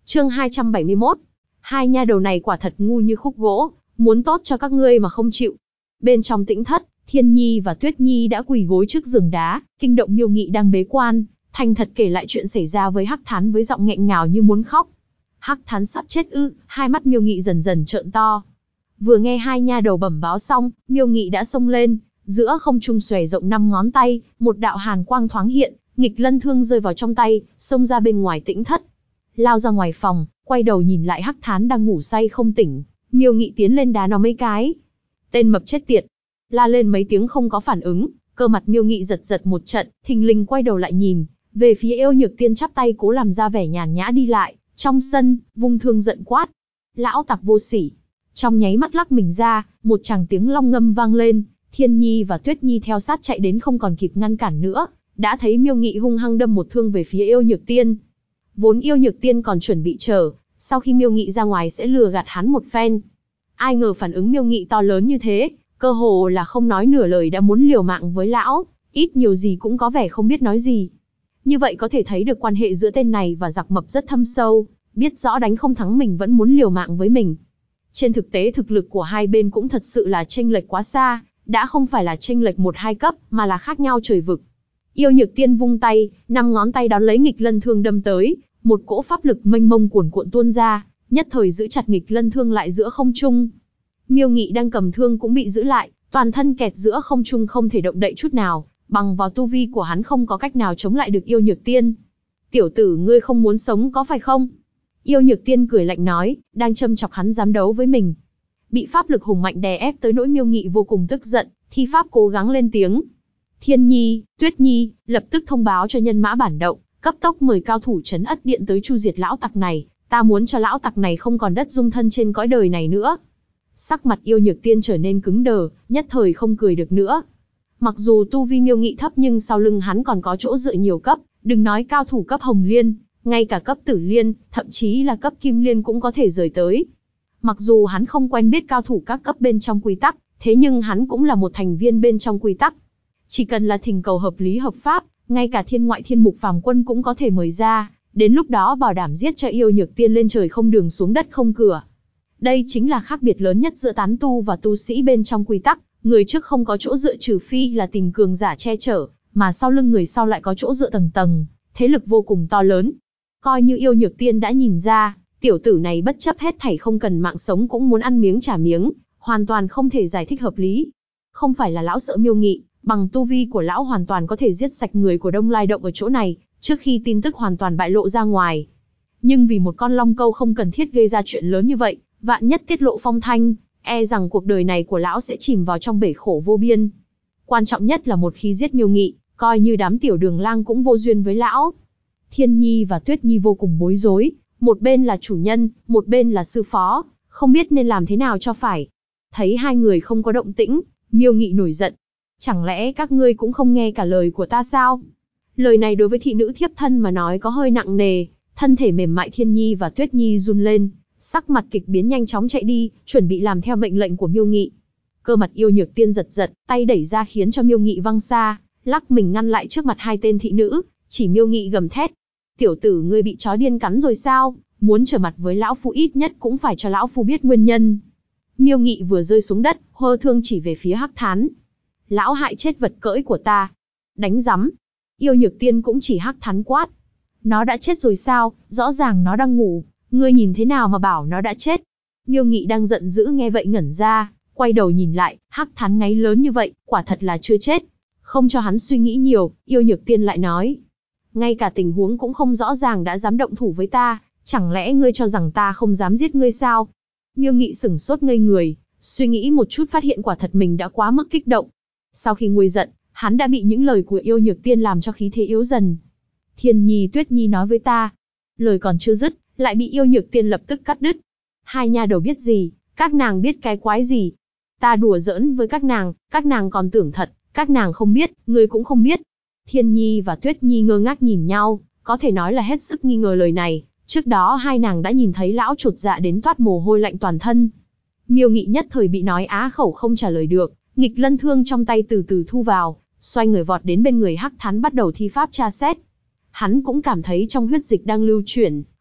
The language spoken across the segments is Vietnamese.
Chương 271. Hai nha đầu này quả thật ngu như khúc gỗ, muốn tốt cho các ngươi mà không chịu. Bên trong tĩnh thất, Thiên Nhi và Tuyết Nhi đã quỳ gối trước giường đá, kinh động Miêu Nghị đang bế quan, thành thật kể lại chuyện xảy ra với Hắc Thán với giọng nghẹn ngào như muốn khóc. Hắc Thán sắp chết ư? Hai mắt Miêu Nghị dần dần trợn to. Vừa nghe hai nha đầu bẩm báo xong, Miêu Nghị đã xông lên, giữa không trung xòe rộng 5 ngón tay, một đạo hàn quang thoáng hiện, nghịch lân thương rơi vào trong tay, xông ra bên ngoài tĩnh thất. Lao ra ngoài phòng, quay đầu nhìn lại Hắc Thán đang ngủ say không tỉnh, Miêu Nghị tiến lên đá nó mấy cái. Tên mập chết tiệt, la lên mấy tiếng không có phản ứng, cơ mặt Miêu Nghị giật giật một trận, thình lình quay đầu lại nhìn, về phía Yêu Nhược Tiên chắp tay cố làm ra vẻ nhàn nhã đi lại, trong sân, vung thương giận quát. Lão tặc vô sỉ! Trong nháy mắt lắc mình ra, một tràng tiếng long ngâm vang lên, Thiên Nhi và Tuyết Nhi theo sát chạy đến không còn kịp ngăn cản nữa, đã thấy Miêu Nghị hung hăng đâm một thương về phía Yêu Nhược Tiên. Vốn Yêu Nhược Tiên còn chuẩn bị chờ, sau khi Miêu Nghị ra ngoài sẽ lừa gạt hắn một phen. Ai ngờ phản ứng Miêu Nghị to lớn như thế, cơ hồ là không nói nửa lời đã muốn liều mạng với lão, ít nhiều gì cũng có vẻ không biết nói gì. Như vậy có thể thấy được quan hệ giữa tên này và giặc mập rất thâm sâu, biết rõ đánh không thắng mình vẫn muốn liều mạng với mình. Trên thực tế thực lực của hai bên cũng thật sự là chênh lệch quá xa, đã không phải là chênh lệch 1-2 cấp, mà là khác nhau trời vực. Yêu Nhược Tiên vung tay, 5 ngón tay đón lấy nghịch lân thương đâm tới, một cỗ pháp lực mênh mông cuồn cuộn tuôn ra, nhất thời giữ chặt nghịch lân thương lại giữa không trung. Miêu Nghị đang cầm thương cũng bị giữ lại, toàn thân kẹt giữa không trung không thể động đậy chút nào, bằng vào tu vi của hắn không có cách nào chống lại được Yêu Nhược Tiên. Tiểu tử ngươi không muốn sống có phải không? Yêu Nhược Tiên cười lạnh nói, đang châm chọc hắn dám đấu với mình. Bị pháp lực hùng mạnh đè ép tới nỗi Miêu Nghị vô cùng tức giận, thi pháp cố gắng lên tiếng. Thiên Nhi, Tuyết Nhi, lập tức thông báo cho nhân mã bản động, cấp tốc mời cao thủ trấn ất điện tới chu diệt lão tặc này, ta muốn cho lão tặc này không còn đất dung thân trên cõi đời này nữa. Sắc mặt Yêu Nhược Tiên trở nên cứng đờ, nhất thời không cười được nữa. Mặc dù tu vi Miêu Nghị thấp nhưng sau lưng hắn còn có chỗ dựa nhiều cấp, đừng nói cao thủ cấp Hồng Liên, ngay cả cấp Tử Liên, thậm chí là cấp Kim Liên cũng có thể rời tới. Mặc dù hắn không quen biết cao thủ các cấp bên trong quy tắc, thế nhưng hắn cũng là một thành viên bên trong quy tắc. Chỉ cần là thỉnh cầu hợp lý hợp pháp, ngay cả thiên ngoại thiên mục phàm quân cũng có thể mời ra, đến lúc đó bảo đảm giết cho Yêu Nhược Tiên lên trời không đường xuống đất không cửa. Đây chính là khác biệt lớn nhất giữa tán tu và tu sĩ bên trong quy tắc, người trước không có chỗ dựa trừ phi là tìm cường giả che chở, mà sau lưng người sau lại có chỗ dựa tầng tầng, thế lực vô cùng to lớn. Coi như Yêu Nhược Tiên đã nhìn ra, tiểu tử này bất chấp hết thảy không cần mạng sống cũng muốn ăn miếng trả miếng, hoàn toàn không thể giải thích hợp lý. Không phải là lão sợ Miêu Nghị, bằng tu vi của lão hoàn toàn có thể giết sạch người của Đông Lai Động ở chỗ này, trước khi tin tức hoàn toàn bại lộ ra ngoài. Nhưng vì một con long câu không cần thiết gây ra chuyện lớn như vậy, vạn nhất tiết lộ phong thanh, e rằng cuộc đời này của lão sẽ chìm vào trong bể khổ vô biên. Quan trọng nhất là một khi giết Miêu Nghị, coi như đám tiểu đường lang cũng vô duyên với lão. Thiên Nhi và Tuyết Nhi vô cùng bối rối, một bên là chủ nhân, một bên là sư phó, không biết nên làm thế nào cho phải. Thấy hai người không có động tĩnh, Miêu Nghị nổi giận. Chẳng lẽ các ngươi cũng không nghe cả lời của ta sao? Lời này đối với thị nữ thiếp thân mà nói có hơi nặng nề, thân thể mềm mại Thiên Nhi và Tuyết Nhi run lên, sắc mặt kịch biến nhanh chóng chạy đi, chuẩn bị làm theo mệnh lệnh của Miêu Nghị. Cơ mặt Yêu Nhược Tiên giật giật, tay đẩy ra khiến cho Miêu Nghị văng xa, lắc mình ngăn lại trước mặt hai tên thị nữ, chỉ Miêu Nghị gầm thét. Tiểu tử ngươi bị chó điên cắn rồi sao? Muốn trở mặt với lão phu ít nhất cũng phải cho lão phu biết nguyên nhân. Miêu Nghị vừa rơi xuống đất, hơ thương chỉ về phía Hắc Thán. Lão hại chết vật cưỡi của ta. Đánh rắm. Yêu Nhược Tiên cũng chỉ Hắc Thán quát. Nó đã chết rồi sao? Rõ ràng nó đang ngủ. Ngươi nhìn thế nào mà bảo nó đã chết? Miêu Nghị đang giận dữ nghe vậy ngẩn ra, quay đầu nhìn lại, Hắc Thán ngáy lớn như vậy, quả thật là chưa chết. Không cho hắn suy nghĩ nhiều, Yêu Nhược Tiên lại nói. Ngay cả tình huống cũng không rõ ràng đã dám động thủ với ta, chẳng lẽ ngươi cho rằng ta không dám giết ngươi sao? Miêu Nghị sửng sốt ngây người, suy nghĩ một chút phát hiện quả thật mình đã quá mức kích động. Sau khi nguôi giận, hắn đã bị những lời của Yêu Nhược Tiên làm cho khí thế yếu dần. Thiên Nhi Tuyết Nhi nói với ta. Lời còn chưa dứt, lại bị Yêu Nhược Tiên lập tức cắt đứt. Hai nha đầu biết gì, các nàng biết cái quái gì? Ta đùa giỡn với các nàng còn tưởng thật, các nàng không biết, ngươi cũng không biết. Thiên Nhi và Tuyết Nhi ngơ ngác nhìn nhau, có thể nói là hết sức nghi ngờ lời này. Trước đó hai nàng đã nhìn thấy lão chột dạ đến toát mồ hôi lạnh toàn thân. Miêu Nghị nhất thời bị nói á khẩu không trả lời được, nghịch lân thương trong tay từ từ thu vào, xoay người vọt đến bên người Hắc Thán bắt đầu thi pháp tra xét. Hắn cũng cảm thấy trong huyết dịch đang lưu chuyển,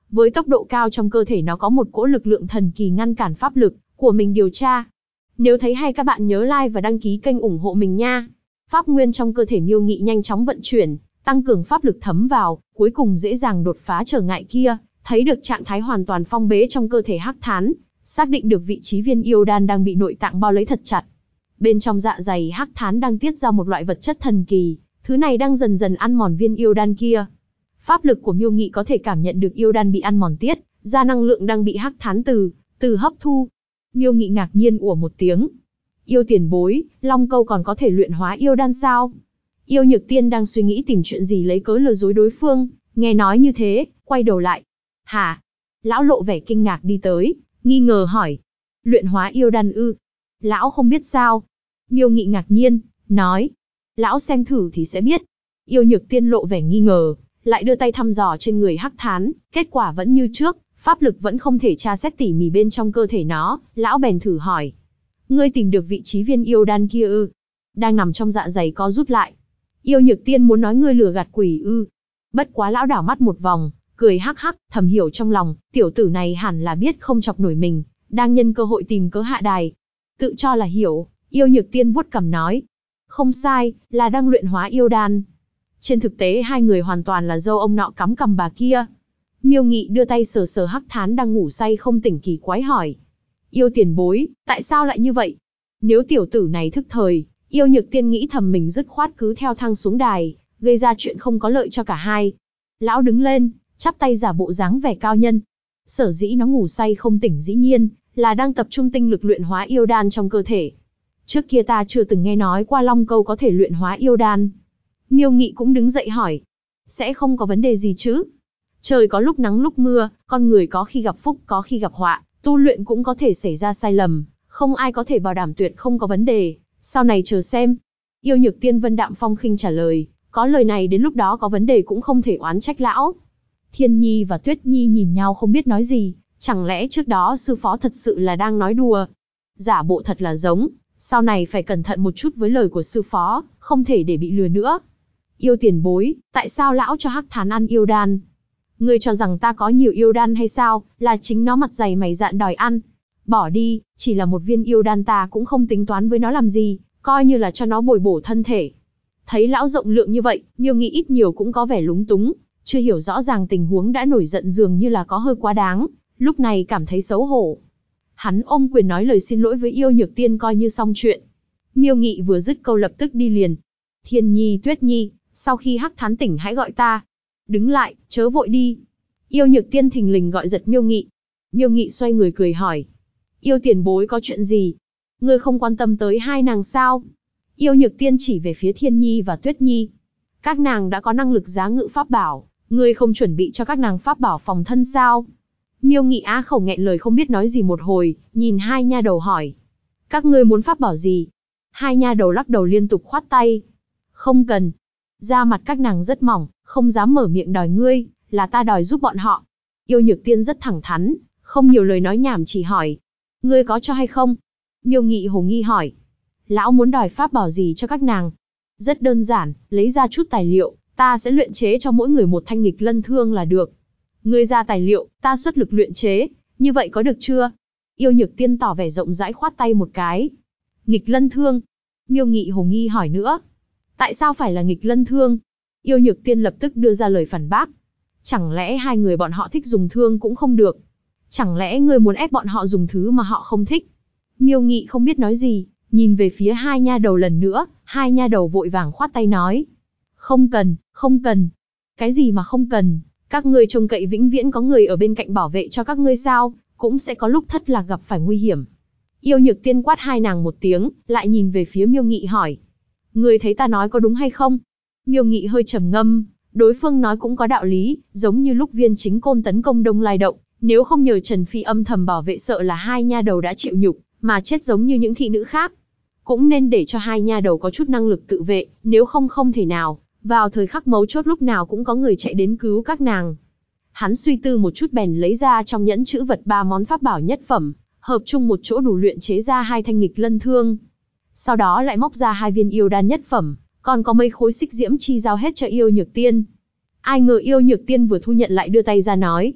Với tốc độ cao trong cơ thể nó có một cỗ lực lượng thần kỳ ngăn cản pháp lực của mình điều tra. Nếu thấy hay các bạn nhớ like và đăng ký kênh ủng hộ mình nha. Pháp nguyên trong cơ thể Miêu Nghị nhanh chóng vận chuyển, tăng cường pháp lực thấm vào, cuối cùng dễ dàng đột phá trở ngại kia, thấy được trạng thái hoàn toàn phong bế trong cơ thể Hắc Thán, xác định được vị trí viên yêu đan đang bị nội tạng bao lấy thật chặt. Bên trong dạ dày Hắc Thán đang tiết ra một loại vật chất thần kỳ, thứ này đang dần dần ăn mòn viên yêu đan kia. Pháp lực của Miêu Nghị có thể cảm nhận được yêu đan bị ăn mòn tiết ra năng lượng đang bị Hắc Thán từ hấp thu. Miêu Nghị ngạc nhiên ủa một tiếng. Yêu tiền bối, Long Câu còn có thể luyện hóa yêu đan sao? Yêu Nhược Tiên đang suy nghĩ tìm chuyện gì lấy cớ lừa dối đối phương, nghe nói như thế, quay đầu lại. Hả? Lão lộ vẻ kinh ngạc đi tới, nghi ngờ hỏi. Luyện hóa yêu đan ư? Lão không biết sao? Miêu Nghị ngạc nhiên, nói. Lão xem thử thì sẽ biết. Yêu Nhược Tiên lộ vẻ nghi ngờ, lại đưa tay thăm dò trên người Hắc Thán, kết quả vẫn như trước, pháp lực vẫn không thể tra xét tỉ mỉ bên trong cơ thể nó, lão bèn thử hỏi. Ngươi tìm được vị trí viên yêu đan kia ư? Đang nằm trong dạ dày co rút lại. Yêu Nhược Tiên muốn nói ngươi lừa gạt quỷ ư? Bất quá lão đảo mắt một vòng, cười hắc hắc, thầm hiểu trong lòng, tiểu tử này hẳn là biết không chọc nổi mình, đang nhân cơ hội tìm cớ hạ đài. Tự cho là hiểu, Yêu Nhược Tiên vuốt cằm nói. Không sai, là đang luyện hóa yêu đan. Trên thực tế hai người hoàn toàn là dâu ông nọ cắm cằm bà kia. Miêu Nghị đưa tay sờ sờ Hắc Thán đang ngủ say không tỉnh kỳ quái hỏi. Yêu tiền bối, tại sao lại như vậy? Nếu tiểu tử này thức thời, Yêu Nhược Tiên nghĩ thầm mình dứt khoát cứ theo thang xuống đài, gây ra chuyện không có lợi cho cả hai. Lão đứng lên, chắp tay giả bộ dáng vẻ cao nhân. Sở dĩ nó ngủ say không tỉnh dĩ nhiên là đang tập trung tinh lực luyện hóa yêu đan trong cơ thể. Trước kia ta chưa từng nghe nói qua Long Câu có thể luyện hóa yêu đan. Miêu Nghị cũng đứng dậy hỏi. Sẽ không có vấn đề gì chứ? Trời có lúc nắng lúc mưa, con người có khi gặp phúc có khi gặp họa, tu luyện cũng có thể xảy ra sai lầm, không ai có thể bảo đảm tuyệt không có vấn đề, sau này chờ xem. Yêu Nhược Tiên vân đạm phong khinh trả lời, có lời này đến lúc đó có vấn đề cũng không thể oán trách lão. Thiên Nhi và Tuyết Nhi nhìn nhau không biết nói gì, chẳng lẽ trước đó sư phó thật sự là đang nói đùa? Giả bộ thật là giống, sau này phải cẩn thận một chút với lời của sư phó, không thể để bị lừa nữa. Yêu tiền bối, tại sao lão cho Hắc Thán ăn yêu đan? Ngươi cho rằng ta có nhiều yêu đan hay sao, là chính nó mặt dày mày dạn đòi ăn. Bỏ đi, chỉ là một viên yêu đan ta cũng không tính toán với nó làm gì, coi như là cho nó bồi bổ thân thể. Thấy lão rộng lượng như vậy, Miêu Nghị ít nhiều cũng có vẻ lúng túng, chưa hiểu rõ ràng tình huống đã nổi giận dường như là có hơi quá đáng, lúc này cảm thấy xấu hổ. Hắn ôm quyền nói lời xin lỗi với Yêu Nhược Tiên coi như xong chuyện. Miêu Nghị vừa dứt câu lập tức đi liền. Thiên Nhi, Tuyết Nhi, sau khi Hắc Thán tỉnh hãy gọi ta. Đứng lại, chớ vội đi. Yêu Nhược Tiên thình lình gọi giật Miêu Nghị. Miêu Nghị xoay người cười hỏi. Yêu tiền bối có chuyện gì? Ngươi không quan tâm tới hai nàng sao? Yêu Nhược Tiên chỉ về phía Thiên Nhi và Tuyết Nhi. Các nàng đã có năng lực giá ngự pháp bảo, ngươi không chuẩn bị cho các nàng pháp bảo phòng thân sao? Miêu Nghị á khẩu nghẹn lời không biết nói gì một hồi, nhìn hai nha đầu hỏi. Các ngươi muốn pháp bảo gì? Hai nha đầu lắc đầu liên tục khoát tay. Không cần. Da mặt các nàng rất mỏng, không dám mở miệng đòi ngươi, là ta đòi giúp bọn họ. Yêu Nhược Tiên rất thẳng thắn, không nhiều lời nói nhảm chỉ hỏi. Ngươi có cho hay không? Miêu Nghị hồ nghi hỏi. Lão muốn đòi pháp bảo gì cho các nàng? Rất đơn giản, lấy ra chút tài liệu, ta sẽ luyện chế cho mỗi người một thanh nghịch lân thương là được. Ngươi ra tài liệu, ta xuất lực luyện chế, như vậy có được chưa? Yêu Nhược Tiên tỏ vẻ rộng rãi khoát tay một cái. Nghịch lân thương? Miêu Nghị hồ nghi hỏi nữa. Tại sao phải là nghịch lân thương? Yêu Nhược Tiên lập tức đưa ra lời phản bác. Chẳng lẽ hai người bọn họ thích dùng thương cũng không được? Chẳng lẽ ngươi muốn ép bọn họ dùng thứ mà họ không thích? Miêu Nghị không biết nói gì, nhìn về phía hai nha đầu lần nữa, hai nha đầu vội vàng khoát tay nói. Không cần, không cần. Cái gì mà không cần? Các ngươi trông cậy vĩnh viễn có người ở bên cạnh bảo vệ cho các ngươi sao? Cũng sẽ có lúc thất lạc gặp phải nguy hiểm. Yêu Nhược Tiên quát hai nàng một tiếng, lại nhìn về phía Miêu Nghị hỏi. Ngươi thấy ta nói có đúng hay không? Miêu Nghị hơi trầm ngâm, đối phương nói cũng có đạo lý, giống như lúc Viên Chính Côn tấn công Đông Lai Động, nếu không nhờ Trần Phi âm thầm bảo vệ sợ là hai nha đầu đã chịu nhục, mà chết giống như những thị nữ khác. Cũng nên để cho hai nha đầu có chút năng lực tự vệ, nếu không không thể nào, vào thời khắc mấu chốt lúc nào cũng có người chạy đến cứu các nàng. Hắn suy tư một chút bèn lấy ra trong nhẫn chữ vật 3 món pháp bảo nhất phẩm, hợp chung một chỗ đủ luyện chế ra 2 thanh nghịch lân thương. Sau đó lại móc ra 2 viên yêu đan nhất phẩm, còn có mấy khối xích diễm chi giao hết cho Yêu Nhược Tiên. Ai ngờ Yêu Nhược Tiên vừa thu nhận lại đưa tay ra nói.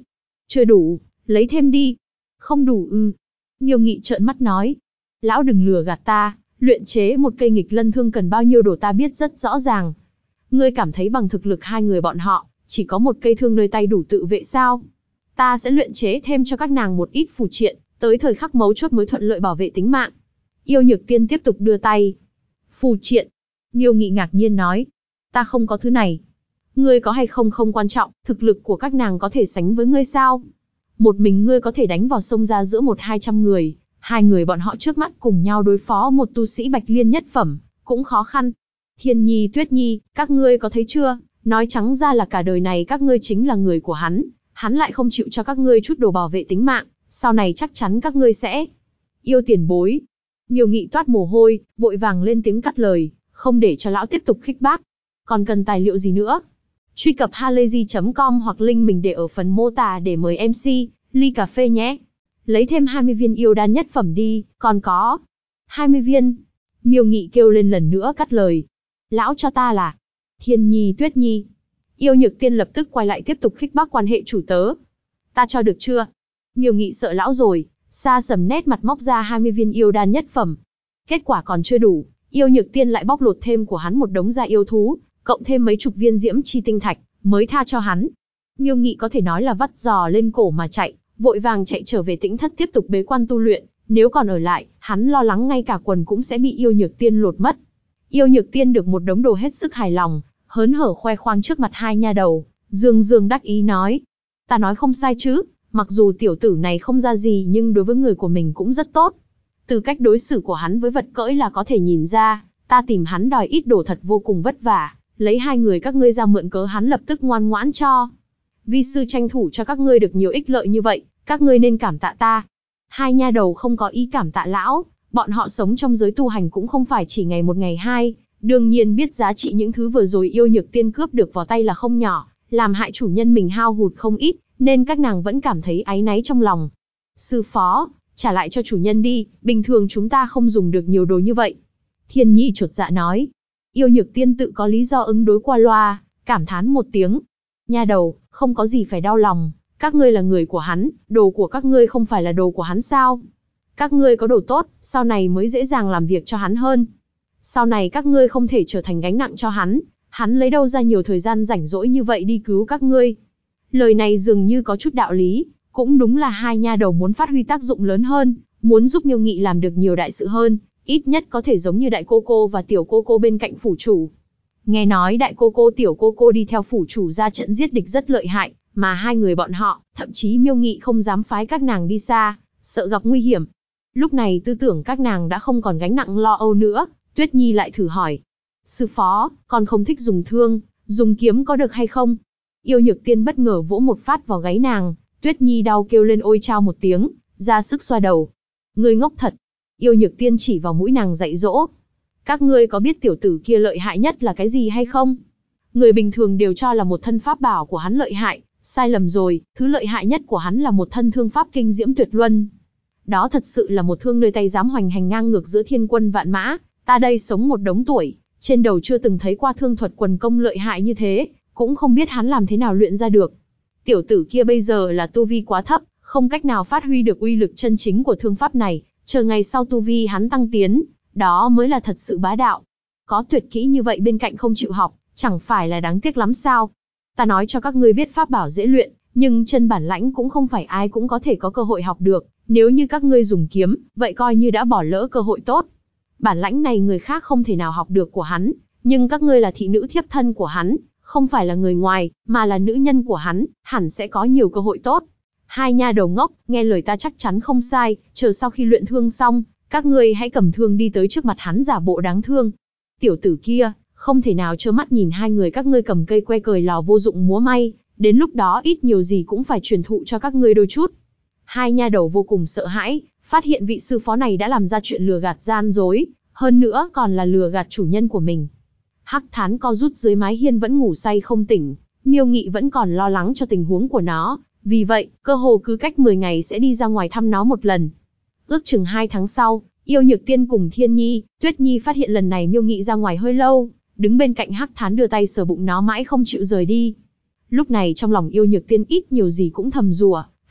Chưa đủ, lấy thêm đi. Không đủ ư? Miêu Nghị trợn mắt nói. Lão đừng lừa gạt ta, luyện chế một cây nghịch lân thương cần bao nhiêu đồ ta biết rất rõ ràng. Ngươi cảm thấy bằng thực lực hai người bọn họ, chỉ có một cây thương nơi tay đủ tự vệ sao? Ta sẽ luyện chế thêm cho các nàng một ít phù triện, tới thời khắc mấu chốt mới thuận lợi bảo vệ tính mạng. Yêu Nhược Tiên tiếp tục đưa tay. Phù triện. Miêu Nghị ngạc nhiên nói. Ta không có thứ này. Ngươi có hay không không quan trọng, thực lực của các nàng có thể sánh với ngươi sao? Một mình ngươi có thể đánh vào sông ra giữa 100-200 người, hai người bọn họ trước mắt cùng nhau đối phó một tu sĩ Bạch Liên nhất phẩm, cũng khó khăn. Thiên Nhi, Tuyết Nhi, các ngươi có thấy chưa? Nói trắng ra là cả đời này các ngươi chính là người của hắn lại không chịu cho các ngươi chút đồ bảo vệ tính mạng, sau này chắc chắn các ngươi sẽ... Yêu tiền bối. Miêu Nghị toát mồ hôi, vội vàng lên tiếng cắt lời, không để cho lão tiếp tục khích bác. Còn cần tài liệu gì nữa? Truy cập halayzi.com hoặc link mình để ở phần mô tả để mời MC, ly cà phê nhé. Lấy thêm 20 viên yêu đan nhất phẩm đi, còn có 20 viên. Miêu Nghị kêu lên lần nữa cắt lời. Lão cho ta là Thiên Nhi, Tuyết Nhi. Yêu Nhược Tiên lập tức quay lại tiếp tục khích bác quan hệ chủ tớ. Ta cho được chưa? Miêu Nghị sợ lão rồi, xa sầm nét mặt móc ra 20 viên yêu đan nhất phẩm. Kết quả còn chưa đủ, Yêu Nhược Tiên lại bóc lột thêm của hắn một đống da yêu thú, cộng thêm mấy chục viên diễm chi tinh thạch, mới tha cho hắn. Miêu Nghị có thể nói là vắt giò lên cổ mà chạy, vội vàng chạy trở về Tĩnh Thất tiếp tục bế quan tu luyện, nếu còn ở lại, hắn lo lắng ngay cả quần cũng sẽ bị Yêu Nhược Tiên lột mất. Yêu Nhược Tiên được một đống đồ hết sức hài lòng, hớn hở khoe khoang trước mặt hai nha đầu, dương dương đắc ý nói. Ta nói không sai chứ, mặc dù tiểu tử này không ra gì nhưng đối với người của mình cũng rất tốt. Từ cách đối xử của hắn với vật cưỡi là có thể nhìn ra, ta tìm hắn đòi ít đồ thật vô cùng vất vả, lấy hai người các ngươi ra mượn cớ hắn lập tức ngoan ngoãn cho. Vi sư tranh thủ cho các ngươi được nhiều ích lợi như vậy, các ngươi nên cảm tạ ta. Hai nha đầu không có ý cảm tạ lão, bọn họ sống trong giới tu hành cũng không phải chỉ ngày một ngày hai, đương nhiên biết giá trị những thứ vừa rồi Yêu Nhược Tiên cướp được vào tay là không nhỏ, làm hại chủ nhân mình hao hụt không ít, nên các nàng vẫn cảm thấy áy náy trong lòng. Sư phó, trả lại cho chủ nhân đi, bình thường chúng ta không dùng được nhiều đồ như vậy. Thiên Nhi chột dạ nói. Yêu Nhược Tiên tự có lý do ứng đối qua loa, cảm thán một tiếng. Nha đầu, không có gì phải đau lòng, các ngươi là người của hắn, đồ của các ngươi không phải là đồ của hắn sao? Các ngươi có đồ tốt, sau này mới dễ dàng làm việc cho hắn hơn. Sau này các ngươi không thể trở thành gánh nặng cho hắn lấy đâu ra nhiều thời gian rảnh rỗi như vậy đi cứu các ngươi. Lời này dường như có chút đạo lý, cũng đúng là hai nha đầu muốn phát huy tác dụng lớn hơn, muốn giúp Miêu Nghị làm được nhiều đại sự hơn, ít nhất có thể giống như đại cô cô và tiểu cô cô bên cạnh phủ chủ. Nghe nói đại cô cô tiểu cô cô đi theo phủ chủ ra trận giết địch rất lợi hại, mà hai người bọn họ, thậm chí Miêu Nghị không dám phái các nàng đi xa, sợ gặp nguy hiểm. Lúc này tư tưởng các nàng đã không còn gánh nặng lo âu nữa, Tuyết Nhi lại thử hỏi. Sư phó, con không thích dùng thương, dùng kiếm có được hay không? Yêu Nhược Tiên bất ngờ vỗ một phát vào gáy nàng, Tuyết Nhi đau kêu lên ôi chao một tiếng, ra sức xoa đầu. Ngươi ngốc thật. Yêu Nhược Tiên chỉ vào mũi nàng dạy dỗ. Các ngươi có biết tiểu tử kia lợi hại nhất là cái gì hay không? Người bình thường đều cho là một thân pháp bảo của hắn lợi hại, sai lầm rồi, thứ lợi hại nhất của hắn là một thân thương pháp kinh diễm tuyệt luân. Đó thật sự là một thương nơi tay dám hoành hành ngang ngược giữa thiên quân vạn mã, ta đây sống một đống tuổi, trên đầu chưa từng thấy qua thương thuật quần công lợi hại như thế, cũng không biết hắn làm thế nào luyện ra được. Tiểu tử kia bây giờ là tu vi quá thấp, không cách nào phát huy được uy lực chân chính của thương pháp này, chờ ngày sau tu vi hắn tăng tiến, đó mới là thật sự bá đạo. Có tuyệt kỹ như vậy bên cạnh không chịu học, chẳng phải là đáng tiếc lắm sao? Ta nói cho các ngươi biết pháp bảo dễ luyện, nhưng chân bản lãnh cũng không phải ai cũng có thể có cơ hội học được, nếu như các ngươi dùng kiếm, vậy coi như đã bỏ lỡ cơ hội tốt. Bản lãnh này người khác không thể nào học được của hắn, nhưng các ngươi là thị nữ thiếp thân của hắn, không phải là người ngoài, mà là nữ nhân của hắn, hẳn sẽ có nhiều cơ hội tốt. Hai nha đầu ngốc, nghe lời ta chắc chắn không sai, chờ sau khi luyện thương xong, các ngươi hãy cầm thương đi tới trước mặt hắn giả bộ đáng thương. Tiểu tử kia, không thể nào trơ mắt nhìn hai người các ngươi cầm cây que cời lò vô dụng múa may, đến lúc đó ít nhiều gì cũng phải truyền thụ cho các ngươi đôi chút. Hai nha đầu vô cùng sợ hãi, phát hiện vị sư phó này đã làm ra chuyện lừa gạt gian dối, hơn nữa còn là lừa gạt chủ nhân của mình. Hắc Thán co rút dưới mái hiên vẫn ngủ say không tỉnh, Miêu Nghị vẫn còn lo lắng cho tình huống của nó, vì vậy, cơ hồ cứ cách 10 ngày sẽ đi ra ngoài thăm nó một lần. Ước chừng 2 tháng sau, Yêu Nhược Tiên cùng Thiên Nhi, Tuyết Nhi phát hiện lần này Miêu Nghị ra ngoài hơi lâu, đứng bên cạnh Hắc Thán đưa tay sờ bụng nó mãi không chịu rời đi. Lúc này trong lòng Yêu Nhược Tiên ít nhiều gì cũng thầm rủa,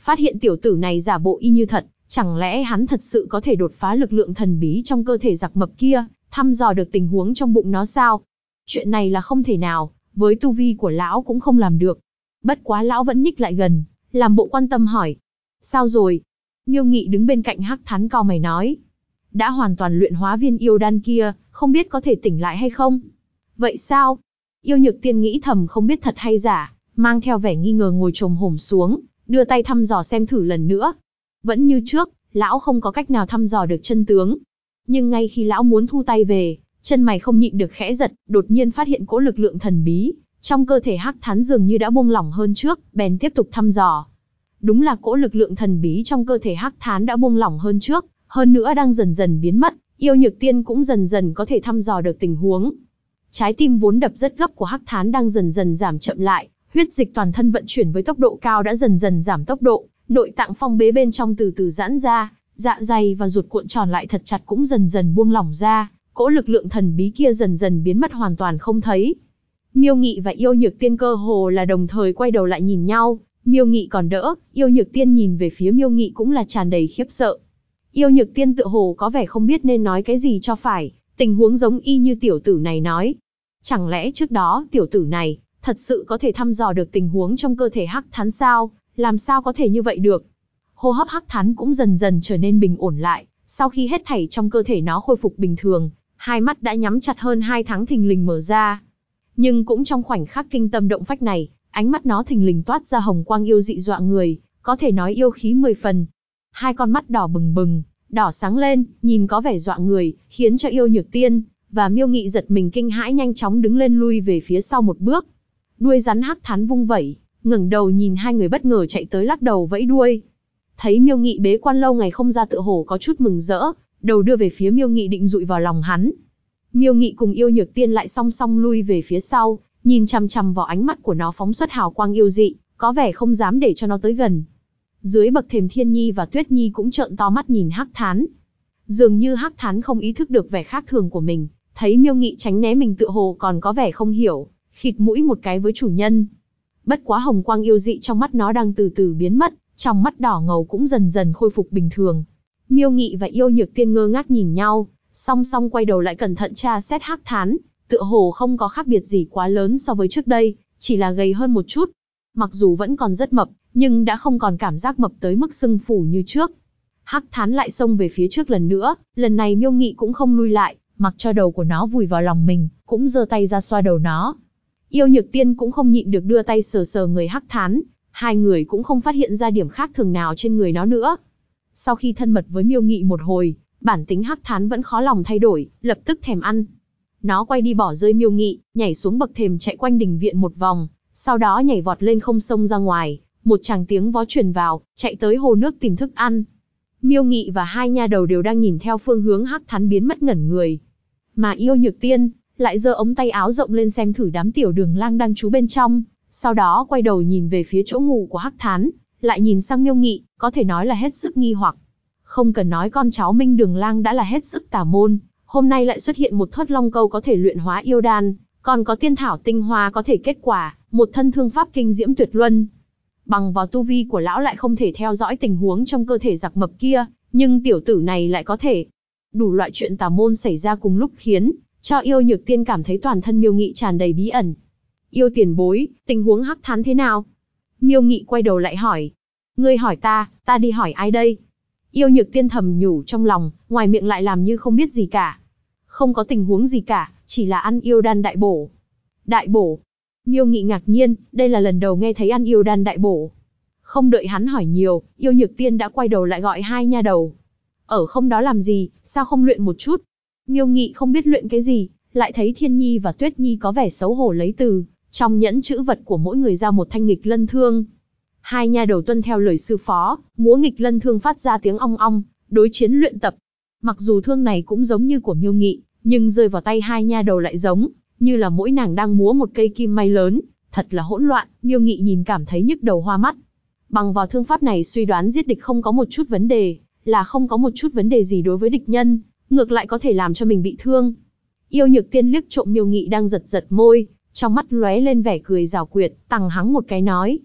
phát hiện tiểu tử này giả bộ y như thật, chẳng lẽ hắn thật sự có thể đột phá lực lượng thần bí trong cơ thể giặc mập kia, thăm dò được tình huống trong bụng nó sao? Chuyện này là không thể nào, với tu vi của lão cũng không làm được. Bất quá lão vẫn nhích lại gần, làm bộ quan tâm hỏi. Sao rồi? Miêu Nghị đứng bên cạnh Hắc Thán cau mày nói. Đã hoàn toàn luyện hóa viên yêu đan kia, không biết có thể tỉnh lại hay không? Vậy sao? Yêu Nhược Tiên nghĩ thầm không biết thật hay giả, mang theo vẻ nghi ngờ ngồi chồm hổm xuống, đưa tay thăm dò xem thử lần nữa. Vẫn như trước, lão không có cách nào thăm dò được chân tướng. Nhưng ngay khi lão muốn thu tay về, chân mày không nhịn được khẽ giật, đột nhiên phát hiện cỗ lực lượng thần bí trong cơ thể Hắc Thán dường như đã buông lỏng hơn trước, bèn tiếp tục thăm dò. Đúng là cỗ lực lượng thần bí trong cơ thể Hắc Thán đã buông lỏng hơn trước, hơn nữa đang dần dần biến mất, Yêu Nhược Tiên cũng dần dần có thể thăm dò được tình huống. Trái tim vốn đập rất gấp của Hắc Thán đang dần dần giảm chậm lại, huyết dịch toàn thân vận chuyển với tốc độ cao đã dần dần giảm tốc độ, nội tạng phong bế bên trong từ từ giãn ra, dạ dày và ruột cuộn tròn lại thật chặt cũng dần dần buông lỏng ra, cỗ lực lượng thần bí kia dần dần biến mất hoàn toàn không thấy. Miêu Nghị và Yêu Nhược Tiên cơ hồ là đồng thời quay đầu lại nhìn nhau, Miêu Nghị còn đỡ, Yêu Nhược Tiên nhìn về phía Miêu Nghị cũng là tràn đầy khiếp sợ. Yêu Nhược Tiên tựa hồ có vẻ không biết nên nói cái gì cho phải, tình huống giống y như tiểu tử này nói. Chẳng lẽ trước đó tiểu tử này thật sự có thể thăm dò được tình huống trong cơ thể Hắc Thán sao? Làm sao có thể như vậy được? Hô hấp Hắc Thán cũng dần dần trở nên bình ổn lại, sau khi hết thảy trong cơ thể nó khôi phục bình thường, hai mắt đã nhắm chặt hơn 2 tháng thình lình mở ra. Nhưng cũng trong khoảnh khắc kinh tâm động phách này, ánh mắt nó thình lình toát ra hồng quang yêu dị dọa người, có thể nói yêu khí 10 phần. Hai con mắt đỏ bừng bừng, đỏ sáng lên, nhìn có vẻ dọa người, khiến cho Yêu Nhược Tiên và Miêu Nghị giật mình kinh hãi nhanh chóng đứng lên lui về phía sau một bước. Đuôi rắn Hắc Thán vung vẩy, ngẩng đầu nhìn hai người bất ngờ chạy tới lắc đầu vẫy đuôi. Thấy Miêu Nghị bế quan lâu ngày không ra tựa hồ có chút mừng rỡ, đầu đưa về phía Miêu Nghị định dụi vào lòng hắn. Miêu Nghị cùng Yêu Nhược Tiên lại song song lui về phía sau, nhìn chằm chằm vào ánh mắt của nó phóng xuất hào quang yêu dị, có vẻ không dám để cho nó tới gần. Dưới bậc thềm Thiên Nhi và Tuyết Nhi cũng trợn to mắt nhìn Hắc Thán. Dường như Hắc Thán không ý thức được vẻ khác thường của mình, thấy Miêu Nghị tránh né mình tựa hồ còn có vẻ không hiểu, khịt mũi một cái với chủ nhân. Bất quá hồng quang yêu dị trong mắt nó đang từ từ biến mất, trong mắt đỏ ngầu cũng dần dần khôi phục bình thường. Miêu Nghị và Yêu Nhược Tiên ngơ ngác nhìn nhau, song song quay đầu lại cẩn thận tra xét Hắc Thán, tựa hồ không có khác biệt gì quá lớn so với trước đây, chỉ là gầy hơn một chút. Mặc dù vẫn còn rất mập, nhưng đã không còn cảm giác mập tới mức sưng phù như trước. Hắc Thán lại xông về phía trước lần nữa, lần này Miêu Nghị cũng không lui lại, mặc cho đầu của nó vùi vào lòng mình, cũng giơ tay ra xoa đầu nó. Yêu Nhược Tiên cũng không nhịn được đưa tay sờ sờ người Hắc Thán, hai người cũng không phát hiện ra điểm khác thường nào trên người nó nữa. Sau khi thân mật với Miêu Nghị một hồi, bản tính Hắc Thán vẫn khó lòng thay đổi, lập tức thèm ăn. Nó quay đi bỏ rơi Miêu Nghị, nhảy xuống bậc thềm chạy quanh đình viện một vòng, sau đó nhảy vọt lên không xông ra ngoài, một tràng tiếng vó truyền vào, chạy tới hồ nước tìm thức ăn. Miêu Nghị và hai nha đầu đều đang nhìn theo phương hướng Hắc Thán biến mất ngẩn người. Mà Yêu Nhược Tiên lại giơ ống tay áo rộng lên xem thử đám tiểu đường lang đang trú bên trong, sau đó quay đầu nhìn về phía chỗ ngủ của Hắc Thán, lại nhìn sang Miêu Nghị, có thể nói là hết sức nghi hoặc. Không cần nói con cháu Minh Đường Lang đã là hết sức tà môn, hôm nay lại xuất hiện một thớt long câu có thể luyện hóa yêu đan, còn có tiên thảo tinh hoa có thể kết quả, một thân thương pháp kinh diễm tuyệt luân. Bằng vào tu vi của lão lại không thể theo dõi tình huống trong cơ thể giặc mập kia, nhưng tiểu tử này lại có thể. Đủ loại chuyện tà môn xảy ra cùng lúc khiến cho Yêu Nhược Tiên cảm thấy toàn thân Miêu Nghị tràn đầy bí ẩn. Yêu tiền bối, tình huống Hắc Thán thế nào? Miêu Nghị quay đầu lại hỏi. Ngươi hỏi ta đi hỏi ai đây? Yêu Nhược Tiên thầm nhủ trong lòng, ngoài miệng lại làm như không biết gì cả. Không có tình huống gì cả, chỉ là ăn yêu đan đại bổ. Đại bổ? Miêu Nghị ngạc nhiên, đây là lần đầu nghe thấy ăn yêu đan đại bổ. Không đợi hắn hỏi nhiều, Yêu Nhược Tiên đã quay đầu lại gọi hai nha đầu. Ở không đó làm gì, sao không luyện một chút? Miêu Nghị không biết luyện cái gì, lại thấy Thiên Nhi và Tuyết Nhi có vẻ xấu hổ lấy từ trong nhẫn chữ vật của mỗi người ra một thanh nghịch lân thương. Hai nha đầu tuân theo lời sư phó, múa nghịch lân thương phát ra tiếng ong ong, đối chiến luyện tập. Mặc dù thương này cũng giống như của Miêu Nghị, nhưng rơi vào tay hai nha đầu lại giống như là mỗi nàng đang múa một cây kim may lớn, thật là hỗn loạn. Miêu Nghị nhìn cảm thấy nhức đầu hoa mắt. Bằng vào thương pháp này suy đoán giết địch không có một chút vấn đề, là không có một chút vấn đề gì đối với địch nhân, ngược lại có thể làm cho mình bị thương. Yêu Nhược Tiên liếc trộm Miêu Nghị đang giật giật môi, trong mắt lóe lên vẻ cười giảo quyệt, tằng hắng một cái nói: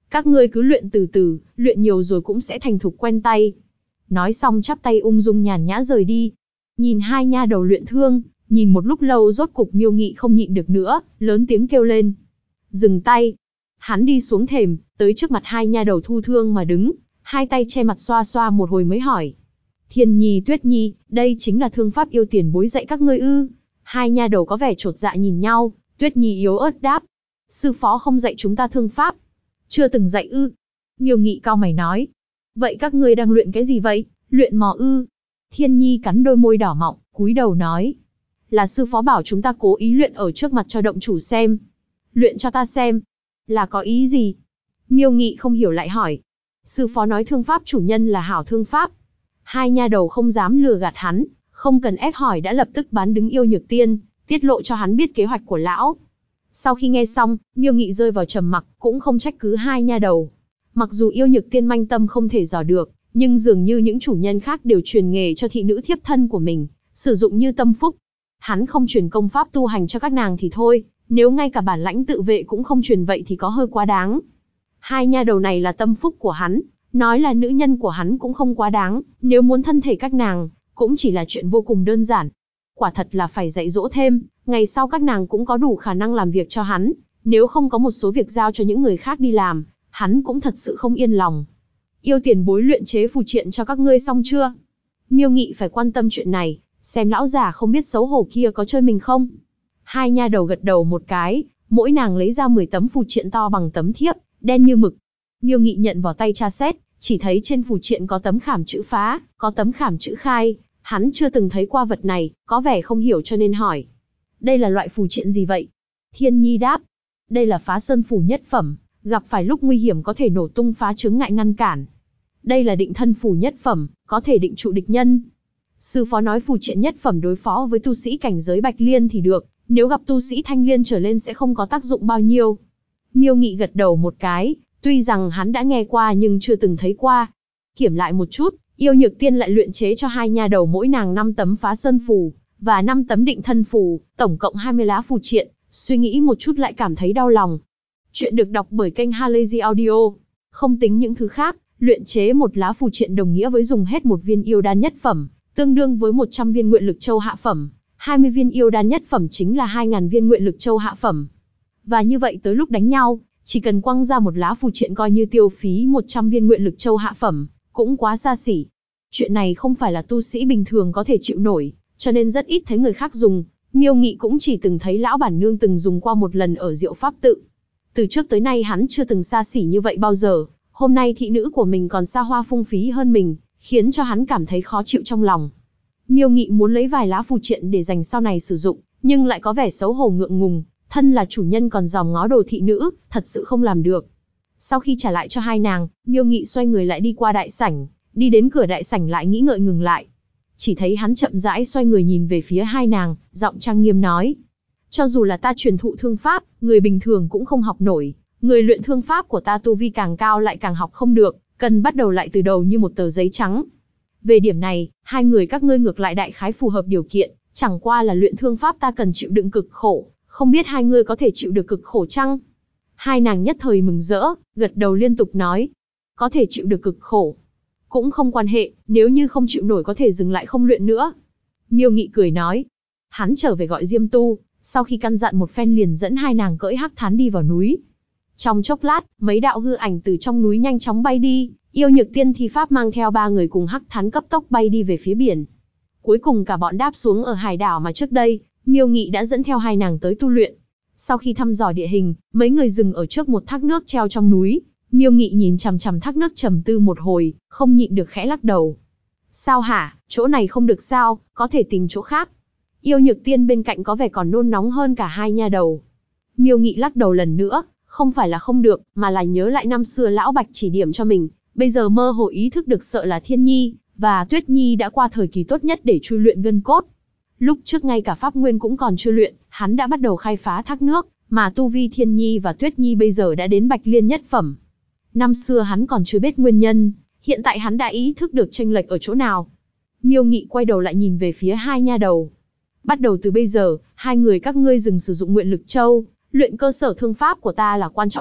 Các ngươi cứ luyện từ từ, luyện nhiều rồi cũng sẽ thành thục quen tay. Nói xong chắp tay ung dung nhàn nhã rời đi. Nhìn hai nha đầu luyện thương, nhìn một lúc lâu rốt cục Miêu Nghị không nhịn được nữa, lớn tiếng kêu lên. Dừng tay. Hắn đi xuống thềm, tới trước mặt hai nha đầu thu thương mà đứng, hai tay che mặt xoa xoa một hồi mới hỏi. Thiên Nhi, Tuyết Nhi, đây chính là thương pháp yêu tiền bối dạy các ngươi ư? Hai nha đầu có vẻ chột dạ nhìn nhau, Tuyết Nhi yếu ớt đáp. Sư phó không dạy chúng ta thương pháp. Chưa từng dạy ư? Miêu Nghị cau mày nói. Vậy các ngươi đang luyện cái gì vậy? Luyện mò ư? Thiên Nhi cắn đôi môi đỏ mọng, cúi đầu nói. Là sư phó bảo chúng ta cố ý luyện ở trước mặt cho động chủ xem. Luyện cho ta xem. Là có ý gì? Miêu Nghị không hiểu lại hỏi. Sư phó nói thương pháp chủ nhân là hảo thương pháp. Hai nha đầu không dám lừa gạt hắn, không cần ép hỏi đã lập tức bán đứng Yêu Nhược Tiên, tiết lộ cho hắn biết kế hoạch của lão. Sau khi nghe xong, Miêu Nghị rơi vào trầm mặc, cũng không trách cứ hai nha đầu. Mặc dù Yêu Nhược Tiên manh tâm không thể dò được, nhưng dường như những chủ nhân khác đều truyền nghề cho thị nữ thiếp thân của mình, sử dụng như tâm phúc. Hắn không truyền công pháp tu hành cho các nàng thì thôi, nếu ngay cả bản lãnh tự vệ cũng không truyền vậy thì có hơi quá đáng. Hai nha đầu này là tâm phúc của hắn, nói là nữ nhân của hắn cũng không quá đáng, nếu muốn thân thể các nàng, cũng chỉ là chuyện vô cùng đơn giản. Quả thật là phải dạy dỗ thêm, ngày sau các nàng cũng có đủ khả năng làm việc cho hắn, nếu không có một số việc giao cho những người khác đi làm, hắn cũng thật sự không yên lòng. Yêu tiền bối luyện chế phù triện cho các ngươi xong chưa? Miêu Nghị phải quan tâm chuyện này, xem lão già không biết xấu hổ kia có chơi mình không. Hai nha đầu gật đầu một cái, mỗi nàng lấy ra 10 tấm phù triện to bằng tấm thiếp, đen như mực. Miêu Nghị nhận vào tay tra xét, chỉ thấy trên phù triện có tấm khảm chữ phá, có tấm khảm chữ khai. Hắn chưa từng thấy qua vật này, có vẻ không hiểu cho nên hỏi. Đây là loại phù triện gì vậy? Thiên Nhi đáp. Đây là phá sơn phù nhất phẩm, gặp phải lúc nguy hiểm có thể nổ tung phá chướng ngại ngăn cản. Đây là định thân phù nhất phẩm, có thể định trụ địch nhân. Sư phó nói phù triện nhất phẩm đối phó với tu sĩ cảnh giới Bạch Liên thì được, nếu gặp tu sĩ Thanh Liên trở lên sẽ không có tác dụng bao nhiêu. Miêu Nghị gật đầu một cái, tuy rằng hắn đã nghe qua nhưng chưa từng thấy qua. Kiểm lại một chút, Yêu Nhược Tiên lại luyện chế cho hai nha đầu mỗi nàng 5 tấm phá sơn phù, và 5 tấm định thân phù, tổng cộng 20 lá phù triện, suy nghĩ một chút lại cảm thấy đau lòng. Chuyện được đọc bởi kênh Halazy Audio. Không tính những thứ khác, luyện chế một lá phù triện đồng nghĩa với dùng hết một viên yêu đan nhất phẩm, tương đương với 100 viên nguyện lực châu hạ phẩm, 20 viên yêu đan nhất phẩm chính là 2000 viên nguyện lực châu hạ phẩm. Và như vậy tới lúc đánh nhau, chỉ cần quăng ra một lá phù triện coi như tiêu phí 100 viên nguyện lực châu hạ phẩm, cũng quá xa xỉ. Chuyện này không phải là tu sĩ bình thường có thể chịu nổi, cho nên rất ít thấy người khác dùng. Miêu Nghị cũng chỉ từng thấy lão bản nương từng dùng qua một lần ở Diệu Pháp tự. Từ trước tới nay hắn chưa từng xa xỉ như vậy bao giờ, hôm nay thị nữ của mình còn xa hoa phung phí hơn mình, khiến cho hắn cảm thấy khó chịu trong lòng. Miêu Nghị muốn lấy vài lá phù triện để dành sau này sử dụng, nhưng lại có vẻ xấu hổ ngượng ngùng, thân là chủ nhân còn dòm ngó đồ thị nữ, thật sự không làm được. Sau khi trả lại cho hai nàng, Miêu Nghị xoay người lại đi qua đại sảnh, đi đến cửa đại sảnh lại nghĩ ngợi ngừng lại. Chỉ thấy hắn chậm rãi xoay người nhìn về phía hai nàng, giọng trang nghiêm nói. Cho dù là ta truyền thụ thương pháp, người bình thường cũng không học nổi, người luyện thương pháp của ta tu vi càng cao lại càng học không được, cần bắt đầu lại từ đầu như một tờ giấy trắng. Về điểm này, hai người các ngươi ngược lại đại khái phù hợp điều kiện, chẳng qua là luyện thương pháp ta cần chịu đựng cực khổ, không biết hai ngươi có thể chịu được cực khổ chăng? Hai nàng nhất thời mừng rỡ, gật đầu liên tục nói. Có thể chịu được cực khổ. Cũng không quan hệ, nếu như không chịu nổi có thể dừng lại không luyện nữa. Miêu Nghị cười nói. Hắn trở về gọi Diêm Tu, sau khi căn dặn một phen liền dẫn hai nàng cưỡi hắc thán đi vào núi. Trong chốc lát, mấy đạo hư ảnh từ trong núi nhanh chóng bay đi, Yêu Nhược Tiên thi pháp mang theo ba người cùng hắc thán cấp tốc bay đi về phía biển. Cuối cùng cả bọn đáp xuống ở hải đảo mà trước đây, Miêu Nghị đã dẫn theo hai nàng tới tu luyện. Sau khi thăm dò địa hình, mấy người dừng ở trước một thác nước treo trong núi. Miêu Nghị nhìn chằm chằm thác nước trầm tư một hồi, không nhịn được khẽ lắc đầu. Sao hả, chỗ này không được sao, có thể tìm chỗ khác. Yêu Nhược Tiên bên cạnh có vẻ còn nôn nóng hơn cả hai nha đầu. Miêu Nghị lắc đầu lần nữa, không phải là không được, mà là nhớ lại năm xưa lão Bạch chỉ điểm cho mình, bây giờ mơ hồ ý thức được sợ là Thiên Nhi và Tuyết Nhi đã qua thời kỳ tốt nhất để chui luyện gân cốt. Lúc trước ngay cả pháp nguyên cũng còn chưa luyện, hắn đã bắt đầu khai phá thác nước, mà tu vi Thiên Nhi và Tuyết Nhi bây giờ đã đến Bạch Liên nhất phẩm. Năm xưa hắn còn chưa biết nguyên nhân, hiện tại hắn đã ý thức được chênh lệch ở chỗ nào. Miêu Nghị quay đầu lại nhìn về phía hai nha đầu. Bắt đầu từ bây giờ, hai người các ngươi dừng sử dụng nguyện lực châu, luyện cơ sở thương pháp của ta là quan trọng nhất,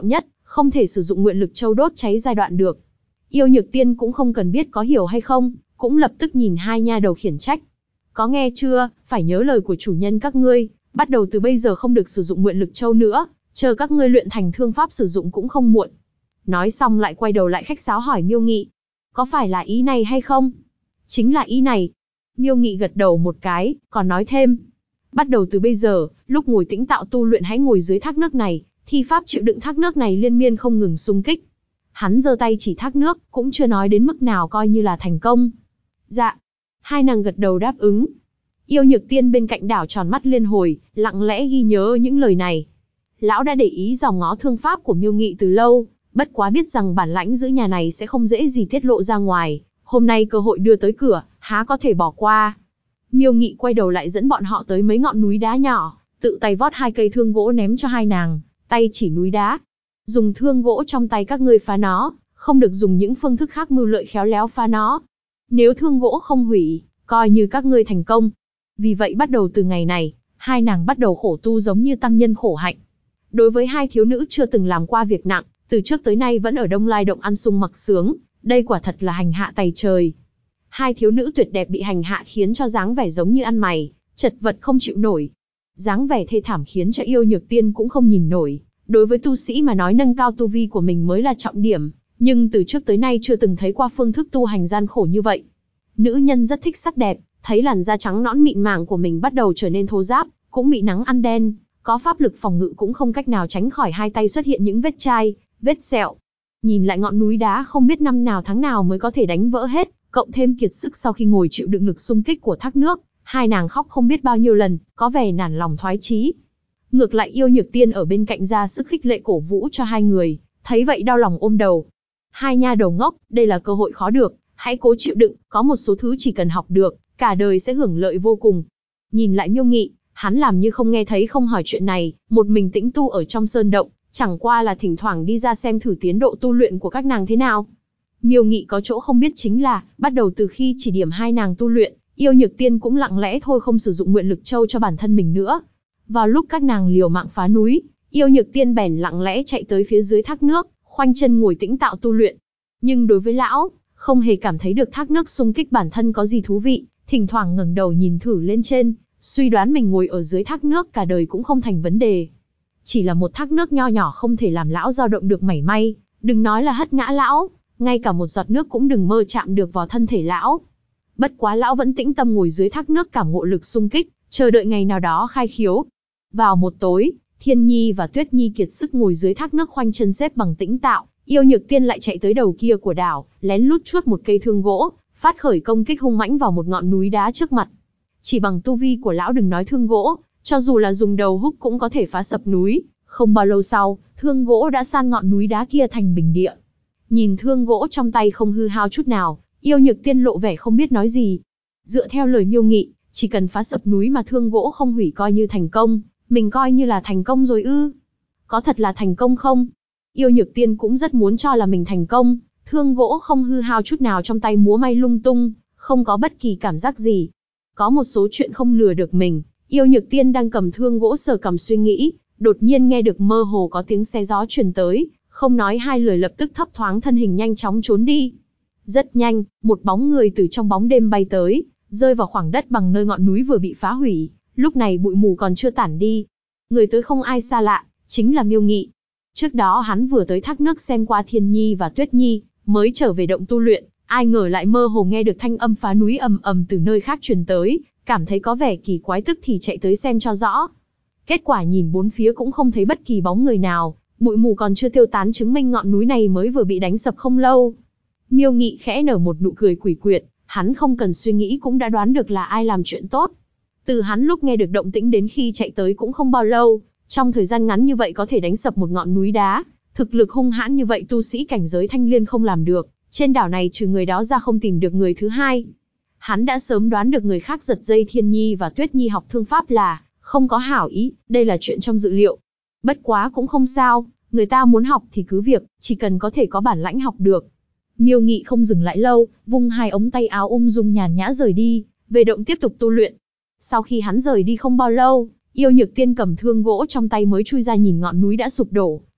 không thể sử dụng nguyện lực châu đốt cháy giai đoạn được. Yêu Nhược Tiên cũng không cần biết có hiểu hay không, cũng lập tức nhìn hai nha đầu khiển trách. Có nghe chưa, phải nhớ lời của chủ nhân các ngươi, bắt đầu từ bây giờ không được sử dụng nguyện lực châu nữa, chờ các ngươi luyện thành thương pháp sử dụng cũng không muộn. Nói xong lại quay đầu lại khách sáo hỏi Miêu Nghị, có phải là ý này hay không? Chính là ý này. Miêu Nghị gật đầu một cái, còn nói thêm, bắt đầu từ bây giờ, lúc ngồi tĩnh tạo tu luyện hãy ngồi dưới thác nước này, thi pháp chịu đựng thác nước này liên miên không ngừng xung kích. Hắn giơ tay chỉ thác nước, cũng chưa nói đến mức nào coi như là thành công. Dạ. Hai nàng gật đầu đáp ứng. Yêu Nhược Tiên bên cạnh đảo tròn mắt liên hồi, lặng lẽ ghi nhớ những lời này. Lão đã để ý dòm ngó thương pháp của Miêu Nghị từ lâu, bất quá biết rằng bản lãnh giữ nhà này sẽ không dễ gì tiết lộ ra ngoài. Hôm nay cơ hội đưa tới cửa, há có thể bỏ qua. Miêu Nghị quay đầu lại dẫn bọn họ tới mấy ngọn núi đá nhỏ, tự tay vót hai cây thương gỗ ném cho hai nàng, tay chỉ núi đá. Dùng thương gỗ trong tay các ngươi phá nó, không được dùng những phương thức khác mưu lợi khéo léo phá nó. Nếu thương gỗ không hủy, coi như các ngươi thành công. Vì vậy bắt đầu từ ngày này, hai nàng bắt đầu khổ tu giống như tăng nhân khổ hạnh. Đối với hai thiếu nữ chưa từng làm qua việc nặng, từ trước tới nay vẫn ở Đông Lai Động ăn sung mặc sướng, đây quả thật là hành hạ tày trời. Hai thiếu nữ tuyệt đẹp bị hành hạ khiến cho dáng vẻ giống như ăn mày, chật vật không chịu nổi. Dáng vẻ thê thảm khiến cho Yêu Nhược Tiên cũng không nhìn nổi. Đối với tu sĩ mà nói nâng cao tu vi của mình mới là trọng điểm, nhưng từ trước tới nay chưa từng thấy qua phương thức tu hành gian khổ như vậy. Nữ nhân rất thích sắc đẹp, thấy làn da trắng nõn mịn màng của mình bắt đầu trở nên thô ráp, cũng bị nắng ăn đen, có pháp lực phòng ngự cũng không cách nào tránh khỏi hai tay xuất hiện những vết chai, vết sẹo. Nhìn lại ngọn núi đá không biết năm nào tháng nào mới có thể đánh vỡ hết, cộng thêm kiệt sức sau khi ngồi chịu đựng lực xung kích của thác nước, hai nàng khóc không biết bao nhiêu lần, có vẻ nản lòng thoái chí. Ngược lại Yêu Nhược Tiên ở bên cạnh ra sức khích lệ cổ vũ cho hai người, thấy vậy đau lòng ôm đầu. Hai nha đầu ngốc, đây là cơ hội khó được, hãy cố chịu đựng, có một số thứ chỉ cần học được, cả đời sẽ hưởng lợi vô cùng. Nhìn lại Miêu Nghị, hắn làm như không nghe thấy không hỏi chuyện này, một mình tĩnh tu ở trong sơn động, chẳng qua là thỉnh thoảng đi ra xem thử tiến độ tu luyện của các nàng thế nào. Miêu Nghị có chỗ không biết chính là, bắt đầu từ khi chỉ điểm hai nàng tu luyện, Yêu Nhược Tiên cũng lặng lẽ thôi không sử dụng nguyện lực châu cho bản thân mình nữa. Vào lúc các nàng liều mạng phá núi, Yêu Nhược Tiên bèn lặng lẽ chạy tới phía dưới thác nước, khoanh chân ngồi tĩnh tạo tu luyện. Nhưng đối với lão, không hề cảm thấy được thác nước xung kích bản thân có gì thú vị, thỉnh thoảng ngẩng đầu nhìn thử lên trên, suy đoán mình ngồi ở dưới thác nước cả đời cũng không thành vấn đề. Chỉ là một thác nước nho nhỏ không thể làm lão dao động được mảy may, đừng nói là hất ngã lão, ngay cả một giọt nước cũng đừng mơ chạm được vào thân thể lão. Bất quá lão vẫn tĩnh tâm ngồi dưới thác nước cảm ngộ lực xung kích, chờ đợi ngày nào đó khai khiếu. Vào một tối, Thiên Nhi và Tuyết Nhi kiệt sức ngồi dưới thác nước khoanh chân xếp bằng tĩnh tạo, Yêu Nhược Tiên lại chạy tới đầu kia của đảo, lén lút chuốt một cây thương gỗ, phát khởi công kích hung mãnh vào một ngọn núi đá trước mặt. Chỉ bằng tu vi của lão đừng nói thương gỗ, cho dù là dùng đầu húc cũng có thể phá sập núi. Không bao lâu sau, thương gỗ đã san ngọn núi đá kia thành bình địa. Nhìn thương gỗ trong tay không hư hao chút nào, Yêu Nhược Tiên lộ vẻ không biết nói gì. Dựa theo lời Miêu Nghị, chỉ cần phá sập núi mà thương gỗ không hủy coi như thành công, mình coi như là thành công rồi ư? Có thật là thành công không? Yêu Nhược Tiên cũng rất muốn cho là mình thành công, thương gỗ không hư hao chút nào trong tay múa may lung tung, không có bất kỳ cảm giác gì. Có một số chuyện không lừa được mình, Yêu Nhược Tiên đang cầm thương gỗ sờ cằm suy nghĩ, đột nhiên nghe được mơ hồ có tiếng xe gió truyền tới, không nói hai lời lập tức thấp thoáng thân hình nhanh chóng trốn đi. Rất nhanh, một bóng người từ trong bóng đêm bay tới, rơi vào khoảng đất bằng nơi ngọn núi vừa bị phá hủy, lúc này bụi mù còn chưa tản đi. Người tới không ai xa lạ, chính là Miêu Nghị. Trước đó hắn vừa tới thác nước xem qua Thiên Nhi và Tuyết Nhi, mới trở về động tu luyện, ai ngờ lại mơ hồ nghe được thanh âm phá núi ầm ầm từ nơi khác truyền tới, cảm thấy có vẻ kỳ quái tức thì chạy tới xem cho rõ. Kết quả nhìn bốn phía cũng không thấy bất kỳ bóng người nào, bụi mù còn chưa tiêu tán chứng minh ngọn núi này mới vừa bị đánh sập không lâu. Miêu Nghị khẽ nở một nụ cười quỷ quyệt, hắn không cần suy nghĩ cũng đã đoán được là ai làm chuyện tốt. Từ hắn lúc nghe được động tĩnh đến khi chạy tới cũng không bao lâu, trong thời gian ngắn như vậy có thể đánh sập một ngọn núi đá, thực lực hung hãn như vậy tu sĩ cảnh giới thanh liên không làm được, trên đảo này trừ người đó ra không tìm được người thứ hai. Hắn đã sớm đoán được người khác giật dây Thiên Nhi và Tuyết Nhi học thương pháp là không có hảo ý, đây là chuyện trong dự liệu. Bất quá cũng không sao, người ta muốn học thì cứ việc, chỉ cần có thể có bản lãnh học được. Miêu Nghị không dừng lại lâu, vung hai ống tay áo ung dung nhàn nhã rời đi, về động tiếp tục tu luyện. Sau khi hắn rời đi không bao lâu, Yêu Nhược Tiên cầm thương gỗ trong tay mới chui ra nhìn ngọn núi đã sụp đổ,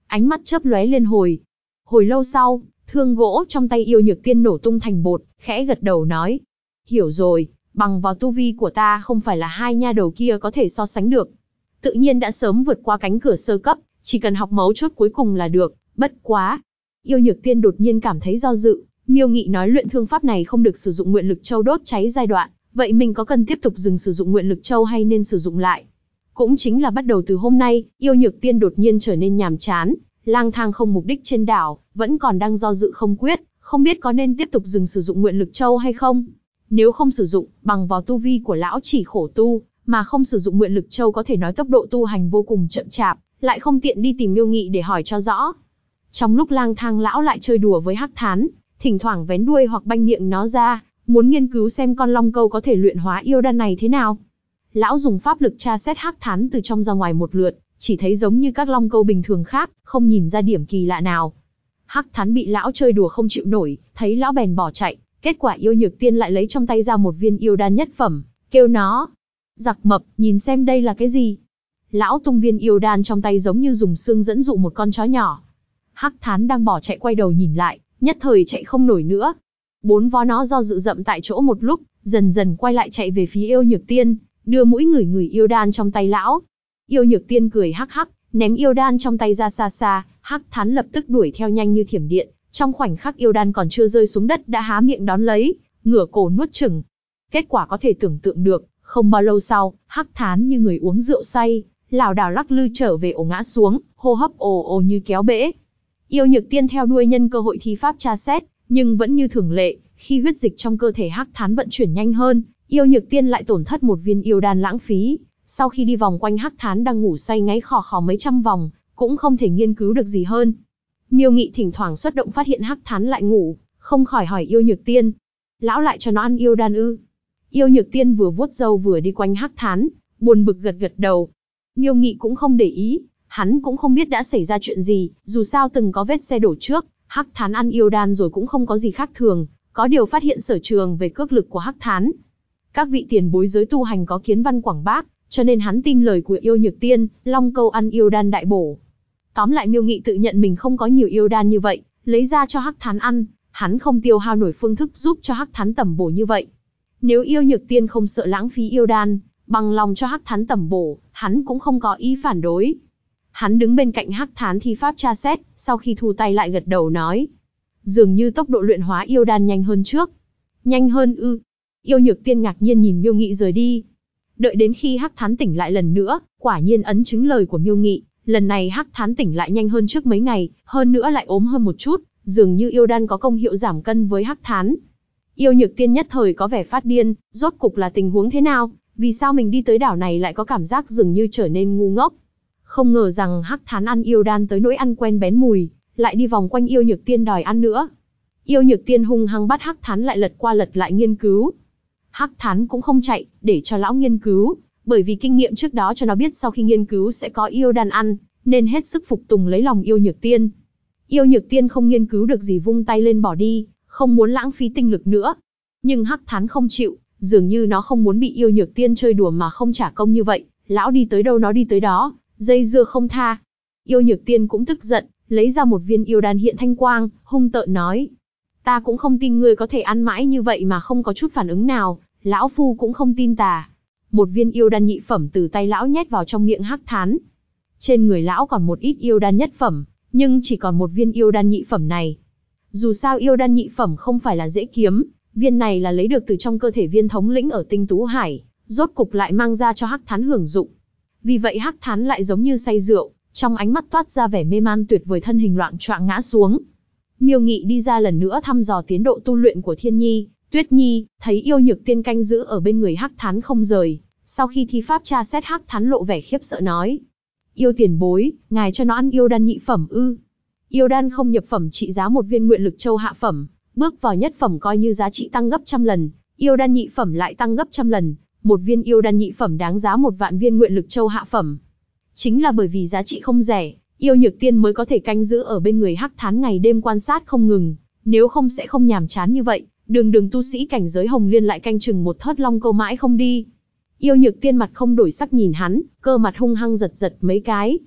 ánh mắt chớp lóe lên hồi lâu sau, thương gỗ trong tay Yêu Nhược Tiên nổ tung thành bột, khẽ gật đầu nói. Hiểu rồi, bằng vào tu vi của ta không phải là hai nha đầu kia có thể so sánh được. Tự nhiên đã sớm vượt qua cánh cửa sơ cấp, chỉ cần học mấu chốt cuối cùng là được, bất quá. Yêu Nhược Tiên đột nhiên cảm thấy do dự, Miêu Nghị nói luyện thương pháp này không được sử dụng nguyện lực châu đốt cháy giai đoạn, vậy mình có cần tiếp tục dừng sử dụng nguyện lực châu hay nên sử dụng lại? Cũng chính là bắt đầu từ hôm nay, Yêu Nhược Tiên đột nhiên trở nên nhàm chán, lang thang không mục đích trên đảo, vẫn còn đang do dự không quyết, không biết có nên tiếp tục dừng sử dụng nguyện lực châu hay không. Nếu không sử dụng, bằng vào tu vi của lão chỉ khổ tu, mà không sử dụng nguyện lực châu có thể nói tốc độ tu hành vô cùng chậm chạp, lại không tiện đi tìm Miêu Nghị để hỏi cho rõ. Trong lúc lang thang lão lại chơi đùa với Hắc Thán, thỉnh thoảng vén đuôi hoặc banh miệng nó ra, muốn nghiên cứu xem con long câu có thể luyện hóa yêu đan này thế nào. Lão dùng pháp lực tra xét Hắc Thán từ trong ra ngoài một lượt, chỉ thấy giống như các long câu bình thường khác, không nhìn ra điểm kỳ lạ nào. Hắc Thán bị lão chơi đùa không chịu nổi, thấy lão bèn bỏ chạy, kết quả Yêu Nhược Tiên lại lấy trong tay ra một viên yêu đan nhất phẩm, kêu nó. Giặc mập, nhìn xem đây là cái gì? Lão tung viên yêu đan trong tay giống như dùng xương dẫn dụ một con chó nhỏ. Hắc Thán đang bỏ chạy quay đầu nhìn lại, nhất thời chạy không nổi nữa. Bốn vó nó do dự dậm tại chỗ một lúc, dần dần quay lại chạy về phía Yêu Nhược Tiên, đưa mũi ngửi yêu đan trong tay lão. Yêu Nhược Tiên cười hắc hắc, ném yêu đan trong tay ra xa xa, Hắc Thán lập tức đuổi theo nhanh như thiểm điện, trong khoảnh khắc yêu đan còn chưa rơi xuống đất đã há miệng đón lấy, ngửa cổ nuốt chửng. Kết quả có thể tưởng tượng được, không bao lâu sau, Hắc Thán như người uống rượu say, lảo đảo lắc lư trở về ổ ngã xuống, hô hấp ồ ồ như kéo bể. Yêu Nhược Tiên theo đuôi nhân cơ hội thi pháp tra xét, nhưng vẫn như thường lệ, khi huyết dịch trong cơ thể Hắc Thán vận chuyển nhanh hơn, Yêu Nhược Tiên lại tổn thất một viên yêu đan lãng phí. Sau khi đi vòng quanh Hắc Thán đang ngủ say ngáy khò khò mấy trăm vòng, cũng không thể nghiên cứu được gì hơn. Miêu Nghị thỉnh thoảng xuất động phát hiện Hắc Thán lại ngủ, không khỏi hỏi Yêu Nhược Tiên. Lão lại cho nó ăn yêu đan ư? Yêu Nhược Tiên vừa vuốt râu vừa đi quanh Hắc Thán, buồn bực gật gật đầu. Miêu Nghị cũng không để ý, hắn cũng không biết đã xảy ra chuyện gì, dù sao từng có vết xe đổ trước, Hắc Thán ăn yêu đan rồi cũng không có gì khác thường, có điều phát hiện sở trường về cước lực của Hắc Thán. Các vị tiền bối giới tu hành có kiến văn quảng bác, cho nên hắn tin lời của Yêu Nhược Tiên, long câu ăn yêu đan đại bổ. Tóm lại Miêu Nghị tự nhận mình không có nhiều yêu đan như vậy, lấy ra cho Hắc Thán ăn, hắn không tiêu hao nổi phương thức giúp cho Hắc Thán tẩm bổ như vậy. Nếu Yêu Nhược Tiên không sợ lãng phí yêu đan, bằng lòng cho Hắc Thán tẩm bổ, hắn cũng không có ý phản đối. Hắn đứng bên cạnh Hắc Thán thi pháp tra xét, sau khi thu tay lại gật đầu nói. Dường như tốc độ luyện hóa yêu đan nhanh hơn trước. Nhanh hơn ư? Yêu Nhược Tiên ngạc nhiên nhìn Miêu Nghị rời đi. Đợi đến khi Hắc Thán tỉnh lại lần nữa, quả nhiên ấn chứng lời của Miêu Nghị, lần này Hắc Thán tỉnh lại nhanh hơn trước mấy ngày, hơn nữa lại ốm hơn một chút, dường như yêu đan có công hiệu giảm cân với Hắc Thán. Yêu Nhược Tiên nhất thời có vẻ phát điên, rốt cục là tình huống thế nào, vì sao mình đi tới đảo này lại có cảm giác dường như trở nên ngu ngốc. Không ngờ rằng Hắc Thán ăn yêu đan tới nỗi ăn quen bén mùi, lại đi vòng quanh Yêu Nhược Tiên đòi ăn nữa. Yêu Nhược Tiên hung hăng bắt Hắc Thán lại lật qua lật lại nghiên cứu. Hắc Thán cũng không chạy, để cho lão nghiên cứu, bởi vì kinh nghiệm trước đó cho nó biết sau khi nghiên cứu sẽ có yêu đan ăn, nên hết sức phục tùng lấy lòng Yêu Nhược Tiên. Yêu Nhược Tiên không nghiên cứu được gì vung tay lên bỏ đi, không muốn lãng phí tinh lực nữa. Nhưng Hắc Thán không chịu, dường như nó không muốn bị Yêu Nhược Tiên chơi đùa mà không trả công như vậy, lão đi tới đâu nó đi tới đó, dây dưa không tha. Yêu Nhược Tiên cũng tức giận, lấy ra một viên yêu đan hiện thanh quang, hung tợn nói. Ta cũng không tin ngươi có thể ăn mãi như vậy mà không có chút phản ứng nào, lão phu cũng không tin tà. Một viên yêu đan nhị phẩm từ tay lão nhét vào trong miệng Hắc Thán. Trên người lão còn một ít yêu đan nhất phẩm, nhưng chỉ còn một viên yêu đan nhị phẩm này. Dù sao yêu đan nhị phẩm không phải là dễ kiếm, viên này là lấy được từ trong cơ thể viên thống lĩnh ở Tinh Tú Hải, rốt cục lại mang ra cho Hắc Thán hưởng dụng. Vì vậy Hắc Thán lại giống như say rượu, trong ánh mắt toát ra vẻ mê man tuyệt vời, thân hình loạng choạng ngã xuống. Miêu Nghị đi ra lần nữa thăm dò tiến độ tu luyện của Thiên Nhi, Tuyết Nhi, thấy Yêu Nhược Tiên canh giữ ở bên người Hắc Thán không rời, sau khi thi pháp tra xét Hắc Thán lộ vẻ khiếp sợ nói. Yêu tiền bối, ngài cho nó ăn yêu đan nhị phẩm ư? Yêu đan không nhập phẩm trị giá một viên nguyện lực châu hạ phẩm, bước vào nhất phẩm coi như giá trị tăng gấp trăm lần, yêu đan nhị phẩm lại tăng gấp trăm lần, một viên yêu đan nhị phẩm đáng giá 1.000.000 viên nguyện lực châu hạ phẩm. Chính là bởi vì giá trị không rẻ, Yêu Nhược Tiên mới có thể canh giữ ở bên người Hắc Thán ngày đêm quan sát không ngừng, nếu không sẽ không nhàm chán như vậy, đường tu sĩ cảnh giới Hồng Liên lại canh chừng một thớt long câu mãi không đi. Yêu Nhược Tiên mặt không đổi sắc nhìn hắn, cơ mặt hung hăng giật giật mấy cái.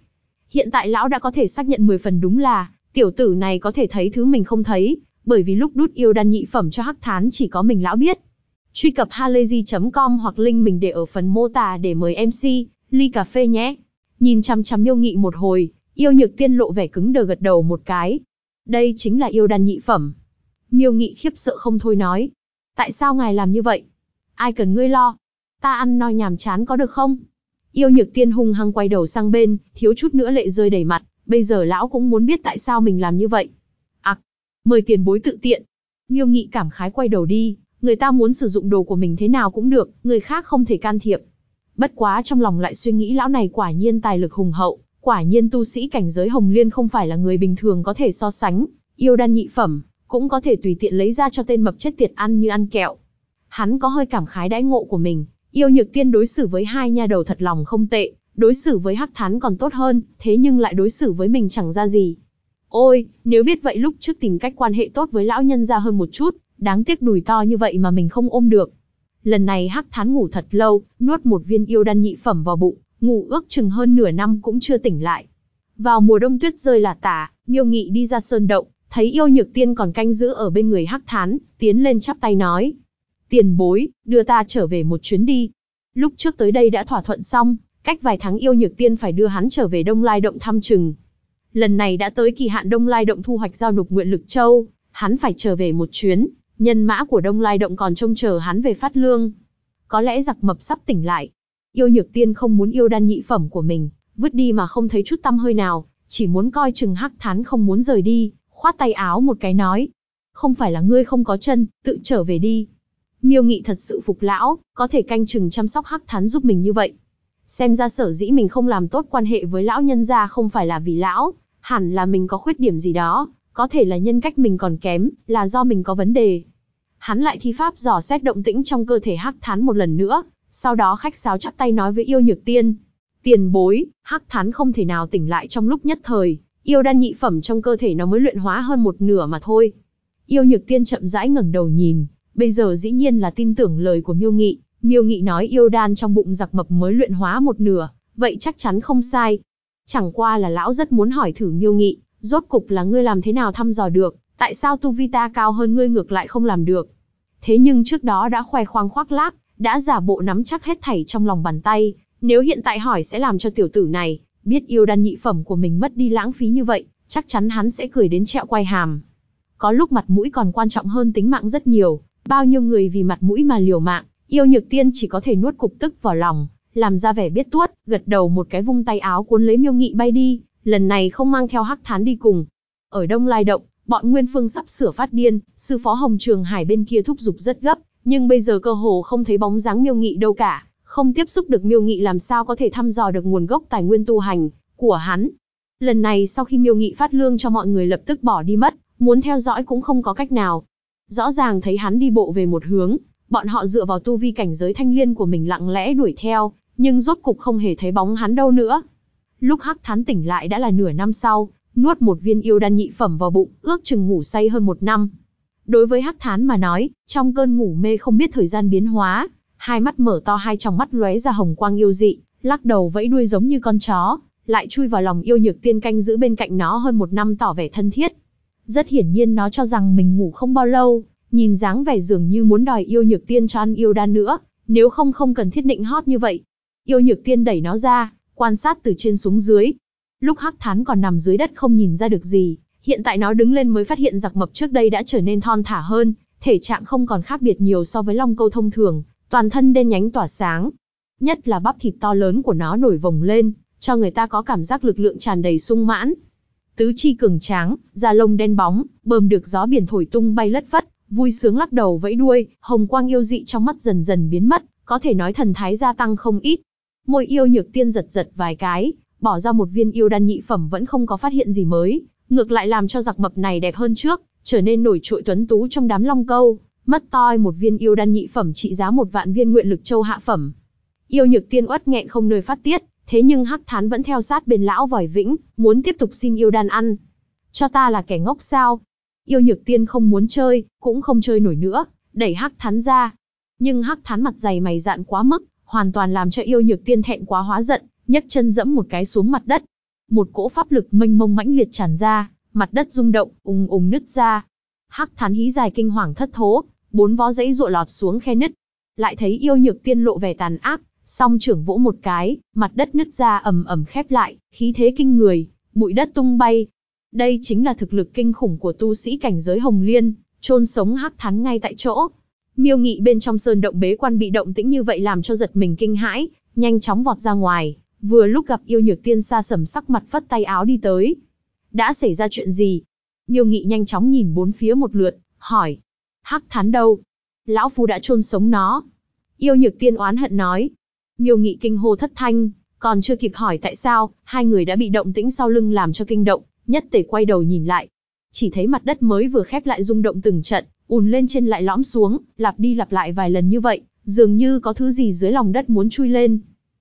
Hiện tại lão đã có thể xác nhận 10 phần đúng là, tiểu tử này có thể thấy thứ mình không thấy, bởi vì lúc đút yêu đan nhị phẩm cho Hắc Thán chỉ có mình lão biết. Truy cập halayzi.com hoặc link mình để ở phần mô tả để mời MC, ly cà phê nhé. Nhìn chằm chằm Miêu Nghị một hồi, Yêu Nhược Tiên lộ vẻ cứng đờ gật đầu một cái. Đây chính là yêu đan nhị phẩm. Miêu Nghị khiếp sợ không thôi nói. Tại sao ngài làm như vậy? Ai cần ngươi lo? Ta ăn no nhàm chán có được không? Yêu Nhược Tiên hung hăng quay đầu sang bên, thiếu chút nữa lệ rơi đầy mặt. Bây giờ lão cũng muốn biết tại sao mình làm như vậy. Mời tiền bối tự tiện. Miêu Nghị cảm khái quay đầu đi. Người ta muốn sử dụng đồ của mình thế nào cũng được, người khác không thể can thiệp. Bất quá trong lòng lại suy nghĩ lão này quả nhiên tài lực hùng hậu, quả nhiên tu sĩ cảnh giới Hồng Liên không phải là người bình thường có thể so sánh, yêu đan nhị phẩm, cũng có thể tùy tiện lấy ra cho tên mập chết tiệt ăn như ăn kẹo. Hắn có hơi cảm khái đãi ngộ của mình, Yêu Nhược Tiên đối xử với hai nha đầu thật lòng không tệ, đối xử với Hắc Thán còn tốt hơn, thế nhưng lại đối xử với mình chẳng ra gì. Ôi, nếu biết vậy lúc trước tìm cách quan hệ tốt với lão nhân gia hơn một chút, đáng tiếc đùi to như vậy mà mình không ôm được. Lần này Hắc Thán ngủ thật lâu, nuốt một viên yêu đan nhị phẩm vào bụng, ngủ ước chừng hơn nửa năm cũng chưa tỉnh lại. Vào mùa đông tuyết rơi lả tả, Miêu Nghị đi ra sơn động, thấy Yêu Nhược Tiên còn canh giữ ở bên người Hắc Thán, tiến lên chắp tay nói. Tiền bối, đưa ta trở về một chuyến đi. Lúc trước tới đây đã thỏa thuận xong, cách vài tháng Yêu Nhược Tiên phải đưa hắn trở về Đông Lai Động thăm chừng. Lần này đã tới kỳ hạn Đông Lai Động thu hoạch giao nộp nguyện lực châu, hắn phải trở về một chuyến, nhân mã của Đông Lai Động còn trông chờ hắn về phát lương. Có lẽ giặc mập sắp tỉnh lại. Yêu Nhược Tiên không muốn yêu đan nhị phẩm của mình vứt đi mà không thấy chút tăm hơi nào, chỉ muốn coi chừng Hắc Thán không muốn rời đi, khoát tay áo một cái nói. Không phải là ngươi không có chân, tự trở về đi. Miêu Nghị thật sự phục lão, có thể canh chừng chăm sóc Hắc Thán giúp mình như vậy. Xem ra sở dĩ mình không làm tốt quan hệ với lão nhân gia không phải là vì lão, hẳn là mình có khuyết điểm gì đó, có thể là nhân cách mình còn kém, là do mình có vấn đề. Hắn lại thi pháp dò xét động tĩnh trong cơ thể Hắc Thán một lần nữa, sau đó khách sáo chắp tay nói với Yêu Nhược Tiên. Tiền bối, Hắc Thán không thể nào tỉnh lại trong lúc nhất thời, yêu đan nhị phẩm trong cơ thể nó mới luyện hóa hơn một nửa mà thôi. Yêu Nhược Tiên chậm rãi ngẩng đầu nhìn, bây giờ dĩ nhiên là tin tưởng lời của Miêu Nghị. Miêu Nghị nói yêu đan trong bụng giặc mập mới luyện hóa một nửa, vậy chắc chắn không sai. Chẳng qua là lão rất muốn hỏi thử Miêu Nghị, rốt cục là ngươi làm thế nào thăm dò được, tại sao tu vi ta cao hơn ngươi ngược lại không làm được. Thế nhưng trước đó đã khoe khoang khoác lác, đã giả bộ nắm chắc hết thảy trong lòng bàn tay, nếu hiện tại hỏi sẽ làm cho tiểu tử này biết yêu đan nhị phẩm của mình mất đi lãng phí như vậy, chắc chắn hắn sẽ cười đến trẹo quay hàm. Có lúc mặt mũi còn quan trọng hơn tính mạng rất nhiều, bao nhiêu người vì mặt mũi mà liều mạng. Yêu Nhược Tiên chỉ có thể nuốt cục tức vào lòng, làm ra vẻ biết tuốt, gật đầu một cái vung tay áo cuốn lấy Miêu Nghị bay đi, lần này không mang theo Hắc Thán đi cùng. Ở Đông Lai Động, bọn Nguyên Phương sắp sửa phát điên, sư phó Hồng Trường Hải bên kia thúc giục rất gấp, nhưng bây giờ cơ hồ không thấy bóng dáng Miêu Nghị đâu cả, không tiếp xúc được Miêu Nghị làm sao có thể thăm dò được nguồn gốc tài nguyên tu hành của hắn. Lần này sau khi Miêu Nghị phát lương cho mọi người lập tức bỏ đi mất, muốn theo dõi cũng không có cách nào. Rõ ràng thấy hắn đi bộ về một hướng, bọn họ dựa vào tu vi cảnh giới thanh liên của mình lặng lẽ đuổi theo, nhưng rốt cục không hề thấy bóng hắn đâu nữa. Lúc Hắc Thán tỉnh lại đã là nửa năm sau, nuốt một viên yêu đan nhị phẩm vào bụng, ước chừng ngủ say hơn một năm. Đối với Hắc Thán mà nói, trong cơn ngủ mê không biết thời gian biến hóa, hai mắt mở to, hai tròng mắt lóe ra hồng quang yêu dị, lắc đầu vẫy đuôi giống như con chó, lại chui vào lòng Yêu Nhược Tiên canh giữ bên cạnh nó hơn một năm tỏ vẻ thân thiết. Rất hiển nhiên nó cho rằng mình ngủ không bao lâu, nhìn dáng vẻ dường như muốn đòi Yêu Nhược Tiên cho ăn yêu đan nữa, nếu không cần thiết nịnh hót như vậy. Yêu Nhược Tiên đẩy nó ra, quan sát từ trên xuống dưới. Lúc Hắc Thán còn nằm dưới đất không nhìn ra được gì, hiện tại nó đứng lên mới phát hiện giặc mập trước đây đã trở nên thon thả hơn, thể trạng không còn khác biệt nhiều so với long câu thông thường, toàn thân đen nhánh tỏa sáng. Nhất là bắp thịt to lớn của nó nổi vồng lên, cho người ta có cảm giác lực lượng tràn đầy sung mãn. Tứ chi cường tráng, da lông đen bóng, bờm được gió biển thổi tung bay lất phất, vui sướng lắc đầu vẫy đuôi, hồng quang yêu dị trong mắt dần dần biến mất, có thể nói thần thái gia tăng không ít. Môi Yêu Nhược Tiên giật giật vài cái, bỏ ra một viên yêu đan nhị phẩm vẫn không có phát hiện gì mới, ngược lại làm cho giặc mập này đẹp hơn trước, trở nên nổi trội tuấn tú trong đám long câu, mất toi một viên yêu đan nhị phẩm trị giá 1 vạn viên nguyện lực châu hạ phẩm. Yêu Nhược Tiên uất nghẹn không nơi phát tiết, thế nhưng Hắc Thán vẫn theo sát bên lão Vòi Vĩnh, muốn tiếp tục xin yêu đan ăn. Cho ta là kẻ ngốc sao? Yêu Nhược Tiên không muốn chơi, cũng không chơi nổi nữa, đẩy Hắc Thán ra. Nhưng Hắc Thán mặt dày mày dạn quá mức, hoàn toàn làm cho Yêu Nhược Tiên thẹn quá hóa giận, nhấc chân dẫm một cái xuống mặt đất. Một cỗ pháp lực mênh mông mãnh liệt tràn ra, mặt đất rung động, ùng ùng nứt ra. Hắc Thán hí dài kinh hoàng thất thố, bốn vó giãy giụa lọt xuống khe nứt. Lại thấy Yêu Nhược Tiên lộ vẻ tàn ác, song trưởng vỗ một cái, mặt đất nứt ra ầm ầm khép lại, khí thế kinh người, bụi đất tung bay. Đây chính là thực lực kinh khủng của tu sĩ cảnh giới Hồng Liên, chôn sống Hắc Thán ngay tại chỗ. Miêu Nghị bên trong sơn động bế quan bị động tĩnh như vậy làm cho giật mình kinh hãi, nhanh chóng vọt ra ngoài, vừa lúc gặp Yêu Nhược Tiên xa sầm sắc mặt phất tay áo đi tới. Đã xảy ra chuyện gì? Miêu Nghị nhanh chóng nhìn bốn phía một lượt, hỏi. Hắc Thán đâu? Lão phu đã chôn sống nó. Yêu Nhược Tiên oán hận nói. Miêu Nghị kinh hô thất thanh, còn chưa kịp hỏi tại sao, hai người đã bị động tĩnh sau lưng làm cho kinh động, nhất tề quay đầu nhìn lại. Chỉ thấy mặt đất mới vừa khép lại rung động từng trận, ùn lên trên lại lõm xuống, lặp đi lặp lại vài lần như vậy, dường như có thứ gì dưới lòng đất muốn chui lên.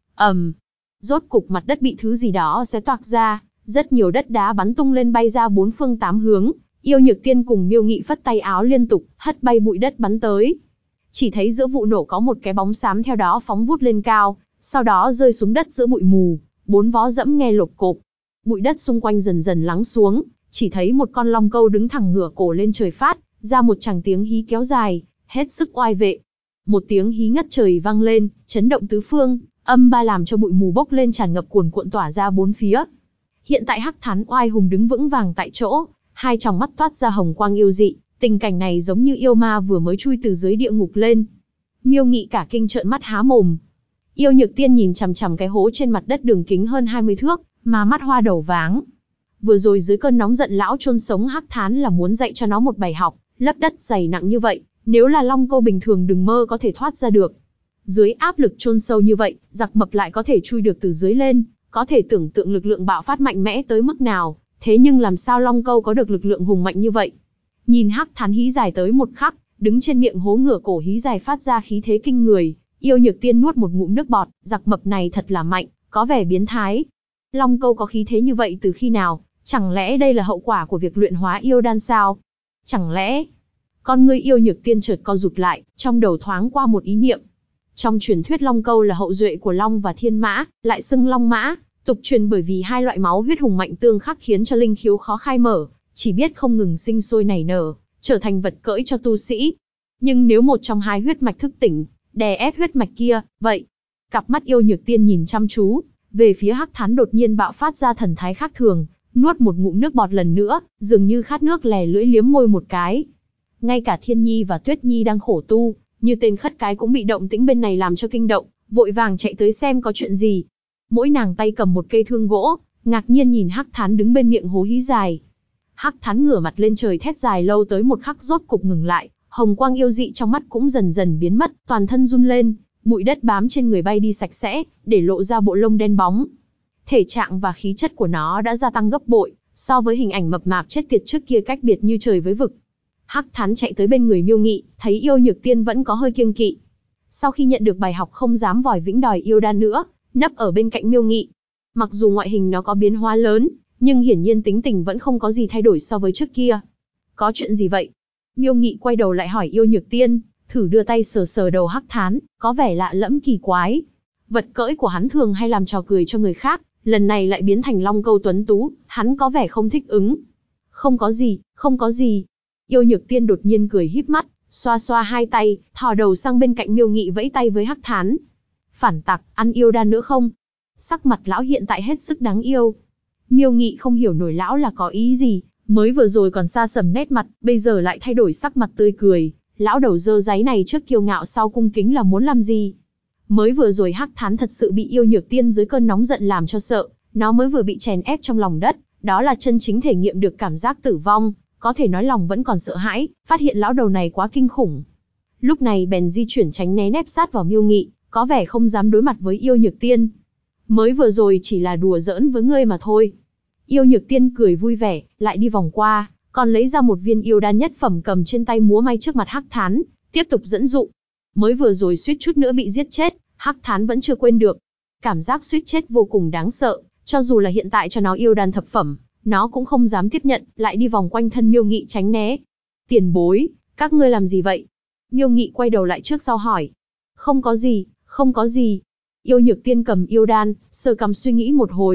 Rốt cục mặt đất bị thứ gì đó xé toạc ra, rất nhiều đất đá bắn tung lên bay ra bốn phương tám hướng. Yêu Nhược Tiên cùng Miêu Nghị phất tay áo liên tục, hất bay bụi đất bắn tới. Chỉ thấy giữa vụ nổ có một cái bóng xám theo đó phóng vút lên cao, sau đó rơi xuống đất giữa bụi mù, bốn vó dẫm nghe lộp cộp. Bụi đất xung quanh dần dần lắng xuống, chỉ thấy một con long câu đứng thẳng ngửa cổ lên trời phát ra một tràng tiếng hí kéo dài, hết sức oai vệ. Một tiếng hí ngất trời vang lên, chấn động tứ phương, âm ba làm cho bụi mù bốc lên tràn ngập cuồn cuộn tỏa ra bốn phía. Hiện tại Hắc Thán oai hùng đứng vững vàng tại chỗ, hai tròng mắt toát ra hồng quang yêu dị, tình cảnh này giống như yêu ma vừa mới chui từ dưới địa ngục lên. Miêu Nghị cả kinh trợn mắt há mồm. Yêu Nhược Tiên nhìn chằm chằm cái hố trên mặt đất đường kính hơn 20 thước, mà mắt hoa đầu váng. Vừa rồi dưới cơn nóng giận lão chôn sống Hắc Thán là muốn dạy cho nó một bài học, lấp đất dày nặng như vậy, nếu là long câu bình thường đừng mơ có thể thoát ra được. Dưới áp lực chôn sâu như vậy, giặc mập lại có thể chui được từ dưới lên, có thể tưởng tượng lực lượng bạo phát mạnh mẽ tới mức nào, thế nhưng làm sao long câu có được lực lượng hùng mạnh như vậy? Nhìn Hắc Thán hí dài tới một khắc, đứng trên miệng hố ngửa cổ hí dài phát ra khí thế kinh người, Yêu Nhược Tiên nuốt một ngụm nước bọt, giặc mập này thật là mạnh, có vẻ biến thái. Long câu có khí thế như vậy từ khi nào? Chẳng lẽ đây là hậu quả của việc luyện hóa yêu đan sao? Chẳng lẽ... Con ngươi Yêu Nhược Tiên chợt co rụt lại, trong đầu thoáng qua một ý niệm. Trong truyền thuyết long câu là hậu duệ của long và thiên mã, lại xưng long mã, tục truyền bởi vì hai loại máu huyết hùng mạnh tương khắc khiến cho linh khiếu khó khai mở, chỉ biết không ngừng sinh sôi nảy nở, trở thành vật cưỡi cho tu sĩ. Nhưng nếu một trong hai huyết mạch thức tỉnh, đè ép huyết mạch kia, vậy? Cặp mắt Yêu Nhược Tiên nhìn chăm chú, về phía Hắc Thán đột nhiên bạo phát ra thần thái khác thường, nuốt một ngụm nước bọt lần nữa, dường như khát nước lè lưỡi liếm môi một cái. Ngay cả Thiên Nhi và Tuyết Nhi đang khổ tu, như tên khất cái cũng bị động tĩnh bên này làm cho kinh động, vội vàng chạy tới xem có chuyện gì. Mỗi nàng tay cầm một cây thương gỗ, ngạc nhiên nhìn Hắc Thán đứng bên miệng hố hí dài. Hắc Thán ngửa mặt lên trời thét dài lâu tới một khắc rốt cục ngừng lại, hồng quang yêu dị trong mắt cũng dần dần biến mất, toàn thân run lên, bụi đất bám trên người bay đi sạch sẽ, để lộ ra bộ lông đen bóng. Thể trạng và khí chất của nó đã gia tăng gấp bội, so với hình ảnh mập mạp chết tiệt trước kia cách biệt như trời với vực. Hắc Thán chạy tới bên người Miêu Nghị, thấy Yêu Nhược Tiên vẫn có hơi kiêng kỵ. Sau khi nhận được bài học không dám vòi vĩnh đòi yêu đan nữa, nấp ở bên cạnh Miêu Nghị. Mặc dù ngoại hình nó có biến hóa lớn, nhưng hiển nhiên tính tình vẫn không có gì thay đổi so với trước kia. Có chuyện gì vậy? Miêu Nghị quay đầu lại hỏi Yêu Nhược Tiên, thử đưa tay sờ sờ đầu Hắc Thán, có vẻ lạ lẫm kỳ quái. Vật cưỡi của hắn thường hay làm trò cười cho người khác, lần này lại biến thành long câu tuấn tú, hắn có vẻ không thích ứng. Không có gì, không có gì. Yêu Nhược Tiên đột nhiên cười híp mắt, xoa xoa hai tay, thò đầu sang bên cạnh Miêu Nghị vẫy tay với Hắc Thán. Phản tặc, ăn yêu đan nữa không? Sắc mặt lão hiện tại hết sức đáng yêu. Miêu Nghị không hiểu nổi lão là có ý gì, mới vừa rồi còn xa sầm nét mặt, bây giờ lại thay đổi sắc mặt tươi cười. Lão đầu dơ dáy này trước kiêu ngạo sau cung kính là muốn làm gì? Mới vừa rồi Hắc Thán thật sự bị Yêu Nhược Tiên dưới cơn nóng giận làm cho sợ, nó mới vừa bị chèn ép trong lòng đất, đó là chân chính thể nghiệm được cảm giác tử vong, có thể nói lòng vẫn còn sợ hãi, phát hiện lão đầu này quá kinh khủng. Lúc này bèn di chuyển tránh né nép sát vào Miêu Nghị, có vẻ không dám đối mặt với Yêu Nhược Tiên. Mới vừa rồi chỉ là đùa giỡn với ngươi mà thôi. Yêu Nhược Tiên cười vui vẻ, lại đi vòng qua, còn lấy ra một viên yêu đan nhất phẩm cầm trên tay múa may trước mặt Hắc Thán, tiếp tục dẫn dụ. Mới vừa rồi suýt chút nữa bị giết chết, Hắc Thán vẫn chưa quên được. Cảm giác suýt chết vô cùng đáng sợ, cho dù là hiện tại cho nó yêu đan thập phẩm, nó cũng không dám tiếp nhận, lại đi vòng quanh thân Miêu Nghị tránh né. Tiền bối, các ngươi làm gì vậy? Miêu Nghị quay đầu lại trước sau hỏi. Không có gì, không có gì. Yêu Nhược Tiên cầm yêu đan, sờ cằm suy nghĩ một hồi,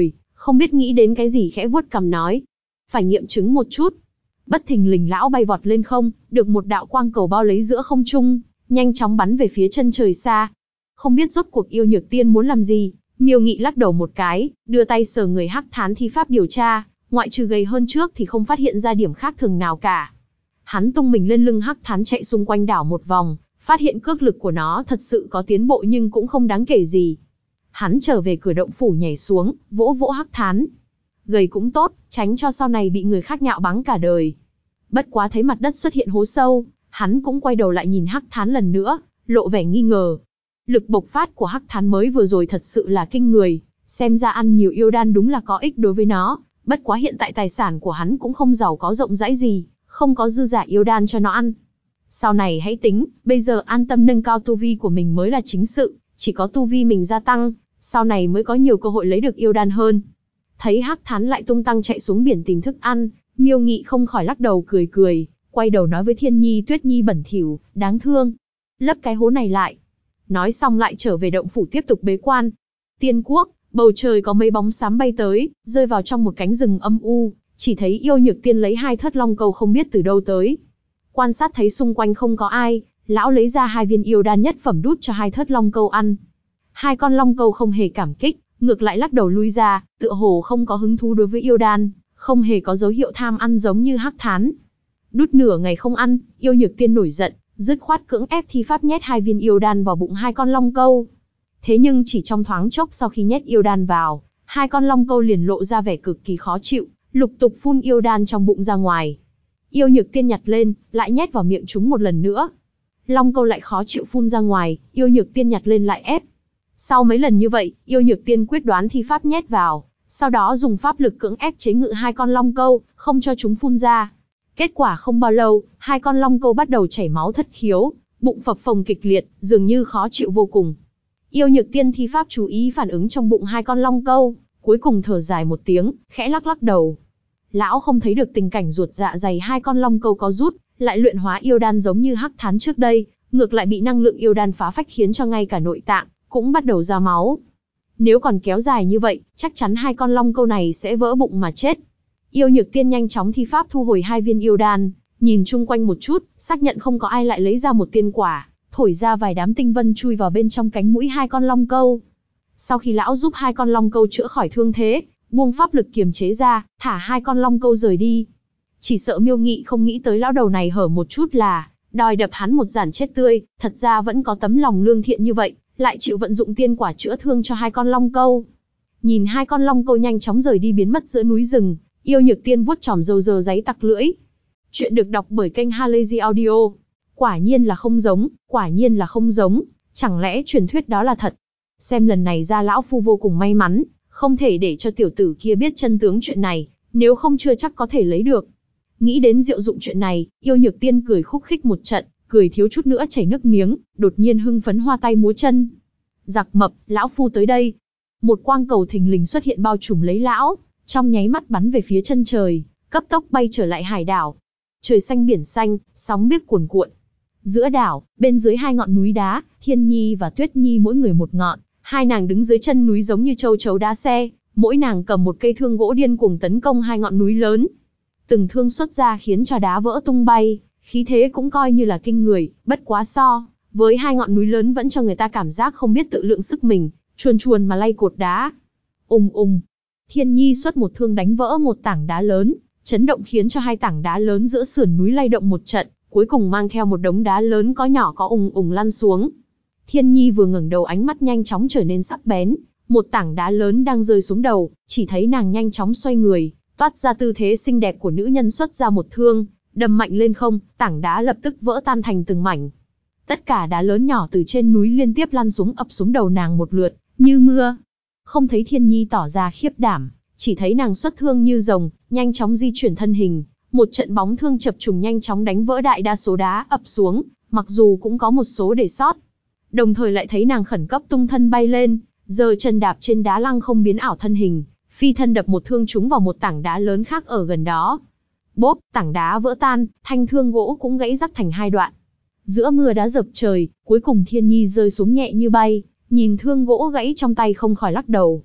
không biết nghĩ đến cái gì khẽ vuốt cằm nói. Phải nghiệm chứng một chút. Bất thình lình lão bay vọt lên không, được một đạo quang cầu bao lấy giữa không trung, nhanh chóng bắn về phía chân trời xa. Không biết rốt cuộc Yêu Nhược Tiên muốn làm gì, Miêu Nghị lắc đầu một cái, đưa tay sờ người Hắc Thán thi pháp điều tra, ngoại trừ gầy hơn trước thì không phát hiện ra điểm khác thường nào cả. Hắn tung mình lên lưng Hắc Thán chạy xung quanh đảo một vòng, phát hiện cước lực của nó thật sự có tiến bộ nhưng cũng không đáng kể gì. Hắn trở về cửa động phủ nhảy xuống, vỗ vỗ Hắc Thán. Gầy cũng tốt, tránh cho sau này bị người khác nhạo báng cả đời. Bất quá thấy mặt đất xuất hiện hố sâu, hắn cũng quay đầu lại nhìn Hắc Thán lần nữa, lộ vẻ nghi ngờ. Lực bộc phát của Hắc Thán mới vừa rồi thật sự là kinh người, xem ra ăn nhiều yêu đan đúng là có ích đối với nó, bất quá hiện tại tài sản của hắn cũng không giàu có rộng rãi gì, không có dư giả yêu đan cho nó ăn. Sau này hãy tính, bây giờ an tâm nâng cao tu vi của mình mới là chính sự, chỉ có tu vi mình gia tăng, sau này mới có nhiều cơ hội lấy được yêu đan hơn. Thấy Hắc Thán lại tung tăng chạy xuống biển tìm thức ăn, Miêu Nghị không khỏi lắc đầu cười cười, quay đầu nói với Thiên Nhi Tuyết Nhi bẩn thỉu, đáng thương. Lấp cái hố này lại. Nói xong lại trở về động phủ tiếp tục bế quan. Tiên quốc, bầu trời có mấy bóng xám bay tới, rơi vào trong một cánh rừng âm u, chỉ thấy Yêu Nhược Tiên lấy 2 thất long câu không biết từ đâu tới. Quan sát thấy xung quanh không có ai, lão lấy ra 2 viên yêu đan nhất phẩm đút cho 2 thất long câu ăn. 2 con long câu không hề cảm kích, ngược lại lắc đầu lui ra, tựa hồ không có hứng thú đối với yêu đan, không hề có dấu hiệu tham ăn giống như Hắc Thán. Đút nửa ngày không ăn, Yêu Nhược Tiên nổi giận, dứt khoát cưỡng ép thi pháp nhét 2 viên yêu đan vào bụng 2 con long câu. Thế nhưng chỉ trong thoáng chốc sau khi nhét yêu đan vào, 2 con long câu liền lộ ra vẻ cực kỳ khó chịu, lục tục phun yêu đan trong bụng ra ngoài. Yêu Nhược Tiên nhặt lên, lại nhét vào miệng chúng một lần nữa. Long câu lại khó chịu phun ra ngoài, Yêu Nhược Tiên nhặt lên lại ép. Sau mấy lần như vậy, Yêu Nhược Tiên quyết đoán thi pháp nhét vào, sau đó dùng pháp lực cưỡng ép chế ngự 2 con long câu, không cho chúng phun ra. Kết quả không bao lâu, 2 con long câu bắt đầu chảy máu thất khiếu, bụng phập phồng kịch liệt, dường như khó chịu vô cùng. Yêu Nhược Tiên thi pháp chú ý phản ứng trong bụng 2 con long câu, cuối cùng thở dài một tiếng, khẽ lắc lắc đầu. Lão không thấy được tình cảnh ruột dạ dày 2 con long câu có rút, lại luyện hóa yêu đan giống như Hắc Thán trước đây, ngược lại bị năng lượng yêu đan phá phách khiến cho ngay cả nội tạng cũng bắt đầu ra máu. Nếu còn kéo dài như vậy, chắc chắn 2 con long câu này sẽ vỡ bụng mà chết. Yêu Nhược Tiên nhanh chóng thi pháp thu hồi 2 viên yêu đan, nhìn chung quanh một chút, xác nhận không có ai lại lấy ra một tiên quả, thổi ra vài đám tinh vân chui vào bên trong cánh mũi 2 con long câu. Sau khi lão giúp 2 con long câu chữa khỏi thương thế, buông pháp lực kiềm chế ra, thả 2 con long câu rời đi. Chỉ sợ Miêu Nghị không nghĩ tới lão đầu này hở một chút là đòi đập hắn một giản chết tươi, thật ra vẫn có tấm lòng lương thiện như vậy, lại chịu vận dụng tiên quả chữa thương cho 2 con long câu. Nhìn 2 con long câu nhanh chóng rời đi biến mất giữa núi rừng, Yêu Nhược Tiên vuốt chòm râu dờ giấy tặc lưỡi. Chuyện được đọc bởi kênh Halazy Audio. Quả nhiên là không giống, quả nhiên là không giống, chẳng lẽ truyền thuyết đó là thật? Xem lần này ra lão phu vô cùng may mắn, không thể để cho tiểu tử kia biết chân tướng chuyện này, nếu không chưa chắc có thể lấy được. Nghĩ đến diệu dụng chuyện này, Yêu Nhược Tiên cười khúc khích một trận, cười thiếu chút nữa chảy nước miếng, đột nhiên hưng phấn hoa tay múa chân. Giặc mập, lão phu tới đây. Một quang cầu thình lình xuất hiện bao trùm lấy lão, trong nháy mắt bắn về phía chân trời, cấp tốc bay trở lại hải đảo. Trời xanh biển xanh, sóng biếc cuồn cuộn. Giữa đảo, bên dưới 2 ngọn núi đá, Thiên Nhi và Tuyết Nhi mỗi người một ngọn, 2 nàng đứng dưới chân núi giống như châu chấu đá xe, mỗi nàng cầm một cây thương gỗ điên cuồng tấn công 2 ngọn núi lớn. Từng thương xuất ra khiến cho đá vỡ tung bay, khí thế cũng coi như là kinh người, bất quá so với 2 ngọn núi lớn vẫn cho người ta cảm giác không biết tự lượng sức mình, chuồn chuồn mà lay cột đá. Ùng ùng. Thiên Nhi xuất một thương đánh vỡ một tảng đá lớn, chấn động khiến cho 2 tảng đá lớn giữa sườn núi lay động một trận, cuối cùng mang theo một đống đá lớn có nhỏ có ùng ùng lăn xuống. Thiên Nhi vừa ngẩng đầu ánh mắt nhanh chóng trở nên sắc bén, một tảng đá lớn đang rơi xuống đầu, chỉ thấy nàng nhanh chóng xoay người, toát ra tư thế xinh đẹp của nữ nhân xuất ra một thương, đâm mạnh lên không, tảng đá lập tức vỡ tan thành từng mảnh. Tất cả đá lớn nhỏ từ trên núi liên tiếp lăn xuống ập xuống đầu nàng một lượt, như mưa. Không thấy Thiên Nhi tỏ ra khiếp đảm, chỉ thấy nàng xuất thương như rồng, nhanh chóng di chuyển thân hình, một trận bóng thương chập trùng nhanh chóng đánh vỡ đại đa số đá ập xuống, mặc dù cũng có một số để sót. Đồng thời lại thấy nàng khẩn cấp tung thân bay lên, giơ chân đạp trên đá lăng không biến ảo thân hình, phi thân đập một thương trúng vào một tảng đá lớn khác ở gần đó. Bốp, tảng đá vỡ tan, thanh thương gỗ cũng gãy rắc thành 2 đoạn. Giữa mưa đá dập trời, cuối cùng Thiên Nhi rơi xuống nhẹ như bay, nhìn thương gỗ gãy trong tay không khỏi lắc đầu.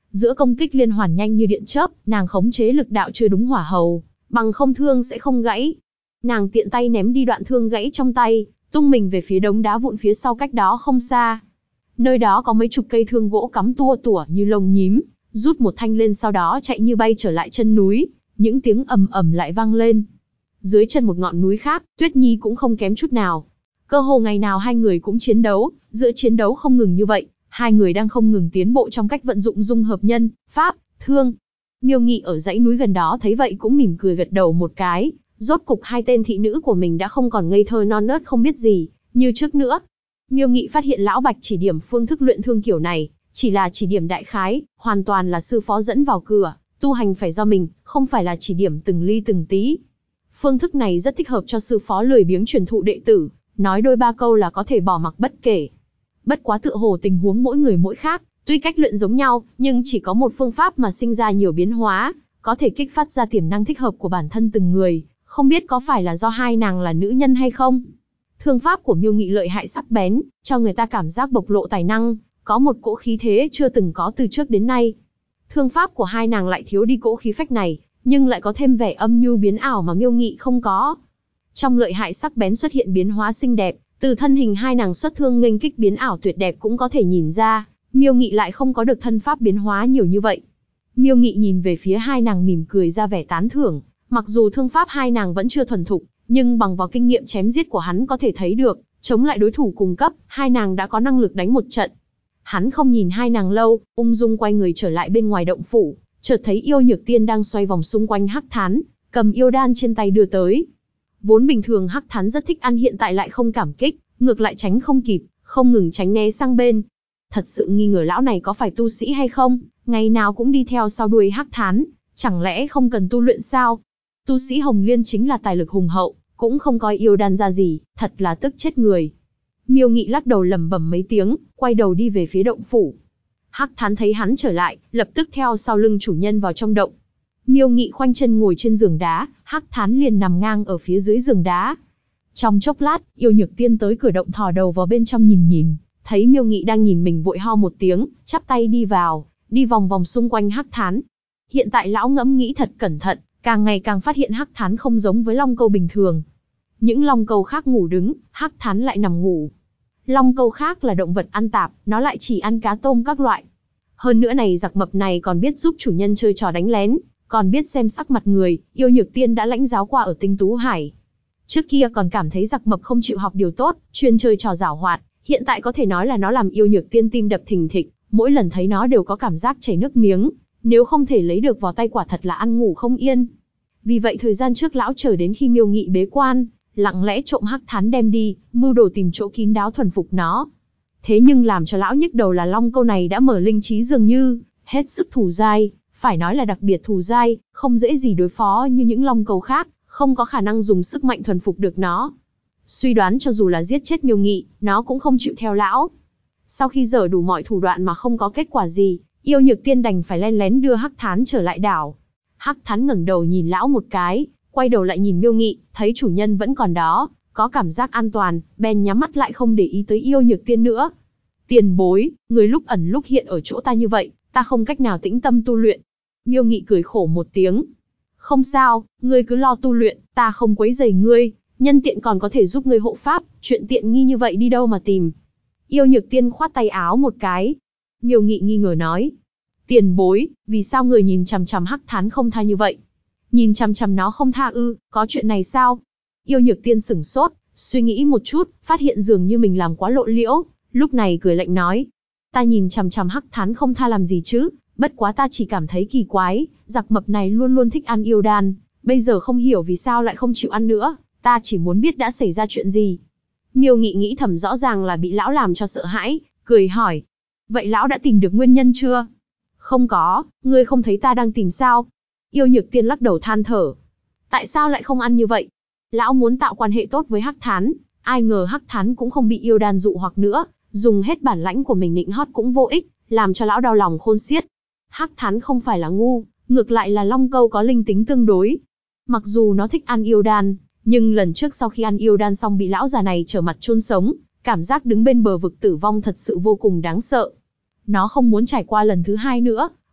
Giữa công kích liên hoàn nhanh như điện chớp, nàng khống chế lực đạo chưa đúng hỏa hầu, bằng không thương sẽ không gãy. Nàng tiện tay ném đi đoạn thương gãy trong tay, tung mình về phía đống đá vụn phía sau cách đó không xa. Nơi đó có mấy chục cây thương gỗ cắm tua tủa như lông nhím, rút một thanh lên sau đó chạy như bay trở lại chân núi, những tiếng ầm ầm lại vang lên. Dưới chân một ngọn núi khác, Tuyết Nhi cũng không kém chút nào. Cơ hồ ngày nào hai người cũng chiến đấu, giữa chiến đấu không ngừng như vậy, hai người đang không ngừng tiến bộ trong cách vận dụng dung hợp nhân, pháp, thương. Miêu Nghị ở dãy núi gần đó thấy vậy cũng mỉm cười gật đầu một cái, rốt cục hai tên thị nữ của mình đã không còn ngây thơ non nớt không biết gì, như trước nữa. Miêu Nghị phát hiện Lão Bạch chỉ điểm phương thức luyện thương kiểu này, chỉ là chỉ điểm đại khái, hoàn toàn là sư phó dẫn vào cửa, tu hành phải do mình, không phải là chỉ điểm từng ly từng tí. Phương thức này rất thích hợp cho sư phó lười biếng truyền thụ đệ tử, nói đôi ba câu là có thể bỏ mặc bất kể. Bất quá tựa hồ tình huống mỗi người mỗi khác, tuy cách luyện giống nhau, nhưng chỉ có một phương pháp mà sinh ra nhiều biến hóa, có thể kích phát ra tiềm năng thích hợp của bản thân từng người, không biết có phải là do hai nàng là nữ nhân hay không. Thương pháp của Miêu Nghị lợi hại sắc bén, cho người ta cảm giác bộc lộ tài năng, có một cỗ khí thế chưa từng có từ trước đến nay. Thương pháp của hai nàng lại thiếu đi cỗ khí phách này, nhưng lại có thêm vẻ âm nhu biến ảo mà Miêu Nghị không có. Trong lợi hại sắc bén xuất hiện biến hóa xinh đẹp, từ thân hình hai nàng xuất thương nghênh kích biến ảo tuyệt đẹp cũng có thể nhìn ra, Miêu Nghị lại không có được thân pháp biến hóa nhiều như vậy. Miêu Nghị nhìn về phía hai nàng mỉm cười ra vẻ tán thưởng, mặc dù thương pháp hai nàng vẫn chưa thuần thục, nhưng bằng vào kinh nghiệm chém giết của hắn có thể thấy được, chống lại đối thủ cùng cấp, hai nàng đã có năng lực đánh một trận. Hắn không nhìn hai nàng lâu, ung dung quay người trở lại bên ngoài động phủ, chợt thấy Yêu Nhược Tiên đang xoay vòng xung quanh Hắc Thán, cầm yêu đan trên tay đưa tới. Vốn bình thường Hắc Thán rất thích ăn hiện tại lại không cảm kích, ngược lại tránh không kịp, không ngừng tránh né sang bên. Thật sự nghi ngờ lão này có phải tu sĩ hay không, ngày nào cũng đi theo sau đuôi Hắc Thán, chẳng lẽ không cần tu luyện sao? Tu sĩ Hồng Liên chính là tài lực hùng hậu, cũng không coi yêu đan ra gì, thật là tức chết người. Miêu Nghị lắc đầu lẩm bẩm mấy tiếng, quay đầu đi về phía động phủ. Hắc Thán thấy hắn trở lại, lập tức theo sau lưng chủ nhân vào trong động. Miêu Nghị khoanh chân ngồi trên giường đá, Hắc Thán liền nằm ngang ở phía dưới giường đá. Trong chốc lát, Yêu Nhược Tiên tới cửa động thò đầu vào bên trong nhìn, thấy Miêu Nghị đang nhìn mình vội ho một tiếng, chắp tay đi vào, đi vòng vòng xung quanh Hắc Thán. Hiện tại lão ngẫm nghĩ thật cẩn thận, càng ngày càng phát hiện Hắc Thán không giống với long câu bình thường. Những long câu khác ngủ đứng, Hắc Thán lại nằm ngủ. Long câu khác là động vật ăn tạp, nó lại chỉ ăn cá tôm các loại. Hơn nữa này giặc mập này còn biết giúp chủ nhân chơi trò đánh lén, còn biết xem sắc mặt người, Yêu Nhược Tiên đã lãnh giáo qua ở Tinh Tú Hải. Trước kia còn cảm thấy giặc mập không chịu học điều tốt, chuyên chơi trò giảo hoạt, hiện tại có thể nói là nó làm Yêu Nhược Tiên tim đập thình thịch, mỗi lần thấy nó đều có cảm giác chảy nước miếng, nếu không thể lấy được vào tay quả thật là ăn ngủ không yên. Vì vậy thời gian trước lão chờ đến khi Miêu Nghị bế quan, lặng lẽ trộm Hắc Thán đem đi, mưu đồ tìm chỗ kín đáo thuần phục nó. Thế nhưng làm cho lão nhức đầu là long câu này đã mở linh trí dường như, hết sức thù dai, phải nói là đặc biệt thù dai, không dễ gì đối phó như những long câu khác, không có khả năng dùng sức mạnh thuần phục được nó. Suy đoán cho dù là giết chết Miêu Nghị, nó cũng không chịu theo lão. Sau khi dở đủ mọi thủ đoạn mà không có kết quả gì, Yêu Nhược Tiên đành phải len lén đưa Hắc Thán trở lại đảo. Hắc Thán ngẩng đầu nhìn lão một cái, quay đầu lại nhìn Miêu Nghị, thấy chủ nhân vẫn còn đó, có cảm giác an toàn, bèn nhắm mắt lại không để ý tới Yêu Nhược Tiên nữa. Tiền bối, người lúc ẩn lúc hiện ở chỗ ta như vậy, ta không cách nào tĩnh tâm tu luyện. Miêu Nghị cười khổ một tiếng. Không sao, ngươi cứ lo tu luyện, ta không quấy rầy ngươi, nhân tiện còn có thể giúp ngươi hộ pháp, chuyện tiện nghi như vậy đi đâu mà tìm. Yêu Nhược Tiên khoát tay áo một cái. Miêu Nghị nghi ngờ nói. Tiền bối, vì sao người nhìn chằm chằm Hắc Thán không tha như vậy? Nhìn chằm chằm nó không tha ư, có chuyện này sao? Yêu Nhược Tiên sửng sốt, suy nghĩ một chút, phát hiện dường như mình làm quá lộ liễu, lúc này cười lạnh nói. Ta nhìn chằm chằm Hắc Thán không tha làm gì chứ, bất quá ta chỉ cảm thấy kỳ quái, giặc mập này luôn luôn thích ăn yêu đan, bây giờ không hiểu vì sao lại không chịu ăn nữa, ta chỉ muốn biết đã xảy ra chuyện gì. Miêu Nghị nghĩ thầm rõ ràng là bị lão làm cho sợ hãi, cười hỏi. Vậy lão đã tìm được nguyên nhân chưa? Không có, ngươi không thấy ta đang tìm sao? Yêu Nhược Tiên lắc đầu than thở. Tại sao lại không ăn như vậy? Lão muốn tạo quan hệ tốt với Hắc Thán, ai ngờ Hắc Thán cũng không bị yêu đan dụ hoặc nữa, dùng hết bản lãnh của mình nịnh hót cũng vô ích, làm cho lão đau lòng khôn xiết. Hắc Thán không phải là ngu, ngược lại là long câu có linh tính tương đối. Mặc dù nó thích ăn yêu đan, nhưng lần trước sau khi ăn yêu đan xong bị lão già này trở mặt chôn sống, cảm giác đứng bên bờ vực tử vong thật sự vô cùng đáng sợ. Nó không muốn trải qua lần thứ hai nữa,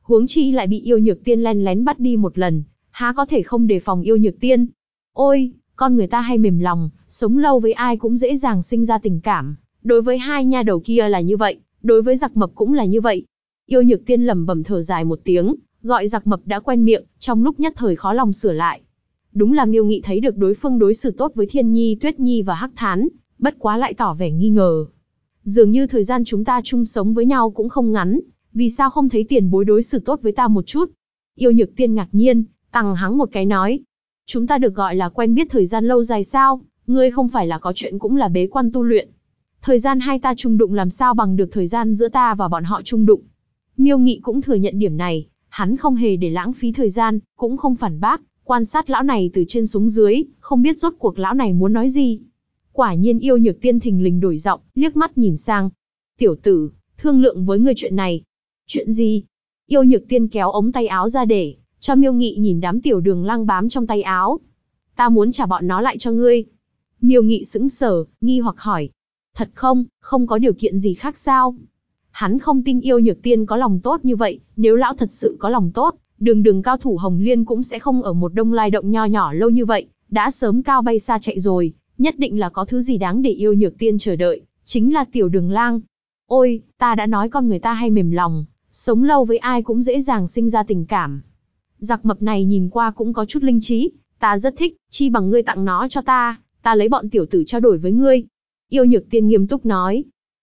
Huống chi lại bị yêu nhược tiên len lén bắt đi một lần, há có thể không đề phòng yêu nhược tiên. Ôi, con người ta hay mềm lòng, sống lâu với ai cũng dễ dàng sinh ra tình cảm. Đối với hai nha đầu kia là như vậy, đối với Giặc Mập cũng là như vậy. Yêu nhược tiên lẩm bẩm thở dài một tiếng, gọi Giặc Mập đã quen miệng, trong lúc nhất thời khó lòng sửa lại. Đúng là Miêu Nghị thấy được đối phương đối xử tốt với Thiên Nhi, Tuyết Nhi và Hắc Thán, bất quá lại tỏ vẻ nghi ngờ. Dường như thời gian chúng ta chung sống với nhau cũng không ngắn, vì sao không thấy tiền bối đối xử tốt với ta một chút? Yêu nhược tiên ngạc nhiên, tằng hắng một cái nói. Chúng ta được gọi là quen biết thời gian lâu dài sao, ngươi không phải là có chuyện cũng là bế quan tu luyện. Thời gian hai ta chung đụng làm sao bằng được thời gian giữa ta và bọn họ chung đụng. Miêu Nghị cũng thừa nhận điểm này, hắn không hề để lãng phí thời gian, cũng không phản bác, quan sát lão này từ trên xuống dưới, không biết rốt cuộc lão này muốn nói gì. Quả nhiên yêu nhược tiên thình lình đổi giọng, liếc mắt nhìn sang. Tiểu tử, thương lượng với ngươi chuyện này. Chuyện gì? Yêu nhược tiên kéo ống tay áo ra để cho Miêu Nghị nhìn đám tiểu đường lang bám trong tay áo. Ta muốn trả bọn nó lại cho ngươi. Miêu Nghị sững sờ, nghi hoặc hỏi. Thật không, không có điều kiện gì khác sao? Hắn không tin yêu nhược tiên có lòng tốt như vậy, nếu lão thật sự có lòng tốt, đường cao thủ Hồng Liên cũng sẽ không ở một Đông Lai động nho nhỏ lâu như vậy, đã sớm cao bay xa chạy rồi, nhất định là có thứ gì đáng để yêu nhược tiên chờ đợi, chính là tiểu đường lang. Ôi, ta đã nói con người ta hay mềm lòng, sống lâu với ai cũng dễ dàng sinh ra tình cảm. Giặc Mập này nhìn qua cũng có chút linh trí, ta rất thích, chi bằng ngươi tặng nó cho ta lấy bọn tiểu tử trao đổi với ngươi. Yêu nhược tiên nghiêm túc nói.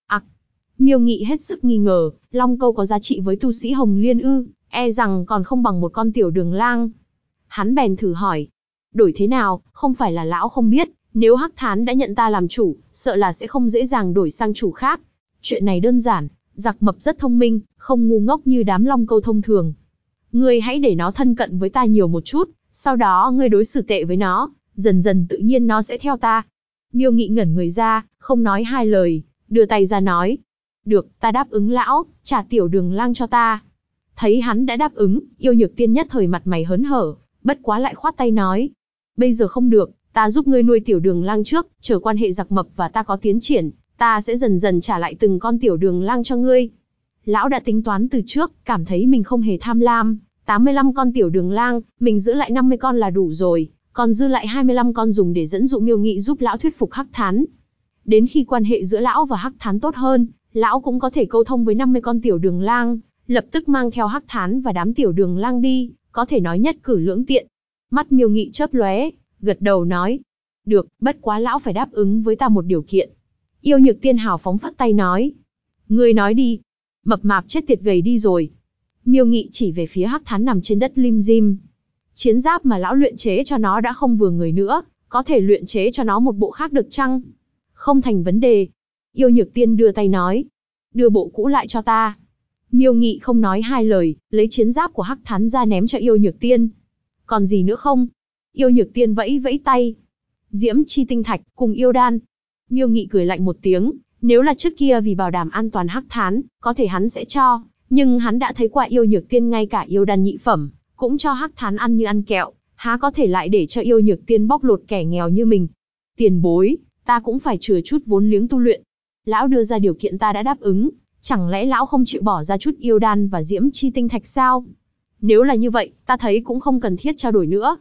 Miêu Nghị hết sức nghi ngờ, long câu có giá trị với tu sĩ Hồng Liên ư, e rằng còn không bằng một con tiểu đường lang. Hắn bèn thử hỏi. Đổi thế nào, không phải là lão không biết, nếu Hắc Thán đã nhận ta làm chủ, sợ là sẽ không dễ dàng đổi sang chủ khác. Chuyện này đơn giản, Giặc Mập rất thông minh, không ngu ngốc như đám long câu thông thường. Ngươi hãy để nó thân cận với ta nhiều một chút, sau đó ngươi đối xử tệ với nó, dần dần tự nhiên nó sẽ theo ta. Miêu Nghị ngẩn người ra, không nói hai lời, đưa tay ra nói. Được, ta đáp ứng lão, trả tiểu đường lang cho ta. Thấy hắn đã đáp ứng, yêu nhược tiên nhất thời mặt mày hớn hở, bất quá lại khoát tay nói. Bây giờ không được, ta giúp ngươi nuôi tiểu đường lang trước, chờ quan hệ Giặc Mập và ta có tiến triển, ta sẽ dần dần trả lại từng con tiểu đường lang cho ngươi. Lão đã tính toán từ trước, cảm thấy mình không hề tham lam, 85 con tiểu đường lang, mình giữ lại 50 con là đủ rồi, còn dư lại 25 con dùng để dẫn dụ Miêu Nghị giúp lão thuyết phục Hắc Thán. Đến khi quan hệ giữa lão và Hắc Thán tốt hơn, lão cũng có thể câu thông với 50 con tiểu đường lang, lập tức mang theo Hắc Thán và đám tiểu đường lang đi, có thể nói nhất cử lưỡng tiện. Mắt Miêu Nghị chớp lóe, gật đầu nói. Được, bất quá lão phải đáp ứng với ta một điều kiện. Yêu nhược tiên hào phóng phất tay nói. Ngươi nói đi. Mập mạp chết tiệt gầy đi rồi. Miêu Nghị chỉ về phía Hắc Thán nằm trên đất lim dim. Chiến giáp mà lão luyện chế cho nó đã không vừa người nữa, có thể luyện chế cho nó một bộ khác được chăng? Không thành vấn đề. Yêu nhược tiên đưa tay nói. Đưa bộ cũ lại cho ta. Miêu Nghị không nói hai lời, lấy chiến giáp của Hắc Thán ra ném cho yêu nhược tiên. Còn gì nữa không? Yêu nhược tiên vẫy vẫy tay. Diễm chi tinh thạch, cùng yêu đan. Miêu Nghị cười lạnh một tiếng, nếu là trước kia vì bảo đảm an toàn Hắc Thán, có thể hắn sẽ cho, nhưng hắn đã thấy qua yêu nhược tiên ngay cả yêu đan nhị phẩm, cũng cho Hắc Thán ăn như ăn kẹo, há có thể lại để cho yêu nhược tiên bóc lột kẻ nghèo như mình. Tiền bối, ta cũng phải chừa chút vốn liếng tu luyện. Lão đưa ra điều kiện ta đã đáp ứng, chẳng lẽ lão không chịu bỏ ra chút yêu đan và diễm chi tinh thạch sao? Nếu là như vậy, ta thấy cũng không cần thiết trao đổi nữa.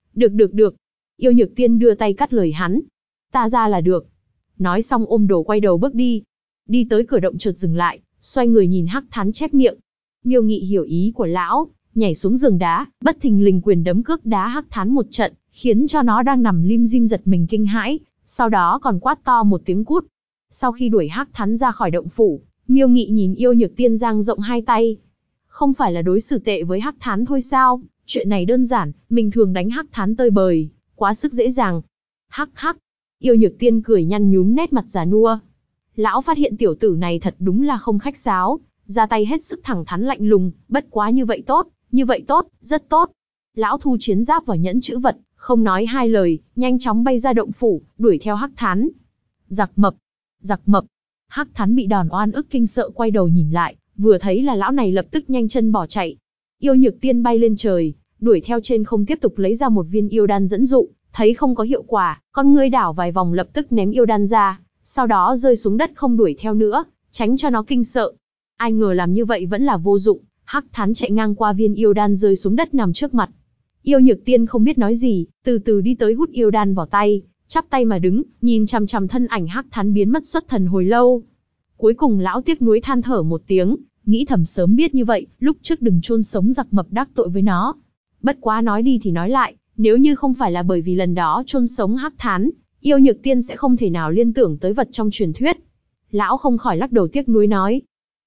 Được. Yêu nhược tiên đưa tay cắt lời hắn. Ta ra là được. Nói xong ôm đồ quay đầu bước đi. Đi tới cửa động chợt dừng lại, xoay người nhìn Hắc Thán chép miệng. Miêu Nghị hiểu ý của lão, nhảy xuống giường đá, bất thình lình quyền đấm cước đá Hắc Thán một trận, khiến cho nó đang nằm lim dim giật mình kinh hãi, sau đó còn quát to một tiếng cút. Sau khi đuổi Hắc Thán ra khỏi động phủ, Miêu Nghị nhìn yêu nhược tiên dang rộng hai tay. Không phải là đối xử tệ với Hắc Thán thôi sao? Chuyện này đơn giản, mình thường đánh Hắc Thán tơi bời, quá sức dễ dàng. Hắc hắc, yêu nhược tiên cười nhăn nhúm nét mặt già nua. Lão phát hiện tiểu tử này thật đúng là không khách sáo, ra tay hết sức thẳng thắn lạnh lùng, bất quá như vậy tốt, rất tốt. Lão thu chiến giáp vào nhẫn chữ vật, không nói hai lời, nhanh chóng bay ra động phủ, đuổi theo Hắc Thán. Giặc Mập. Hắc Thán bị đòn oan ức kinh sợ quay đầu nhìn lại, vừa thấy là lão này lập tức nhanh chân bỏ chạy. Yêu nhược tiên bay lên trời, đuổi theo trên không tiếp tục lấy ra một viên yêu đan dẫn dụ, thấy không có hiệu quả, con ngươi đảo vài vòng lập tức ném yêu đan ra, sau đó rơi xuống đất không đuổi theo nữa, tránh cho nó kinh sợ. Ai ngờ làm như vậy vẫn là vô dụng, Hắc Thán chạy ngang qua viên yêu đan rơi xuống đất nằm trước mặt. Yêu Nhược Tiên không biết nói gì, từ từ đi tới hút yêu đan vào tay, chắp tay mà đứng, nhìn chằm chằm thân ảnh Hắc Thán biến mất xuất thần hồi lâu. Cuối cùng lão tiếc nuối than thở một tiếng, nghĩ thầm sớm biết như vậy, lúc trước đừng chôn sống giặc mập đắc tội với nó. Bất quá nói đi thì nói lại, nếu như không phải là bởi vì lần đó chôn sống Hắc Thán, Yêu Nhược Tiên sẽ không thể nào liên tưởng tới vật trong truyền thuyết. Lão không khỏi lắc đầu tiếc nuối nói.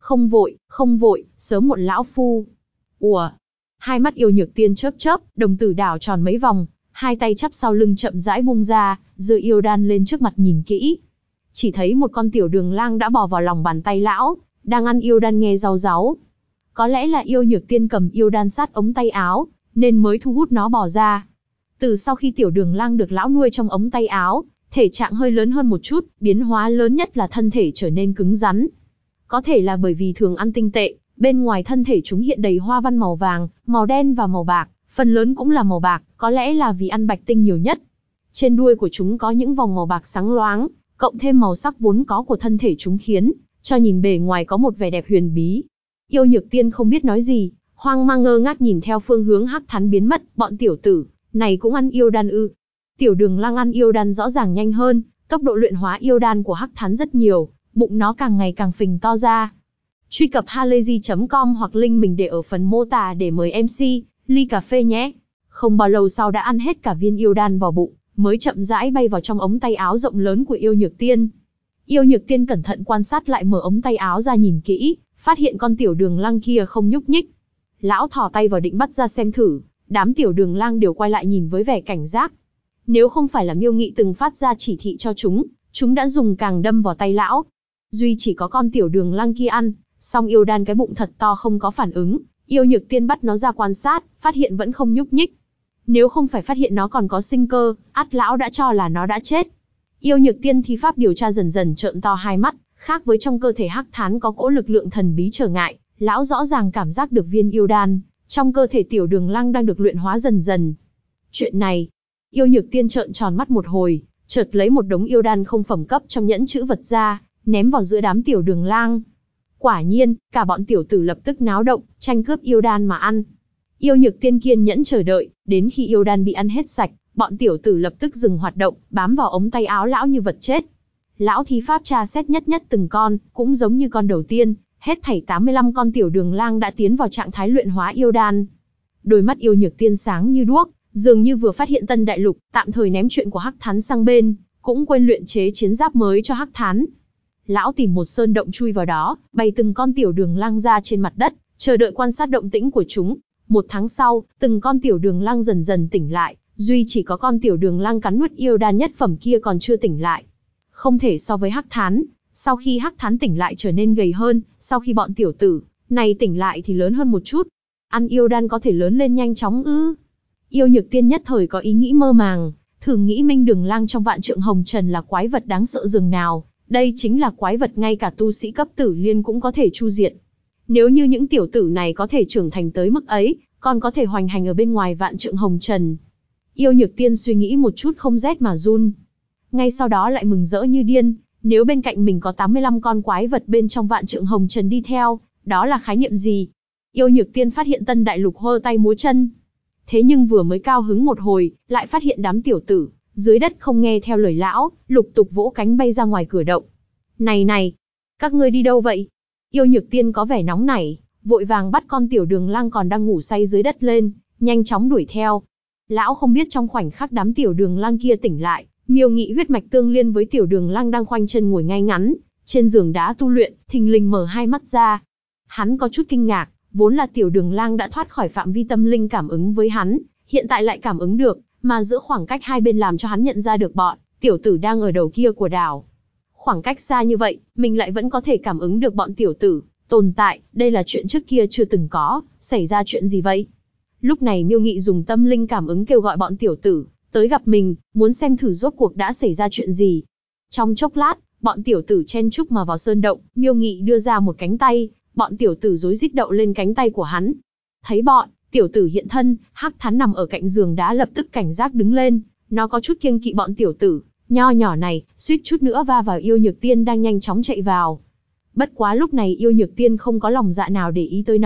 Không vội, sớm muộn lão phu. Ủa? Hai mắt Yêu Nhược Tiên chớp chớp, đồng tử đảo tròn mấy vòng, hai tay chắp sau lưng chậm rãi buông ra, giơ yêu đan lên trước mặt nhìn kỹ. Chỉ thấy một con tiểu đường lang đã bò vào lòng bàn tay lão, đang ăn yêu đan nghe rau ráu. Có lẽ là Yêu Nhược Tiên cầm yêu đan sát ống tay áo, nên mới thu hút nó bò ra. Từ sau khi tiểu đường lang được lão nuôi trong ống tay áo, thể trạng hơi lớn hơn một chút, biến hóa lớn nhất là thân thể trở nên cứng rắn. Có thể là bởi vì thường ăn tinh tệ, bên ngoài thân thể chúng hiện đầy hoa văn màu vàng, màu đen và màu bạc, phần lớn cũng là màu bạc, có lẽ là vì ăn bạch tinh nhiều nhất. Trên đuôi của chúng có những vòng màu bạc sáng loáng, cộng thêm màu sắc vốn có của thân thể chúng khiến cho nhìn bề ngoài có một vẻ đẹp huyền bí. Yêu Nhược Tiên không biết nói gì, hoang mang ngơ ngác nhìn theo phương hướng Hắc Thán biến mất, bọn tiểu tử này cũng ăn yêu đan ư? Tiểu đường lang ăn yêu đan rõ ràng nhanh hơn, tốc độ luyện hóa yêu đan của Hắc Thán rất nhiều, bụng nó càng ngày càng phình to ra. Truy cập halayzi.com hoặc link mình để ở phần mô tả để mời MC ly cà phê nhé. Không bao lâu sau đã ăn hết cả viên yêu đan vào bụng, mới chậm rãi bay vào trong ống tay áo rộng lớn của Yêu Nhược Tiên. Yêu Nhược Tiên cẩn thận quan sát lại, mở ống tay áo ra nhìn kỹ, phát hiện con tiểu đường lang kia không nhúc nhích. Lão thò tay vào định bắt ra xem thử, đám tiểu đường lang đều quay lại nhìn với vẻ cảnh giác. Nếu không phải là Miêu Nghị từng phát ra chỉ thị cho chúng đã dùng càng đâm vào tay lão. Duy chỉ có con tiểu đường lang kia ăn, song yêu đan cái bụng thật to không có phản ứng. Yêu Nhược Tiên bắt nó ra quan sát, phát hiện vẫn không nhúc nhích. Nếu không phải phát hiện nó còn có sinh cơ, ắt lão đã cho là nó đã chết. Yêu Nhược Tiên thi pháp điều tra dần dần trợn to hai mắt, khác với trong cơ thể Hắc Thán có cỗ lực lượng thần bí trở ngại, lão rõ ràng cảm giác được viên yêu đan trong cơ thể tiểu đường lang đang được luyện hóa dần dần. Chuyện này, Yêu Nhược Tiên trợn tròn mắt một hồi, chợt lấy một đống yêu đan không phẩm cấp trong nhẫn chữ vật ra, ném vào giữa đám tiểu đường lang. Quả nhiên, cả bọn tiểu tử lập tức náo động, tranh cướp yêu đan mà ăn. Yêu Nhược Tiên kiên nhẫn chờ đợi, đến khi yêu đan bị ăn hết sạch, bọn tiểu tử lập tức dừng hoạt động, bám vào ống tay áo lão như vật chết. Lão thi pháp tra xét nhất nhất từng con, cũng giống như con đầu tiên, hết thảy 85 con tiểu đường lang đã tiến vào trạng thái luyện hóa yêu đan. Đôi mắt Yêu Nhược Tiên sáng như đuốc, dường như vừa phát hiện tân đại lục, tạm thời ném chuyện của Hắc Thán sang bên, cũng quên luyện chế chiến giáp mới cho Hắc Thán. Lão tìm một sơn động chui vào đó, bày từng con tiểu đường lang ra trên mặt đất, chờ đợi quan sát động tĩnh của chúng. Một tháng sau, từng con tiểu đường lang dần dần tỉnh lại, duy chỉ có con tiểu đường lang cắn nuốt yêu đan nhất phẩm kia còn chưa tỉnh lại. Không thể so với Hắc Thán, sau khi Hắc Thán tỉnh lại trở nên gầy hơn, sau khi bọn tiểu tử này tỉnh lại thì lớn hơn một chút. Ăn yêu đan có thể lớn lên nhanh chóng ư? Yêu Nhược Tiên nhất thời có ý nghĩ mơ màng, thử nghĩ Minh Đường Lang trong Vạn Trượng Hồng Trần là quái vật đáng sợ dường nào, đây chính là quái vật ngay cả tu sĩ cấp Tử Liên cũng có thể chu diệt. Nếu như những tiểu tử này có thể trưởng thành tới mức ấy, còn có thể hoành hành ở bên ngoài Vạn Trượng Hồng Trần. Yêu Nhược Tiên suy nghĩ một chút không rét mà run. Ngay sau đó lại mừng rỡ như điên, nếu bên cạnh mình có 85 con quái vật bên trong Vạn Trượng Hồng Trần đi theo, đó là khái niệm gì? Yêu Nhược Tiên phát hiện tân đại lục hơ tay múa chân. Thế nhưng vừa mới cao hứng một hồi, lại phát hiện đám tiểu tử dưới đất không nghe theo lời lão, lục tục vỗ cánh bay ra ngoài cửa động. Này, các ngươi đi đâu vậy? Yêu Nhược Tiên có vẻ nóng nảy, vội vàng bắt con tiểu đường lang còn đang ngủ say dưới đất lên, nhanh chóng đuổi theo. Lão không biết trong khoảnh khắc đám tiểu đường lang kia tỉnh lại, Miêu Nghị huyết mạch tương liên với tiểu đường lang đang khoanh chân ngồi ngay ngắn trên giường đá tu luyện, thình lình mở hai mắt ra. Hắn có chút kinh ngạc, vốn là tiểu đường lang đã thoát khỏi phạm vi tâm linh cảm ứng với hắn, hiện tại lại cảm ứng được, mà giữa khoảng cách hai bên làm cho hắn nhận ra được bọn tiểu tử đang ở đầu kia của đảo. Khoảng cách xa như vậy, mình lại vẫn có thể cảm ứng được bọn tiểu tử tồn tại, đây là chuyện trước kia chưa từng có, xảy ra chuyện gì vậy? Lúc này Miêu Nghị dùng tâm linh cảm ứng kêu gọi bọn tiểu tử tới gặp mình, muốn xem thử rốt cuộc đã xảy ra chuyện gì. Trong chốc lát, bọn tiểu tử chen chúc mà vào sơn động, Miêu Nghị đưa ra một cánh tay, bọn tiểu tử rối rít đậu lên cánh tay của hắn. Thấy bọn tiểu tử hiện thân, Hắc Thán nằm ở cạnh giường đá lập tức cảnh giác đứng lên, nó có chút kiêng kỵ bọn tiểu tử nho nhỏ này, suýt chút nữa va vào Yêu Nhược Tiên đang nhanh chóng chạy vào. Bất quá lúc này Yêu Nhược Tiên không có lòng dạ nào để ý tới nó,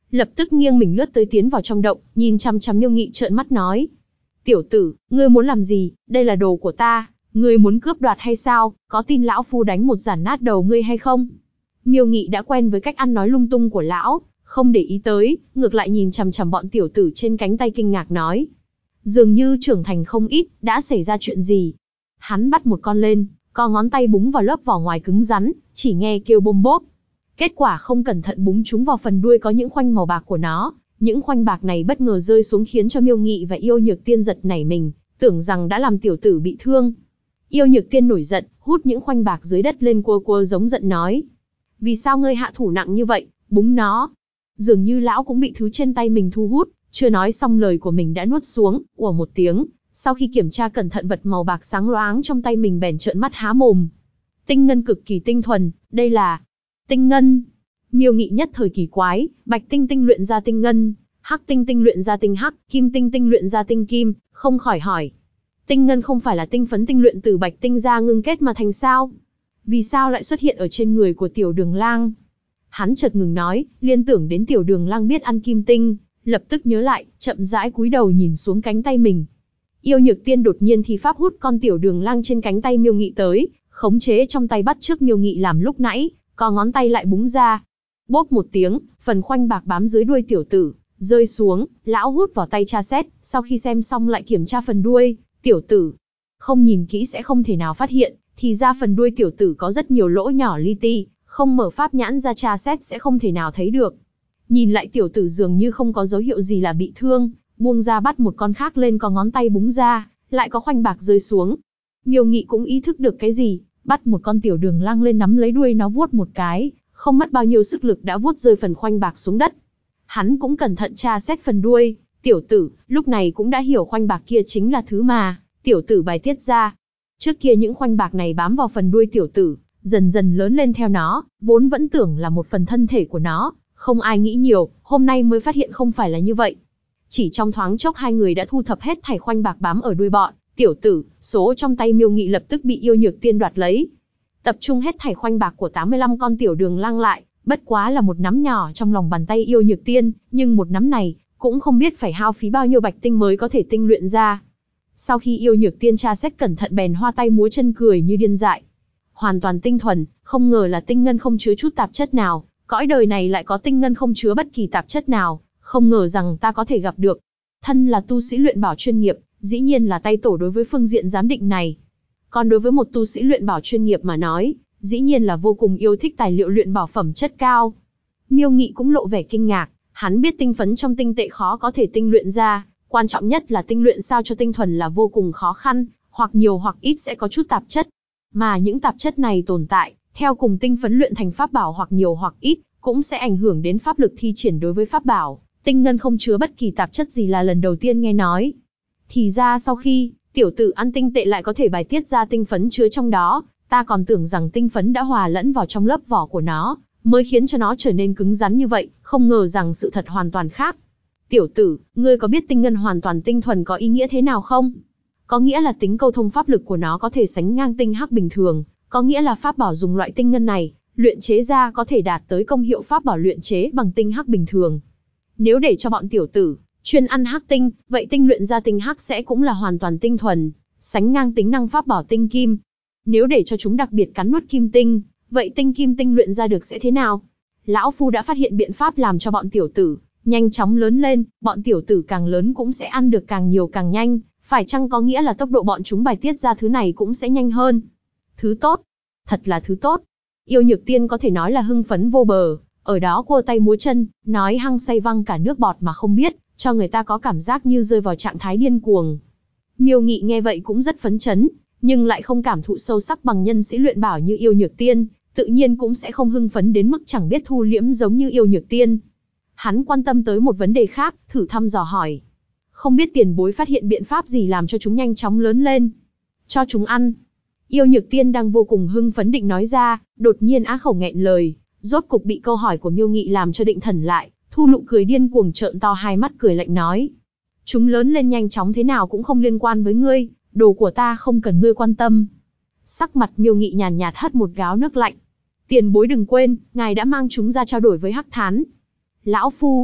lập tức nghiêng mình lướt tới tiến vào trong động, nhìn chằm chằm Miêu Nghị trợn mắt nói. Tiểu tử, ngươi muốn làm gì, đây là đồ của ta, ngươi muốn cướp đoạt hay sao, có tin lão phu đánh một giản nát đầu ngươi hay không? Miêu Nghị đã quen với cách ăn nói lung tung của lão, không để ý tới, ngược lại nhìn chằm chằm bọn tiểu tử trên cánh tay kinh ngạc nói. Dường như trưởng thành không ít, đã xảy ra chuyện gì? Hắn bắt một con lên, co ngón tay búng vào lớp vỏ ngoài cứng rắn, chỉ nghe kêu bôm bốp. Kết quả không cẩn thận búng trúng vào phần đuôi có những khoanh màu bạc của nó. Những khoanh bạc này bất ngờ rơi xuống khiến cho Miêu Nghị và Yêu Nhược Tiên giật nảy mình, tưởng rằng đã làm tiểu tử bị thương. Yêu Nhược Tiên nổi giận, hút những khoanh bạc dưới đất lên cua cua giống giận nói. Vì sao ngươi hạ thủ nặng như vậy, búng nó. Dường như lão cũng bị thứ trên tay mình thu hút, chưa nói xong lời của mình đã nuốt xuống, ủa một tiếng. Sau khi kiểm tra cẩn thận vật màu bạc sáng loáng trong tay mình bèn trợn mắt há mồm. Tinh ngân cực kỳ tinh thuần, đây là tinh ngân. Miêu Nghị nhất thời kỳ quái, bạch tinh tinh luyện ra tinh ngân, hắc tinh tinh luyện ra tinh hắc, kim tinh tinh luyện ra tinh kim, không khỏi hỏi. Tinh ngân không phải là tinh phấn tinh luyện từ bạch tinh ra ngưng kết mà thành sao? Vì sao lại xuất hiện ở trên người của Tiểu Đường Lang? Hắn chợt ngừng nói, liên tưởng đến Tiểu Đường Lang biết ăn kim tinh, lập tức nhớ lại, chậm rãi cúi đầu nhìn xuống cánh tay mình. Yêu Nhược Tiên đột nhiên thì pháp hút con Tiểu Đường Lang trên cánh tay Miêu Nghị tới, khống chế trong tay bắt trước Miêu Nghị làm lúc nãy, co ngón tay lại búng ra. Bốp một tiếng, phần khoanh bạc bám dưới đuôi tiểu tử, rơi xuống, lão hút vào tay tra xét, sau khi xem xong lại kiểm tra phần đuôi, tiểu tử. Không nhìn kỹ sẽ không thể nào phát hiện, thì ra phần đuôi tiểu tử có rất nhiều lỗ nhỏ li ti, không mở pháp nhãn ra tra xét sẽ không thể nào thấy được. Nhìn lại tiểu tử dường như không có dấu hiệu gì là bị thương, buông ra bắt một con khác lên có ngón tay búng ra, lại có khoanh bạc rơi xuống. Miêu Nghị cũng ý thức được cái gì, bắt một con Tiểu Đường Lang lên nắm lấy đuôi nó vuốt một cái, không mất bao nhiêu sức lực đã vuốt rơi phần khoanh bạc xuống đất. Hắn cũng cẩn thận tra xét phần đuôi, tiểu tử, lúc này cũng đã hiểu khoanh bạc kia chính là thứ mà tiểu tử bài tiết ra. Trước kia những khoanh bạc này bám vào phần đuôi tiểu tử, dần dần lớn lên theo nó, vốn vẫn tưởng là một phần thân thể của nó, không ai nghĩ nhiều, hôm nay mới phát hiện không phải là như vậy. Chỉ trong thoáng chốc hai người đã thu thập hết thảy khoanh bạc bám ở đuôi bọn tiểu tử, số trong tay Miêu Nghị lập tức bị Yêu Nhược Tiên đoạt lấy. Tập trung hết thảy khoanh bạc của 85 con Tiểu Đường Lang lại, bất quá là một nắm nhỏ trong lòng bàn tay Yêu Nhược Tiên, nhưng một nắm này cũng không biết phải hao phí bao nhiêu bạch tinh mới có thể tinh luyện ra. Sau khi Yêu Nhược Tiên tra xét cẩn thận bèn hoa tay múa chân cười như điên dại. Hoàn toàn tinh thuần, không ngờ là tinh ngân không chứa chút tạp chất nào, cõi đời này lại có tinh ngân không chứa bất kỳ tạp chất nào, không ngờ rằng ta có thể gặp được. Thân là tu sĩ luyện bảo chuyên nghiệp, dĩ nhiên là tay tổ đối với phương diện giám định này. Còn đối với một tu sĩ luyện bảo chuyên nghiệp mà nói, dĩ nhiên là vô cùng yêu thích tài liệu luyện bảo phẩm chất cao. Miêu Nghị cũng lộ vẻ kinh ngạc, hắn biết tinh phấn trong tinh tệ khó có thể tinh luyện ra, quan trọng nhất là tinh luyện sao cho tinh thuần là vô cùng khó khăn, hoặc nhiều hoặc ít sẽ có chút tạp chất. Mà những tạp chất này tồn tại, theo cùng tinh phấn luyện thành pháp bảo hoặc nhiều hoặc ít, cũng sẽ ảnh hưởng đến pháp lực thi triển đối với pháp bảo. Tinh ngân không chứa bất kỳ tạp chất gì là lần đầu tiên nghe nói. Thì ra sau khi tiểu tử ăn tinh tệ lại có thể bài tiết ra tinh phấn chứa trong đó, ta còn tưởng rằng tinh phấn đã hòa lẫn vào trong lớp vỏ của nó, mới khiến cho nó trở nên cứng rắn như vậy, không ngờ rằng sự thật hoàn toàn khác. Tiểu tử, ngươi có biết tinh ngân hoàn toàn tinh thuần có ý nghĩa thế nào không? Có nghĩa là tính câu thông pháp lực của nó có thể sánh ngang tinh hắc bình thường, có nghĩa là pháp bảo dùng loại tinh ngân này, luyện chế ra có thể đạt tới công hiệu pháp bảo luyện chế bằng tinh hắc bình thường. Nếu để cho bọn tiểu tử chuyên ăn hắc tinh, vậy tinh luyện ra tinh hắc sẽ cũng là hoàn toàn tinh thuần, sánh ngang tính năng pháp bảo tinh kim. Nếu để cho chúng đặc biệt cắn nuốt kim tinh, vậy tinh kim tinh luyện ra được sẽ thế nào? Lão Phu đã phát hiện biện pháp làm cho bọn tiểu tử nhanh chóng lớn lên, bọn tiểu tử càng lớn cũng sẽ ăn được càng nhiều càng nhanh, phải chăng có nghĩa là tốc độ bọn chúng bài tiết ra thứ này cũng sẽ nhanh hơn? Thứ tốt, thật là thứ tốt. Yêu Nhược Tiên có thể nói là hưng phấn vô bờ, ở đó cua tay múa chân, nói hăng say văng cả nước bọt mà không biết, cho người ta có cảm giác như rơi vào trạng thái điên cuồng. Miêu Nghị nghe vậy cũng rất phấn chấn, nhưng lại không cảm thụ sâu sắc bằng nhân sĩ luyện bảo như Yêu Nhược Tiên, tự nhiên cũng sẽ không hưng phấn đến mức chẳng biết thu liễm giống như Yêu Nhược Tiên. Hắn quan tâm tới một vấn đề khác, thử thăm dò hỏi. Không biết tiền bối phát hiện biện pháp gì làm cho chúng nhanh chóng lớn lên? Cho chúng ăn. Yêu Nhược Tiên đang vô cùng hưng phấn định nói ra, đột nhiên á khẩu nghẹn lời, rốt cục bị câu hỏi của Miêu Nghị làm cho định thần lại, thu nụ cười điên cuồng trợn to hai mắt cười lạnh nói. Chúng lớn lên nhanh chóng thế nào cũng không liên quan với ngươi, đồ của ta không cần ngươi quan tâm. Sắc mặt Miêu Nghị nhàn nhạt hất một gáo nước lạnh. Tiền bối đừng quên, ngài đã mang chúng ra trao đổi với Hắc Thán. Lão Phu,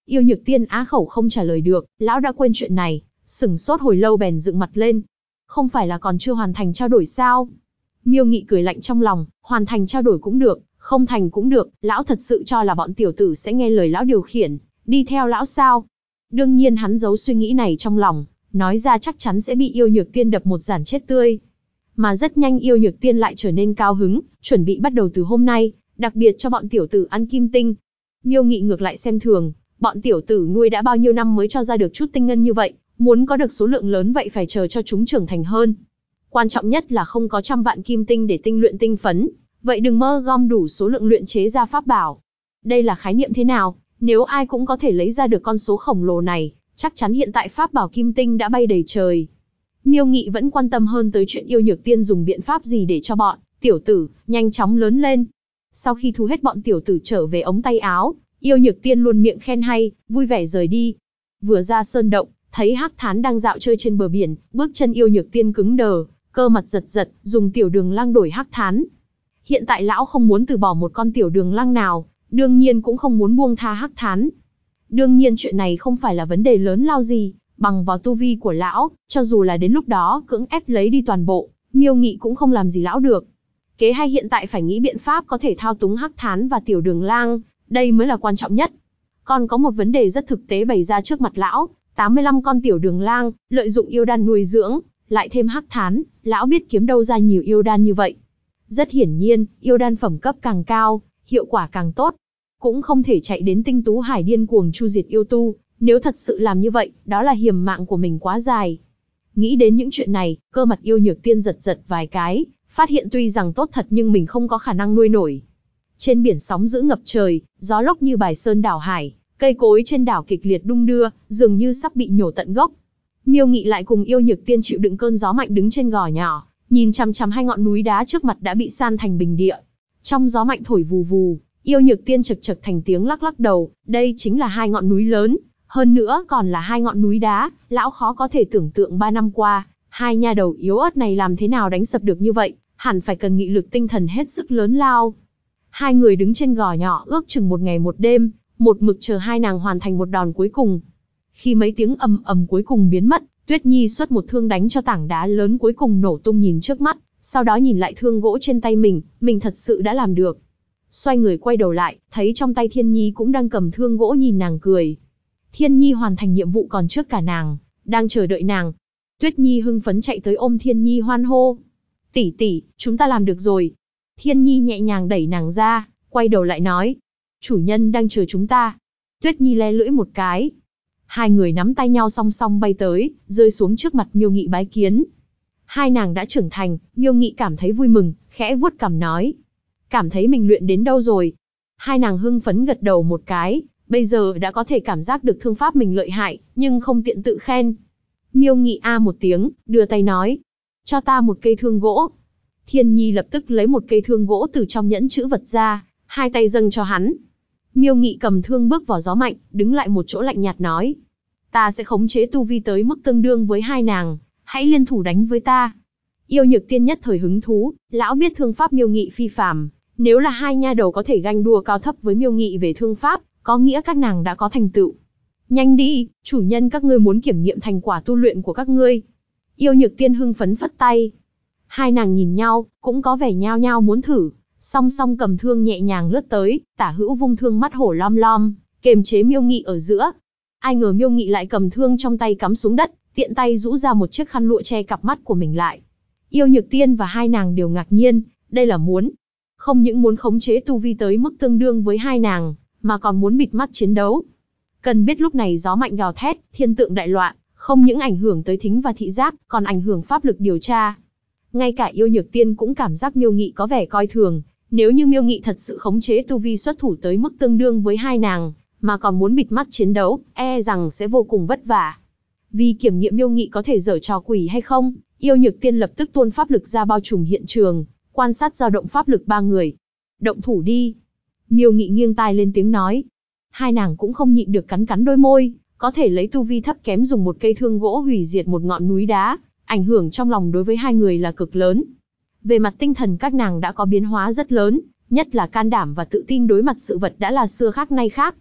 Yêu Nhược Tiên á khẩu không trả lời được, lão đã quên chuyện này, sửng sốt hồi lâu bèn dựng mặt lên. Không phải là còn chưa hoàn thành trao đổi sao? Miêu Nghị cười lạnh trong lòng, hoàn thành trao đổi cũng được, không thành cũng được, lão thật sự cho là bọn tiểu tử sẽ nghe lời lão điều khiển, đi theo lão sao? Đương nhiên hắn giấu suy nghĩ này trong lòng, nói ra chắc chắn sẽ bị Yêu Nhược Tiên đập một giản chết tươi. Mà rất nhanh Yêu Nhược Tiên lại trở nên cao hứng, chuẩn bị bắt đầu từ hôm nay, đặc biệt cho bọn tiểu tử ăn kim tinh. Miêu Nghị ngược lại xem thường, bọn tiểu tử nuôi đã bao nhiêu năm mới cho ra được chút tinh ngân như vậy, muốn có được số lượng lớn vậy phải chờ cho chúng trưởng thành hơn. Quan trọng nhất là không có 100 vạn kim tinh để tinh luyện tinh phấn, vậy đừng mơ gom đủ số lượng luyện chế ra pháp bảo. Đây là khái niệm thế nào? Nếu ai cũng có thể lấy ra được con số khổng lồ này, chắc chắn hiện tại pháp bảo kim tinh đã bay đầy trời. Miêu Nghị vẫn quan tâm hơn tới chuyện Yêu Nhược Tiên dùng biện pháp gì để cho bọn tiểu tử nhanh chóng lớn lên. Sau khi thu hết bọn tiểu tử trở về ống tay áo, Yêu Nhược Tiên luôn miệng khen hay, vui vẻ rời đi. Vừa ra sơn động, thấy Hắc Thán đang dạo chơi trên bờ biển, bước chân Yêu Nhược Tiên cứng đờ, cơ mặt giật giật, dùng tiểu đường lăng đổi Hắc Thán. Hiện tại lão không muốn từ bỏ một con tiểu đường lăng nào, đương nhiên cũng không muốn buông tha Hắc Thán. Đương nhiên chuyện này không phải là vấn đề lớn lao gì, bằng vào tu vi của lão, cho dù là đến lúc đó cưỡng ép lấy đi toàn bộ, Miêu Nghị cũng không làm gì lão được. Kế hay hiện tại phải nghĩ biện pháp có thể thao túng Hắc Thán và tiểu đường lang, đây mới là quan trọng nhất. Còn có một vấn đề rất thực tế bày ra trước mặt lão, 85 con tiểu đường lang, lợi dụng yêu đan nuôi dưỡng, lại thêm Hắc Thán, lão biết kiếm đâu ra nhiều yêu đan như vậy. Rất hiển nhiên, yêu đan phẩm cấp càng cao, hiệu quả càng tốt. Cũng không thể chạy đến Tinh Tú Hải điên cuồng chu diệt yêu tu, nếu thật sự làm như vậy, đó là hiểm mạng của mình quá dài. Nghĩ đến những chuyện này, cơ mặt Yêu Nhược Tiên giật giật vài cái, phát hiện tuy rằng tốt thật nhưng mình không có khả năng nuôi nổi. Trên biển sóng dữ ngập trời, gió lốc như bài sơn đảo hải, cây cối trên đảo kịch liệt đung đưa, dường như sắp bị nhổ tận gốc. Miêu Nghị lại cùng Yêu Nhược Tiên chịu đựng cơn gió mạnh đứng trên gò nhỏ, nhìn chằm chằm hai ngọn núi đá trước mặt đã bị san thành bình địa. Trong gió mạnh thổi vù vù, Yêu Nhược Tiên chật chật thành tiếng lắc lắc đầu, đây chính là hai ngọn núi lớn, hơn nữa còn là hai ngọn núi đá, lão khó có thể tưởng tượng 3 năm qua, hai nha đầu yếu ớt này làm thế nào đánh sập được như vậy, hẳn phải cần nghị lực tinh thần hết sức lớn lao. Hai người đứng trên gò nhỏ ước chừng 1 ngày 1 đêm, một mực chờ hai nàng hoàn thành một đòn cuối cùng. Khi mấy tiếng ầm ầm cuối cùng biến mất, Tuyết Nhi xuất một thương đánh cho tảng đá lớn cuối cùng nổ tung nhìn trước mắt, sau đó nhìn lại thương gỗ trên tay mình thật sự đã làm được. Xoay người quay đầu lại, thấy trong tay Thiên Nhi cũng đang cầm thương gỗ nhìn nàng cười. Thiên Nhi hoàn thành nhiệm vụ còn trước cả nàng, đang chờ đợi nàng. Tuyết Nhi hưng phấn chạy tới ôm Thiên Nhi hoan hô. Tỷ tỷ, chúng ta làm được rồi. Thiên Nhi nhẹ nhàng đẩy nàng ra, quay đầu lại nói. Chủ nhân đang chờ chúng ta. Tuyết Nhi le lưỡi một cái. Hai người nắm tay nhau song song bay tới, rơi xuống trước mặt Miêu Nghị bái kiến. Hai nàng đã trưởng thành, Miêu Nghị cảm thấy vui mừng, khẽ vuốt cằm nói. Cảm thấy mình luyện đến đâu rồi? Hai nàng hưng phấn gật đầu một cái, bây giờ đã có thể cảm giác được thương pháp mình lợi hại, nhưng không tiện tự khen. Miêu Nghị a một tiếng, đưa tay nói. Cho ta một cây thương gỗ. Thiên Nhi lập tức lấy một cây thương gỗ từ trong nhẫn chữ vật ra, hai tay dâng cho hắn. Miêu Nghị cầm thương bước vào gió mạnh, đứng lại một chỗ lạnh nhạt nói. Ta sẽ khống chế tu vi tới mức tương đương với hai nàng, hãy liên thủ đánh với ta. Yêu Nhược Tiên nhất thời hứng thú, lão biết thương pháp Miêu Nghị phi phàm, nếu là hai nha đầu có thể ganh đua cao thấp với Miêu Nghị về thương pháp, có nghĩa các nàng đã có thành tựu. Nhanh đi, chủ nhân các ngươi muốn kiểm nghiệm thành quả tu luyện của các ngươi. Yêu Nhược Tiên hưng phấn phất tay. Hai nàng nhìn nhau, cũng có vẻ nhao nhao muốn thử, song song cầm thương nhẹ nhàng lướt tới, tả hữu vung thương mắt hổ lom lom, kềm chế Miêu Nghị ở giữa. Ai ngờ Miêu Nghị lại cầm thương trong tay cắm xuống đất, tiện tay rũ ra một chiếc khăn lụa che cặp mắt của mình lại. Yêu Nhược Tiên và hai nàng đều ngạc nhiên, đây là không những muốn khống chế tu vi tới mức tương đương với hai nàng, mà còn muốn bịt mắt chiến đấu. Cần biết lúc này gió mạnh gào thét, thiên tượng đại loạn, không những ảnh hưởng tới thính và thị giác, còn ảnh hưởng pháp lực điều tra. Ngay cả Yêu Nhược Tiên cũng cảm giác Miêu Nghị có vẻ coi thường, nếu như Miêu Nghị thật sự khống chế tu vi xuất thủ tới mức tương đương với hai nàng, mà còn muốn bịt mắt chiến đấu, e rằng sẽ vô cùng vất vả. Vì kiểm nghiệm Miêu Nghị có thể giở trò quỷ hay không, Yêu Nhược Tiên lập tức tuôn pháp lực ra bao trùm hiện trường, quan sát dao động pháp lực ba người. Động thủ đi. Miêu Nghị nghiêng tai lên tiếng nói. Hai nàng cũng không nhịn được cắn cắn đôi môi, có thể lấy tu vi thấp kém dùng một cây thương gỗ hủy diệt một ngọn núi đá, ảnh hưởng trong lòng đối với hai người là cực lớn. Về mặt tinh thần các nàng đã có biến hóa rất lớn, nhất là can đảm và tự tin đối mặt sự vật đã là xưa khác nay khác.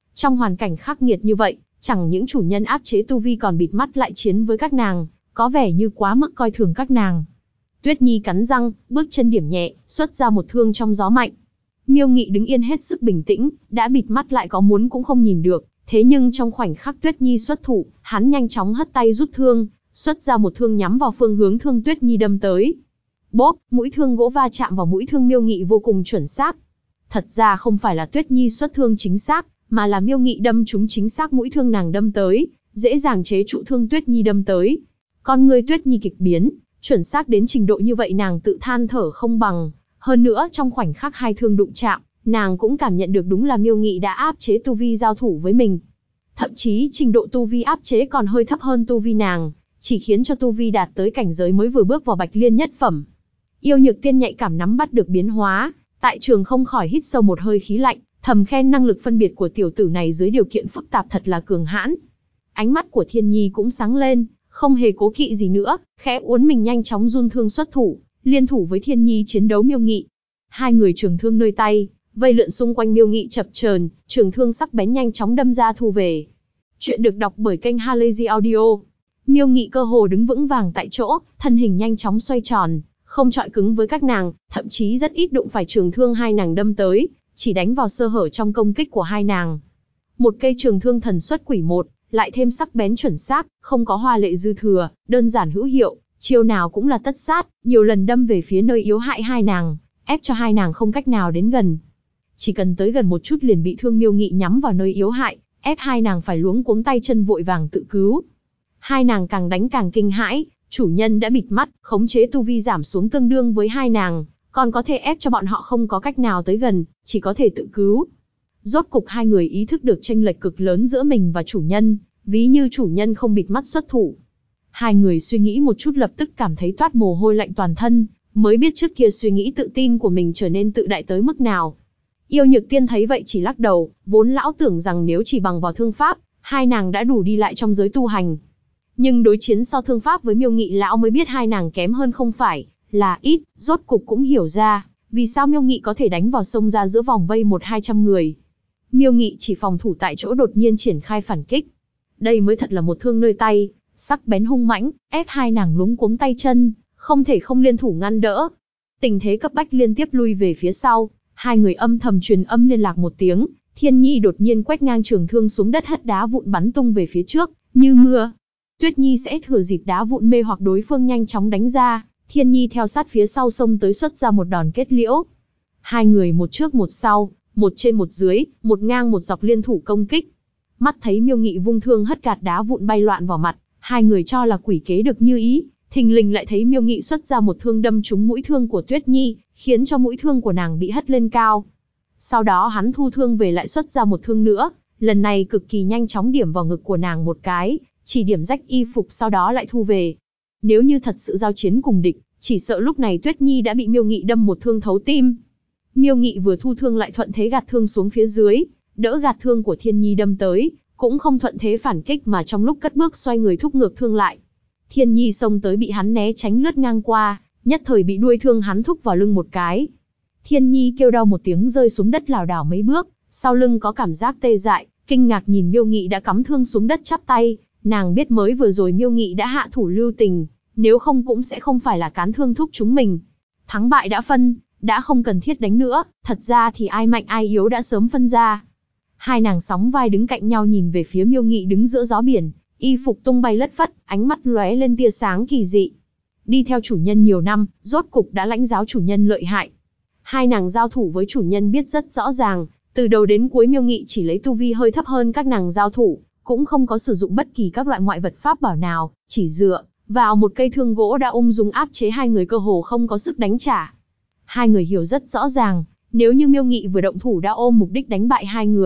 Trong hoàn cảnh khắc nghiệt như vậy, chẳng những chủ nhân áp chế tu vi còn bịt mắt lại chiến với các nàng, có vẻ như quá mức coi thường các nàng. Tuyết Nhi cắn răng, bước chân điểm nhẹ, xuất ra một thương trong gió mạnh. Miêu Nghị đứng yên hết sức bình tĩnh, đã bịt mắt lại có muốn cũng không nhìn được, thế nhưng trong khoảnh khắc Tuyết Nhi xuất thủ, hắn nhanh chóng hất tay rút thương, xuất ra một thương nhắm vào phương hướng thương Tuyết Nhi đâm tới. Bốp, mũi thương gỗ va chạm vào mũi thương Miêu Nghị vô cùng chuẩn xác. Thật ra không phải là Tuyết Nhi xuất thương chính xác, mà là Miêu Nghị đâm trúng chính xác mũi thương nàng đâm tới, dễ dàng chế trụ thương Tuyết Nhi đâm tới. Con người Tuyết Nhi kịch biến, chuẩn xác đến trình độ như vậy nàng tự than thở không bằng. Hơn nữa trong khoảnh khắc hai thương đụng chạm, nàng cũng cảm nhận được đúng là Miêu Nghị đã áp chế tu vi giao thủ với mình. Thậm chí trình độ tu vi áp chế còn hơi thấp hơn tu vi nàng, chỉ khiến cho tu vi đạt tới cảnh giới mới vừa bước vào Bạch Liên nhất phẩm. Yêu Nhược Tiên nhạy cảm nắm bắt được biến hóa, tại trường không khỏi hít sâu một hơi khí lạnh, thầm khen năng lực phân biệt của tiểu tử này dưới điều kiện phức tạp thật là cường hãn. Ánh mắt của Thiên Nhi cũng sáng lên, không hề cố kỵ gì nữa, khẽ uốn mình nhanh chóng run thương xuất thủ, liên thủ với Thiên Nhi chiến đấu Miêu Nghị. Hai người trường thương nơi tay, vây lượn xung quanh Miêu Nghị chập chờn, trường thương sắc bén nhanh chóng đâm ra thu về. Chuyện được đọc bởi kênh Halazy Audio. Miêu Nghị cơ hồ đứng vững vàng tại chỗ, thân hình nhanh chóng xoay tròn, không chọi cứng với các nàng, thậm chí rất ít đụng phải trường thương hai nàng đâm tới, chỉ đánh vào sơ hở trong công kích của hai nàng. Một cây trường thương thần xuất quỷ một, lại thêm sắc bén chuẩn xác, không có hoa lệ dư thừa, đơn giản hữu hiệu, chiêu nào cũng là tất sát, nhiều lần đâm về phía nơi yếu hại hai nàng, ép cho hai nàng không cách nào đến gần. Chỉ cần tới gần một chút liền bị thương Miêu Nghị nhắm vào nơi yếu hại, ép hai nàng phải luống cuống tay chân vội vàng tự cứu. Hai nàng càng đánh càng kinh hãi, chủ nhân đã bịt mắt, khống chế tu vi giảm xuống tương đương với hai nàng, còn có thể ép cho bọn họ không có cách nào tới gần, chỉ có thể tự cứu. Rốt cục hai người ý thức được chênh lệch cực lớn giữa mình và chủ nhân, ví như chủ nhân không bịt mắt xuất thủ. Hai người suy nghĩ một chút lập tức cảm thấy toát mồ hôi lạnh toàn thân, mới biết trước kia suy nghĩ tự tin của mình trở nên tự đại tới mức nào. Yêu Nhược Tiên thấy vậy chỉ lắc đầu, vốn lão tưởng rằng nếu chỉ bằng vào thương pháp, hai nàng đã đủ đi lại trong giới tu hành. Nhưng đối chiến so thương pháp với Miêu Nghị lão mới biết hai nàng kém hơn không phải là ít, rốt cục cũng hiểu ra, vì sao Miêu Nghị có thể đánh vào sông ra giữa vòng vây 100-200 người. Miêu Nghị chỉ phòng thủ tại chỗ đột nhiên triển khai phản kích. Đây mới thật là một thương nơi tay, sắc bén hung mãnh, ép hai nàng luống cuống tay chân, không thể không liên thủ ngăn đỡ. Tình thế cấp bách liên tiếp lui về phía sau, hai người âm thầm truyền âm liên lạc một tiếng, Thiên Nhi đột nhiên quét ngang trường thương xuống đất hất đá vụn bắn tung về phía trước, như mưa. Tuyết Nhi sẽ thừa dịp đá vụn mê hoặc đối phương nhanh chóng đánh ra, Thiên Nhi theo sát phía sau xông tới xuất ra một đòn kết liễu. Hai người một trước một sau, một trên một dưới, một ngang một dọc liên thủ công kích. Mắt thấy Miêu Nghị vung thương hất gạt đá vụn bay loạn vào mặt, hai người cho là quỷ kế được như ý, thình lình lại thấy Miêu Nghị xuất ra một thương đâm trúng mũi thương của Tuyết Nhi, khiến cho mũi thương của nàng bị hất lên cao. Sau đó hắn thu thương về lại xuất ra một thương nữa, lần này cực kỳ nhanh chóng điểm vào ngực của nàng một cái, chỉ điểm rách y phục sau đó lại thu về. Nếu như thật sự giao chiến cùng địch, chỉ sợ lúc này Tuyết Nhi đã bị Miêu Nghị đâm một thương thấu tim. Miêu Nghị vừa thu thương lại thuận thế gạt thương xuống phía dưới, đỡ gạt thương của Thiên Nhi đâm tới, cũng không thuận thế phản kích mà trong lúc cất bước xoay người thúc ngược thương lại. Thiên Nhi xông tới bị hắn né tránh lướt ngang qua, nhất thời bị đuôi thương hắn thúc vào lưng một cái. Thiên Nhi kêu đau một tiếng rơi xuống đất lảo đảo mấy bước, sau lưng có cảm giác tê dại, kinh ngạc nhìn Miêu Nghị đã cắm thương xuống đất chắp tay, nàng biết mới vừa rồi Miêu Nghị đã hạ thủ lưu tình, nếu không cũng sẽ không phải là cán thương thúc chúng mình. Thắng bại đã phân, đã không cần thiết đánh nữa, thật ra thì ai mạnh ai yếu đã sớm phân ra. Hai nàng sóng vai đứng cạnh nhau nhìn về phía Miêu Nghị đứng giữa gió biển, y phục tung bay lất phất, ánh mắt lóe lên tia sáng kỳ dị. Đi theo chủ nhân nhiều năm, rốt cục đã lãnh giáo chủ nhân lợi hại. Hai nàng giao thủ với chủ nhân biết rất rõ ràng, từ đầu đến cuối Miêu Nghị chỉ lấy tu vi hơi thấp hơn các nàng giao thủ, cũng không có sử dụng bất kỳ các loại ngoại vật pháp bảo nào, chỉ dựa vào một cây thương gỗ đã ung dung áp chế hai người cơ hồ không có sức đánh trả. Hai người hiểu rất rõ ràng, nếu như Miêu Nghị vừa động thủ đã ôm mục đích đánh bại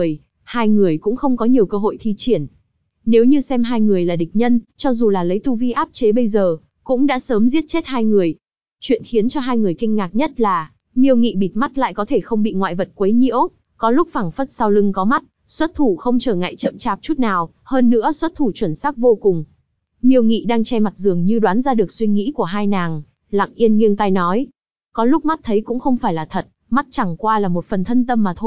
hai người cũng không có nhiều cơ hội thi triển. Nếu như xem hai người là địch nhân, cho dù là lấy tu vi áp chế bây giờ, cũng đã sớm giết chết hai người. Chuyện khiến cho hai người kinh ngạc nhất là, Miêu Nghị bịt mắt lại có thể không bị ngoại vật quấy nhiễu, có lúc phảng phất sau lưng có mắt, xuất thủ không trở ngại chậm chạp chút nào, hơn nữa xuất thủ chuẩn xác vô cùng. Miêu Nghị đang che mặt dường như đoán ra được suy nghĩ của hai nàng, lặng yên nghiêng tai nói. Có lúc mắt thấy cũng không phải là thật, mắt chẳng qua là một phần thân tâm mà thôi,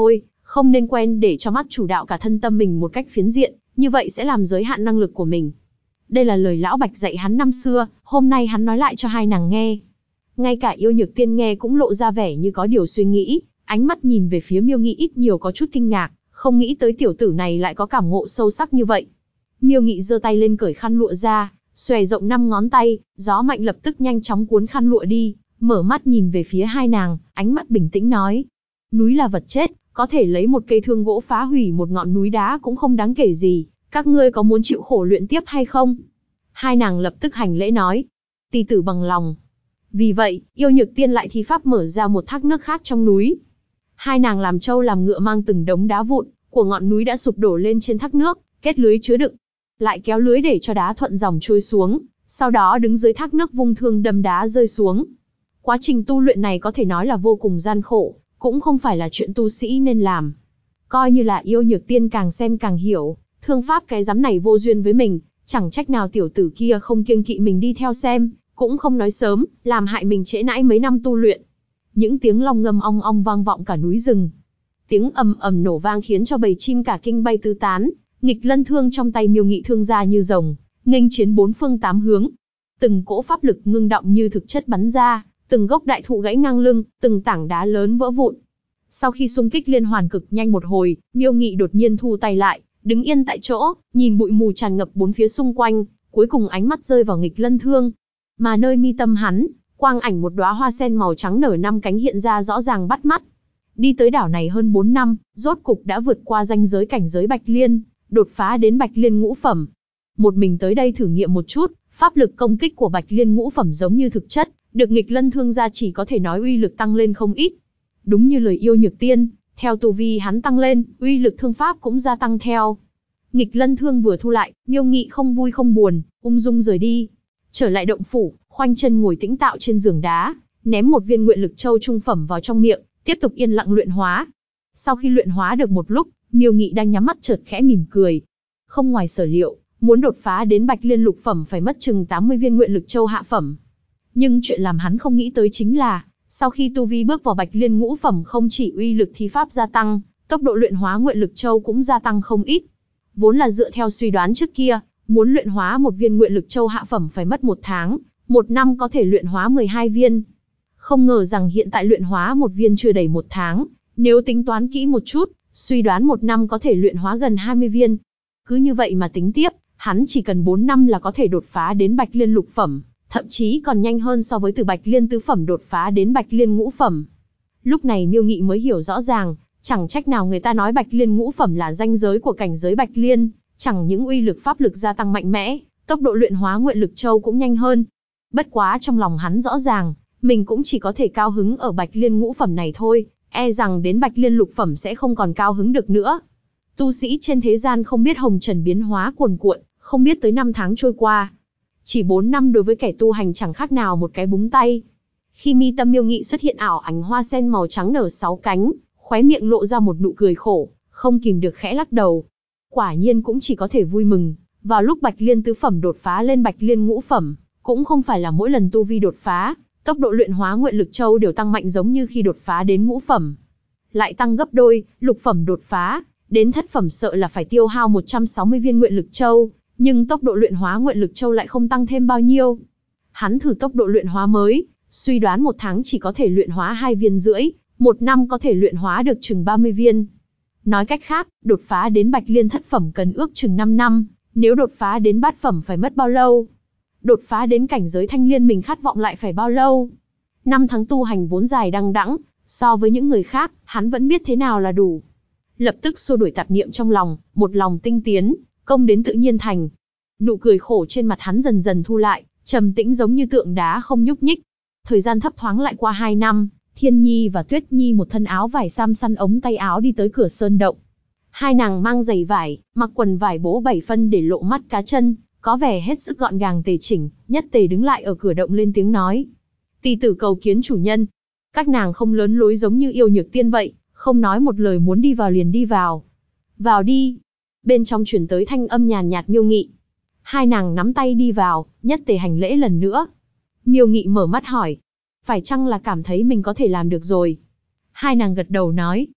không nên quen để cho mắt chủ đạo cả thân tâm mình một cách phiến diện, như vậy sẽ làm giới hạn năng lực của mình. Đây là lời lão Bạch dạy hắn năm xưa, hôm nay hắn nói lại cho hai nàng nghe. Ngay cả Yêu Nhược Tiên nghe cũng lộ ra vẻ như có điều suy nghĩ, ánh mắt nhìn về phía Miêu Nghị ít nhiều có chút kinh ngạc, không nghĩ tới tiểu tử này lại có cảm ngộ sâu sắc như vậy. Miêu Nghị giơ tay lên cởi khăn lụa ra, xòe rộng 5 ngón tay, gió mạnh lập tức nhanh chóng cuốn khăn lụa đi, mở mắt nhìn về phía hai nàng, ánh mắt bình tĩnh nói. Núi là vật chết, có thể lấy một cây thương gỗ phá hủy một ngọn núi đá cũng không đáng kể gì, các ngươi có muốn chịu khổ luyện tiếp hay không? Hai nàng lập tức hành lễ nói. Tỳ tử bằng lòng. Vì vậy, Yêu Nhược Tiên lại thi pháp mở ra một thác nước khác trong núi. Hai nàng làm trâu làm ngựa mang từng đống đá vụn của ngọn núi đã sụp đổ lên trên thác nước, kết lưới chứa đựng. Lại kéo lưới để cho đá thuận dòng trôi xuống, sau đó đứng dưới thác nước vung thương đâm đá rơi xuống. Quá trình tu luyện này có thể nói là vô cùng gian khổ, cũng không phải là chuyện tu sĩ nên làm. Coi như là Yêu Nhược Tiên càng xem càng hiểu, thương pháp cái rắm này vô duyên với mình, chẳng trách nào tiểu tử kia không kiêng kỵ mình đi theo xem, cũng không nói sớm, làm hại mình trễ nãi mấy năm tu luyện. Những tiếng long ngâm ong ong vang vọng cả núi rừng. Tiếng ầm ầm nổ vang khiến cho bầy chim cả kinh bay tứ tán, nghịch lân thương trong tay Miêu Nghị thương ra như rồng, nghênh chiến bốn phương tám hướng. Từng cỗ pháp lực ngưng động như thực chất bắn ra, từng gốc đại thụ gãy ngang lưng, từng tảng đá lớn vỡ vụn. Sau khi xung kích liên hoàn cực nhanh một hồi, Miêu Nghị đột nhiên thu tay lại, đứng yên tại chỗ, nhìn bụi mù tràn ngập bốn phía xung quanh, cuối cùng ánh mắt rơi vào nghịch lân thương. Mà nơi mi tâm hắn, quang ảnh một đóa hoa sen màu trắng nở 5 cánh hiện ra rõ ràng bắt mắt. Đi tới đảo này hơn 4 năm, rốt cục đã vượt qua ranh giới cảnh giới Bạch Liên, đột phá đến Bạch Liên ngũ phẩm. Một mình tới đây thử nghiệm một chút, pháp lực công kích của Bạch Liên ngũ phẩm giống như thực chất, được nghịch lân thương gia chỉ có thể nói uy lực tăng lên không ít. Đúng như lời Yêu Nhược Tiên, theo tu vi hắn tăng lên, uy lực thương pháp cũng gia tăng theo. Nghịch lân thương vừa thu lại, Miêu Nghị không vui không buồn, ung dung rời đi. Trở lại động phủ, khoanh chân ngồi tĩnh tạo trên giường đá, ném một viên nguyện lực châu trung phẩm vào trong miệng, tiếp tục yên lặng luyện hóa. Sau khi luyện hóa được một lúc, Miêu Nghị đang nhắm mắt chợt khẽ mỉm cười. Không ngoài sở liệu, muốn đột phá đến Bạch Liên lục phẩm phải mất chừng 80 viên nguyện lực châu hạ phẩm. Nhưng chuyện làm hắn không nghĩ tới chính là, sau khi tu vi bước vào Bạch Liên ngũ phẩm không chỉ uy lực thi pháp gia tăng, tốc độ luyện hóa nguyện lực châu cũng gia tăng không ít. Vốn là dựa theo suy đoán trước kia, muốn luyện hóa một viên nguyện lực châu hạ phẩm phải mất 1 tháng, 1 năm có thể luyện hóa 12 viên. Không ngờ rằng hiện tại luyện hóa một viên chưa đầy 1 tháng, nếu tính toán kỹ một chút, suy đoán 1 năm có thể luyện hóa gần 20 viên. Cứ như vậy mà tính tiếp, hắn chỉ cần 4 năm là có thể đột phá đến Bạch Liên lục phẩm, thậm chí còn nhanh hơn so với từ Bạch Liên tứ phẩm đột phá đến Bạch Liên ngũ phẩm. Lúc này Miêu Nghị mới hiểu rõ ràng, chẳng trách nào người ta nói Bạch Liên ngũ phẩm là ranh giới của cảnh giới Bạch Liên, chẳng những uy lực pháp lực gia tăng mạnh mẽ, tốc độ luyện hóa nguyện lực châu cũng nhanh hơn. Bất quá trong lòng hắn rõ ràng, mình cũng chỉ có thể cao hứng ở Bạch Liên ngũ phẩm này thôi, e rằng đến Bạch Liên lục phẩm sẽ không còn cao hứng được nữa. Tu sĩ trên thế gian không biết hồng trần biến hóa cuồn cuộn, không biết tới 5 tháng trôi qua. Chỉ 4 năm đối với kẻ tu hành chẳng khác nào một cái búng tay. Khi mi tâm Miêu Nghị xuất hiện ảo ảnh hoa sen màu trắng nở 6 cánh, khóe miệng lộ ra một nụ cười khổ, không kìm được khẽ lắc đầu. Quả nhiên cũng chỉ có thể vui mừng, vào lúc Bạch Liên tứ phẩm đột phá lên Bạch Liên ngũ phẩm, cũng không phải là mỗi lần tu vi đột phá, tốc độ luyện hóa nguyện lực châu đều tăng mạnh giống như khi đột phá đến ngũ phẩm. Lại tăng gấp đôi, lục phẩm đột phá, đến thất phẩm sợ là phải tiêu hao 160 viên nguyện lực châu, nhưng tốc độ luyện hóa nguyện lực châu lại không tăng thêm bao nhiêu. Hắn thử tốc độ luyện hóa mới, suy đoán 1 tháng chỉ có thể luyện hóa 2 viên rưỡi, 1 năm có thể luyện hóa được chừng 30 viên. Nói cách khác, đột phá đến Bạch Liên thất phẩm cần ước chừng 5 năm, nếu đột phá đến bát phẩm phải mất bao lâu? Đột phá đến cảnh giới thanh liên mình khát vọng lại phải bao lâu? 5 tháng tu hành vốn dài đăng đẵng, so với những người khác, hắn vẫn biết thế nào là đủ. Lập tức xua đuổi tạp niệm trong lòng, một lòng tinh tiến, công đến tự nhiên thành. Nụ cười khổ trên mặt hắn dần dần thu lại, trầm tĩnh giống như tượng đá không nhúc nhích. Thời gian thấp thoáng lại qua 2 năm, Thiên Nhi và Tuyết Nhi một thân áo vải sam săn ống tay áo đi tới cửa sơn động. Hai nàng mang giày vải, mặc quần vải bố 7 phân để lộ mắt cá chân, có vẻ hết sức gọn gàng tề chỉnh, nhất tề đứng lại ở cửa động lên tiếng nói. Tỳ tử cầu kiến chủ nhân. Các nàng không lớn lối giống như Yêu Nhược Tiên vậy, không nói một lời muốn đi vào liền đi vào. Vào đi. Bên trong truyền tới thanh âm nhàn nhạt Miêu Nghị. Hai nàng nắm tay đi vào, nhất tề hành lễ lần nữa. Miêu Nghị mở mắt hỏi. Phải chăng là cảm thấy mình có thể làm được rồi? Hai nàng gật đầu nói.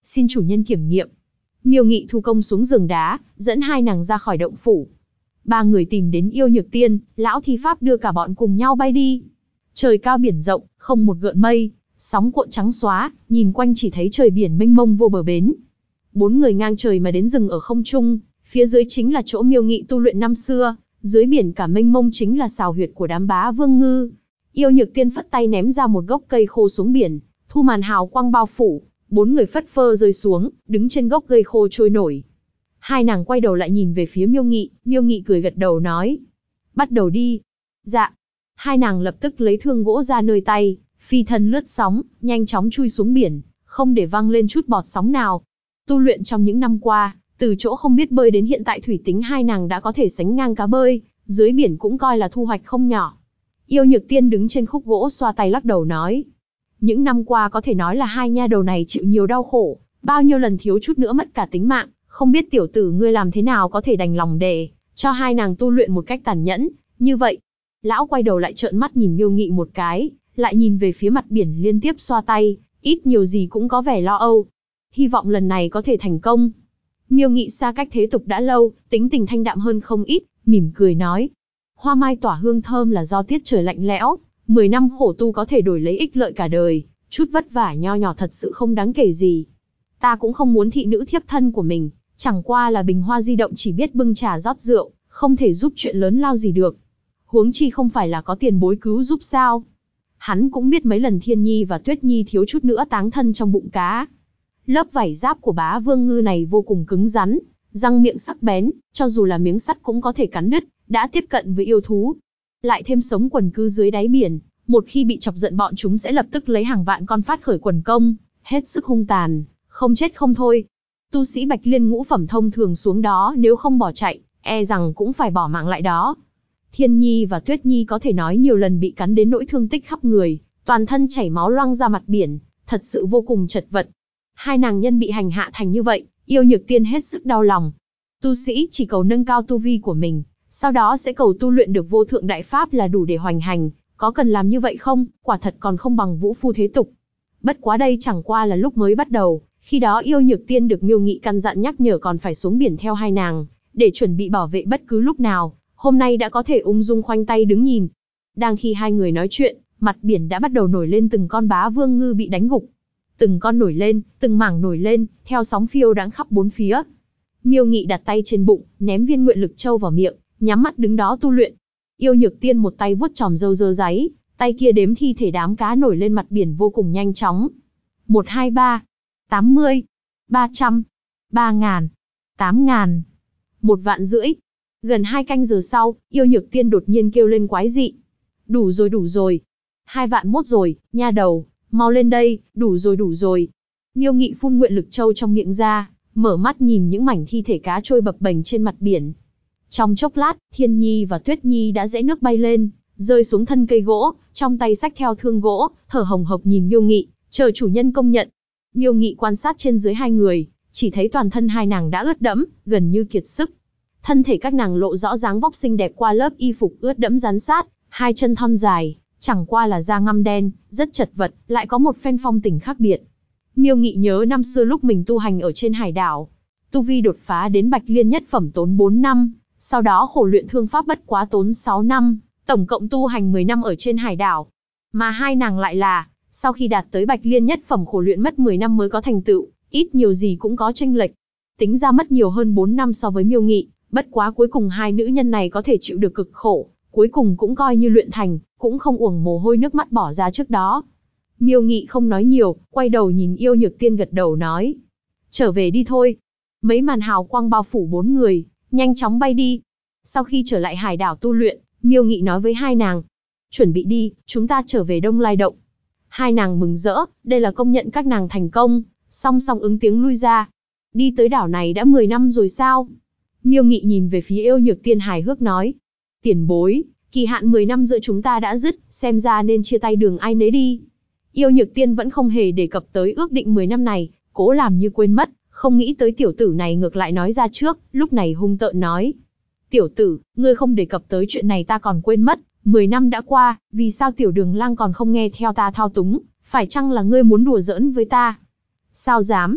xin chủ nhân kiểm nghiệm. Miêu Nghị thu công xuống giường đá, dẫn hai nàng ra khỏi động phủ. Ba người tìm đến Yêu Nhược Tiên, lão thi pháp đưa cả bọn cùng nhau bay đi. Trời cao biển rộng, không một gợn mây, sóng cuộn trắng xóa, nhìn quanh chỉ thấy trời biển mênh mông vô bờ bến. Bốn người ngang trời mà đến rừng ở không trung, phía dưới chính là chỗ Miêu Nghị tu luyện năm xưa, dưới biển cả mênh mông chính là sào huyệt của đám bá vương ngư. Yêu Nhược Tiên phất tay ném ra một gốc cây khô xuống biển, thu màn hào quang bao phủ, bốn người phất phơ rơi xuống, đứng trên gốc cây khô trôi nổi. Hai nàng quay đầu lại nhìn về phía Miêu Nghị cười gật đầu nói. Bắt đầu đi. Dạ. Hai nàng lập tức lấy thương gỗ ra nơi tay, phi thân lướt sóng, nhanh chóng chui xuống biển, không để văng lên chút bọt sóng nào. Tu luyện trong những năm qua, từ chỗ không biết bơi đến hiện tại thủy tính hai nàng đã có thể sánh ngang cá bơi, dưới biển cũng coi là thu hoạch không nhỏ. Yêu Nhược Tiên đứng trên khúc gỗ xoa tay lắc đầu nói. Những năm qua có thể nói là hai nha đầu này chịu nhiều đau khổ, bao nhiêu lần thiếu chút nữa mất cả tính mạng, không biết tiểu tử ngươi làm thế nào có thể đành lòng để cho hai nàng tu luyện một cách tàn nhẫn, như vậy. Lão quay đầu lại trợn mắt nhìn Miêu Nghị một cái, lại nhìn về phía mặt biển liên tiếp xoa tay, ít nhiều gì cũng có vẻ lo âu. Hy vọng lần này có thể thành công. Miêu Nghị xa cách thế tục đã lâu, tính tình thanh đạm hơn không ít, mỉm cười nói. Hoa mai tỏa hương thơm là do tiết trời lạnh lẽo, 10 năm khổ tu có thể đổi lấy ích lợi cả đời, chút vất vả nho nhỏ thật sự không đáng kể gì. Ta cũng không muốn thị nữ thiếp thân của mình, chẳng qua là bình hoa di động chỉ biết bưng trà rót rượu, không thể giúp chuyện lớn lao gì được. Huống chi không phải là có tiền bối cứu giúp sao. Hắn cũng biết mấy lần Thiên Nhi và Tuyết Nhi thiếu chút nữa táng thân trong bụng cá. Lớp vảy giáp của bá vương ngư này vô cùng cứng rắn, răng miệng sắc bén, cho dù là miếng sắt cũng có thể cắn đứt, đã tiếp cận với yêu thú. Lại thêm sống quần cư dưới đáy biển, một khi bị chọc giận bọn chúng sẽ lập tức lấy hàng vạn con phát khởi quần công, hết sức hung tàn, không chết không thôi. Tu sĩ Bạch Liên ngũ phẩm thông thường xuống đó nếu không bỏ chạy, e rằng cũng phải bỏ mạng lại đó. Thiên Nhi và Tuyết Nhi có thể nói nhiều lần bị cắn đến nỗi thương tích khắp người, toàn thân chảy máu loang ra mặt biển, thật sự vô cùng chật vật. Hai nàng nhân bị hành hạ thành như vậy, Yêu Nhược Tiên hết sức đau lòng. Tu sĩ chỉ cầu nâng cao tu vi của mình, sau đó sẽ cầu tu luyện được vô thượng đại pháp là đủ để hoành hành, có cần làm như vậy không, quả thật còn không bằng vũ phu thế tục. Bất quá đây chẳng qua là lúc mới bắt đầu, khi đó Yêu Nhược Tiên được Miêu Nghị căn dặn nhắc nhở còn phải xuống biển theo hai nàng, để chuẩn bị bảo vệ bất cứ lúc nào, hôm nay đã có thể ung dung khoanh tay đứng nhìn. Đang khi hai người nói chuyện, mặt biển đã bắt đầu nổi lên từng con bá vương ngư bị đánh gục. Từng con nổi lên, từng mảng nổi lên, theo sóng phiêu đãng khắp bốn phía. Miêu Nghị đặt tay trên bụng, ném viên nguyện lực châu vào miệng, nhắm mắt đứng đó tu luyện. Yêu Nhược Tiên một tay vuốt chòm râu dơ dáy, tay kia đếm thi thể đám cá nổi lên mặt biển vô cùng nhanh chóng. 1, 2, 3, 80, 300, 3.000, 8.000, 1.500.000. Gần 2 canh giờ sau, Yêu Nhược Tiên đột nhiên kêu lên quái dị. Đủ rồi. 2.001.000 rồi, nha đầu, mau lên đây, đủ rồi. Miêu Nghị phun nguyện lực châu trong miệng ra, mở mắt nhìn những mảnh thi thể cá trôi bập bềnh trên mặt biển. Trong chốc lát, Thiên Nhi và Tuyết Nhi đã rẽ nước bay lên, rơi xuống thân cây gỗ, trong tay xách theo thương gỗ, thở hồng hộc nhìn Miêu Nghị, chờ chủ nhân công nhận. Miêu Nghị quan sát trên dưới hai người, chỉ thấy toàn thân hai nàng đã ướt đẫm, gần như kiệt sức. Thân thể các nàng lộ rõ dáng vóc xinh đẹp qua lớp y phục ướt đẫm rắn sát, hai chân thon dài, chẳng qua là da ngăm đen, rất chật vật, lại có một phen phong tình khác biệt. Miêu Nghị nhớ năm xưa lúc mình tu hành ở trên hải đảo, tu vi đột phá đến Bạch Liên nhất phẩm tốn 4 năm, sau đó khổ luyện thương pháp bất quá tốn 6 năm, tổng cộng tu hành 10 năm ở trên hải đảo. Mà hai nàng lại là, sau khi đạt tới Bạch Liên nhất phẩm khổ luyện mất 10 năm mới có thành tựu, ít nhiều gì cũng có chênh lệch. Tính ra mất nhiều hơn 4 năm so với Miêu Nghị, bất quá cuối cùng hai nữ nhân này có thể chịu được cực khổ, cuối cùng cũng coi như luyện thành, cũng không uổng mồ hôi nước mắt bỏ ra trước đó. Miêu Nghị không nói nhiều, quay đầu nhìn Yêu Nhược Tiên gật đầu nói. Trở về đi thôi. Mấy màn hào quang bao phủ bốn người, nhanh chóng bay đi. Sau khi trở lại hải đảo tu luyện, Miêu Nghị nói với hai nàng. Chuẩn bị đi, chúng ta trở về Đông Lai Động. Hai nàng mừng rỡ, đây là công nhận các nàng thành công, song song ứng tiếng lui ra. Đi tới đảo này đã 10 năm rồi sao? Miêu Nghị nhìn về phía Yêu Nhược Tiên hài hước nói. Tiền bối, kỳ hạn 10 năm giữa chúng ta đã dứt, xem ra nên chia tay đường ai nấy đi. Yêu Nhược Tiên vẫn không hề đề cập tới ước định 10 năm này, cố làm như quên mất, không nghĩ tới tiểu tử này ngược lại nói ra trước, lúc này hung tợn nói. Tiểu tử, ngươi không đề cập tới chuyện này ta còn quên mất, 10 năm đã qua, vì sao tiểu đường lang còn không nghe theo ta thao túng, phải chăng là ngươi muốn đùa giỡn với ta? Sao dám?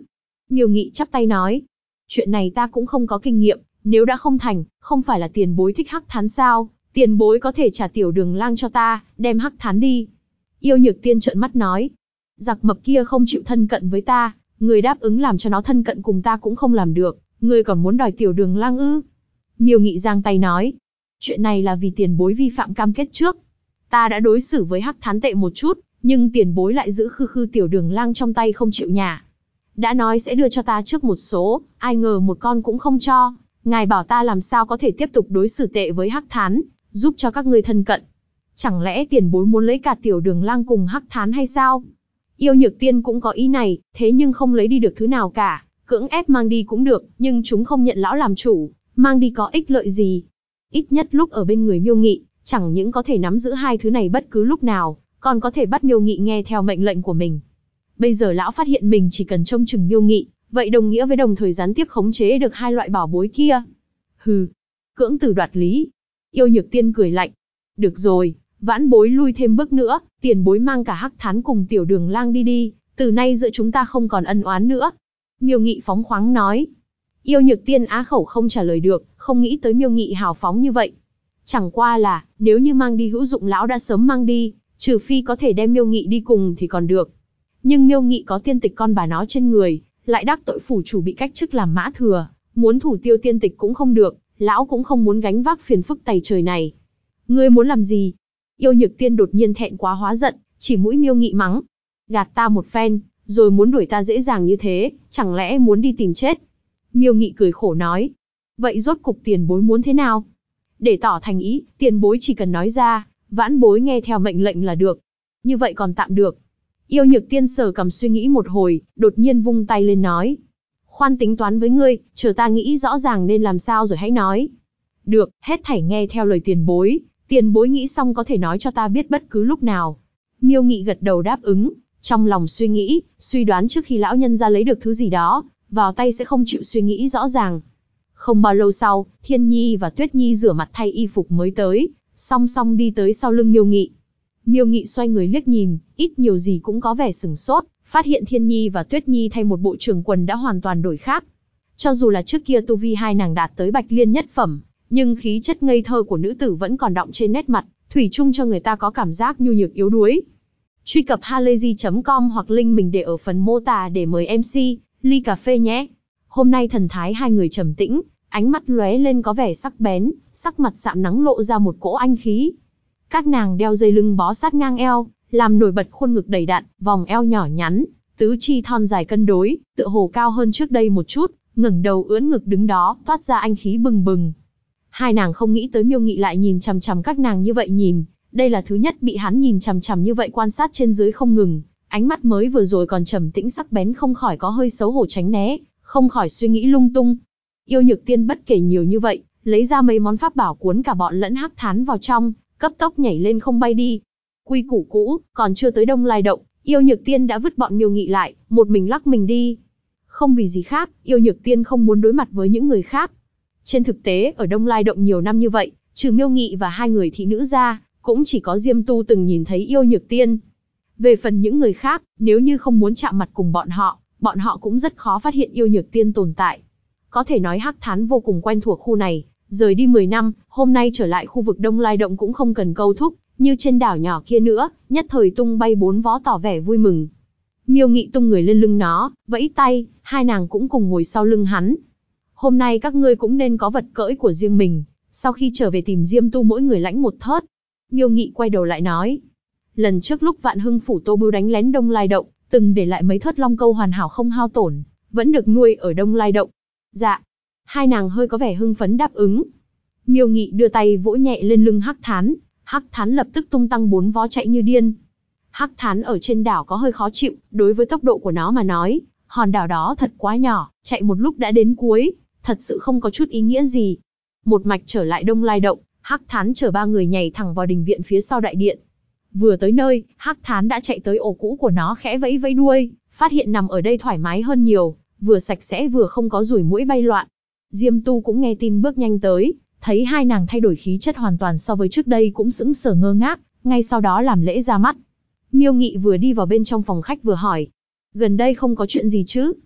Miêu Nghị chắp tay nói. Chuyện này ta cũng không có kinh nghiệm, nếu đã không thành, không phải là tiền bối thích Hắc Thán sao? Tiền bối có thể trả Tiểu Đường Lang cho ta, đem Hắc Thán đi. Yêu Nhược Tiên trợn mắt nói. Giặc mập kia không chịu thân cận với ta, người đáp ứng làm cho nó thân cận cùng ta cũng không làm được, người còn muốn đòi Tiểu Đường Lang ư? Miêu Nghị giang tay nói. Chuyện này là vì tiền bối vi phạm cam kết trước. Ta đã đối xử với Hắc Thán tệ một chút, nhưng tiền bối lại giữ khư khư Tiểu Đường Lang trong tay không chịu nhả. Đã nói sẽ đưa cho ta trước một số, ai ngờ một con cũng không cho. Ngài bảo ta làm sao có thể tiếp tục đối xử tệ với Hắc Thán, giúp cho các ngươi thân cận. Chẳng lẽ tiền bối muốn lấy cả Tiểu Đường Lang cùng Hắc Thán hay sao? Yêu Nhược Tiên cũng có ý này, thế nhưng không lấy đi được thứ nào cả. Cưỡng ép mang đi cũng được, nhưng chúng không nhận lão làm chủ, mang đi có ích lợi gì. Ít nhất lúc ở bên người Miêu Nghị, chẳng những có thể nắm giữ hai thứ này bất cứ lúc nào, còn có thể bắt Miêu Nghị nghe theo mệnh lệnh của mình. Bây giờ lão phát hiện mình chỉ cần trông chừng Miêu Nghị, vậy đồng nghĩa với đồng thời gián tiếp khống chế được hai loại bảo bối kia. Hừ, cưỡng từ đoạt lý. Yêu Nhược Tiên cười lạnh. Được rồi, vãn bối lui thêm bước nữa, tiền bối mang cả Hắc Thán cùng Tiểu Đường Lang đi đi, từ nay giữa chúng ta không còn ân oán nữa. Miêu Nghị phóng khoáng nói. Yêu Nhược Tiên á khẩu không trả lời được, không nghĩ tới Miêu Nghị hào phóng như vậy. Chẳng qua là, nếu như mang đi hữu dụng lão đã sớm mang đi, trừ phi có thể đem Miêu Nghị đi cùng thì còn được. Nhưng Miêu Nghị có tiên tịch con bà nó trên người, lại đắc tội phủ chủ bị cách chức làm mã thừa, muốn thủ tiêu tiên tịch cũng không được, lão cũng không muốn gánh vác phiền phức tày trời này. Ngươi muốn làm gì? Yêu Nhược Tiên đột nhiên thẹn quá hóa giận, chỉ mũi Miêu Nghị mắng. Gạt ta một phen, rồi muốn đuổi ta dễ dàng như thế, chẳng lẽ muốn đi tìm chết? Miêu Nghị cười khổ nói. Vậy rốt cục tiền bối muốn thế nào? Để tỏ thành ý, tiền bối chỉ cần nói ra, vãn bối nghe theo mệnh lệnh là được. Như vậy còn tạm được. Yêu Nhược Tiên sờ cằm suy nghĩ một hồi, đột nhiên vung tay lên nói. Khoan tính toán với ngươi, chờ ta nghĩ rõ ràng nên làm sao rồi hãy nói. Được, hết thảy nghe theo lời tiền bối nghĩ xong có thể nói cho ta biết bất cứ lúc nào. Miêu Nghị gật đầu đáp ứng, trong lòng suy nghĩ, suy đoán trước khi lão nhân ra lấy được thứ gì đó, vào tay sẽ không chịu suy nghĩ rõ ràng. Không bao lâu sau, Thiên Nhi và Tuyết Nhi rửa mặt thay y phục mới tới, song song đi tới sau lưng Miêu Nghị. Miêu Nghị xoay người liếc nhìn, ít nhiều gì cũng có vẻ sửng sốt, phát hiện Thiên Nhi và Tuyết Nhi thay một bộ trường quần đã hoàn toàn đổi khác. Cho dù là trước kia tu vi hai nàng đạt tới Bạch Liên nhất phẩm, nhưng khí chất ngây thơ của nữ tử vẫn còn đọng trên nét mặt, thủy chung cho người ta có cảm giác nhu nhược yếu đuối. Truy cập halayzi.com hoặc link mình để ở phần mô tả để mời MC ly cà phê nhé. Hôm nay thần thái hai người trầm tĩnh, ánh mắt lóe lên có vẻ sắc bén, sắc mặt sạm nắng lộ ra một cỗ anh khí. Các nàng đeo dây lưng bó sát ngang eo, làm nổi bật khuôn ngực đầy đặn, vòng eo nhỏ nhắn, tứ chi thon dài cân đối, tựa hồ cao hơn trước đây một chút, ngẩng đầu ưỡn ngực đứng đó, toát ra anh khí bừng bừng. Hai nàng không nghĩ tới Miêu Nghị lại nhìn chằm chằm các nàng như vậy nhìn, đây là thứ nhất bị hắn nhìn chằm chằm như vậy quan sát trên dưới không ngừng, ánh mắt mới vừa rồi còn trầm tĩnh sắc bén không khỏi có hơi xấu hổ tránh né, không khỏi suy nghĩ lung tung. Yêu Nhược Tiên bất kể nhiều như vậy, lấy ra mấy món pháp bảo cuốn cả bọn lẫn Hắc Thán vào trong, cấp tốc nhảy lên không bay đi. Quy củ cũ, còn chưa tới Đông Lai Động, Yêu Nhược Tiên đã vứt bọn Miêu Nghị lại, một mình lắc mình đi. Không vì gì khác, Yêu Nhược Tiên không muốn đối mặt với những người khác. Trên thực tế, ở Đông Lai Động nhiều năm như vậy, trừ Miêu Nghị và hai người thị nữ ra, cũng chỉ có Diêm Tu từng nhìn thấy Yêu Nhược Tiên. Về phần những người khác, nếu như không muốn chạm mặt cùng bọn họ cũng rất khó phát hiện Yêu Nhược Tiên tồn tại. Có thể nói Hắc Thán vô cùng quen thuộc khu này, rời đi 10 năm, hôm nay trở lại khu vực Đông Lai Động cũng không cần câu thúc, như trên đảo nhỏ kia nữa, nhất thời tung bay 4 vó tỏ vẻ vui mừng. Miêu Nghị tung người lên lưng nó, vẫy tay, hai nàng cũng cùng ngồi sau lưng hắn. Hôm nay các ngươi cũng nên có vật cưỡi của riêng mình, sau khi trở về tìm Diêm Tu mỗi người lãnh một thớt. Miêu Nghị quay đầu lại nói. Lần trước lúc Vạn Hưng phủ Tô Bưu đánh lén Đông Lai Động, từng để lại mấy thớt long câu hoàn hảo không hao tổn, vẫn được nuôi ở Đông Lai Động. Dạ. Hai nàng hơi có vẻ hưng phấn đáp ứng. Miêu Nghị đưa tay vỗ nhẹ lên lưng Hắc Thán, Hắc Thán lập tức tung tăng 4 vó chạy như điên. Hắc Thán ở trên đảo có hơi khó chịu, đối với tốc độ của nó mà nói, hòn đảo đó thật quá nhỏ, chạy một lúc đã đến cuối, thật sự không có chút ý nghĩa gì. Một mạch trở lại Đông Lai Động, Hắc Thán chở 3 người nhảy thẳng vào đình viện phía sau đại điện. Vừa tới nơi, Hắc Thán đã chạy tới ổ cũ của nó khẽ vẫy vẫy đuôi, phát hiện nằm ở đây thoải mái hơn nhiều, vừa sạch sẽ vừa không có ruồi muỗi bay loạn. Diêm Tu cũng nghe tin bước nhanh tới, thấy hai nàng thay đổi khí chất hoàn toàn so với trước đây cũng sững sờ ngơ ngác, ngay sau đó làm lễ ra mắt. Miêu Nghị vừa đi vào bên trong phòng khách vừa hỏi, gần đây không có chuyện gì chứ?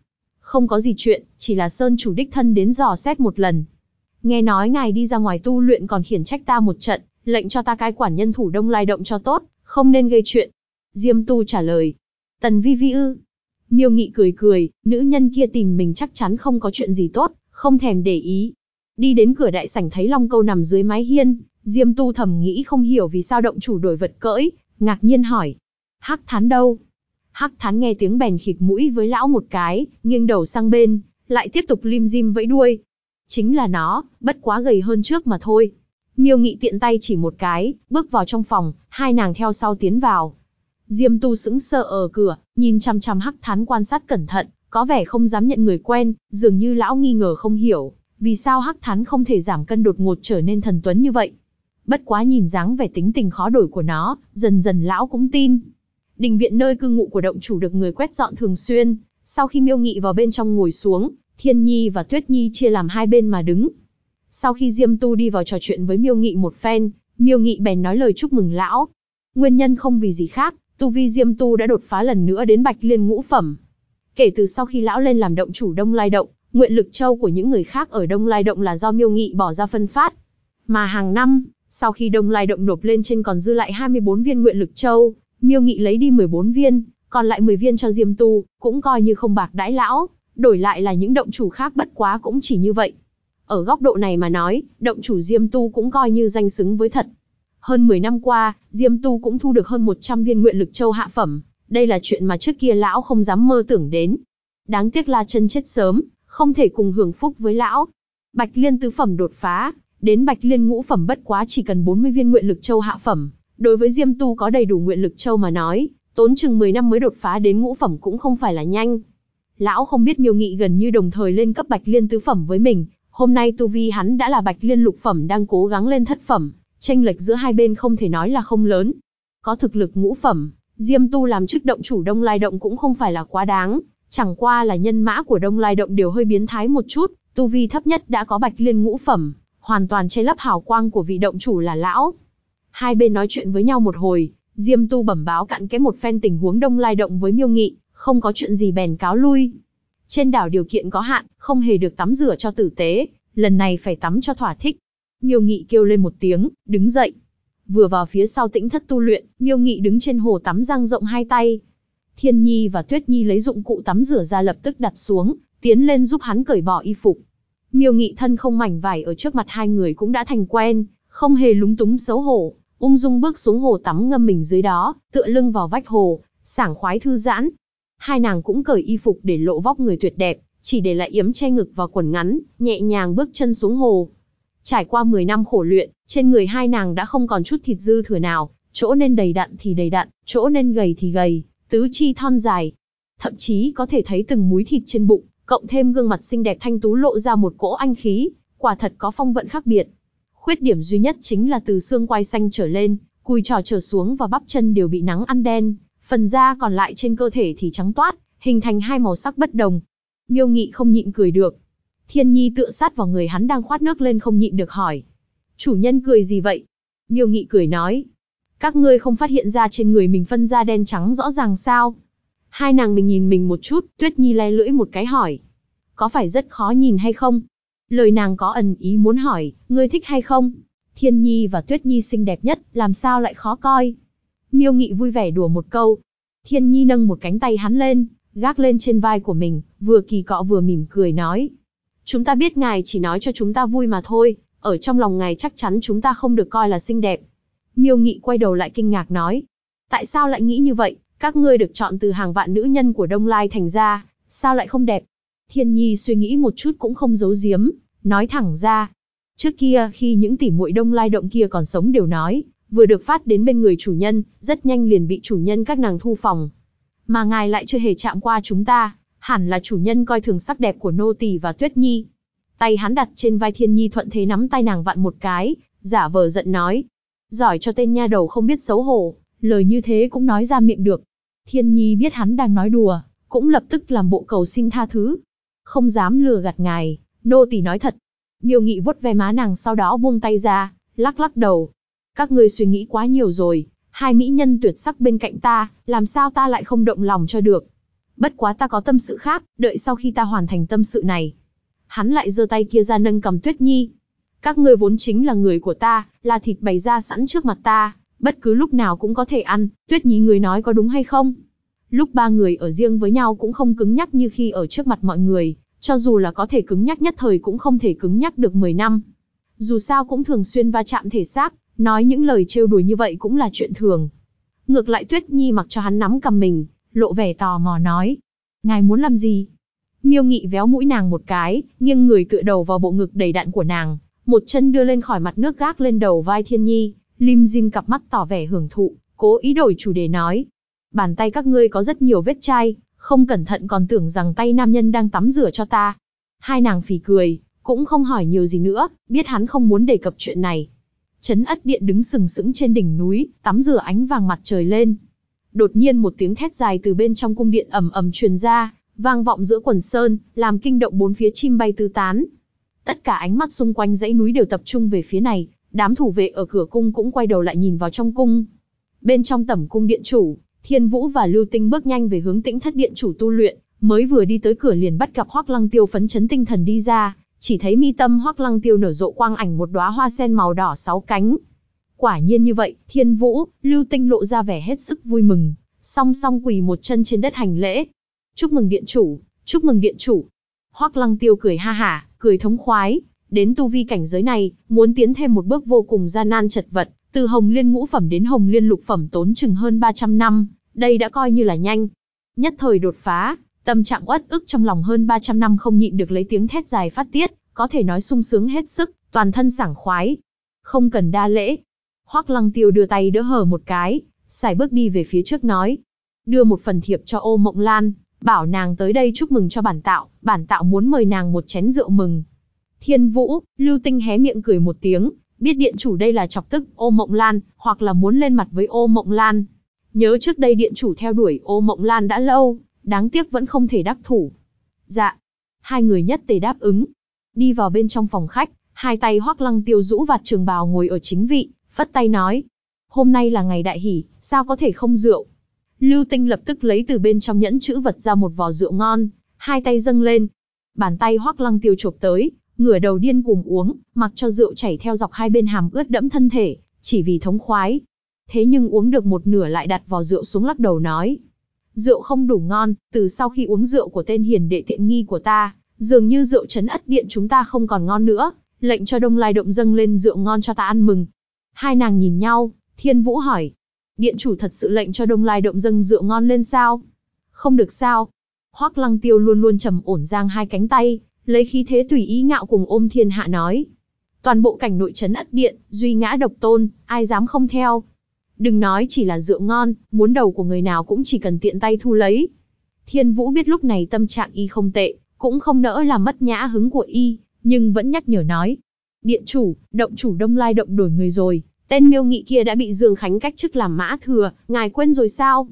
Không có gì chuyện, chỉ là Sơn chủ đích thân đến dò xét một lần. Nghe nói ngài đi ra ngoài tu luyện còn khiển trách ta một trận, lệnh cho ta cai quản nhân thủ Đông Lai Động cho tốt, không nên gây chuyện. Diêm Tu trả lời. Tần Vi Vi ư? Miêu Nghị cười cười, nữ nhân kia tìm mình chắc chắn không có chuyện gì tốt, không thèm để ý. Đi đến cửa đại sảnh thấy Long Câu nằm dưới mái hiên, Diêm Tu thầm nghĩ không hiểu vì sao động chủ đổi vật cưỡi, ngạc nhiên hỏi. Hắc Thán đâu? Hắc Thán nghe tiếng bèn khịt mũi với lão một cái, nghiêng đầu sang bên, lại tiếp tục lim dim vẫy đuôi. Chính là nó, bất quá gầy hơn trước mà thôi. Miêu Nghị tiện tay chỉ một cái, bước vào trong phòng, hai nàng theo sau tiến vào. Diêm Tu sững sờ ở cửa, nhìn chăm chăm Hắc Thán quan sát cẩn thận, có vẻ không dám nhận người quen, dường như lão nghi ngờ không hiểu, vì sao Hắc Thán không thể giảm cân đột ngột trở nên thần tuấn như vậy. Bất quá nhìn dáng vẻ tính tình khó đổi của nó, dần dần lão cũng tin. Đình viện nơi cư ngụ của động chủ được người quét dọn thường xuyên, sau khi Miêu Nghị vào bên trong ngồi xuống, Thiên Nhi và Tuyết Nhi chia làm hai bên mà đứng. Sau khi Diêm Tu đi vào trò chuyện với Miêu Nghị một phen, Miêu Nghị bèn nói lời chúc mừng lão. Nguyên nhân không vì gì khác, tu vi Diêm Tu đã đột phá lần nữa đến Bạch Liên ngũ phẩm. Kể từ sau khi lão lên làm động chủ Đông Lai Động, nguyện lực châu của những người khác ở Đông Lai Động là do Miêu Nghị bỏ ra phân phát. Mà hàng năm, sau khi Đông Lai Động nộp lên trên còn dư lại 24 viên nguyện lực châu, Miêu Nghị lấy đi 14 viên, còn lại 10 viên cho Diêm Tu, cũng coi như không bạc đãi lão, đổi lại là những động chủ khác bất quá cũng chỉ như vậy. Ở góc độ này mà nói, động chủ Diêm Tu cũng coi như danh xứng với thật. Hơn 10 năm qua, Diêm Tu cũng thu được hơn 100 viên nguyện lực châu hạ phẩm, đây là chuyện mà trước kia lão không dám mơ tưởng đến. Đáng tiếc La Chân chết sớm, không thể cùng hưởng phúc với lão. Bạch Liên tứ phẩm đột phá, đến Bạch Liên ngũ phẩm bất quá chỉ cần 40 viên nguyện lực châu hạ phẩm. Đối với Diêm Tu có đầy đủ nguyện lực châu mà nói, tốn chừng 10 năm mới đột phá đến ngũ phẩm cũng không phải là nhanh. Lão không biết Miêu Nghị gần như đồng thời lên cấp Bạch Liên tứ phẩm với mình, hôm nay tu vi hắn đã là Bạch Liên lục phẩm đang cố gắng lên thất phẩm, chênh lệch giữa hai bên không thể nói là không lớn. Có thực lực ngũ phẩm, Diêm Tu làm chức động chủ Đông Lai Động cũng không phải là quá đáng, chẳng qua là nhân mã của Đông Lai Động đều hơi biến thái một chút, tu vi thấp nhất đã có Bạch Liên ngũ phẩm, hoàn toàn che lấp hào quang của vị động chủ là lão. Hai bên nói chuyện với nhau một hồi, Diêm Tu bẩm báo cặn kẽ một phen tình huống Đông Lai Động với Miêu Nghị, không có chuyện gì bèn cáo lui. Trên đảo điều kiện có hạn, không hề được tắm rửa cho tử tế, lần này phải tắm cho thỏa thích. Miêu Nghị kêu lên một tiếng, đứng dậy. Vừa vào phía sau tĩnh thất tu luyện, Miêu Nghị đứng trên hồ tắm dang rộng hai tay. Thiên Nhi và Tuyết Nhi lấy dụng cụ tắm rửa ra lập tức đặt xuống, tiến lên giúp hắn cởi bỏ y phục. Miêu Nghị thân không mảnh vải ở trước mặt hai người cũng đã thành quen, không hề lúng túng xấu hổ, ung dung bước xuống hồ tắm ngâm mình dưới đó, tựa lưng vào vách hồ, sảng khoái thư giãn. Hai nàng cũng cởi y phục để lộ vóc người tuyệt đẹp, chỉ để lại yếm che ngực và quần ngắn, nhẹ nhàng bước chân xuống hồ. Trải qua 10 năm khổ luyện, trên người hai nàng đã không còn chút thịt dư thừa nào, chỗ nên đầy đặn thì đầy đặn, chỗ nên gầy thì gầy, tứ chi thon dài. Thậm chí có thể thấy từng múi thịt trên bụng, cộng thêm gương mặt xinh đẹp thanh tú lộ ra một cỗ anh khí, quả thật có phong vận khác biệt. Khuyết điểm duy nhất chính là từ xương quai xanh trở lên, cùi trỏ trở xuống và bắp chân đều bị nắng ăn đen, phần da còn lại trên cơ thể thì trắng toát, hình thành hai màu sắc bất đồng. Miêu Nghị không nhịn cười được. Thiên Nhi tựa sát vào người hắn đang khoát nước lên không nhịn được hỏi. Chủ nhân cười gì vậy? Miêu Nghị cười nói. Các ngươi không phát hiện ra trên người mình phân da đen trắng rõ ràng sao? Hai nàng mình nhìn mình một chút, Tuyết Nhi le lưỡi một cái hỏi. Có phải rất khó nhìn hay không? Lời nàng có ẩn ý muốn hỏi, ngươi thích hay không? Thiên Nhi và Tuyết Nhi xinh đẹp nhất, làm sao lại khó coi? Miêu Nghị vui vẻ đùa một câu. Thiên Nhi nâng một cánh tay hắn lên, gác lên trên vai của mình, vừa kỳ cọ vừa mỉm cười nói. Chúng ta biết ngài chỉ nói cho chúng ta vui mà thôi, ở trong lòng ngài chắc chắn chúng ta không được coi là xinh đẹp. Miêu Nghị quay đầu lại kinh ngạc nói. Tại sao lại nghĩ như vậy, các ngươi được chọn từ hàng vạn nữ nhân của Đông Lai thành ra, sao lại không đẹp? Thiên Nhi suy nghĩ một chút cũng không giấu giếm, nói thẳng ra. Trước kia khi những tỷ muội Đông Lai Động kia còn sống đều nói, vừa được phát đến bên người chủ nhân, rất nhanh liền bị chủ nhân các nàng thu phòng. Mà ngài lại chưa hề chạm qua chúng ta, hẳn là chủ nhân coi thường sắc đẹp của nô tỳ và Tuyết Nhi. Tay hắn đặt trên vai Thiên Nhi thuận thế nắm tay nàng vặn một cái, giả vờ giận nói. Giỏi cho tên nha đầu không biết xấu hổ, lời như thế cũng nói ra miệng được. Thiên Nhi biết hắn đang nói đùa, cũng lập tức làm bộ cầu xin tha thứ. Không dám lừa gạt ngài, nô tỳ nói thật. Miêu Nghị vuốt ve má nàng sau đó buông tay ra, lắc lắc đầu. Các ngươi suy nghĩ quá nhiều rồi, hai mỹ nhân tuyệt sắc bên cạnh ta, làm sao ta lại không động lòng cho được. Bất quá ta có tâm sự khác, đợi sau khi ta hoàn thành tâm sự này. Hắn lại giơ tay kia ra nâng cầm Tuyết Nhi. Các ngươi vốn chính là người của ta, là thịt bày ra sẵn trước mặt ta, bất cứ lúc nào cũng có thể ăn, Tuyết Nhi người nói có đúng hay không? Lúc ba người ở riêng với nhau cũng không cứng nhắc như khi ở trước mặt mọi người, cho dù là có thể cứng nhắc nhất thời cũng không thể cứng nhắc được 10 năm. Dù sao cũng thường xuyên va chạm thể xác, nói những lời trêu đùa như vậy cũng là chuyện thường. Ngược lại Tuyết Nhi mặc cho hắn nắm cầm mình, lộ vẻ tò mò nói. Ngài muốn làm gì? Miêu Nghị véo mũi nàng một cái, nghiêng người tựa đầu vào bộ ngực đầy đặn của nàng, một chân đưa lên khỏi mặt nước gác lên đầu vai Thiên Nhi, lim dim cặp mắt tỏ vẻ hưởng thụ, cố ý đổi chủ đề nói. Bàn tay các ngươi có rất nhiều vết chai, không cẩn thận còn tưởng rằng tay nam nhân đang tắm rửa cho ta. Hai nàng phì cười, cũng không hỏi nhiều gì nữa, biết hắn không muốn đề cập chuyện này. Trấn Ất Điện đứng sừng sững trên đỉnh núi, tắm rửa ánh vàng mặt trời lên. Đột nhiên một tiếng thét dài từ bên trong cung điện ầm ầm truyền ra, vang vọng giữa quần sơn, làm kinh động bốn phía chim bay tứ tán. Tất cả ánh mắt xung quanh dãy núi đều tập trung về phía này, đám thủ vệ ở cửa cung cũng quay đầu lại nhìn vào trong cung. Bên trong tẩm cung điện chủ, Thiên Vũ và Lưu Tinh bước nhanh về hướng Tĩnh Thất điện chủ tu luyện, mới vừa đi tới cửa liền bắt gặp Hoắc Lăng Tiêu phấn chấn tinh thần đi ra, chỉ thấy mi tâm Hoắc Lăng Tiêu nở rộ quang ảnh một đóa hoa sen màu đỏ 6 cánh. Quả nhiên như vậy, Thiên Vũ, Lưu Tinh lộ ra vẻ hết sức vui mừng, song song quỳ một chân trên đất hành lễ. Chúc mừng điện chủ, chúc mừng điện chủ. Hoắc Lăng Tiêu cười ha hả, cười thống khoái, đến tu vi cảnh giới này, muốn tiến thêm một bước vô cùng gian nan chật vật, từ Hồng Liên ngũ phẩm đến Hồng Liên lục phẩm tốn chừng hơn 300 năm, đây đã coi như là nhanh. Nhất thời đột phá, tâm trạng uất ức trong lòng hơn 300 năm không nhịn được lấy tiếng thét dài phát tiết, có thể nói sung sướng hết sức, toàn thân sảng khoái. Không cần đa lễ. Hoắc Lăng Tiêu đưa tay đỡ hở một cái, sải bước đi về phía trước nói. Đưa một phần thiệp cho Ô Mộng Lan, bảo nàng tới đây chúc mừng cho bản tạo muốn mời nàng một chén rượu mừng. Thiên Vũ, Lưu Tinh hé miệng cười một tiếng, biết điện chủ đây là chọc tức Ô Mộng Lan, hoặc là muốn lên mặt với Ô Mộng Lan. Nhớ trước đây điện chủ theo đuổi Ô Mộng Lan đã lâu, đáng tiếc vẫn không thể đắc thủ. Dạ. Hai người nhất tề đáp ứng. Đi vào bên trong phòng khách, hai tay Hoắc Lăng Tiêu rũ vạt trường bào ngồi ở chính vị, phất tay nói. Hôm nay là ngày đại hỷ, sao có thể không rượu? Lưu Tinh lập tức lấy từ bên trong nhẫn chữ vật ra một vò rượu ngon, hai tay dâng lên. Bàn tay Hoắc Lăng Tiêu chộp tới, ngửa đầu điên cuồng uống, mặc cho rượu chảy theo dọc hai bên hàm ướt đẫm thân thể, chỉ vì thống khoái. Thế nhưng uống được một nửa lại đặt vò rượu xuống lắc đầu nói. Rượu không đủ ngon, từ sau khi uống rượu của tên hiền đệ tiện nghi của ta, dường như rượu Trấn Ất Điện chúng ta không còn ngon nữa, lệnh cho Đông Lai Động dâng lên rượu ngon cho ta ăn mừng. Hai nàng nhìn nhau, Thiên Vũ hỏi. Điện chủ thật sự lệnh cho Đông Lai Động dâng rượu ngon lên sao? Không được sao? Hoắc Lăng Tiêu luôn luôn trầm ổn giang hai cánh tay, lấy khí thế tùy ý ngạo cùng ôm thiên hạ nói. Toàn bộ cảnh nội Trấn Ất Điện, duy ngã độc tôn, ai dám không theo. Đừng nói chỉ là rượu ngon, muốn đầu của người nào cũng chỉ cần tiện tay thu lấy. Thiên Vũ biết lúc này tâm trạng y không tệ, cũng không nỡ làm mất nhã hứng của y, nhưng vẫn nhắc nhở nói. Điện chủ, động chủ Đông Lai Động đổi người rồi, tên Miêu Nghị kia đã bị Dương Khánh cách chức làm mã thừa, ngài quên rồi sao?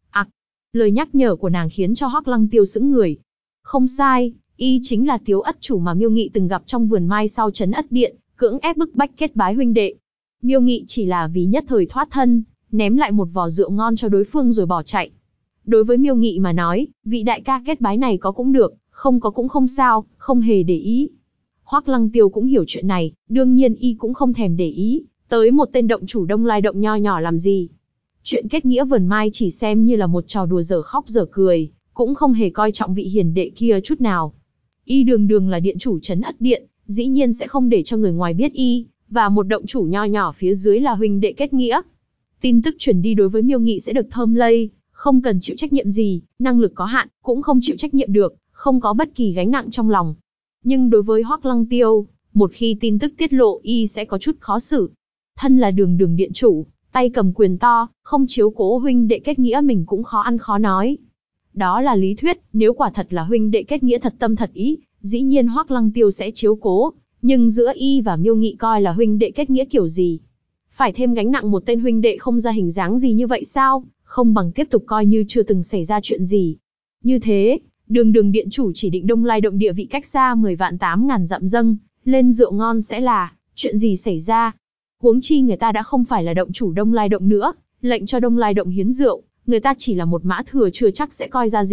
Lời nhắc nhở của nàng khiến cho Hoắc Lăng Tiêu sững người. Không sai, y chính là Tiếu Ất chủ mà Miêu Nghị từng gặp trong vườn mai sau Trấn Ất Điện, cưỡng ép bức bách kết bái huynh đệ. Miêu Nghị chỉ là vì nhất thời thoát thân, ném lại một vò rượu ngon cho đối phương rồi bỏ chạy. Đối với Miêu Nghị mà nói, vị đại ca kết bái này có cũng được, không có cũng không sao, không hề để ý. Hoắc Lăng Tiêu cũng hiểu chuyện này, đương nhiên y cũng không thèm để ý, tới một tên động chủ Đông Lai Động nho nhỏ làm gì. Chuyện kết nghĩa vườn mai chỉ xem như là một trò đùa dở khóc dở cười, cũng không hề coi trọng vị hiền đệ kia chút nào. Y đường đường là điện chủ Trấn Ất Điện, dĩ nhiên sẽ không để cho người ngoài biết y, và một động chủ nho nhỏ phía dưới là huynh đệ kết nghĩa. Tin tức truyền đi đối với Miêu Nghị sẽ được thơm lây, không cần chịu trách nhiệm gì, năng lực có hạn, cũng không chịu trách nhiệm được, không có bất kỳ gánh nặng trong lòng. Nhưng đối với Hoắc Lăng Tiêu, một khi tin tức tiết lộ y sẽ có chút khó xử. Thân là đường đường điện chủ, tay cầm quyền to, không chiếu cố huynh đệ kết nghĩa mình cũng khó ăn khó nói. Đó là lý thuyết, nếu quả thật là huynh đệ kết nghĩa thật tâm thật ý, dĩ nhiên Hoắc Lăng Tiêu sẽ chiếu cố, nhưng giữa y và Miêu Nghị coi là huynh đệ kết nghĩa kiểu gì? Phải thêm gánh nặng một tên huynh đệ không ra hình dáng gì như vậy sao? Không bằng tiếp tục coi như chưa từng xảy ra chuyện gì. Như thế, đường đường điện chủ chỉ định Đông Lai Động địa vị cách xa 10 vạn 8.000 dặm dâng, lên rượu ngon sẽ là, chuyện gì xảy ra? Huống chi người ta đã không phải là động chủ Đông Lai Động nữa, lệnh cho Đông Lai Động hiến rượu, người ta chỉ là một mã thừa chưa chắc sẽ coi ra gì,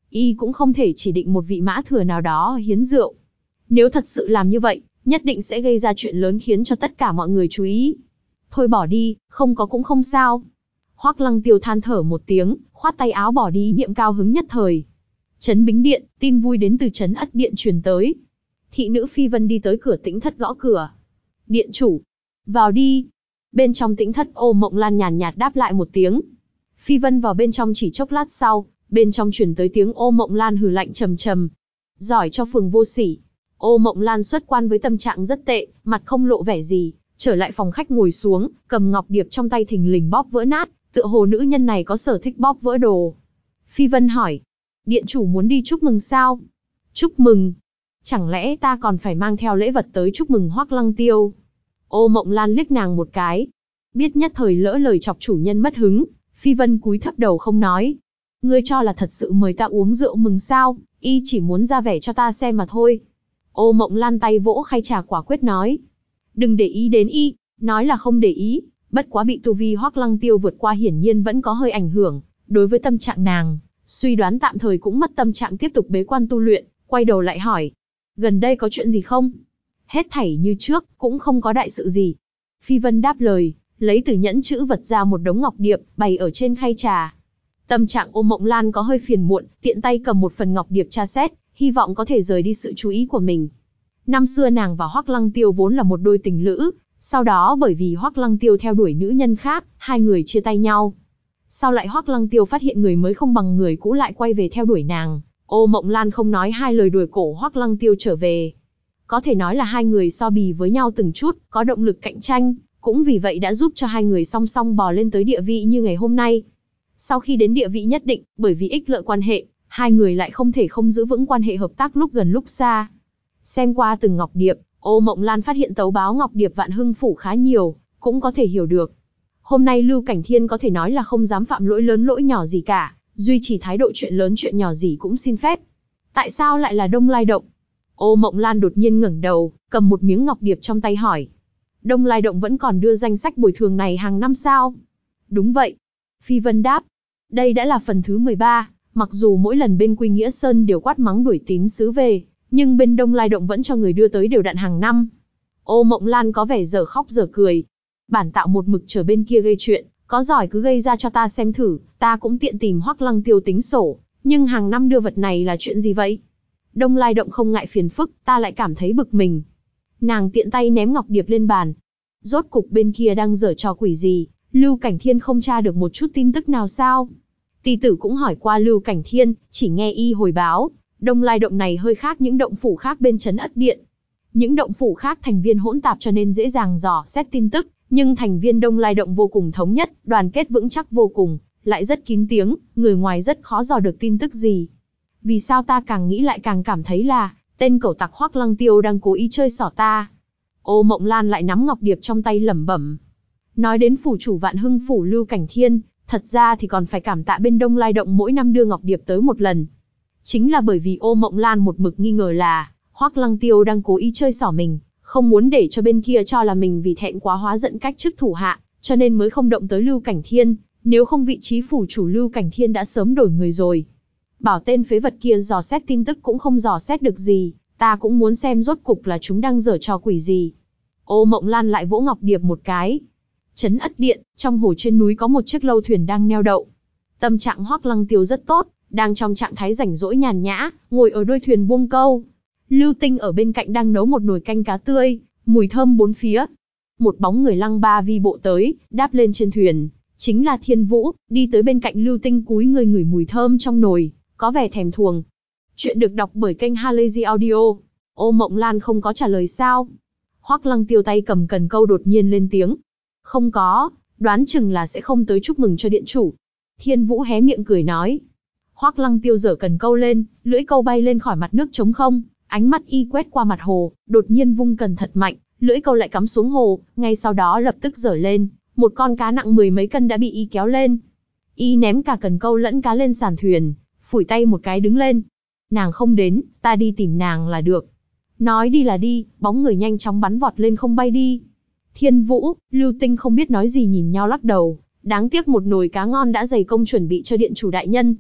Y cũng không thể chỉ định một vị mã thừa nào đó hiến rượu. Nếu thật sự làm như vậy, nhất định sẽ gây ra chuyện lớn khiến cho tất cả mọi người chú ý. Thôi bỏ đi, không có cũng không sao. Hoắc Lăng Tiêu than thở một tiếng, khoát tay áo bỏ đi ý niệm cao hứng nhất thời. Trấn Bính Điện, tin vui đến từ Trấn Ất Điện truyền tới. Thị nữ Phi Vân đi tới cửa Tĩnh Thất gõ cửa. Điện chủ, vào đi. Bên trong Tĩnh Thất, Ô Mộng Lan nhàn nhạt đáp lại một tiếng. Phi Vân vào bên trong chỉ chốc lát sau, bên trong truyền tới tiếng Ô Mộng Lan hừ lạnh trầm trầm. Giỏi cho phường vô sỉ. Ô Mộng Lan xuất quan với tâm trạng rất tệ, mặt không lộ vẻ gì, trở lại phòng khách ngồi xuống, cầm ngọc điệp trong tay thình lình bóp vỡ nát, tựa hồ nữ nhân này có sở thích bóp vỡ đồ. Phi Vân hỏi, điện chủ muốn đi chúc mừng sao? Chúc mừng? Chẳng lẽ ta còn phải mang theo lễ vật tới chúc mừng Hoắc Lăng Tiêu? Ô Mộng Lan liếc nàng một cái. Biết nhất thời lỡ lời chọc chủ nhân mất hứng, Phi Vân cúi thấp đầu không nói. Ngươi cho là thật sự mời ta uống rượu mừng sao? Y chỉ muốn ra vẻ cho ta xem mà thôi. Ô Mộng Lan tay vỗ khay trà quả quyết nói. Đừng để ý đến y, nói là không để ý, bất quá bị tu vi Hoắc Lăng Tiêu vượt qua hiển nhiên vẫn có hơi ảnh hưởng, đối với tâm trạng nàng, suy đoán tạm thời cũng mất tâm trạng tiếp tục bế quan tu luyện, quay đầu lại hỏi. Gần đây có chuyện gì không? Hết thảy như trước, cũng không có đại sự gì. Phi Vân đáp lời, lấy từ nhẫn chữ vật ra một đống ngọc điệp, bày ở trên khay trà. Tâm trạng Ô Mộng Lan có hơi phiền muộn, tiện tay cầm một phần ngọc điệp tra xét, hy vọng có thể rời đi sự chú ý của mình. Năm xưa nàng và Hoắc Lăng Tiêu vốn là một đôi tình lữ, sau đó bởi vì Hoắc Lăng Tiêu theo đuổi nữ nhân khác, hai người chia tay nhau. Sau lại Hoắc Lăng Tiêu phát hiện người mới không bằng người cũ lại quay về theo đuổi nàng, Ô Mộng Lan không nói hai lời đuổi cổ Hoắc Lăng Tiêu trở về. Có thể nói là hai người so bì với nhau từng chút, có động lực cạnh tranh, cũng vì vậy đã giúp cho hai người song song bò lên tới địa vị như ngày hôm nay. Sau khi đến địa vị nhất định, bởi vì ích lợi quan hệ, hai người lại không thể không giữ vững quan hệ hợp tác lúc gần lúc xa. Xem qua từng ngọc điệp, Ô Mộng Lan phát hiện tấu báo ngọc điệp Vạn Hưng Phủ khá nhiều, cũng có thể hiểu được. Hôm nay Lưu Cảnh Thiên có thể nói là không dám phạm lỗi lớn lỗi nhỏ gì cả, duy trì thái độ chuyện lớn chuyện nhỏ gì cũng xin phép. Tại sao lại là Đông Lai Động? Ô Mộng Lan đột nhiên ngẩng đầu, cầm một miếng ngọc điệp trong tay hỏi. Đông Lai Động vẫn còn đưa danh sách bồi thường này hàng năm sao? Đúng vậy. Phi Vân đáp. Đây đã là phần thứ 13, mặc dù mỗi lần bên Quy Nghĩa Sơn đều quát mắng đuổi tín sứ về, nhưng bên Đông Lai Động vẫn cho người đưa tới đều đặn hàng năm. Ô Mộng Lan có vẻ dở khóc dở cười. Bản tạo một mực chờ bên kia gây chuyện, có giỏi cứ gây ra cho ta xem thử, ta cũng tiện tìm Hoắc Lăng Tiêu tính sổ, nhưng hàng năm đưa vật này là chuyện gì vậy? Đông Lai Động không ngại phiền phức, ta lại cảm thấy bực mình. Nàng tiện tay ném ngọc điệp lên bàn. Rốt cục bên kia đang giở trò quỷ gì, Lưu Cảnh Thiên không tra được một chút tin tức nào sao? Tỷ tử cũng hỏi qua Lưu Cảnh Thiên, chỉ nghe y hồi báo, Đông Lai Động này hơi khác những động phủ khác bên Trấn Ất Điện. Những động phủ khác thành viên hỗn tạp cho nên dễ dàng dò xét tin tức, nhưng thành viên Đông Lai Động vô cùng thống nhất, đoàn kết vững chắc vô cùng, lại rất kín tiếng, người ngoài rất khó dò được tin tức gì. Vì sao ta càng nghĩ lại càng cảm thấy là, tên cẩu tặc Hoắc Lăng Tiêu đang cố ý chơi xỏ ta. Ô Mộng Lan lại nắm ngọc điệp trong tay lẩm bẩm. Nói đến phủ chủ Vạn Hưng Phủ Lưu Cảnh Thiên, thật ra thì còn phải cảm tạ bên Đông Lai Động mỗi năm đưa ngọc điệp tới một lần. Chính là bởi vì Ô Mộng Lan một mực nghi ngờ là, Hoắc Lăng Tiêu đang cố ý chơi xỏ mình, không muốn để cho bên kia cho là mình vì thẹn quá hóa giận cách chức thủ hạ, cho nên mới không động tới Lưu Cảnh Thiên, nếu không vị trí phủ chủ Lưu Cảnh Thiên đã sớm đổi người rồi. Bảo tên phế vật kia dò xét tin tức cũng không dò xét được gì, ta cũng muốn xem rốt cục là chúng đang giở trò quỷ gì. Ô Mộng Lan lại vỗ ngọc điệp một cái. Trấn Ất Điện, trong hồ trên núi có một chiếc lâu thuyền đang neo đậu. Tâm trạng Hoắc Lăng Tiêu rất tốt, đang trong trạng thái rảnh rỗi nhàn nhã, ngồi ở đuôi thuyền buông câu. Lưu Tinh ở bên cạnh đang nấu một nồi canh cá tươi, mùi thơm bốn phía. Một bóng người lăng ba vi bộ tới, đáp lên trên thuyền, chính là Thiên Vũ, đi tới bên cạnh Lưu Tinh cúi người ngửi mùi thơm trong nồi, có vẻ thèm thuồng. Chuyện được đọc bởi kênh Halazy Audio. Ô Mộng Lan không có trả lời sao? Hoắc Lăng Tiêu tay cầm cần câu đột nhiên lên tiếng. Không có, đoán chừng là sẽ không tới chúc mừng cho điện chủ. Thiên Vũ hé miệng cười nói. Hoắc Lăng Tiêu giở cần câu lên, lưỡi câu bay lên khỏi mặt nước trống không, ánh mắt y quét qua mặt hồ, đột nhiên vung cần thật mạnh, lưỡi câu lại cắm xuống hồ, ngay sau đó lập tức giở lên, một con cá nặng 10 mấy cân đã bị y kéo lên. Y ném cả cần câu lẫn cá lên sàn thuyền, phủi tay một cái đứng lên. Nàng không đến, ta đi tìm nàng là được. Nói đi là đi, bóng người nhanh chóng bắn vọt lên không bay đi. Thiên Vũ, Lưu Tinh không biết nói gì nhìn nhau lắc đầu, đáng tiếc một nồi cá ngon đã dày công chuẩn bị cho điện chủ đại nhân.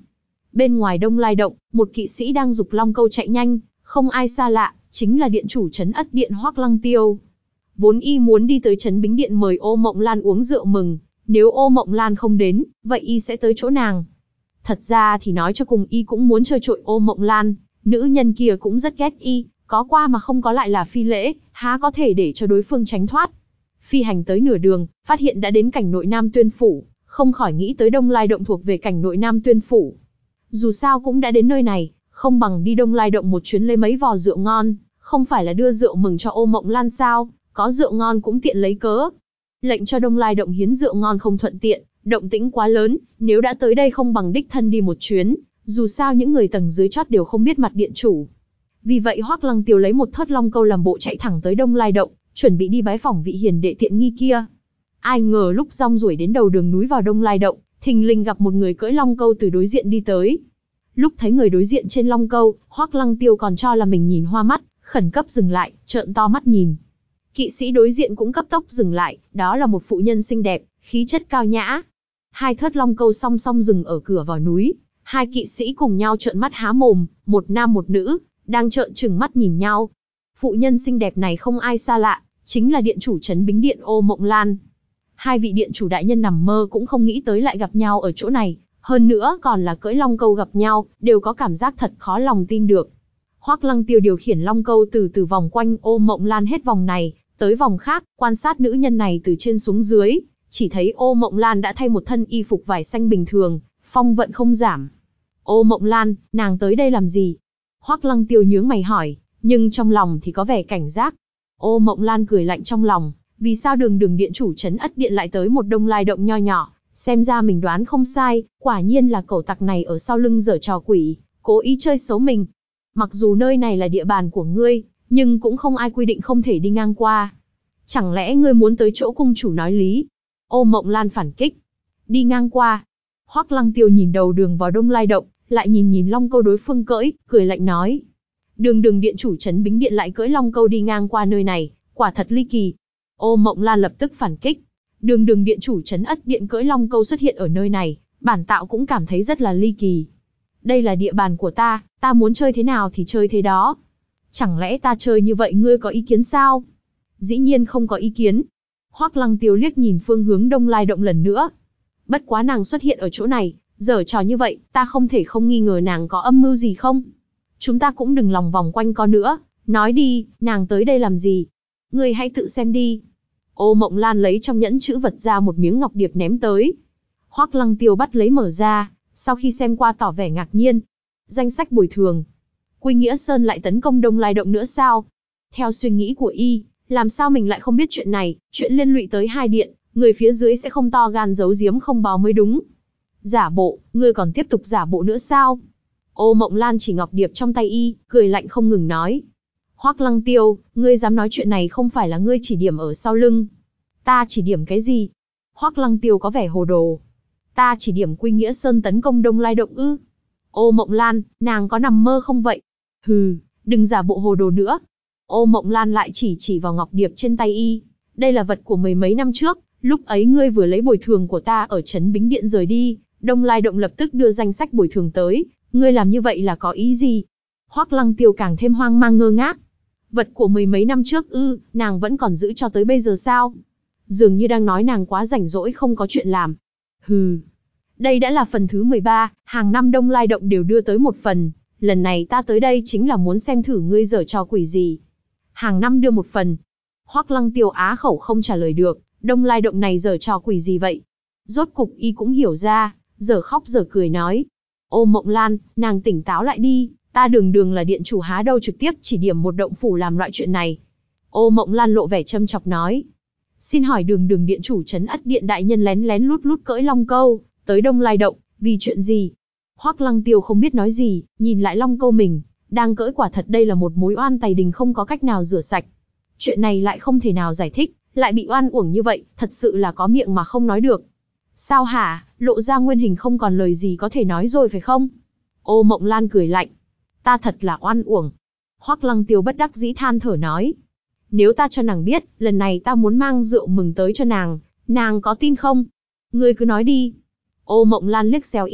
Bên ngoài Đông Lai Động, một kỵ sĩ đang giục long câu chạy nhanh, không ai xa lạ, chính là điện chủ trấn Ất Điện Hoắc Lăng Tiêu. Vốn y muốn đi tới trấn Bính Điện mời Ô Mộng Lan uống rượu mừng, nếu Ô Mộng Lan không đến, vậy y sẽ tới chỗ nàng. Thật ra thì nói cho cùng y cũng muốn chơi trội Ô Mộng Lan, nữ nhân kia cũng rất ghét y, có qua mà không có lại là phi lễ, há có thể để cho đối phương tránh thoát. Phi hành tới nửa đường, phát hiện đã đến cảnh nội Nam Tuyên Phủ, không khỏi nghĩ tới Đông Lai Động thuộc về cảnh nội Nam Tuyên Phủ. Dù sao cũng đã đến nơi này, không bằng đi Đông Lai Động một chuyến lấy mấy vò rượu ngon, không phải là đưa rượu mừng cho Ô Mộng Lan sao, có rượu ngon cũng tiện lấy cớ. Lệnh cho Đông Lai Động hiến rượu ngon không thuận tiện, động tĩnh quá lớn, nếu đã tới đây không bằng đích thân đi một chuyến, dù sao những người tầng dưới chót đều không biết mặt điện chủ. Vì vậy Hoắc Lăng Tiêu lấy một thớt long câu làm bộ chạy thẳng tới Đông Lai Động, chuẩn bị đi bái phỏng vị hiền đệ tiện nghi kia. Ai ngờ lúc rong ruổi đến đầu đường núi vào Đông Lai Động, thình lình gặp một người cưỡi long câu từ đối diện đi tới. Lúc thấy người đối diện trên long câu, Hoắc Lăng Tiêu còn cho là mình nhìn hoa mắt, khẩn cấp dừng lại, trợn to mắt nhìn. Kỵ sĩ đối diện cũng cấp tốc dừng lại, đó là một phụ nhân xinh đẹp, khí chất cao nhã. Hai thớt long câu song song dừng ở cửa vào núi, hai kỵ sĩ cùng nhau trợn mắt há mồm, một nam một nữ, đang trợn trừng mắt nhìn nhau. Phụ nhân xinh đẹp này không ai xa lạ, chính là điện chủ trấn Bính Điện Ô Mộng Lan. Hai vị điện chủ đại nhân nằm mơ cũng không nghĩ tới lại gặp nhau ở chỗ này, hơn nữa còn là cưỡi long câu gặp nhau, đều có cảm giác thật khó lòng tin được. Hoắc Lăng Tiêu điều khiển long câu từ vòng quanh Ô Mộng Lan hết vòng này tới vòng khác, quan sát nữ nhân này từ trên xuống dưới, chỉ thấy Ô Mộng Lan đã thay một thân y phục vải xanh bình thường, phong vận không giảm. Ô Mộng Lan, nàng tới đây làm gì? Hoắc Lăng Tiêu nhướng mày hỏi, nhưng trong lòng thì có vẻ cảnh giác. Ô Mộng Lan cười lạnh trong lòng, vì sao đường điện chủ trấn Ất Điện lại tới một Đông Lai Động nho nhỏ, xem ra mình đoán không sai, quả nhiên là cẩu tặc này ở sau lưng giở trò quỷ, cố ý chơi xấu mình. Mặc dù nơi này là địa bàn của ngươi, nhưng cũng không ai quy định không thể đi ngang qua. Chẳng lẽ ngươi muốn tới chỗ cung chủ nói lý? Ô Mộng Lan phản kích. Đi ngang qua. Hoắc Lăng Tiêu nhìn đầu đường vào Đông Lai Động, lại nhìn long câu đối phương cưỡi, cười lạnh nói. Đường điện chủ trấn Bính Điện lại cưỡi long câu đi ngang qua nơi này, quả thật ly kỳ. Ô Mộng Lan lập tức phản kích. Đường điện chủ trấn Ất Điện cưỡi long câu xuất hiện ở nơi này, bản tạo cũng cảm thấy rất là ly kỳ. Đây là địa bàn của ta muốn chơi thế nào thì chơi thế đó. Chẳng lẽ ta chơi như vậy ngươi có ý kiến sao? Dĩ nhiên không có ý kiến. Hoắc Lăng Tiêu liếc nhìn phương hướng Đông Lai Động lần nữa. Bất quá nàng xuất hiện ở chỗ này, giở trò như vậy, ta không thể không nghi ngờ nàng có âm mưu gì không? Chúng ta cũng đừng lòng vòng quanh co nữa, nói đi, nàng tới đây làm gì? Ngươi hãy tự xem đi. Ô Mộng Lan lấy trong nhẫn chữ vật ra một miếng ngọc điệp ném tới. Hoắc Lăng Tiêu bắt lấy mở ra, sau khi xem qua tỏ vẻ ngạc nhiên. Danh sách bồi thường. Quy Nghĩa Sơn lại tấn công Đông Lai Động nữa sao? Theo suy nghĩ của y, làm sao mình lại không biết chuyện này, chuyện liên lụy tới hai điện, người phía dưới sẽ không to gan giấu giếm không báo mới đúng. Giả bộ, ngươi còn tiếp tục giả bộ nữa sao? Ô Mộng Lan chỉ ngọc điệp trong tay y, cười lạnh không ngừng nói. Hoắc Lăng Tiêu, ngươi dám nói chuyện này không phải là ngươi chỉ điểm ở sau lưng. Ta chỉ điểm cái gì? Hoắc Lăng Tiêu có vẻ hồ đồ. Ta chỉ điểm Quy Nghĩa Sơn tấn công Đông Lai Động ư? Ô Mộng Lan, nàng có nằm mơ không vậy? Hừ, đừng giả bộ hồ đồ nữa. Ô Mộng Lan lại chỉ vào ngọc điệp trên tay y. Đây là vật của mười mấy năm trước, lúc ấy ngươi vừa lấy bồi thường của ta ở trấn Bính Điện rời đi, Đông Lai Động lập tức đưa danh sách bồi thường tới, ngươi làm như vậy là có ý gì? Hoắc Lăng Tiêu càng thêm hoang mang ngơ ngác. Vật của mười mấy năm trước ư, nàng vẫn còn giữ cho tới bây giờ sao? Dường như đang nói nàng quá rảnh rỗi không có chuyện làm. Hừ. Đây đã là phần thứ 13, hàng năm Đông Lai Động đều đưa tới một phần, lần này ta tới đây chính là muốn xem thử ngươi giở trò quỷ gì. Hàng năm đưa một phần. Hoắc Lăng Tiêu á khẩu không trả lời được, Đông Lai Động này giở trò quỷ gì vậy? Rốt cục y cũng hiểu ra, giờ khóc giờ cười nói. Ô Mộng Lan, nàng tỉnh táo lại đi, ta đường là điện chủ há đâu trực tiếp chỉ điểm một động phủ làm loại chuyện này. Ô Mộng Lan lộ vẻ châm chọc nói. Xin hỏi đường điện chủ trấn Ất Điện đại nhân lén lút cưỡi long câu, tới Đông Lai Động, vì chuyện gì? Hoắc Lăng Tiêu không biết nói gì, nhìn lại long câu mình, đang cưỡi quả thật đây là một mối oan tày đình không có cách nào rửa sạch. Chuyện này lại không thể nào giải thích, lại bị oan uổng như vậy, thật sự là có miệng mà không nói được. Sao hả, lộ ra nguyên hình không còn lời gì có thể nói rồi phải không? Ô Mộng Lan cười lạnh. Ta thật là oan uổng. Hoắc Lăng Tiêu bất đắc dĩ than thở nói. Nếu ta cho nàng biết, lần này ta muốn mang rượu mừng tới cho nàng có tin không? Ngươi cứ nói đi. Ô Mộng Lan liếc xéo y.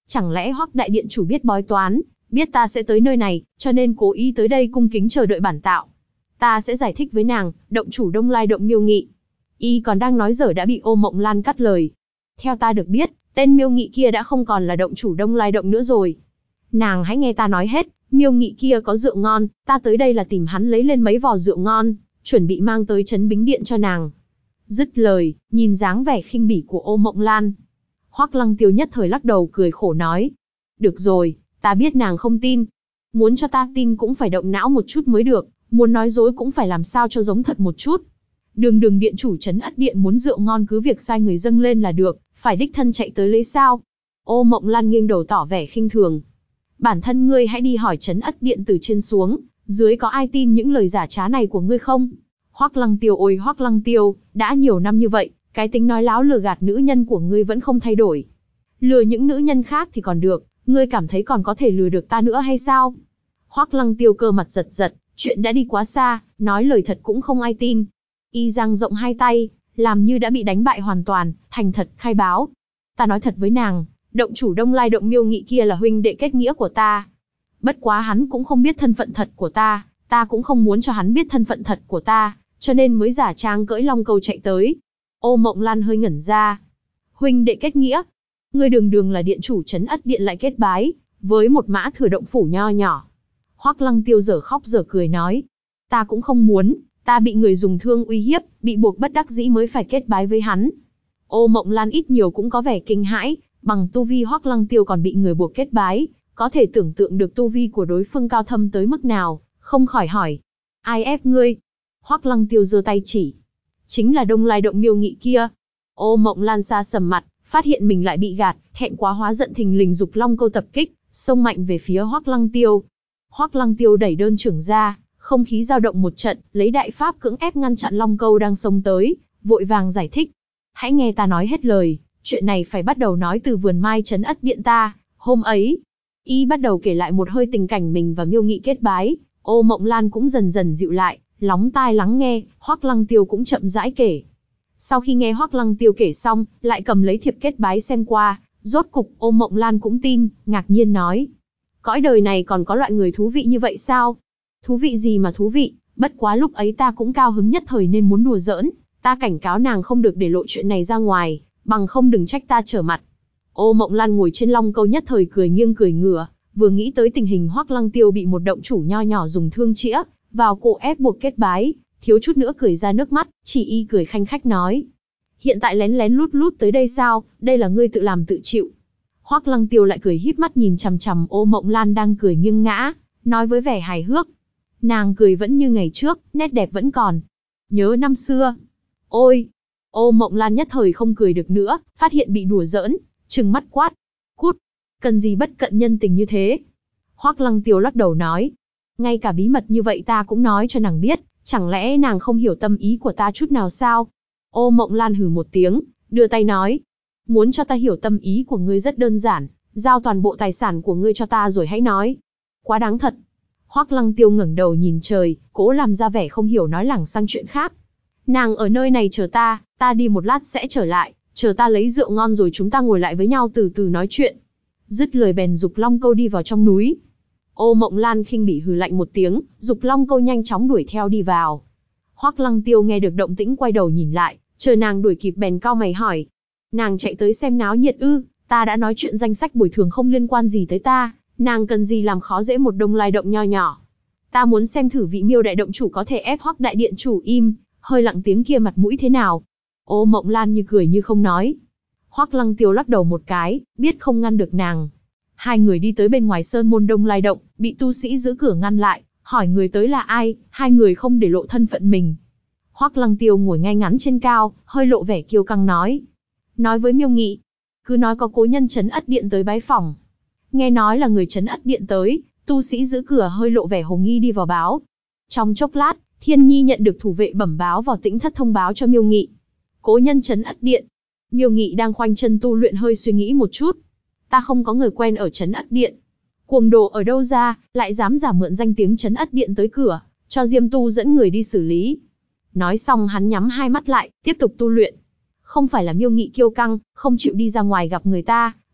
Chẳng lẽ Hoắc đại điện chủ biết bói toán, biết ta sẽ tới nơi này, cho nên cố ý tới đây cung kính chờ đợi bản tạo. Ta sẽ giải thích với nàng, động chủ Đông Lai động Miêu Nghị. Y còn đang nói dở đã bị Ô Mộng Lan cắt lời. Theo ta được biết, tên Miêu Nghị kia đã không còn là động chủ Đông Lai động nữa rồi. Nàng hãy nghe ta nói hết, Miêu Nghị kia có rượu ngon, ta tới đây là tìm hắn lấy lên mấy vò rượu ngon, chuẩn bị mang tới Trấn Bính Điện cho nàng. Dứt lời, nhìn dáng vẻ khinh bỉ của Ô Mộng Lan, Hoắc Lăng Tiêu nhất thời lắc đầu cười khổ nói. Được rồi, ta biết nàng không tin. Muốn cho ta tin cũng phải động não một chút mới được, muốn nói dối cũng phải làm sao cho giống thật một chút. Đường điện chủ Trấn Ất Điện muốn rượu ngon cứ việc sai người dâng lên là được, phải đích thân chạy tới lấy sao? Ô Mộng Lan nghiêng đầu tỏ vẻ khinh thường. Bản thân ngươi hãy đi hỏi Trấn Ất Điện từ trên xuống, dưới có ai tin những lời giả trá này của ngươi không? Hoắc Lăng Tiêu ôi Hoắc Lăng Tiêu, đã nhiều năm như vậy, cái tính nói láo lừa gạt nữ nhân của ngươi vẫn không thay đổi. Lừa những nữ nhân khác thì còn được, ngươi cảm thấy còn có thể lừa được ta nữa hay sao? Hoắc Lăng Tiêu cơ mặt giật giật, chuyện đã đi quá xa, nói lời thật cũng không ai tin. Y dang rộng hai tay, làm như đã bị đánh bại hoàn toàn, thành thật khai báo. Ta nói thật với nàng, động chủ Đông Lai động Miêu Nghị kia là huynh đệ kết nghĩa của ta. Bất quá hắn cũng không biết thân phận thật của ta, ta cũng không muốn cho hắn biết thân phận thật của ta, cho nên mới giả trang cưỡi long câu chạy tới. Ô Mộng Lan hơi ngẩn ra. Huynh đệ kết nghĩa? Ngươi đường là điện chủ Trấn Ất Điện lại kết bái với một mã thừa động phủ nho nhỏ. Hoắc Lăng Tiêu dở khóc dở cười nói. Ta cũng không muốn, ta bị người dùng thương uy hiếp, bị buộc bất đắc dĩ mới phải kết bái với hắn. Ô Mộng Lan ít nhiều cũng có vẻ kinh hãi, bằng tu vi Hoắc Lăng Tiêu còn bị người buộc kết bái, có thể tưởng tượng được tu vi của đối phương cao thâm tới mức nào, không khỏi hỏi. Ai ép ngươi? Hoắc Lăng Tiêu giơ tay chỉ. Chính là Đông Lai động Miêu Nghị kia. Ô Mộng Lan xa sầm mặt, phát hiện mình lại bị gạt, thẹn quá hóa giận thình lình giục long câu tập kích, xông mạnh về phía Hoắc Lăng Tiêu. Hoắc Lăng Tiêu đẩy đơn trưởng ra, không khí dao động một trận, lấy đại pháp cưỡng ép ngăn chặn long câu đang xông tới, vội vàng giải thích. Hãy nghe ta nói hết lời, chuyện này phải bắt đầu nói từ vườn mai Trấn Ất Điện ta. Hôm ấy, y bắt đầu kể lại một hơi tình cảnh mình và Miêu Nghị kết bái. Ô Mộng Lan cũng dần dần dịu lại, lóng tai lắng nghe. Hoắc Lăng Tiêu cũng chậm rãi kể. Sau khi nghe Hoắc Lăng Tiêu kể xong, lại cầm lấy thiệp kết bái xem qua, rốt cục Ô Mộng Lan cũng tin, ngạc nhiên nói. Cõi đời này còn có loại người thú vị như vậy sao? Thú vị gì mà thú vị, bất quá lúc ấy ta cũng cao hứng nhất thời nên muốn đùa giỡn, ta cảnh cáo nàng không được để lộ chuyện này ra ngoài, bằng không đừng trách ta trở mặt. Ô Mộng Lan ngồi trên long câu nhất thời cười nghiêng cười ngửa, vừa nghĩ tới tình hình Hoắc Lăng Tiêu bị một động chủ nho nhỏ dùng thương chĩa vào cổ ép buộc kết bái, thiếu chút nữa cười ra nước mắt, chỉ y cười khanh khách nói. Hiện tại lén lén lút lút tới đây sao, đây là ngươi tự làm tự chịu. Hoắc Lăng Tiêu lại cười híp mắt nhìn chằm chằm Ô Mộng Lan đang cười nghiêng ngã, nói với vẻ hài hước. Nàng cười vẫn như ngày trước, nét đẹp vẫn còn. Nhớ năm xưa. Ôi! Ô Mộng Lan nhất thời không cười được nữa, phát hiện bị đùa giỡn, trừng mắt quát. Cút! Cần gì bất cận nhân tình như thế? Hoắc Lăng Tiêu lắc đầu nói. Ngay cả bí mật như vậy ta cũng nói cho nàng biết, chẳng lẽ nàng không hiểu tâm ý của ta chút nào sao? Ô Mộng Lan hừ một tiếng, đưa tay nói. Muốn cho ta hiểu tâm ý của ngươi rất đơn giản, giao toàn bộ tài sản của ngươi cho ta rồi hãy nói. Quá đáng thật. Hoắc Lăng Tiêu ngẩng đầu nhìn trời, cố làm ra vẻ không hiểu nói lảng sang chuyện khác. Nàng ở nơi này chờ ta đi một lát sẽ trở lại, chờ ta lấy rượu ngon rồi chúng ta ngồi lại với nhau từ từ nói chuyện. Dứt lời bèn giục long câu đi vào trong núi. Ô Mộng Lan khinh bỉ hừ lạnh một tiếng, giục long câu nhanh chóng đuổi theo đi vào. Hoắc Lăng Tiêu nghe được động tĩnh quay đầu nhìn lại, chờ nàng đuổi kịp bèn cau mày hỏi. Nàng chạy tới xem náo nhiệt ư? Ta đã nói chuyện danh sách bồi thường không liên quan gì tới ta, nàng cần gì làm khó dễ một Đông Lai động nho nhỏ. Ta muốn xem thử vị Miêu đại động chủ có thể ép Hoắc đại điện chủ im, hơi lặng tiếng kia mặt mũi thế nào. Ô Mộng Lan như cười như không nói. Hoắc Lăng Tiêu lắc đầu một cái, biết không ngăn được nàng. Hai người đi tới bên ngoài sơn môn Đông Lai động, bị tu sĩ giữ cửa ngăn lại, hỏi người tới là ai, hai người không để lộ thân phận mình. Hoắc Lăng Tiêu ngồi ngay ngắn trên cao, hơi lộ vẻ kiêu căng nói. Nói với Miêu Nghị, cứ nói có cố nhân Trấn Ất Điện tới bái phỏng. Nghe nói là người Trấn Ất Điện tới, tu sĩ giữ cửa hơi lộ vẻ hồ nghi đi vào báo. Trong chốc lát, Thiên Nhi nhận được thủ vệ bẩm báo vào tĩnh thất thông báo cho Miêu Nghị. Cố nhân Trấn Ất Điện. Miêu Nghị đang khoanh chân tu luyện hơi suy nghĩ một chút. Ta không có người quen ở Trấn Ất Điện. Cuồng đồ ở đâu ra, lại dám giả mượn danh tiếng Trấn Ất Điện tới cửa, cho Diêm Tu dẫn người đi xử lý. Nói xong hắn nhắm hai mắt lại, tiếp tục tu luyện. Không phải là Miêu Nghị kiêu căng, không chịu đi ra ngoài gặp người ta,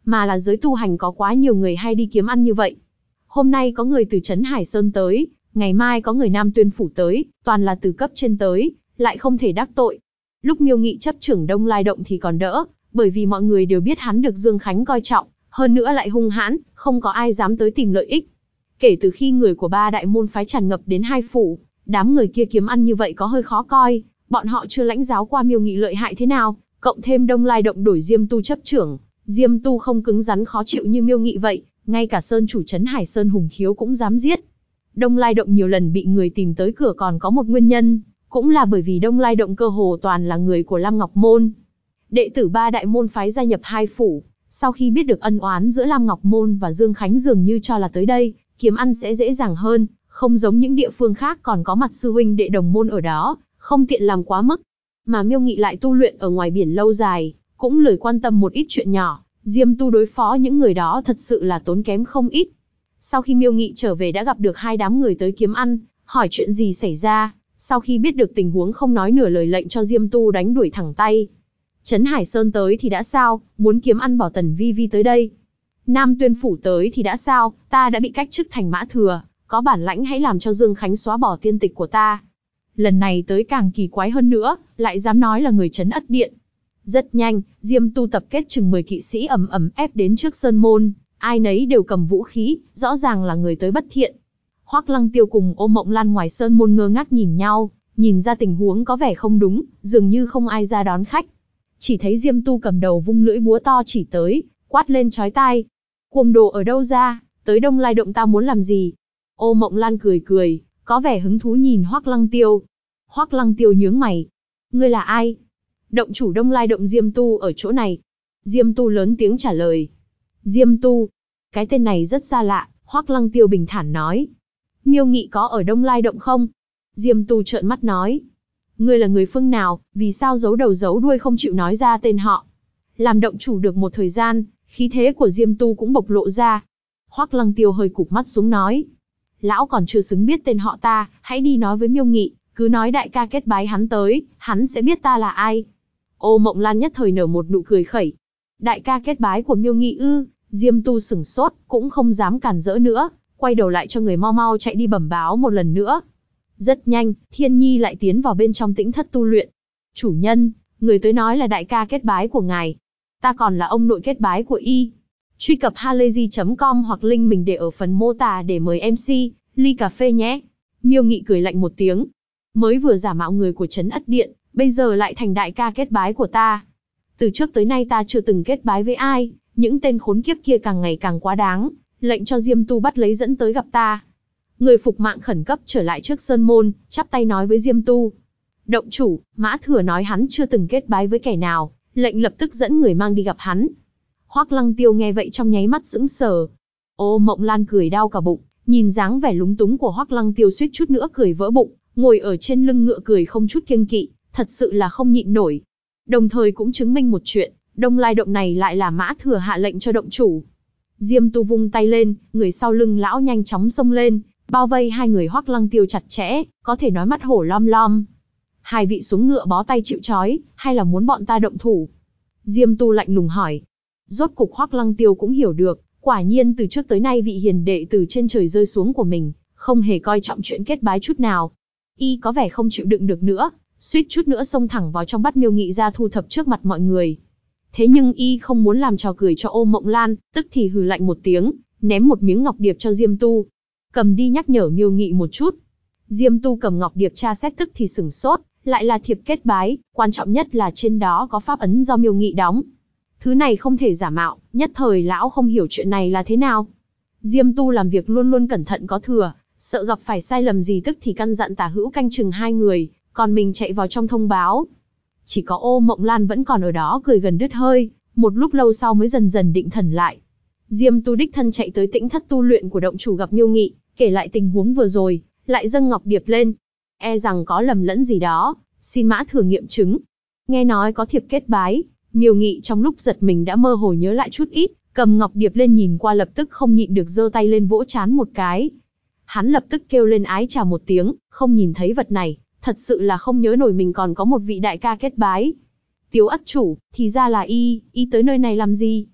mà là giới tu hành có quá nhiều người hay đi kiếm ăn như vậy. Hôm nay có người từ Trấn Hải Sơn tới, ngày mai có người Nam Tuyên Phủ tới, toàn là từ cấp trên tới, lại không thể đắc tội. Lúc Miêu Nghị chấp trưởng Đông Lai Động thì còn đỡ, bởi vì mọi người đều biết hắn được Dương Khánh coi trọng, hơn nữa lại hung hãn, không có ai dám tới tìm lợi ích. Kể từ khi người của ba đại môn phái tràn ngập đến hai phủ, đám người kia kiếm ăn như vậy có hơi khó coi, bọn họ chưa lãnh giáo qua Miêu Nghị lợi hại thế nào, cộng thêm Đông Lai Động đổi Diêm Tu chấp trưởng, Diêm Tu không cứng rắn khó chịu như Miêu Nghị vậy, ngay cả sơn chủ Trấn Hải Sơn Hùng Khiếu cũng dám giết. Đông Lai Động nhiều lần bị người tìm tới cửa còn có một nguyên nhân, cũng là bởi vì Đông Lai Động cơ hồ toàn là người của Lam Ngọc Môn. Đệ tử ba đại môn phái gia nhập hai phủ, sau khi biết được ân oán giữa Lam Ngọc Môn và Dương Khánh dường như cho là tới đây, kiếm ăn sẽ dễ dàng hơn, không giống những địa phương khác còn có mặt sư huynh đệ đồng môn ở đó, không tiện làm quá mức. Mà Miêu Nghị lại tu luyện ở ngoài biển lâu dài, cũng lười quan tâm một ít chuyện nhỏ, Diêm Tu đối phó những người đó thật sự là tốn kém không ít. Sau khi Miêu Nghị trở về đã gặp được hai đám người tới kiếm ăn, hỏi chuyện gì xảy ra, sau khi biết được tình huống không nói nửa lời lệnh cho Diêm Tu đánh đuổi thẳng tay. Trấn Hải Sơn tới thì đã sao, muốn kiếm ăn bảo Tần Vi Vi tới đây. Nam Tuyên Phủ tới thì đã sao, ta đã bị cách chức thành mã thừa, có bản lãnh hãy làm cho Dương Khánh xóa bỏ tiên tịch của ta. Lần này tới càng kỳ quái hơn nữa, lại dám nói là người trấn Ất Điện. Rất nhanh, Diêm Tu tập kết chừng 10 kỵ sĩ ầm ầm ép đến trước sơn môn, ai nấy đều cầm vũ khí, rõ ràng là người tới bất thiện. Hoắc Lăng Tiêu cùng Ô Mộng Lan ngoài sơn môn ngơ ngác nhìn nhau, nhìn ra tình huống có vẻ không đúng, dường như không ai ra đón khách. Chỉ thấy Diêm Tu cầm đầu vung lưỡi búa to chỉ tới, quát lên chói tai. Cuồng đồ ở đâu ra, tới Đông Lai Động ta muốn làm gì? Ô Mộng Lan cười cười, có vẻ hứng thú nhìn Hoắc Lăng Tiêu. Hoắc Lăng Tiêu nhướng mày. Ngươi là ai? Động chủ Đông Lai Động Diêm Tu ở chỗ này. Diêm Tu lớn tiếng trả lời. Diêm Tu? Cái tên này rất xa lạ, Hoắc Lăng Tiêu bình thản nói. Miêu Nghị có ở Đông Lai Động không? Diêm Tu trợn mắt nói. Ngươi là người phương nào, vì sao giấu đầu giấu đuôi không chịu nói ra tên họ? Làm động chủ được một thời gian, khí thế của Diêm Tu cũng bộc lộ ra. Hoắc Lăng Tiêu hơi cụp mắt xuống nói. Lão còn chưa xứng biết tên họ ta, hãy đi nói với Miêu Nghị, cứ nói đại ca kết bái hắn tới, hắn sẽ biết ta là ai. Ô Mộng Lan nhất thời nở một nụ cười khẩy. Đại ca kết bái của Miêu Nghị ư? Diêm Tu sửng sốt, cũng không dám cản rỡ nữa, quay đầu lại cho người mau mau chạy đi bẩm báo một lần nữa. Rất nhanh, Thiên Nhi lại tiến vào bên trong tĩnh thất tu luyện. Chủ nhân, người tới nói là đại ca kết bái của ngài. Ta còn là ông nội kết bái của y. Truy cập halayzi.com hoặc link mình để ở phần mô tả để mời MC, ly cà phê nhé. Miêu Nghị cười lạnh một tiếng. Mới vừa giả mạo người của Trấn Ất Điện, bây giờ lại thành đại ca kết bái của ta. Từ trước tới nay ta chưa từng kết bái với ai, những tên khốn kiếp kia càng ngày càng quá đáng, lệnh cho Diêm Tu bắt lấy dẫn tới gặp ta. Người phục mạng khẩn cấp trở lại trước sơn môn, chắp tay nói với Diêm Tu. Động chủ, Mã Thừa nói hắn chưa từng kết bái với kẻ nào, lệnh lập tức dẫn người mang đi gặp hắn. Hoắc Lăng Tiêu nghe vậy trong nháy mắt sững sờ. Ô Mộng Lan cười đau cả bụng, nhìn dáng vẻ lúng túng của Hoắc Lăng Tiêu suýt chút nữa cười vỡ bụng, ngồi ở trên lưng ngựa cười không chút kiêng kỵ, thật sự là không nhịn nổi. Đồng thời cũng chứng minh một chuyện, Đông Lai Động này lại là Mã Thừa hạ lệnh cho động chủ. Diêm Tu vung tay lên, người sau lưng lão nhanh chóng xông lên, bao vây hai người Hoắc Lăng Tiêu chặt chẽ, có thể nói mắt hổ lom lom. Hai vị xuống ngựa bó tay chịu trói, hay là muốn bọn ta động thủ? Diêm Tu lạnh lùng hỏi. Rốt cục Hoắc Lăng Tiêu cũng hiểu được, quả nhiên từ trước tới nay vị hiền đệ từ trên trời rơi xuống của mình, không hề coi trọng chuyện kết bái chút nào. Y có vẻ không chịu đựng được nữa, suýt chút nữa xông thẳng vào trong bắt Miêu Nghị ra thu thập trước mặt mọi người. Thế nhưng Y không muốn làm trò cười cho Ô Mộng Lan, tức thì hừ lạnh một tiếng, ném một miếng ngọc điệp cho Diêm Tu. Cầm đi nhắc nhở Miêu Nghị một chút. Diêm Tu cầm ngọc điệp tra xét tức thì sửng sốt, lại là thiệp kết bái, quan trọng nhất là trên đó có pháp ấn do Miêu Nghị đóng. Thứ này không thể giả mạo, nhất thời lão không hiểu chuyện này là thế nào. Diêm Tu làm việc luôn luôn cẩn thận có thừa, sợ gặp phải sai lầm gì tức thì căn dặn Tả Hữu canh chừng hai người, còn mình chạy vào trong thông báo. Chỉ có Ô Mộng Lan vẫn còn ở đó cười gần đứt hơi, một lúc lâu sau mới dần dần định thần lại. Diêm Tu đích thân chạy tới tĩnh thất tu luyện của động chủ gặp Miêu Nghị, kể lại tình huống vừa rồi, lại dâng ngọc điệp lên. E rằng có lầm lẫn gì đó, xin Mã Thừa nghiệm chứng. Nghe nói có thiệp kết bái, Miêu Nghị trong lúc giật mình đã mơ hồ nhớ lại chút ít, cầm ngọc điệp lên nhìn qua lập tức không nhịn được giơ tay lên vỗ trán một cái. Hắn lập tức kêu lên ái chà một tiếng, không nhìn thấy vật này, thật sự là không nhớ nổi mình còn có một vị đại ca kết bái. Tiếu ất chủ, thì ra là y tới nơi này làm gì?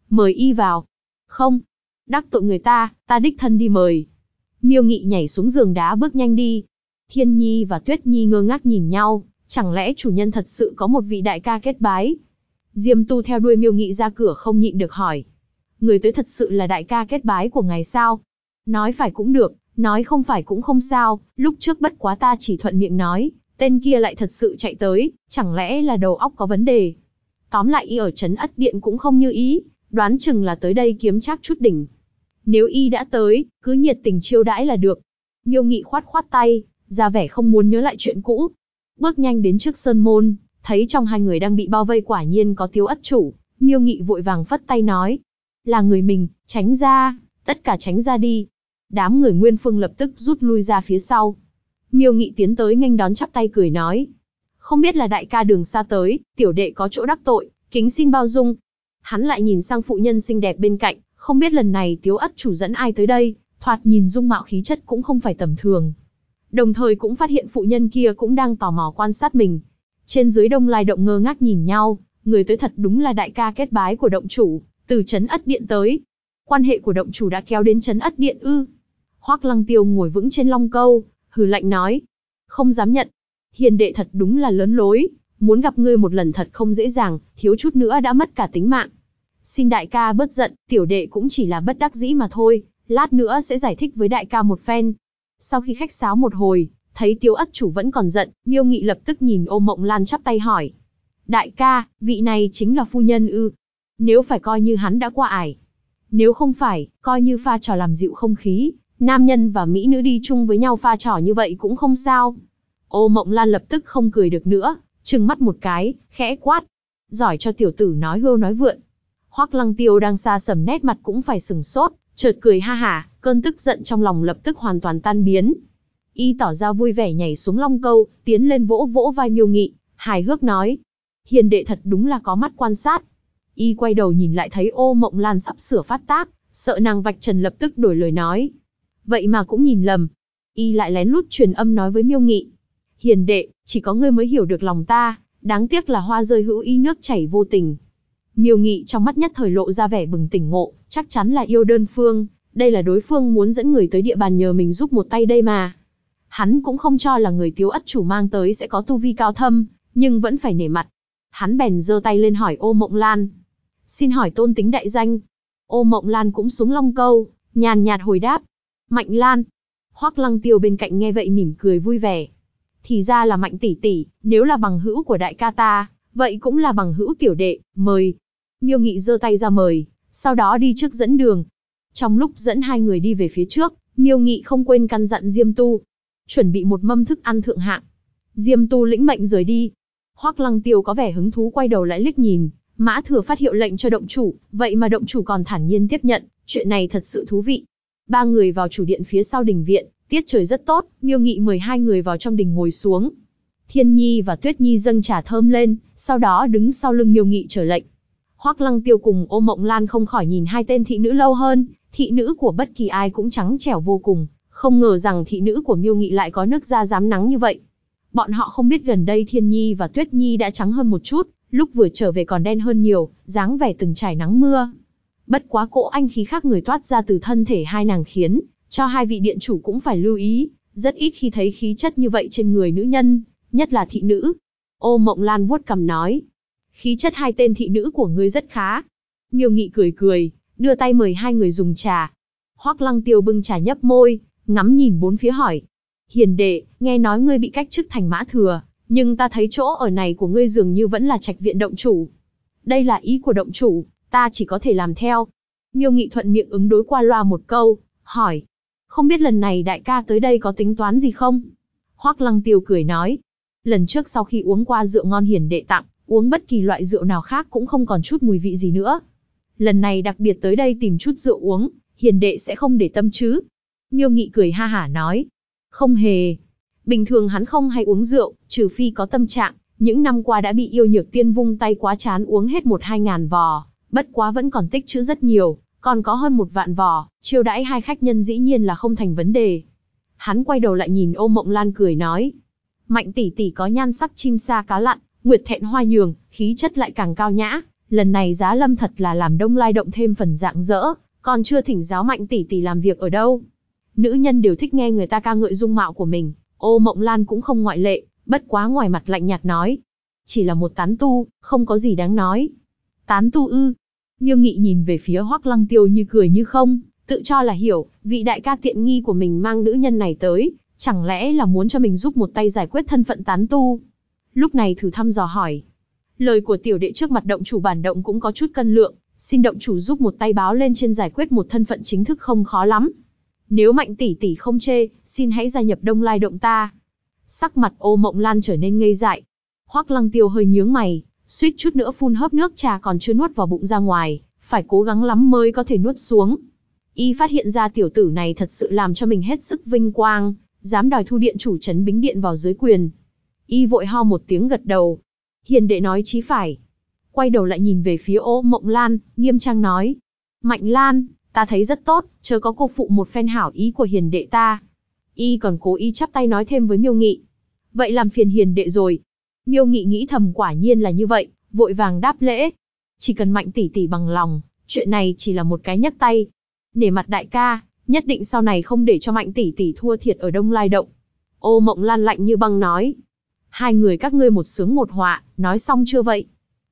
Mời y vào. Không, đắc tội người ta, ta đích thân đi mời. Miêu Nghị nhảy xuống giường đá bước nhanh đi. Thiên Nhi và Tuyết Nhi ngơ ngác nhìn nhau, chẳng lẽ chủ nhân thật sự có một vị đại ca kết bái? Diêm Tu theo đuôi Miêu Nghị ra cửa không nhịn được hỏi. Người tới thật sự là đại ca kết bái của ngài sao? Nói phải cũng được, nói không phải cũng không sao, lúc trước bất quá ta chỉ thuận miệng nói, tên kia lại thật sự chạy tới, chẳng lẽ là đầu óc có vấn đề? Tóm lại y ở trấn Ất Điện cũng không như ý, đoán chừng là tới đây kiếm trác chút đỉnh. Nếu y đã tới, cứ nhiệt tình chiêu đãi là được. Miêu Nghị khoát khoát tay, ra vẻ không muốn nhớ lại chuyện cũ. Bước nhanh đến trước sơn môn, thấy trong hai người đang bị bao vây quả nhiên có Tiếu Ất chủ, Miêu Nghị vội vàng phất tay nói. Là người mình, tránh ra, tất cả tránh ra đi. Đám người Nguyên Phương lập tức rút lui ra phía sau. Miêu Nghị tiến tới nghênh đón chắp tay cười nói. Không biết là đại ca đường xa tới, tiểu đệ có chỗ đắc tội, kính xin bao dung. Hắn lại nhìn sang phụ nhân xinh đẹp bên cạnh, không biết lần này Tiếu Ất chủ dẫn ai tới đây, thoạt nhìn dung mạo khí chất cũng không phải tầm thường. Đồng thời cũng phát hiện phụ nhân kia cũng đang tò mò quan sát mình. Trên dưới đông lai động ngơ ngác nhìn nhau, người tới thật đúng là đại ca kết bái của động chủ, từ trấn Ất Điện tới. Quan hệ của động chủ đã kéo đến trấn Ất Điện ư? Hoắc Lăng Tiêu ngồi vững trên long câu, hừ lạnh nói. Không dám nhận. Hiền đệ thật đúng là lớn lối, muốn gặp ngươi một lần thật không dễ dàng, thiếu chút nữa đã mất cả tính mạng. Xin đại ca bớt giận, tiểu đệ cũng chỉ là bất đắc dĩ mà thôi, lát nữa sẽ giải thích với đại ca một phen. Sau khi khách sáo một hồi, thấy Tiếu Ất chủ vẫn còn giận, Miêu Nghị lập tức nhìn Ô Mộng Lan chắp tay hỏi. Đại ca, vị này chính là phu nhân ư? Nếu phải coi như hắn đã qua ải. Nếu không phải, coi như pha trò làm dịu không khí, nam nhân và mỹ nữ đi chung với nhau pha trò như vậy cũng không sao. Ô Mộng Lan lập tức không cười được nữa, trừng mắt một cái, khẽ quát. Giỏi cho tiểu tử nói hưu nói vượn. Hoắc Lăng Tiêu đang xa sầm nét mặt cũng phải sừng sốt, chợt cười ha hả, cơn tức giận trong lòng lập tức hoàn toàn tan biến. Y tỏ ra vui vẻ nhảy xuống long câu, tiến lên vỗ vỗ vai Miêu Nghị, hài hước nói. Hiền đệ thật đúng là có mắt quan sát. Y quay đầu nhìn lại thấy Ô Mộng Lan sắp sửa phát tác, sợ nàng vạch trần lập tức đổi lời nói. Vậy mà cũng nhìn lầm. Y lại lén lút truyền âm nói với Miêu Nghị. Hiền đệ, chỉ có ngươi mới hiểu được lòng ta, đáng tiếc là hoa rơi hữu ý nước chảy vô tình. Miêu Nghị trong mắt nhất thời lộ ra vẻ bừng tỉnh ngộ, chắc chắn là yêu đơn phương, đây là đối phương muốn dẫn người tới địa bàn nhờ mình giúp một tay đây mà. Hắn cũng không cho là người Tiếu Ất chủ mang tới sẽ có tu vi cao thâm, nhưng vẫn phải nể mặt. Hắn bèn giơ tay lên hỏi Ô Mộng Lan. Xin hỏi tôn tính đại danh. Ô Mộng Lan cũng xuống long câu, nhàn nhạt hồi đáp. Mạnh Lan. Hoắc Lăng Tiêu bên cạnh nghe vậy mỉm cười vui vẻ. Thì ra là Mạnh tỷ tỷ, nếu là bằng hữu của đại ca ta, vậy cũng là bằng hữu tiểu đệ, mời. Miêu Nghị giơ tay ra mời, sau đó đi trước dẫn đường. Trong lúc dẫn hai người đi về phía trước, Miêu Nghị không quên căn dặn Diêm Tu, chuẩn bị một mâm thức ăn thượng hạng. Diêm Tu lĩnh mệnh rời đi. Hoắc Lăng Tiêu có vẻ hứng thú quay đầu lại liếc nhìn, Mã Thừa phát hiệu lệnh cho động chủ, vậy mà động chủ còn thản nhiên tiếp nhận, chuyện này thật sự thú vị. Ba người vào chủ điện phía sau đình viện, tiết trời rất tốt, Miêu Nghị mời hai người vào trong đình ngồi xuống. Thiên Nhi và Tuyết Nhi dâng trà thơm lên, sau đó đứng sau lưng Miêu Nghị chờ lệnh. Hoắc Lăng Tiêu cùng Ô Mộng Lan không khỏi nhìn hai tên thị nữ lâu hơn, thị nữ của bất kỳ ai cũng trắng trẻo vô cùng, không ngờ rằng thị nữ của Miêu Nghị lại có nước da rám nắng như vậy. Bọn họ không biết gần đây Thiên Nhi và Tuyết Nhi đã trắng hơn một chút, lúc vừa trở về còn đen hơn nhiều, dáng vẻ từng trải nắng mưa. Bất quá cỗ anh khí khác người toát ra từ thân thể hai nàng khiến cho hai vị điện chủ cũng phải lưu ý, rất ít khi thấy khí chất như vậy trên người nữ nhân, nhất là thị nữ. Ô Mộng Lan vuốt cằm nói, khí chất hai tên thị nữ của ngươi rất khá. Miêu Nghị cười cười, đưa tay mời hai người dùng trà. Hoắc Lăng Tiêu bưng trà nhấp môi, ngắm nhìn bốn phía hỏi, hiền đệ, nghe nói ngươi bị cách chức thành Mã Thừa, nhưng ta thấy chỗ ở này của ngươi dường như vẫn là trạch viện động chủ. Đây là ý của động chủ, ta chỉ có thể làm theo. Miêu Nghị thuận miệng ứng đối qua loa một câu, hỏi, không biết lần này đại ca tới đây có tính toán gì không? Hoắc Lăng Tiêu cười nói, lần trước sau khi uống qua rượu ngon hiền đệ tặng, uống bất kỳ loại rượu nào khác cũng không còn chút mùi vị gì nữa. Lần này đặc biệt tới đây tìm chút rượu uống, hiền đệ sẽ không để tâm chứ? Miêu Nghị cười ha hả nói, không hề. Bình thường hắn không hay uống rượu, trừ phi có tâm trạng, những năm qua đã bị yêu nhược tiên vung tay quá chán uống hết 1-2 ngàn vò, bất quá vẫn còn tích trữ rất nhiều, còn có hơn 1 vạn vò, chiêu đãi hai khách nhân dĩ nhiên là không thành vấn đề. Hắn quay đầu lại nhìn Ô Mộng Lan cười nói, Mạnh tỷ tỷ có nhan sắc chim sa cá lặn, nguyệt thẹn hoa nhường, khí chất lại càng cao nhã, Lần này Giá Lâm thật là làm Đông Lai động thêm phần rạng rỡ, còn chưa thỉnh giáo Mạnh tỷ tỷ làm việc ở đâu. Nữ nhân đều thích nghe người ta ca ngợi dung mạo của mình, Ô Mộng Lan cũng không ngoại lệ, bất quá ngoài mặt lạnh nhạt nói. Chỉ là một tán tu, không có gì đáng nói. Tán tu ư? Miêu Nghị nhìn về phía Hoắc Lăng Tiêu như cười như không, tự cho là hiểu, vị đại ca tiện nghi của mình mang nữ nhân này tới, chẳng lẽ là muốn cho mình giúp một tay giải quyết thân phận tán tu. Lúc này thử thăm dò hỏi. Lời của tiểu đệ trước mặt động chủ bản động cũng có chút cân lượng, xin động chủ giúp một tay báo lên trên giải quyết một thân phận chính thức không khó lắm. Nếu Mạnh tỷ tỷ không chê, xin hãy gia nhập Đông Lai động ta. Sắc mặt Ô Mộng Lan trở nên ngây dại. Hoắc Lăng Tiêu hơi nhướng mày, suýt chút nữa phun hớp nước trà còn chưa nuốt vào bụng ra ngoài, phải cố gắng lắm mới có thể nuốt xuống. Y phát hiện ra tiểu tử này thật sự làm cho mình hết sức vinh quang, dám đòi thu điện chủ trấn Bính Điện vào dưới quyền. Y vội ho một tiếng gật đầu. Hiền đệ nói chí phải. Quay đầu lại nhìn về phía Ô Mộng Lan, nghiêm trang nói. Mạnh Lan, ta thấy rất tốt, chớ có cô phụ một phen hảo ý của hiền đệ ta. Y còn cố ý chắp tay nói thêm với Miêu Nghị. Vậy làm phiền hiền đệ rồi. Miêu Nghị nghĩ thầm quả nhiên là như vậy, vội vàng đáp lễ. Chỉ cần Mạnh tỷ tỷ bằng lòng, chuyện này chỉ là một cái nhấc tay. Nể mặt đại ca, nhất định sau này không để cho Mạnh tỷ tỷ thua thiệt ở Đông Lai động. Ô Mộng Lan lạnh như băng nói. Hai người các ngươi một sướng một họa, nói xong chưa vậy?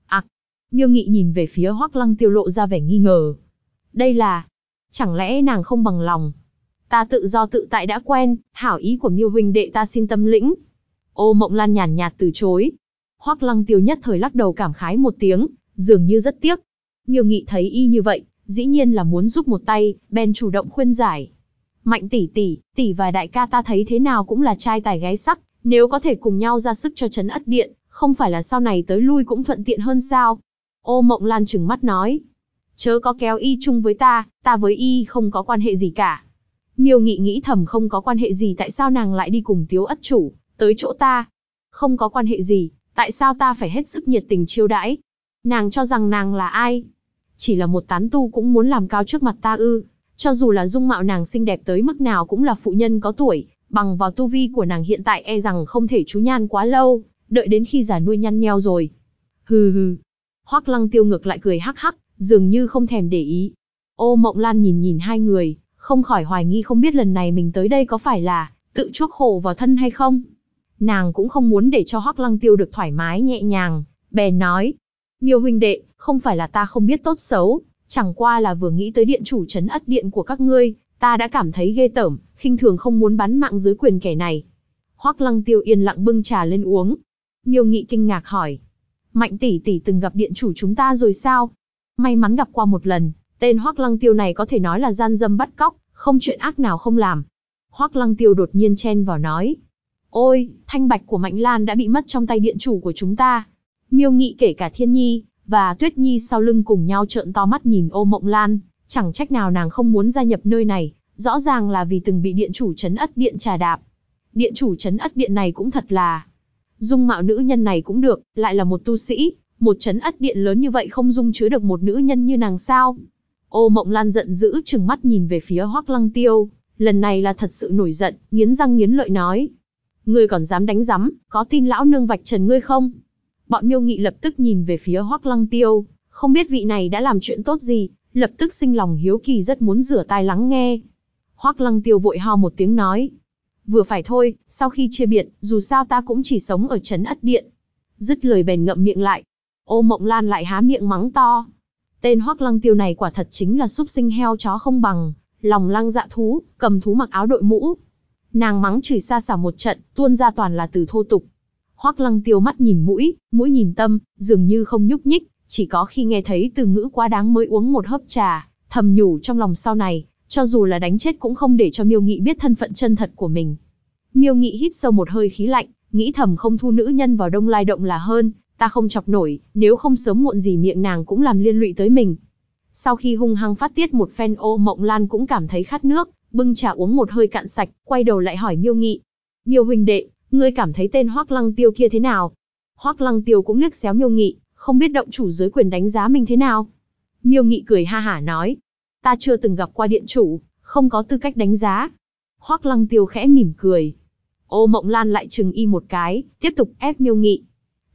Miêu Nghị nhìn về phía Hoắc Lăng Tiêu lộ ra vẻ nghi ngờ. Đây là, chẳng lẽ nàng không bằng lòng? Ta tự do tự tại đã quen, hảo ý của Miêu huynh đệ ta xin tâm lĩnh. Ô Mộng Lan nhàn nhạt từ chối. Hoắc Lăng Tiêu nhất thời lắc đầu cảm khái một tiếng, dường như rất tiếc. Miêu Nghị thấy y như vậy, dĩ nhiên là muốn giúp một tay, bèn chủ động khuyên giải. Mạnh tỷ tỷ và đại ca ta thấy thế nào cũng là trai tài gái sắc, nếu có thể cùng nhau ra sức cho trấn Ất Điện, không phải là sau này tới lui cũng thuận tiện hơn sao? Ô Mộng Lan trừng mắt nói. Chớ có kéo y chung với ta với y không có quan hệ gì cả. Miêu Nghị nghĩ thầm không có quan hệ gì tại sao nàng lại đi cùng Tiếu Ất chủ, tới chỗ ta. Không có quan hệ gì, tại sao ta phải hết sức nhiệt tình chiêu đãi? Nàng cho rằng nàng là ai? Chỉ là một tán tu cũng muốn làm cao trước mặt ta ư? Cho dù là dung mạo nàng xinh đẹp tới mức nào cũng là phụ nhân có tuổi, bằng vào tu vi của nàng hiện tại e rằng không thể chú nhan quá lâu, đợi đến khi già nuôi nhăn nheo rồi. Hừ hừ. Hoắc Lăng Tiêu ngược lại cười hắc hắc, dường như không thèm để ý. Ô Mộng Lan nhìn hai người, không khỏi hoài nghi không biết lần này mình tới đây có phải là tự chuốc khổ vào thân hay không. Nàng cũng không muốn để cho Hoắc Lăng Tiêu được thoải mái nhẹ nhàng, bèn nói. Miêu huynh đệ, không phải là ta không biết tốt xấu, chẳng qua là vừa nghĩ tới điện chủ trấn Ất Điện của các ngươi, ta đã cảm thấy ghê tởm, khinh thường không muốn bắn mạng dưới quyền kẻ này. Hoắc Lăng Tiêu yên lặng bưng trà lên uống. Miêu Nghị kinh ngạc hỏi. Mạnh tỷ tỷ từng gặp điện chủ chúng ta rồi sao? May mắn gặp qua một lần, tên Hoắc Lăng Tiêu này có thể nói là gian dâm bắt cóc, không chuyện ác nào không làm. Hoắc Lăng Tiêu đột nhiên chen vào nói. Ôi, thanh bạch của Mạnh Lan đã bị mất trong tay điện chủ của chúng ta. Miêu Nghị kể cả Thiên Nhi và Tuyết Nhi sau lưng cùng nhau trợn to mắt nhìn Ô Mộng Lan, chẳng trách nào nàng không muốn gia nhập nơi này, rõ ràng là vì từng bị điện chủ trấn Ất Điện trà đạp. Điện chủ trấn Ất Điện này cũng thật là... Dung mạo nữ nhân này cũng được, lại là một tu sĩ, một trấn Ất Điện lớn như vậy không dung chứa được một nữ nhân như nàng sao? Ô Mộng Lan giận dữ trừng mắt nhìn về phía Hoắc Lăng Tiêu, lần này là thật sự nổi giận, nghiến răng nghiến lợi nói. Ngươi còn dám đánh rắm, có tin lão nương vạch trần ngươi không? Bọn Miêu Nghị lập tức nhìn về phía Hoắc Lăng Tiêu, không biết vị này đã làm chuyện tốt gì, lập tức sinh lòng hiếu kỳ rất muốn rửa tai lắng nghe. Hoắc Lăng Tiêu vội ho một tiếng nói. Vừa phải thôi, sau khi chia biệt, dù sao ta cũng chỉ sống ở trấn Ất Điện. Dứt lời bèn ngậm miệng lại. Ô Mộng Lan lại há miệng mắng to. Tên Hoắc Lăng Tiêu này quả thật chính là súc sinh heo chó không bằng, lòng lăng dạ thú, cầm thú mặc áo đội mũ. Nàng mắng chửi xa xả một trận, tuôn ra toàn là từ thô tục. Hoắc Lăng Tiêu mắt nhìn mũi, mũi nhìn tâm, dường như không nhúc nhích, chỉ có khi nghe thấy từ ngữ quá đáng mới uống một hớp trà, thầm nhủ trong lòng sau này, cho dù là đánh chết cũng không để cho Miêu Nghị biết thân phận chân thật của mình. Miêu Nghị hít sâu một hơi khí lạnh, nghĩ thầm không thu nữ nhân vào Đông Lai động là hơn, ta không chọc nổi, nếu không sớm muộn gì miệng nàng cũng làm liên lụy tới mình. Sau khi hung hăng phát tiết một phen, Ô Mộng Lan cũng cảm thấy khát nước, bưng trà uống một hơi cạn sạch, quay đầu lại hỏi Miêu Nghị. Miêu huynh đệ, ngươi cảm thấy tên Hoắc Lăng Tiêu kia thế nào? Hoắc Lăng Tiêu cũng liếc xéo Miêu Nghị, không biết động chủ dưới quyền đánh giá mình thế nào. Miêu Nghị cười ha hả nói, ta chưa từng gặp qua điện chủ, không có tư cách đánh giá. Hoắc Lăng Tiêu khẽ mỉm cười. Ô Mộng Lan lại chừng y một cái, tiếp tục ép Miêu Nghị.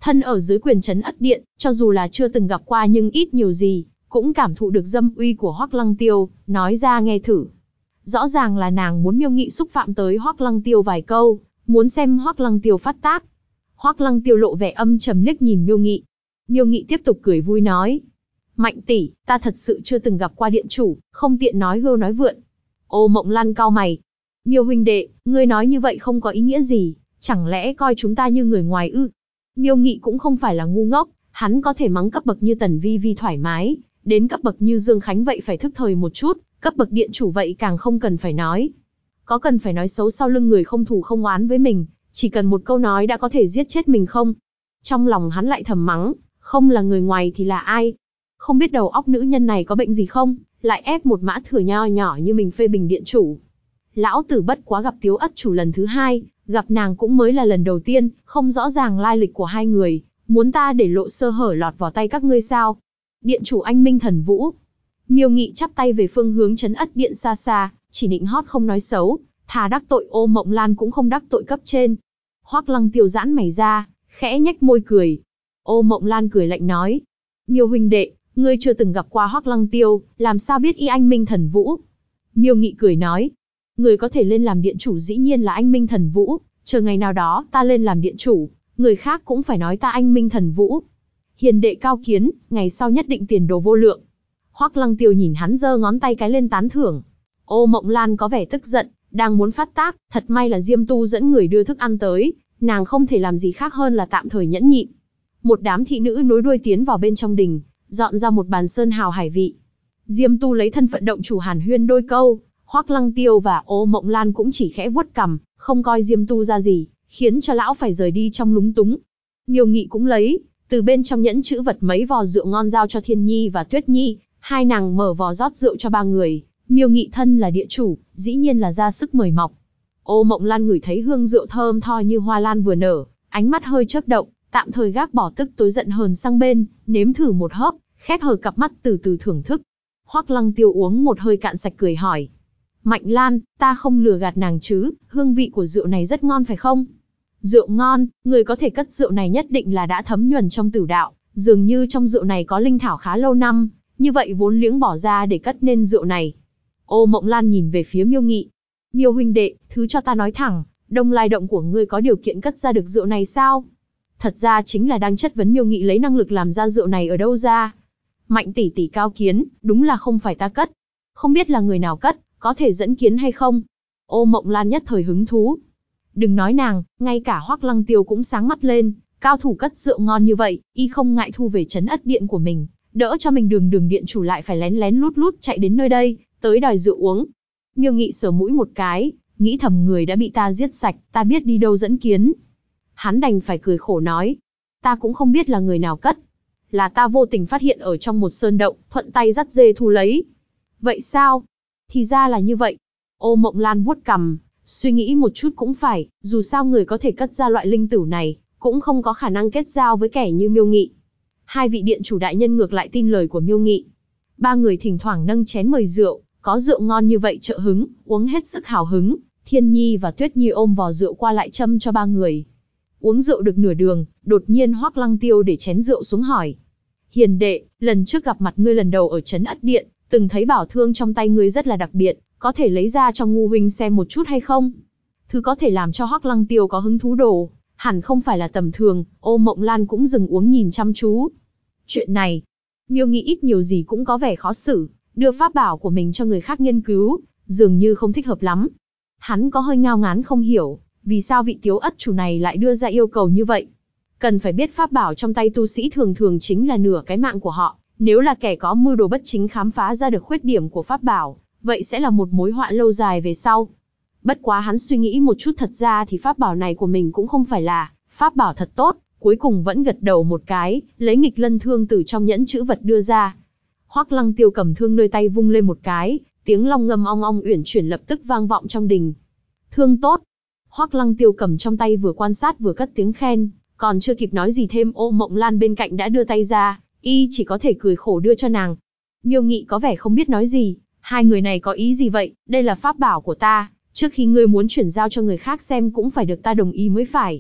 Thân ở dưới quyền trấn Ất Điện, cho dù là chưa từng gặp qua nhưng ít nhiều gì, cũng cảm thụ được dâm uy của Hoắc Lăng Tiêu, nói ra nghe thử. Rõ ràng là nàng muốn Miêu Nghị xúc phạm tới Hoắc Lăng Tiêu vài câu, muốn xem Hoắc Lăng Tiêu phát tác. Hoắc Lăng Tiêu lộ vẻ âm trầm liếc nhìn Miêu Nghị. Miêu Nghị tiếp tục cười vui nói. Mạnh tỷ, ta thật sự chưa từng gặp qua điện chủ, không tiện nói hưu nói vượn. Ô Mộng Lan cau mày. Miêu huynh đệ, ngươi nói như vậy không có ý nghĩa gì, chẳng lẽ coi chúng ta như người ngoài ư? Miêu Nghị cũng không phải là ngu ngốc, hắn có thể mắng cấp bậc như Tần Vi Vi thoải mái, đến cấp bậc như Dương Khánh vậy phải thức thời một chút, cấp bậc điện chủ vậy càng không cần phải nói. Có cần phải nói xấu sau lưng người không thù không oán với mình, chỉ cần một câu nói đã có thể giết chết mình không? Trong lòng hắn lại thầm mắng, không là người ngoài thì là ai? Không biết đầu óc nữ nhân này có bệnh gì không, lại ép một mã thừa nho nhỏ như mình phê bình điện chủ. Lão tử bất quá gặp Tiếu Ất chủ lần thứ hai, gặp nàng cũng mới là lần đầu tiên, không rõ ràng lai lịch của hai người, muốn ta để lộ sơ hở lọt vào tay các ngươi sao? Điện chủ anh minh thần vũ. Miêu Nghị chắp tay về phương hướng trấn Ất Điện xa xa, chỉ nịnh hót không nói xấu, thà đắc tội Ô Mộng Lan cũng không đắc tội cấp trên. Hoắc Lăng Tiêu giãn mày ra, khẽ nhếch môi cười. Ô Mộng Lan cười lạnh nói, Miêu huynh đệ, ngươi chưa từng gặp qua Hoắc Lăng Tiêu, làm sao biết y anh minh thần vũ? Miêu Nghị cười nói, người có thể lên làm điện chủ dĩ nhiên là anh minh thần vũ, chờ ngày nào đó ta lên làm điện chủ, người khác cũng phải nói ta anh minh thần vũ. Hiền đệ cao kiến, ngày sau nhất định tiền đồ vô lượng. Hoắc Lăng Tiêu nhìn hắn giơ ngón tay cái lên tán thưởng. Ô Mộng Lan có vẻ tức giận, đang muốn phát tác, thật may là Diêm Tu dẫn người đưa thức ăn tới, nàng không thể làm gì khác hơn là tạm thời nhẫn nhịn. Một đám thị nữ nối đuôi tiến vào bên trong đình, dọn ra một bàn sơn hào hải vị. Diêm Tu lấy thân phận động chủ hàn huyên đôi câu, Hoắc Lăng Tiêu và Ô Mộng Lan cũng chỉ khẽ vuốt cằm, không coi Diêm Tu ra gì, khiến cho lão phải rời đi trong lúng túng. Miêu Nghị cũng lấy từ bên trong nhẫn chữ vật mấy vò rượu ngon giao cho Thiên Nhi và Tuyết Nhi, hai nàng mở vò rót rượu cho ba người. Miêu Nghị thân là địa chủ, dĩ nhiên là ra sức mời mọc. Ô Mộng Lan ngửi thấy hương rượu thơm tho như hoa lan vừa nở, ánh mắt hơi chớp động, tạm thời gác bỏ tức tối giận hờn sang bên, nếm thử một hớp, khép hờ cặp mắt từ từ thưởng thức. Hoắc Lăng Tiêu uống một hơi cạn sạch cười hỏi, Mạnh Lan, ta không lừa gạt nàng chứ, hương vị của rượu này rất ngon phải không? Rượu ngon, người có thể cất rượu này nhất định là đã thấm nhuần trong tử đạo, dường như trong rượu này có linh thảo khá lâu năm, như vậy vốn liếng bỏ ra để cất nên rượu này. Ô Mộng Lan nhìn về phía Miêu Nghị. Miêu huynh đệ, thứ cho ta nói thẳng, Đông Lai động của ngươi có điều kiện cất ra được rượu này sao? Thật ra chính là đang chất vấn Miêu Nghị lấy năng lực làm ra rượu này ở đâu ra. Mạnh tỷ tỷ cao kiến, đúng là không phải ta cất. Không biết là người nào cất, có thể dẫn kiến hay không? Ô Mộng Lan nhất thời hứng thú. Đừng nói nàng, ngay cả Hoắc Lăng Tiêu cũng sáng mắt lên, cao thủ cất rượu ngon như vậy, y không ngại thu về trấn Ất Điện của mình, đỡ cho mình đường điện chủ lại phải lén lén lút lút chạy đến nơi đây, tới đòi rượu uống. Miêu Nghị sờ mũi một cái, nghĩ thầm người đã bị ta giết sạch, ta biết đi đâu dẫn kiến. Hắn đành phải cười khổ nói, ta cũng không biết là người nào cất, là ta vô tình phát hiện ở trong một sơn động, thuận tay dắt dê thu lấy. Vậy sao? Thì ra là như vậy. Ô Mộng Lan vuốt cằm, suy nghĩ một chút cũng phải, dù sao người có thể cất ra loại linh tửu này, cũng không có khả năng kết giao với kẻ như Miêu Nghị. Hai vị điện chủ đại nhân ngược lại tin lời của Miêu Nghị. Ba người thỉnh thoảng nâng chén mời rượu, có rượu ngon như vậy trợ hứng, uống hết sức hào hứng. Thiên Nhi và Tuyết Nhi ôm vò rượu qua lại châm cho ba người. Uống rượu được nửa đường, đột nhiên Hoắc Lăng Tiêu để chén rượu xuống hỏi. Hiền đệ, lần trước gặp mặt ngươi lần đầu ở trấn Ất Điện, từng thấy bảo thương trong tay ngươi rất là đặc biệt, có thể lấy ra cho ngu huynh xem một chút hay không? Thứ có thể làm cho Hoắc Lăng Tiêu có hứng thú đồ, hẳn không phải là tầm thường. Ô Mộng Lan cũng dừng uống nhìn chăm chú. Chuyện này, Miêu Nghị ít nhiều gì cũng có vẻ khó xử, đưa pháp bảo của mình cho người khác nghiên cứu, dường như không thích hợp lắm. Hắn có hơi ngao ngán không hiểu, vì sao vị Tiếu Ất chủ này lại đưa ra yêu cầu như vậy. Cần phải biết pháp bảo trong tay tu sĩ thường thường chính là nửa cái mạng của họ, nếu là kẻ có mưu đồ bất chính khám phá ra được khuyết điểm của pháp bảo, vậy sẽ là một mối họa lâu dài về sau. Bất quá hắn suy nghĩ một chút, thật ra thì pháp bảo này của mình cũng không phải là pháp bảo thật tốt, cuối cùng vẫn gật đầu một cái, lấy nghịch lân thương từ trong nhẫn chữ vật đưa ra. Hoắc Lăng Tiêu cầm thương nơi tay vung lên một cái, tiếng long ngâm ong ong uyển chuyển lập tức vang vọng trong đình. Thương tốt. Hoắc Lăng Tiêu cầm trong tay vừa quan sát vừa cất tiếng khen, còn chưa kịp nói gì thêm, Ô Mộng Lan bên cạnh đã đưa tay ra, y chỉ có thể cười khổ đưa cho nàng. Miêu Nghị có vẻ không biết nói gì, hai người này có ý gì vậy? Đây là pháp bảo của ta, trước khi ngươi muốn chuyển giao cho người khác xem cũng phải được ta đồng ý mới phải.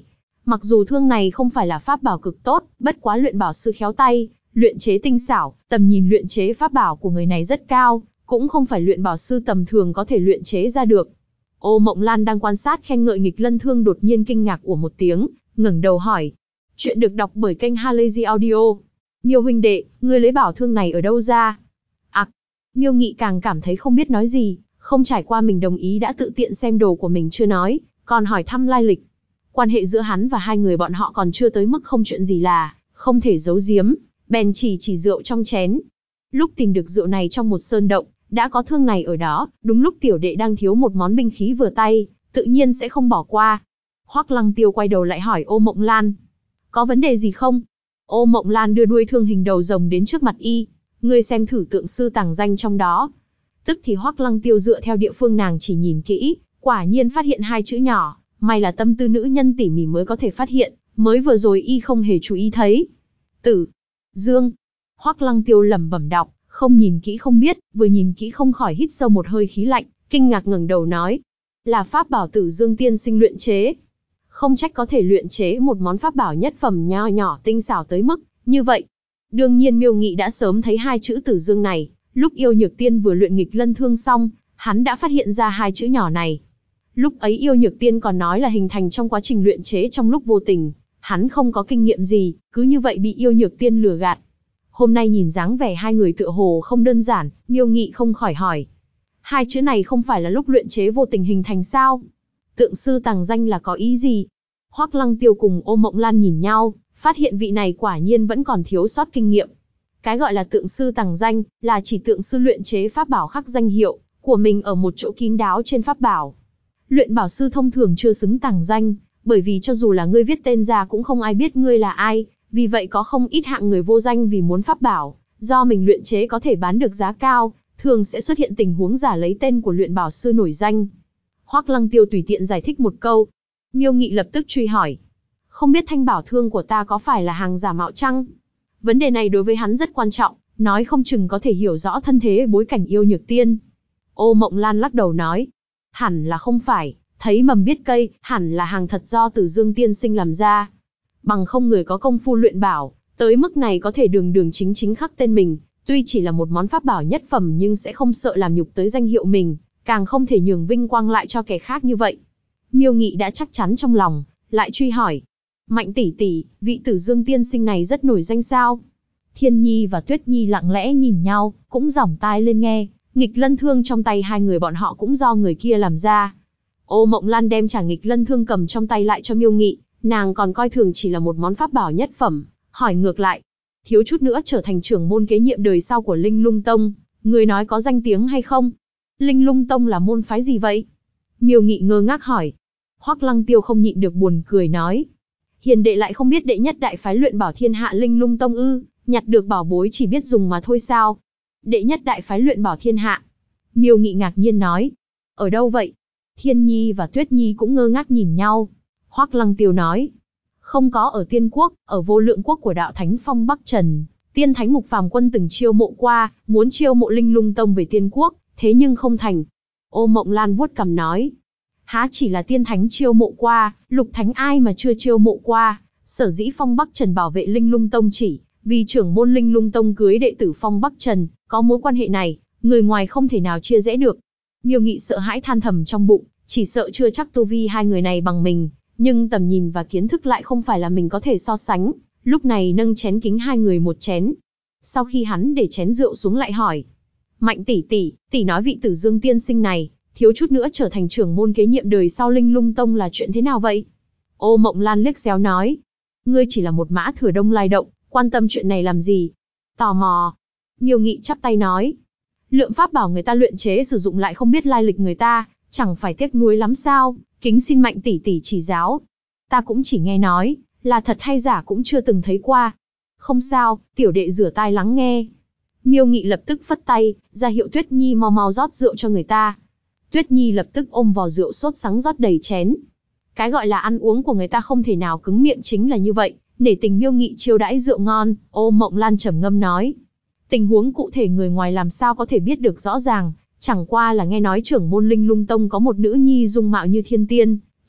Mặc dù thương này không phải là pháp bảo cực tốt, bất quá luyện bảo sư khéo tay, luyện chế tinh xảo, tầm nhìn luyện chế pháp bảo của người này rất cao, cũng không phải luyện bảo sư tầm thường có thể luyện chế ra được. Ô Mộng Lan đang quan sát khen ngợi nghịch lân thương đột nhiên kinh ngạc ủa một tiếng, ngẩng đầu hỏi. Chuyện được đọc bởi kênh Halazy Audio. Miêu huynh đệ, ngươi lấy bảo thương này ở đâu ra? Miêu Nghị càng cảm thấy không biết nói gì, không trải qua mình đồng ý đã tự tiện xem đồ của mình chưa nói, còn hỏi thăm lai lịch. Quan hệ giữa hắn và hai người bọn họ còn chưa tới mức không chuyện gì là không thể giấu giếm, bèn chỉ rượu trong chén. Lúc tìm được rượu này trong một sơn động, đã có thương này ở đó, đúng lúc tiểu đệ đang thiếu một món binh khí vừa tay, tự nhiên sẽ không bỏ qua. Hoắc Lăng Tiêu quay đầu lại hỏi Ô Mộng Lan, có vấn đề gì không? Ô Mộng Lan đưa đuôi thương hình đầu rồng đến trước mặt y, ngươi xem thử tượng sư tàng danh trong đó. Tức thì Hoắc Lăng Tiêu dựa theo địa phương nàng chỉ nhìn kỹ, quả nhiên phát hiện hai chữ nhỏ, may là tâm tư nữ nhân tỉ mỉ mới có thể phát hiện, mới vừa rồi y không hề chú ý thấy. Tử Dương. Hoắc Lăng Tiêu lẩm bẩm đọc, không nhìn kỹ không biết, vừa nhìn kỹ không khỏi hít sâu một hơi khí lạnh, kinh ngạc ngẩng đầu nói, là pháp bảo Tử Dương tiên sinh luyện chế. Không trách có thể luyện chế một món pháp bảo nhất phẩm nho nhỏ tinh xảo tới mức như vậy. Đương nhiên Miêu Nghị đã sớm thấy hai chữ Tử Dương này, lúc Yêu Nhược Tiên vừa luyện nghịch lân thương xong, hắn đã phát hiện ra hai chữ nhỏ này. Lúc ấy Yêu Nhược Tiên còn nói là hình thành trong quá trình luyện chế trong lúc vô tình, hắn không có kinh nghiệm gì, cứ như vậy bị Yêu Nhược Tiên lừa gạt. Hôm nay nhìn dáng vẻ hai người tựa hồ không đơn giản, Miêu Nghị không khỏi hỏi. Hai chữ này không phải là lúc luyện chế vô tình hình thành sao? Tượng sư tàng danh là có ý gì? Hoắc Lăng Tiêu cùng Ô Mộng Lan nhìn nhau, phát hiện vị này quả nhiên vẫn còn thiếu sót kinh nghiệm. Cái gọi là tượng sư tàng danh, là chỉ tượng sư luyện chế pháp bảo khắc danh hiệu của mình ở một chỗ kín đáo trên pháp bảo. Luyện bảo sư thông thường chưa xứng tàng danh, bởi vì cho dù là ngươi viết tên ra cũng không ai biết ngươi là ai, vì vậy có không ít hạng người vô danh vì muốn pháp bảo, do mình luyện chế có thể bán được giá cao, thường sẽ xuất hiện tình huống giả lấy tên của luyện bảo sư nổi danh. Hoắc Lăng Tiêu tùy tiện giải thích một câu. Miêu Nghị lập tức truy hỏi. Không biết thanh bảo thương của ta có phải là hàng giả mạo chăng? Vấn đề này đối với hắn rất quan trọng, nói không chừng có thể hiểu rõ thân thế bối cảnh Yêu Nhược Tiên. Ô Mộng Lan lắc đầu nói. Hẳn là không phải, thấy mầm biết cây, hẳn là hàng thật do Tử Dương tiên sinh làm ra. Bằng không người có công phu luyện bảo, tới mức này có thể đường chính khắc tên mình, tuy chỉ là một món pháp bảo nhất phẩm nhưng sẽ không sợ làm nhục tới danh hiệu mình, càng không thể nhường vinh quang lại cho kẻ khác như vậy. Miêu Nghị đã chắc chắn trong lòng, lại truy hỏi. Mạnh tỷ tỷ, vị Tử Dương tiên sinh này rất nổi danh sao? Thiên Nhi và Tuyết Nhi lặng lẽ nhìn nhau, cũng giỏng tai lên nghe, nghịch lân thương trong tay hai người bọn họ cũng do người kia làm ra. Ô Mộng Lan đem trả nghịch lân thương cầm trong tay lại cho Miêu Nghị, nàng còn coi thường chỉ là một món pháp bảo nhất phẩm, hỏi ngược lại. Thiếu chút nữa trở thành trưởng môn kế nhiệm đời sau của Linh Lung Tông, người nói có danh tiếng hay không? Linh Lung Tông là môn phái gì vậy? Miêu Nghị ngơ ngác hỏi. Hoắc Lăng Tiêu không nhịn được buồn cười nói. Hiền đệ lại không biết đệ nhất đại phái luyện bảo thiên hạ Linh Lung Tông ư, nhặt được bảo bối chỉ biết dùng mà thôi sao? Đệ nhất đại phái luyện bảo thiên hạ. Miêu Nghị ngạc nhiên nói. Ở đâu vậy? Thiên Nhi và Tuyết Nhi cũng ngơ ngác nhìn nhau. Hoắc Lăng Tiêu nói. Không có ở Tiên Quốc, ở Vô Lượng Quốc của đạo thánh Phong Bắc Trần. Tiên thánh Mục Phàm Quân từng chiêu mộ qua, muốn chiêu mộ Linh Lung Tông về Tiên Quốc, thế nhưng không thành. Ô Mộng Lan vuốt cằm nói. Há chỉ là tiên thánh chiêu mộ qua, lục thánh ai mà chưa chiêu mộ qua, sở dĩ Phong Bắc Trần bảo vệ Linh Lung Tông chỉ, vì trưởng môn Linh Lung Tông cưới đệ tử Phong Bắc Trần, có mối quan hệ này, người ngoài không thể nào chia rẽ được. Miêu Nghị sợ hãi than thầm trong bụng, chỉ sợ chưa chắc tu vi hai người này bằng mình, nhưng tầm nhìn và kiến thức lại không phải là mình có thể so sánh, lúc này nâng chén kính hai người một chén. Sau khi hắn để chén rượu xuống lại hỏi. Mạnh tỷ tỷ, tỷ nói vị Tử Dương tiên sinh này, thiếu chút nữa trở thành trưởng môn kế nhiệm đời sau Linh Lung Tông là chuyện thế nào vậy? Ô Mộng Lan liếc xéo nói. Ngươi chỉ là một mã thừa đông lai động, quan tâm chuyện này làm gì? Tò mò. Miêu Nghị chắp tay nói. Lượng pháp bảo người ta luyện chế sử dụng lại không biết lai lịch người ta, chẳng phải tiếc nuối lắm sao? Kính xin Mạnh tỷ tỷ chỉ giáo. Ta cũng chỉ nghe nói, là thật hay giả cũng chưa từng thấy qua. Không sao, tiểu đệ rửa tai lắng nghe. Miêu Nghị lập tức phất tay, ra hiệu Tuyết Nhi mau mau rót rượu cho người ta. Tuyết Nhi lập tức ôm vò rượu sốt sắng rót đầy chén. Cái gọi là ăn uống của người ta không thể nào cứng miệng chính là như vậy, nể tình Miêu Nghị chiêu đãi rượu ngon. Ô Mộng Lan trầm ngâm nói. Tình huống cụ thể người ngoài làm sao có thể biết được rõ ràng, chẳng qua là nghe nói trưởng môn Linh Lung Tông có một nữ nhi dung mạo như thiên tiên,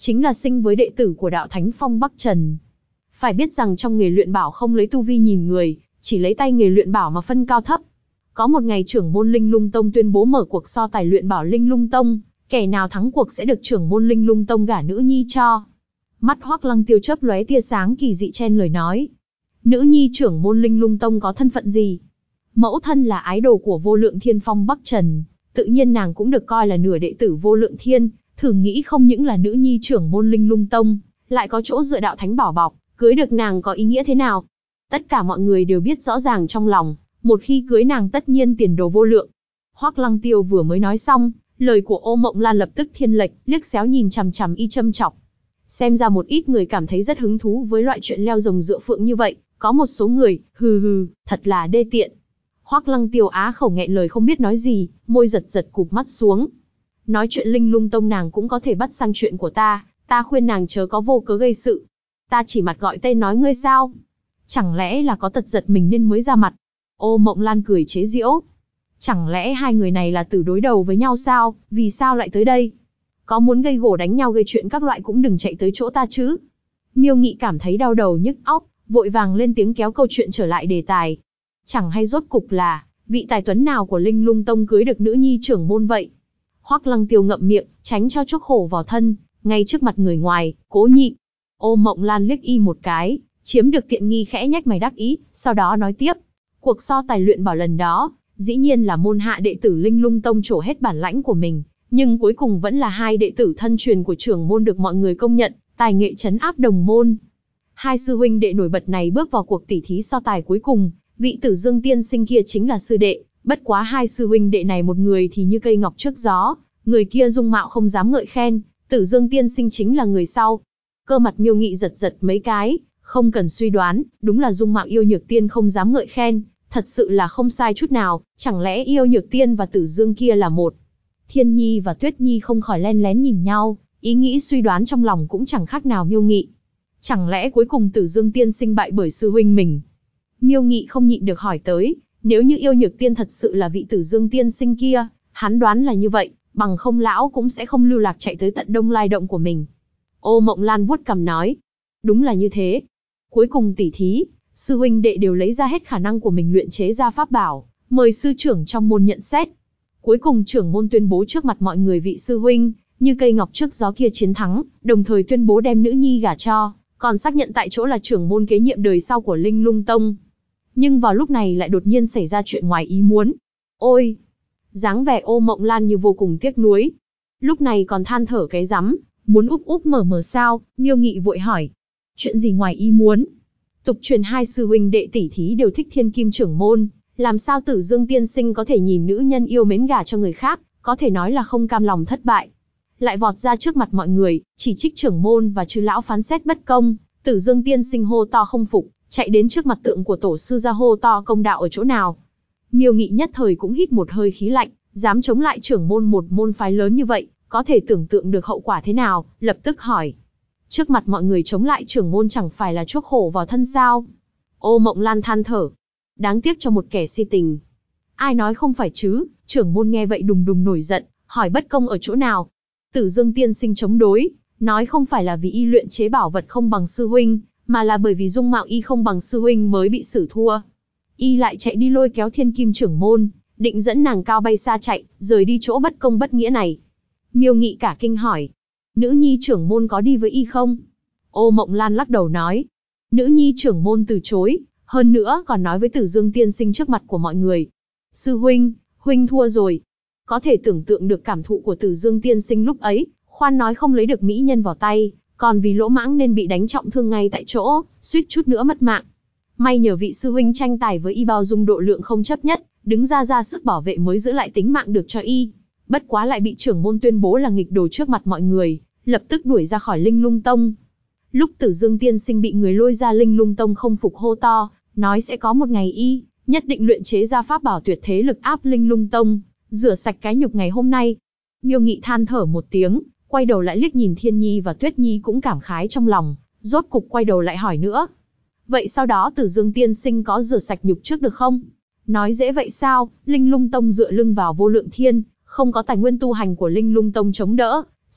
chính là sinh với đệ tử của đạo thánh Phong Bắc Trần. Phải biết rằng trong nghề luyện bảo không lấy tu vi nhìn người, chỉ lấy tay nghề luyện bảo mà phân cao thấp. Có một ngày trưởng môn Linh Lung Tông tuyên bố mở cuộc so tài luyện bảo Linh Lung Tông, kẻ nào thắng cuộc sẽ được trưởng môn Linh Lung Tông gả nữ nhi cho. Mắt Hoắc Lăng Tiêu chớp lóe tia sáng kỳ dị chen lời nói. Nữ nhi trưởng môn Linh Lung Tông có thân phận gì? Mẫu thân là ái đồ của Vô Lượng Thiên Phong Bắc Trần, tự nhiên nàng cũng được coi là nửa đệ tử Vô Lượng Thiên, thử nghĩ không những là nữ nhi trưởng môn Linh Lung Tông, lại có chỗ dựa đạo thánh bảo bọc, cưới được nàng có ý nghĩa thế nào? Tất cả mọi người đều biết rõ ràng trong lòng, một khi cưới nàng tất nhiên tiền đồ vô lượng. Hoắc Lăng Tiêu vừa mới nói xong, lời của Ô Mộng Lan lập tức thiên lệch, liếc xéo nhìn chằm chằm y châm chọc. Xem ra một ít người cảm thấy rất hứng thú với loại chuyện leo rồng dựa phượng như vậy, có một số người, hừ, thật là đê tiện. Hoắc Lăng Tiêu á khẩu nghẹn lời không biết nói gì, môi giật giật cụp mắt xuống. Nói chuyện Linh Lung Tông nàng cũng có thể bắt sang chuyện của ta khuyên nàng chớ có vô cớ gây sự. Ta chỉ mặt gọi tên nói ngươi sao? Chẳng lẽ là có tật giật mình nên mới ra mặt? Ô Mộng Lan cười chế giễu. Chẳng lẽ hai người này là tử đối đầu với nhau sao? Vì sao lại tới đây? Có muốn gây gổ đánh nhau gây chuyện các loại cũng đừng chạy tới chỗ ta chứ. Miêu Nghị cảm thấy đau đầu nhức óc, vội vàng lên tiếng kéo câu chuyện trở lại đề tài. Chẳng hay rốt cục là, vị tài tuấn nào của Linh Lung Tông cưới được nữ nhi trưởng môn vậy? Hoắc Lăng Tiêu ngậm miệng, tránh cho chuốc khổ vào thân, ngay trước mặt người ngoài, cố nhịn. Ô Mộng Lan liếc y một cái, chiếm được tiện nghi khẽ nhếch mày đắc ý, sau đó nói tiếp. Cuộc so tài luyện bảo lần đó, dĩ nhiên là môn hạ đệ tử Linh Lung Tông trổ hết bản lãnh của mình, nhưng cuối cùng vẫn là hai đệ tử thân truyền của trưởng môn được mọi người công nhận, tài nghệ trấn áp đồng môn. Hai sư huynh đệ nổi bật này bước vào cuộc tỉ thí so tài cuối cùng, vị Tử Dương tiên sinh kia chính là sư đệ, bất quá hai sư huynh đệ này một người thì như cây ngọc trước gió, người kia dung mạo không dám ngợi khen, Tử Dương tiên sinh chính là người sau. Cơ mặt Miêu Nghị giật giật mấy cái, không cần suy đoán, đúng là dung mạo Yêu Nhược Tiên không dám ngợi khen, thật sự là không sai chút nào, chẳng lẽ Yêu Nhược Tiên và Tử Dương kia là một? Thiên Nhi và Tuyết Nhi không khỏi len lén nhìn nhau, ý nghĩ suy đoán trong lòng cũng chẳng khác nào Miêu Nghị. Chẳng lẽ cuối cùng Tử Dương tiên sinh bại bởi sư huynh mình? Miêu Nghị không nhịn được hỏi tới, nếu như Yêu Nhược Tiên thật sự là vị Tử Dương tiên sinh kia, hắn đoán là như vậy, bằng không lão cũng sẽ không lưu lạc chạy tới tận Đông Lai động của mình. Ô Mộng Lan vuốt cằm nói, đúng là như thế. Cuối cùng tỉ thí, sư huynh đệ đều lấy ra hết khả năng của mình luyện chế ra pháp bảo, mời sư trưởng trong môn nhận xét. Cuối cùng trưởng môn tuyên bố trước mặt mọi người vị sư huynh, như cây ngọc trước gió kia chiến thắng, đồng thời tuyên bố đem nữ nhi gả cho, còn xác nhận tại chỗ là trưởng môn kế nhiệm đời sau của Linh Lung Tông. Nhưng vào lúc này lại đột nhiên xảy ra chuyện ngoài ý muốn. Ôi! Dáng vẻ Ô Mộng Lan như vô cùng tiếc nuối. Lúc này còn than thở cái rắm, muốn úp mở sao, Miêu Nghị vội hỏi. Chuyện gì ngoài ý muốn? Tục truyền hai sư huynh đệ tỷ thí đều thích thiên kim trưởng môn, làm sao Tử Dương tiên sinh có thể nhìn nữ nhân yêu mến gả cho người khác, có thể nói là không cam lòng thất bại. Lại vọt ra trước mặt mọi người, chỉ trích trưởng môn và chư lão phán xét bất công, Tử Dương tiên sinh hô to không phục, chạy đến trước mặt tượng của tổ sư ra hô to công đạo ở chỗ nào. Miêu Nghị nhất thời cũng hít một hơi khí lạnh, dám chống lại trưởng môn một môn phái lớn như vậy, có thể tưởng tượng được hậu quả thế nào, lập tức hỏi. Trước mặt mọi người chống lại trưởng môn chẳng phải là chuốc khổ vào thân sao? Ô Mộng Lan than thở. Đáng tiếc cho một kẻ si tình. Ai nói không phải chứ, trưởng môn nghe vậy đùng đùng nổi giận, hỏi bất công ở chỗ nào. Tử Dương tiên sinh chống đối, nói không phải là vì y luyện chế bảo vật không bằng sư huynh, mà là bởi vì dung mạo y không bằng sư huynh mới bị xử thua. Y lại chạy đi lôi kéo thiên kim trưởng môn, định dẫn nàng cao bay xa chạy, rời đi chỗ bất công bất nghĩa này. Miêu Nghị cả kinh hỏi, nữ nhi trưởng môn có đi với y không? Ô Mộng Lan lắc đầu nói, nữ nhi trưởng môn từ chối, hơn nữa còn nói với Tử Dương tiên sinh trước mặt của mọi người. Sư huynh, huynh thua rồi. Có thể tưởng tượng được cảm thụ của Tử Dương tiên sinh lúc ấy, khoan nói không lấy được mỹ nhân vào tay, còn vì lỗ mãng nên bị đánh trọng thương ngay tại chỗ, suýt chút nữa mất mạng. May nhờ vị sư huynh tranh tài với y bao dung độ lượng không chấp nhất, đứng ra sức bảo vệ mới giữ lại tính mạng được cho y. Bất quá lại bị trưởng môn tuyên bố là nghịch đồ trước mặt mọi người, lập tức đuổi ra khỏi Linh Lung Tông. Lúc Tử Dương tiên sinh bị người lôi ra Linh Lung Tông không phục hô to, nói sẽ có một ngày y nhất định luyện chế ra pháp bảo tuyệt thế lực áp Linh Lung Tông, rửa sạch cái nhục ngày hôm nay. Miêu Nghị than thở một tiếng, quay đầu lại liếc nhìn Thiên Nhi và Tuyết Nhi cũng cảm khái trong lòng, rốt cục quay đầu lại hỏi nữa. Vậy sau đó Tử Dương tiên sinh có rửa sạch nhục trước được không? Nói dễ vậy sao, Linh Lung Tông dựa lưng vào Vô Lượng Thiên, không có tài nguyên tu hành của Linh Lung Tông chống đỡ,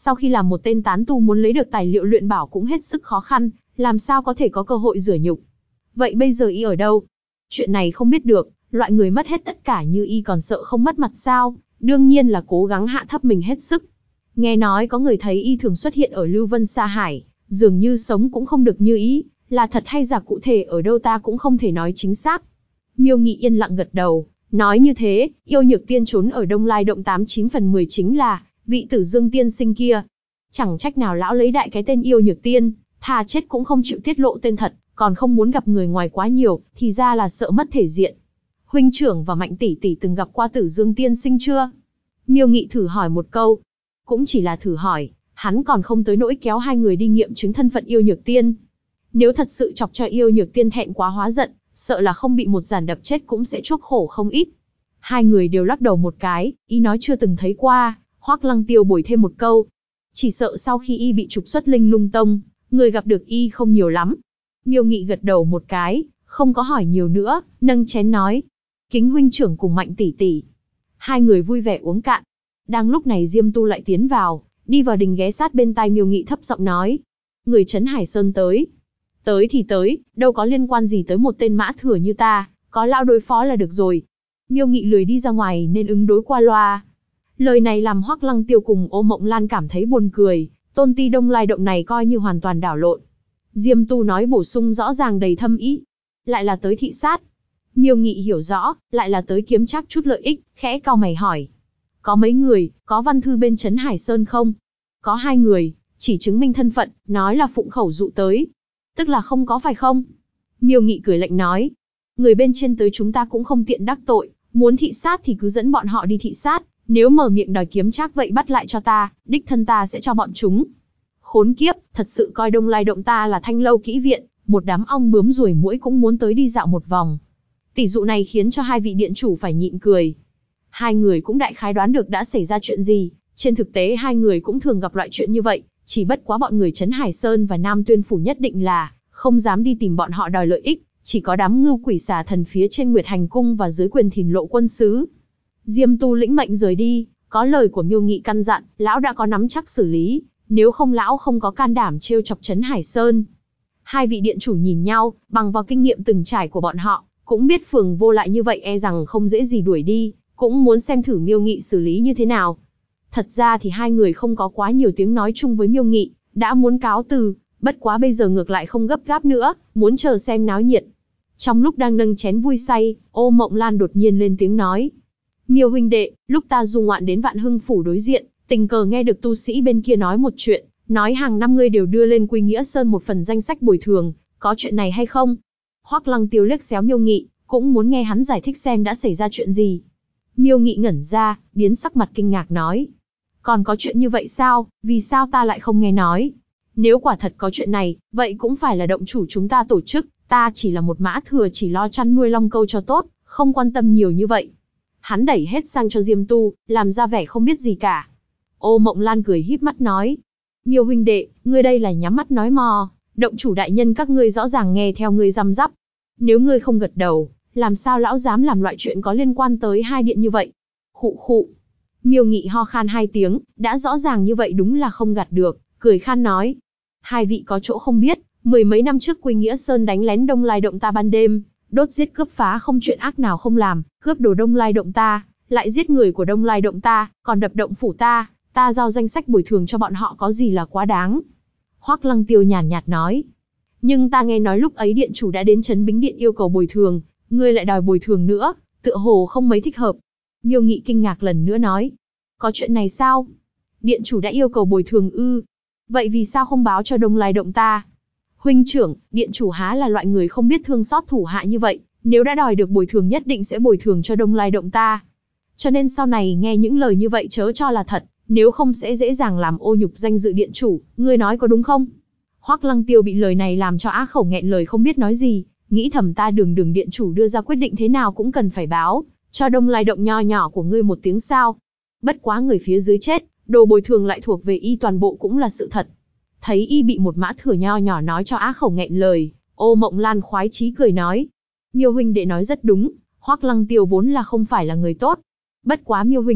Sau khi làm một tên tán tu muốn lấy được tài liệu luyện bảo cũng hết sức khó khăn, làm sao có thể có cơ hội rửa nhục. Vậy bây giờ y ở đâu? Chuyện này không biết được, loại người mất hết tất cả như y còn sợ không mất mặt sao? Đương nhiên là cố gắng hạ thấp mình hết sức. Nghe nói có người thấy y thường xuất hiện ở Lưu Vân Sa Hải, dường như sống cũng không được như ý, là thật hay giả cụ thể ở đâu ta cũng không thể nói chính xác. Miêu Nghị yên lặng gật đầu, nói như thế, Yêu Nhược Tiên trốn ở Đông Lai Động 89 phần 10 chính là vị Tử Dương tiên sinh kia. Chẳng trách nào lão lấy đại cái tên Yêu Nhược Tiên, thà chết cũng không chịu tiết lộ tên thật, còn không muốn gặp người ngoài quá nhiều, thì ra là sợ mất thể diện. Huynh trưởng và Mạnh tỷ tỷ từng gặp qua Tử Dương tiên sinh chưa? Miêu Nghị thử hỏi một câu. Cũng chỉ là thử hỏi, hắn còn không tới nỗi kéo hai người đi nghiệm chứng thân phận Yêu Nhược Tiên. Nếu thật sự chọc cho Yêu Nhược Tiên thẹn quá hóa giận, sợ là không bị một giàn đập chết cũng sẽ chuốc khổ không ít. Hai người đều lắc đầu một cái, y nói chưa từng thấy qua. Hoắc Lăng Tiêu bồi thêm một câu. Chỉ sợ sau khi y bị trục xuất Linh Lung Tông, người gặp được y không nhiều lắm. Miêu Nghị gật đầu một cái, không có hỏi nhiều nữa, nâng chén nói. Kính huynh trưởng cùng Mạnh tỷ tỷ. Hai người vui vẻ uống cạn. Đang lúc này Diêm Tu lại tiến vào, đi vào đình ghé sát bên tai Miêu Nghị thấp giọng nói. Người Trấn Hải Sơn tới. Tới thì tới, đâu có liên quan gì tới một tên mã thừa như ta, có lão đối phó là được rồi. Miêu Nghị lười đi ra ngoài nên ứng đối qua loa. Lời này làm Hoắc Lăng Tiêu cùng Ô Mộng Lan cảm thấy buồn cười, tôn ti Đông Lai Động này coi như hoàn toàn đảo lộn. Diêm Tu nói bổ sung rõ ràng đầy thâm ý. Lại là tới thị sát. Miêu Nghị hiểu rõ, lại là tới kiếm trác chút lợi ích, khẽ cau mày hỏi. Có mấy người, có văn thư bên Trấn Hải Sơn không? Có 2 người, chỉ chứng minh thân phận, nói là phụng khẩu dụ tới. Tức là không có phải không? Miêu Nghị cười lạnh nói. Người bên trên tới chúng ta cũng không tiện đắc tội, muốn thị sát thì cứ dẫn bọn họ đi thị sát, nếu mở miệng đòi kiếm trác vậy bắt lại cho ta, đích thân ta sẽ cho bọn chúng. Khốn kiếp, thật sự coi Đông Lai Động ta là Thanh Lâu Kỹ Viện, một đám ong bướm ruồi muỗi cũng muốn tới đi dạo một vòng. Tỷ dụ này khiến cho hai vị điện chủ phải nhịn cười. Hai người cũng đại khái đoán được đã xảy ra chuyện gì, trên thực tế hai người cũng thường gặp loại chuyện như vậy, chỉ bất quá bọn người Trấn Hải Sơn và Nam Tuyên Phủ nhất định là không dám đi tìm bọn họ đòi lợi ích, chỉ có đám ngưu quỷ xà thần phía trên Nguyệt Hành Cung và dưới Quyền Thìn Lộ Quân Sứ. Diêm Tu lĩnh mệnh rời đi, có lời của Miêu Nghị căn dặn, lão đã có nắm chắc xử lý, nếu không lão không có can đảm trêu chọc Trấn Hải Sơn. Hai vị điện chủ nhìn nhau, bằng vào kinh nghiệm từng trải của bọn họ, cũng biết phường vô lại như vậy e rằng không dễ gì đuổi đi, cũng muốn xem thử Miêu Nghị xử lý như thế nào. Thật ra thì hai người không có quá nhiều tiếng nói chung với Miêu Nghị, đã muốn cáo từ, bất quá bây giờ ngược lại không gấp gáp nữa, muốn chờ xem náo nhiệt. Trong lúc đang nâng chén vui say, Ô Mộng Lan đột nhiên lên tiếng nói. Miêu huynh đệ, lúc ta du ngoạn đến Vạn Hưng Phủ đối diện, tình cờ nghe được tu sĩ bên kia nói một chuyện, nói hàng năm ngươi đều đưa lên Quy Nghĩa Sơn một phần danh sách bồi thường, có chuyện này hay không? Hoắc Lăng Tiêu liếc xéo Miêu Nghị, cũng muốn nghe hắn giải thích xem đã xảy ra chuyện gì. Miêu Nghị ngẩn ra, biến sắc mặt kinh ngạc nói. Còn có chuyện như vậy sao, vì sao ta lại không nghe nói? Nếu quả thật có chuyện này, vậy cũng phải là động chủ chúng ta tổ chức, ta chỉ là một mã thừa chỉ lo chăn nuôi long câu cho tốt, không quan tâm nhiều như vậy. Hắn đẩy hết sang cho Diêm Tu, làm ra vẻ không biết gì cả. Ô Mộng Lan cười híp mắt nói. Miêu huynh đệ, ngươi đây là nhắm mắt nói mò, động chủ đại nhân các ngươi rõ ràng nghe theo ngươi răm rắp. Nếu ngươi không gật đầu, làm sao lão dám làm loại chuyện có liên quan tới hai điện như vậy? Khụ khụ. Miêu Nghị ho khan 2 tiếng, đã rõ ràng như vậy đúng là không gạt được, cười khan nói. Hai vị có chỗ không biết, 10 mấy năm trước Quy Nghĩa Sơn đánh lén Đông Lai Động ta ban đêm, đốt giết cướp phá không chuyện ác nào không làm, cướp đồ Đông Lai Động ta, lại giết người của Đông Lai Động ta, còn đập động phủ ta giao danh sách bồi thường cho bọn họ có gì là quá đáng. Hoắc Lăng Tiêu nhàn nhạt nói. Nhưng ta nghe nói lúc ấy điện chủ đã đến Trấn Bính Điện yêu cầu bồi thường, ngươi lại đòi bồi thường nữa, tựa hồ không mấy thích hợp. Miêu Nghị kinh ngạc lần nữa nói. Có chuyện này sao? Điện chủ đã yêu cầu bồi thường ư? Vậy vì sao không báo cho Đông Lai Động ta? Huynh trưởng, điện chủ há là loại người không biết thương xót thủ hạ như vậy, nếu đã đòi được bồi thường nhất định sẽ bồi thường cho Đông Lai Động ta. Cho nên sau này nghe những lời như vậy chớ cho là thật, nếu không sẽ dễ dàng làm ô nhục danh dự điện chủ, ngươi nói có đúng không? Hoắc Lăng Tiêu bị lời này làm cho á khẩu nghẹn lời không biết nói gì, nghĩ thầm ta đường điện chủ đưa ra quyết định thế nào cũng cần phải báo cho Đông Lai Động nho nhỏ của ngươi một tiếng sao. Bất quá người phía dưới chết, đồ bồi thường lại thuộc về y toàn bộ cũng là sự thật. Thấy y bị một mã thừa nho nhỏ nói cho á khẩu nghẹn lời, Ô Mộng Lan khoái chí cười nói. Miêu huynh đệ nói rất đúng, Hoắc Lăng Tiêu vốn là không phải là người tốt. Bất quá Miêu huynh đệ,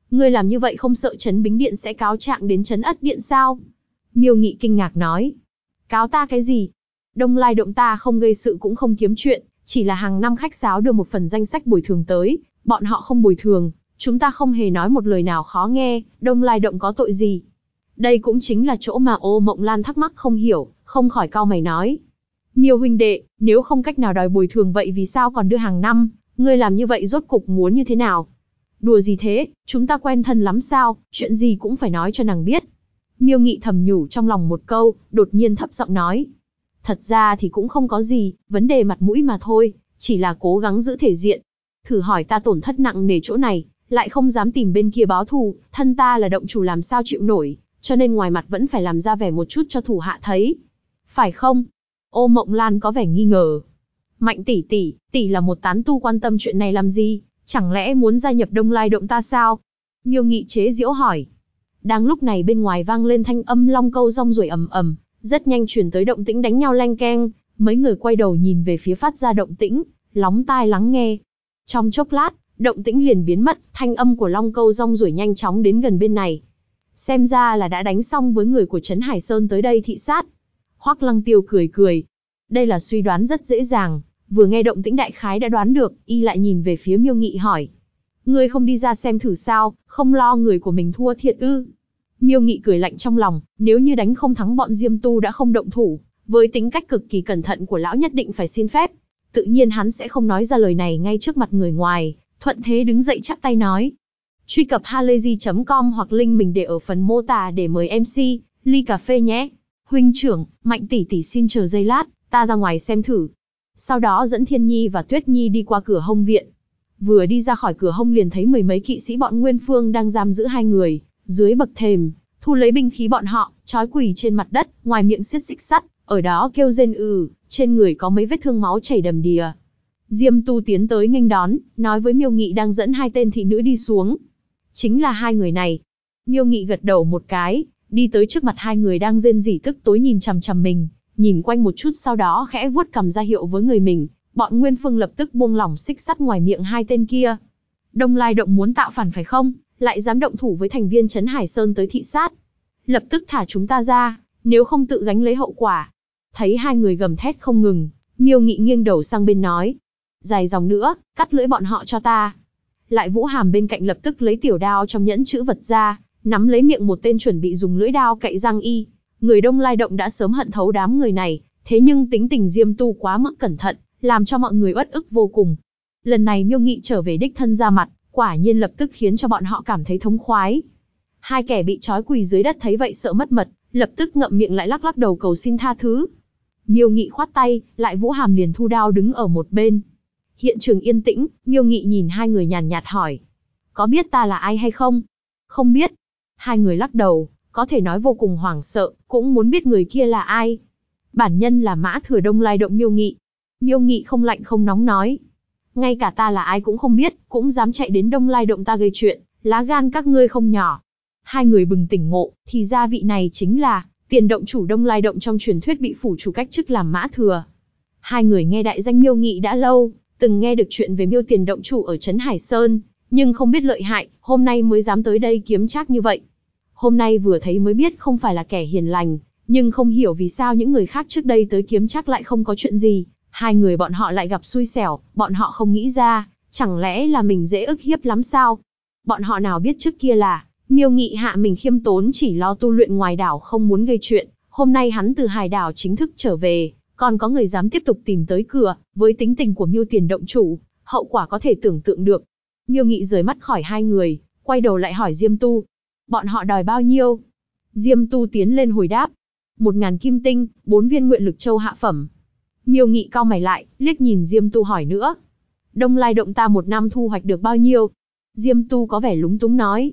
Ngươi làm như vậy không sợ Trấn Bính Điện sẽ cáo trạng đến Trấn Ất Điện sao? Miêu Nghị kinh ngạc nói. Cáo ta cái gì? Đông Lai Động ta không gây sự cũng không kiếm chuyện, chỉ là hàng năm khách sáo đưa một phần danh sách bồi thường tới, bọn họ không bồi thường, chúng ta không hề nói một lời nào khó nghe, Đông Lai Động có tội gì? Đây cũng chính là chỗ mà Ô Mộng Lan thắc mắc không hiểu, không khỏi cau mày nói. Miêu huynh đệ, nếu không cách nào đòi bồi thường vậy vì sao còn đưa hàng năm, ngươi làm như vậy rốt cục muốn như thế nào? Đùa gì thế, chúng ta quen thân lắm sao, chuyện gì cũng phải nói cho nàng biết. Miêu Nghị thầm nhủ trong lòng một câu, đột nhiên thấp giọng nói. Thật ra thì cũng không có gì, vấn đề mặt mũi mà thôi, chỉ là cố gắng giữ thể diện. Thử hỏi ta tổn thất nặng nề chỗ này, lại không dám tìm bên kia báo thù, thân ta là động chủ làm sao chịu nổi, cho nên ngoài mặt vẫn phải làm ra vẻ một chút cho thủ hạ thấy. Phải không? Ô Mộng Lan có vẻ nghi ngờ. Mạnh tỷ tỷ là một tán tu quan tâm chuyện này làm gì, chẳng lẽ muốn gia nhập Đông Lai Động ta sao? Miêu Nghị chế giễu hỏi. Đang lúc này bên ngoài vang lên thanh âm long câu rong ruổi ầm ầm, rất nhanh truyền tới động tĩnh đánh nhau leng keng, mấy người quay đầu nhìn về phía phát ra động tĩnh, lóng tai lắng nghe. Trong chốc lát, động tĩnh liền biến mất, thanh âm của long câu rong ruổi nhanh chóng đến gần bên này. Xem ra là đã đánh xong với người của Trấn Hải Sơn tới đây thị sát. Hoắc Lăng Tiêu cười cười. Đây là suy đoán rất dễ dàng, vừa nghe động tĩnh đại khái đã đoán được, y lại nhìn về phía Miêu Nghị hỏi. Ngươi không đi ra xem thử sao, không lo người của mình thua thiệt ư? Miêu Nghị cười lạnh trong lòng, nếu như đánh không thắng bọn Diêm Tu đã không động thủ, với tính cách cực kỳ cẩn thận của lão nhất định phải xin phép. Tự nhiên hắn sẽ không nói ra lời này ngay trước mặt người ngoài, thuận thế đứng dậy chắp tay nói. Truy cập halayzi.com hoặc link mình để ở phần mô tả để mời MC, ly cà phê nhé. Huynh trưởng, Mạnh tỷ tỷ xin chờ giây lát, ta ra ngoài xem thử. Sau đó dẫn Thiên Nhi và Tuyết Nhi đi qua cửa hông viện. Vừa đi ra khỏi cửa hông liền thấy mười mấy kỵ sĩ bọn Nguyên Phương đang giam giữ hai người, dưới bậc thềm, thu lấy binh khí bọn họ, trói quỳ trên mặt đất, ngoài miệng xiết xích sắt, ở đó kêu rên trên người có mấy vết thương máu chảy đầm đìa. Diêm Tu tiến tới nghênh đón, nói với Miêu Nghị đang dẫn hai tên thị nữ đi xuống. Chính là hai người này. Miêu Nghị gật đầu một cái, đi tới trước mặt hai người đang rên rỉ tức tối nhìn chằm chằm mình, nhìn quanh một chút sau đó khẽ vuốt cằm ra hiệu với người mình. Bọn Nguyên Phương lập tức buông lỏng xích sắt ngoài miệng hai tên kia. Đông Lai Động muốn tạo phản phải không? Lại dám động thủ với thành viên Trấn Hải Sơn tới thị sát. Lập tức thả chúng ta ra, nếu không tự gánh lấy hậu quả. Thấy hai người gầm thét không ngừng, Miêu Nghị nghiêng đầu sang bên nói. Dài dòng nữa, cắt lưỡi bọn họ cho ta. Lại Vũ Hàm bên cạnh lập tức lấy tiểu đao trong nhẫn chữ vật ra, nắm lấy miệng một tên chuẩn bị dùng lưỡi đao cạy răng y. Người Đông Lai Động đã sớm hận thấu đám người này, thế nhưng tính tình Diêm Tu quá mức cẩn thận, làm cho mọi người uất ức vô cùng. Lần này Miêu Nghị trở về đích thân ra mặt, quả nhiên lập tức khiến cho bọn họ cảm thấy thống khoái. Hai kẻ bị trói quỳ dưới đất thấy vậy sợ mất mật, lập tức ngậm miệng lại lắc lắc đầu cầu xin tha thứ. Miêu Nghị khoát tay, lại Vũ Hàm liền thu đao đứng ở một bên. Hiện trường yên tĩnh, Miêu Nghị nhìn hai người nhàn nhạt hỏi. Có biết ta là ai hay không? Không biết. Hai người lắc đầu, có thể nói vô cùng hoảng sợ, cũng muốn biết người kia là ai. Bản nhân là Mã Thừa Đông Lai Động Miêu Nghị. Miêu Nghị không lạnh không nóng nói. Ngay cả ta là ai cũng không biết, cũng dám chạy đến Đông Lai Động ta gây chuyện, lá gan các ngươi không nhỏ. Hai người bừng tỉnh ngộ, thì ra vị này chính là tiền động chủ Đông Lai Động trong truyền thuyết bị phủ chủ cách chức làm Mã Thừa. Hai người nghe đại danh Miêu Nghị đã lâu, từng nghe được chuyện về Miêu tiền động chủ ở Trấn Hải Sơn, nhưng không biết lợi hại, hôm nay mới dám tới đây kiếm trác như vậy. Hôm nay vừa thấy mới biết không phải là kẻ hiền lành, nhưng không hiểu vì sao những người khác trước đây tới kiếm trác lại không có chuyện gì. Hai người bọn họ lại gặp xui xẻo, bọn họ không nghĩ ra, chẳng lẽ là mình dễ ức hiếp lắm sao? Bọn họ nào biết trước kia là, Miêu Nghị hạ mình khiêm tốn chỉ lo tu luyện ngoài đảo không muốn gây chuyện, hôm nay hắn từ hải đảo chính thức trở về, còn có người dám tiếp tục tìm tới cửa, với tính tình của Miêu tiền động chủ, hậu quả có thể tưởng tượng được. Miêu Nghị rời mắt khỏi hai người, quay đầu lại hỏi Diêm Tu. Bọn họ đòi bao nhiêu? Diêm Tu tiến lên hồi đáp. 1000 kim tinh, 4 viên nguyện lực châu hạ phẩm. Miêu Nghị cau mày lại, liếc nhìn Diêm Tu hỏi nữa. Đông Lai Động ta một năm thu hoạch được bao nhiêu? Diêm Tu có vẻ lúng túng nói.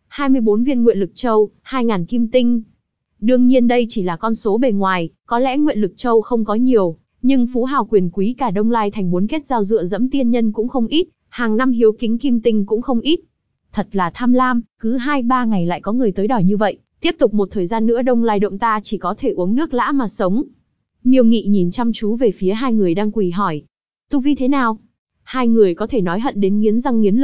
24 viên nguyện lực châu, 2000 kim tinh. Đương nhiên đây chỉ là con số bề ngoài, có lẽ nguyện lực châu không có nhiều, nhưng phú hào quyền quý cả Đông Lai thành muốn kết giao dựa dẫm tiên nhân cũng không ít, hàng năm hiếu kính kim tinh cũng không ít. Thật là tham lam, cứ 2-3 ngày lại có người tới đòi như vậy, tiếp tục một thời gian nữa Đông Lai Động ta chỉ có thể uống nước lã mà sống. Miêu Nghị nhìn chăm chú về phía hai người đang quỳ hỏi. Tu vi thế nào? Hai người có thể nói hận đến nghiến răng nghiến lợi,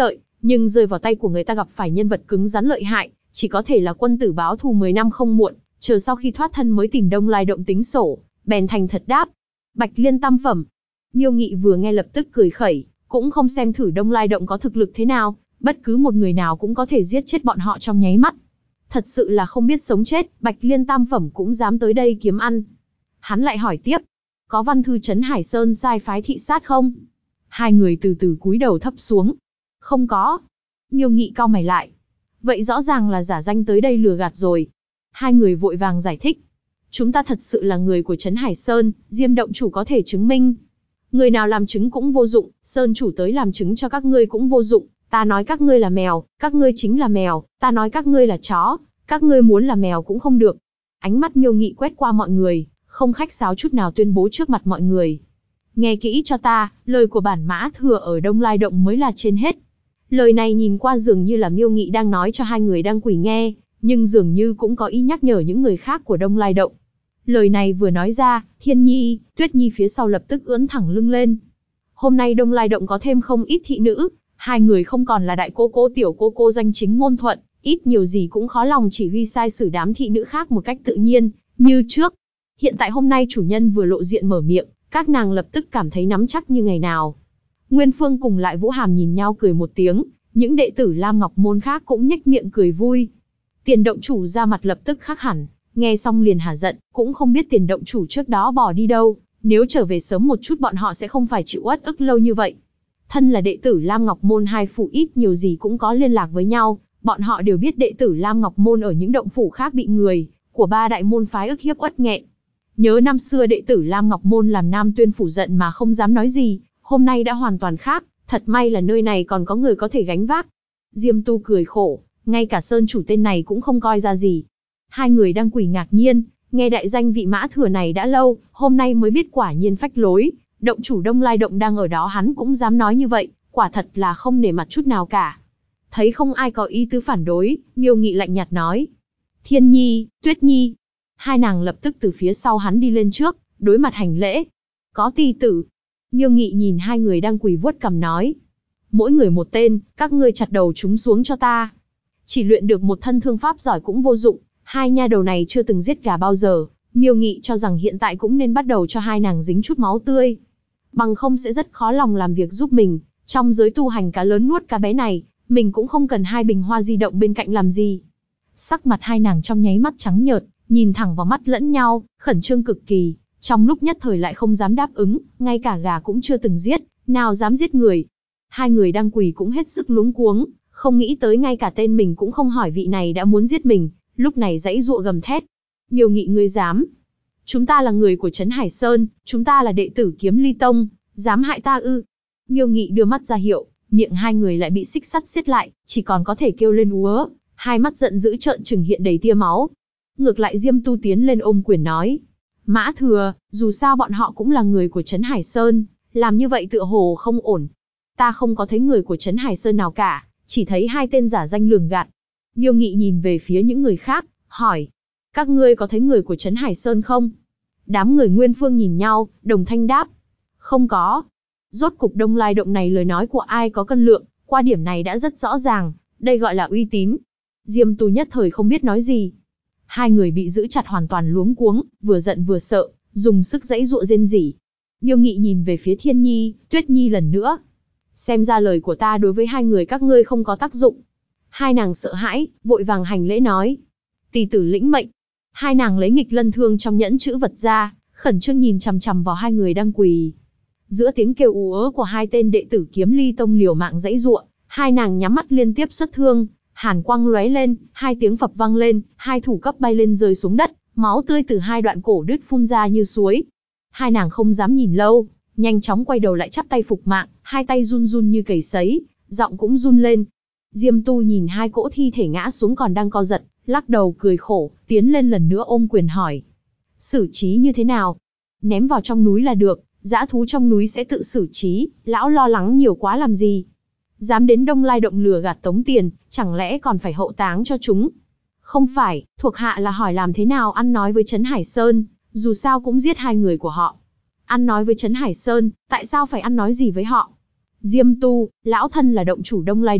nhưng rơi vào tay của người ta gặp phải nhân vật cứng rắn lợi hại, chỉ có thể là quân tử báo thù 10 năm không muộn, chờ sau khi thoát thân mới tìm Đông Lai Động tính sổ, bèn thành thật đáp. Bạch Liên tam phẩm. Miêu Nghị vừa nghe lập tức cười khẩy, cũng không xem thử Đông Lai Động có thực lực thế nào, bất cứ một người nào cũng có thể giết chết bọn họ trong nháy mắt. Thật sự là không biết sống chết, Bạch Liên tam phẩm cũng dám tới đây kiếm ăn. Hắn lại hỏi tiếp, có văn thư trấn Hải Sơn sai phái thị sát không? Hai người từ từ cúi đầu thấp xuống. Không có. Miêu Nghị cau mày lại. Vậy rõ ràng là giả danh tới đây lừa gạt rồi. Hai người vội vàng giải thích. Chúng ta thật sự là người của trấn Hải Sơn, Diêm động chủ có thể chứng minh. Người nào làm chứng cũng vô dụng, Sơn chủ tới làm chứng cho các ngươi cũng vô dụng. Ta nói các ngươi là mèo, các ngươi chính là mèo, ta nói các ngươi là chó, các ngươi muốn là mèo cũng không được. Ánh mắt Miêu Nghị quét qua mọi người, không khách sáo chút nào tuyên bố trước mặt mọi người. Nghe kỹ cho ta, lời của bản Mã Thừa ở Đông Lai Động mới là trên hết. Lời này nhìn qua dường như là Miêu Nghị đang nói cho hai người đang quỳ nghe, nhưng dường như cũng có ý nhắc nhở những người khác của Đông Lai Động. Lời này vừa nói ra, Thiên Nhi, Tuyết Nhi phía sau lập tức ưỡn thẳng lưng lên. Hôm nay Đông Lai Động có thêm không ít thị nữ, hai người không còn là đại cô cô tiểu cô cô danh chính ngôn thuận, ít nhiều gì cũng khó lòng chỉ huy sai sử đám thị nữ khác một cách tự nhiên, như trước. Hiện tại hôm nay chủ nhân vừa lộ diện mở miệng, các nàng lập tức cảm thấy nắm chắc như ngày nào. Nguyên Phương cùng lại Vũ Hàm nhìn nhau cười một tiếng, những đệ tử Lam Ngọc Môn khác cũng nhếch miệng cười vui. Tiền động chủ ra mặt lập tức khác hẳn, nghe xong liền hả giận, cũng không biết tiền động chủ trước đó bỏ đi đâu, nếu trở về sớm một chút bọn họ sẽ không phải chịu uất ức lâu như vậy. Thân là đệ tử Lam Ngọc Môn hai phủ ít nhiều gì cũng có liên lạc với nhau, bọn họ đều biết đệ tử Lam Ngọc Môn ở những động phủ khác bị người của ba đại môn phái ức hiếp uất nghẹn. Nhớ năm xưa đệ tử Lam Ngọc Môn làm Nam Tuyên phủ giận mà không dám nói gì, hôm nay đã hoàn toàn khác, thật may là nơi này còn có người có thể gánh vác. Diêm Tu cười khổ, ngay cả Sơn chủ tên này cũng không coi ra gì. Hai người đang quỳ ngạc nhiên, nghe đại danh vị Mã Thừa này đã lâu, hôm nay mới biết quả nhiên phách lối, động chủ Đông Lai Động đang ở đó hắn cũng dám nói như vậy, quả thật là không nể mặt chút nào cả. Thấy không ai có ý tứ phản đối, Miêu Nghị lạnh nhạt nói. Thiên Nhi, Tuyết Nhi. Hai nàng lập tức từ phía sau hắn đi lên trước, đối mặt hành lễ. Có tỳ tử. Miêu Nghị nhìn hai người đang quỳ vuốt cằm nói. Mỗi người một tên, các ngươi chặt đầu chúng xuống cho ta. Chỉ luyện được một thân thương pháp giỏi cũng vô dụng, hai nha đầu này chưa từng giết gà bao giờ. Miêu Nghị cho rằng hiện tại cũng nên bắt đầu cho hai nàng dính chút máu tươi. Bằng không sẽ rất khó lòng làm việc giúp mình. Trong giới tu hành cá lớn nuốt cá bé này, mình cũng không cần hai bình hoa di động bên cạnh làm gì. Sắc mặt hai nàng trong nháy mắt trắng nhợt, nhìn thẳng vào mắt lẫn nhau, khẩn trương cực kỳ, trong lúc nhất thời lại không dám đáp ứng, ngay cả gà cũng chưa từng giết, nào dám giết người. Hai người đang quỳ cũng hết sức luống cuống, không nghĩ tới ngay cả tên mình cũng không hỏi vị này đã muốn giết mình, lúc này giãy giụa gầm thét. Miêu Nghị ngươi dám? Chúng ta là người của trấn Hải Sơn, chúng ta là đệ tử Kiếm Ly Tông, dám hại ta ư? Miêu Nghị đưa mắt ra hiệu, miệng hai người lại bị xích sắt siết lại, chỉ còn có thể kêu lên úa, hai mắt giận dữ trợn trừng hiện đầy tia máu. Ngược lại Diêm Tu tiến lên ôm quyền nói, Mã Thừa, dù sao bọn họ cũng là người của trấn Hải Sơn, làm như vậy tựa hồ không ổn. Ta không có thấy người của trấn Hải Sơn nào cả, chỉ thấy hai tên giả danh lường gạt. Miêu Nghị nhìn về phía những người khác, hỏi, các ngươi có thấy người của trấn Hải Sơn không? Đám người Nguyên Phương nhìn nhau, đồng thanh đáp, không có. Rốt cục Đông Lai Động này lời nói của ai có cân lượng, qua điểm này đã rất rõ ràng, đây gọi là uy tín. Diêm Tu nhất thời không biết nói gì. Hai người bị giữ chặt hoàn toàn luống cuống, vừa giận vừa sợ, dùng sức giãy giụa rên rỉ. Miêu Nghị nhìn về phía Thiên Nhi, Tuyết Nhi lần nữa. Xem ra lời của ta đối với hai người các ngươi không có tác dụng. Hai nàng sợ hãi, vội vàng hành lễ nói. Tỳ tử lĩnh mệnh. Hai nàng lấy nghịch lân thương trong nhẫn chữ vật ra, khẩn trương nhìn chằm chằm vào hai người đang quỳ. Giữa tiếng kêu ú ớ của hai tên đệ tử Kiếm Ly Tông liều mạng giãy giụa, hai nàng nhắm mắt liên tiếp xuất thương, hàn quang lóe lên, hai tiếng phập vang lên, hai thủ cấp bay lên rơi xuống đất, máu tươi từ hai đoạn cổ đứt phun ra như suối. Hai nàng không dám nhìn lâu, nhanh chóng quay đầu lại chắp tay phục mạng, hai tay run run như cầy sấy, giọng cũng run lên. Diêm Tu nhìn hai cỗ thi thể ngã xuống còn đang co giật, lắc đầu cười khổ, tiến lên lần nữa ôm quyền hỏi. Xử trí như thế nào? Ném vào trong núi là được, dã thú trong núi sẽ tự xử trí, lão lo lắng nhiều quá làm gì? Dám đến Đông Lai Động lừa gạt tống tiền, chẳng lẽ còn phải hậu táng cho chúng? Không phải, thuộc hạ là hỏi làm thế nào ăn nói với trấn Hải Sơn, dù sao cũng giết hai người của họ. Ăn nói với trấn Hải Sơn, tại sao phải ăn nói gì với họ? Diêm Tu, lão thân là động chủ Đông Lai Động,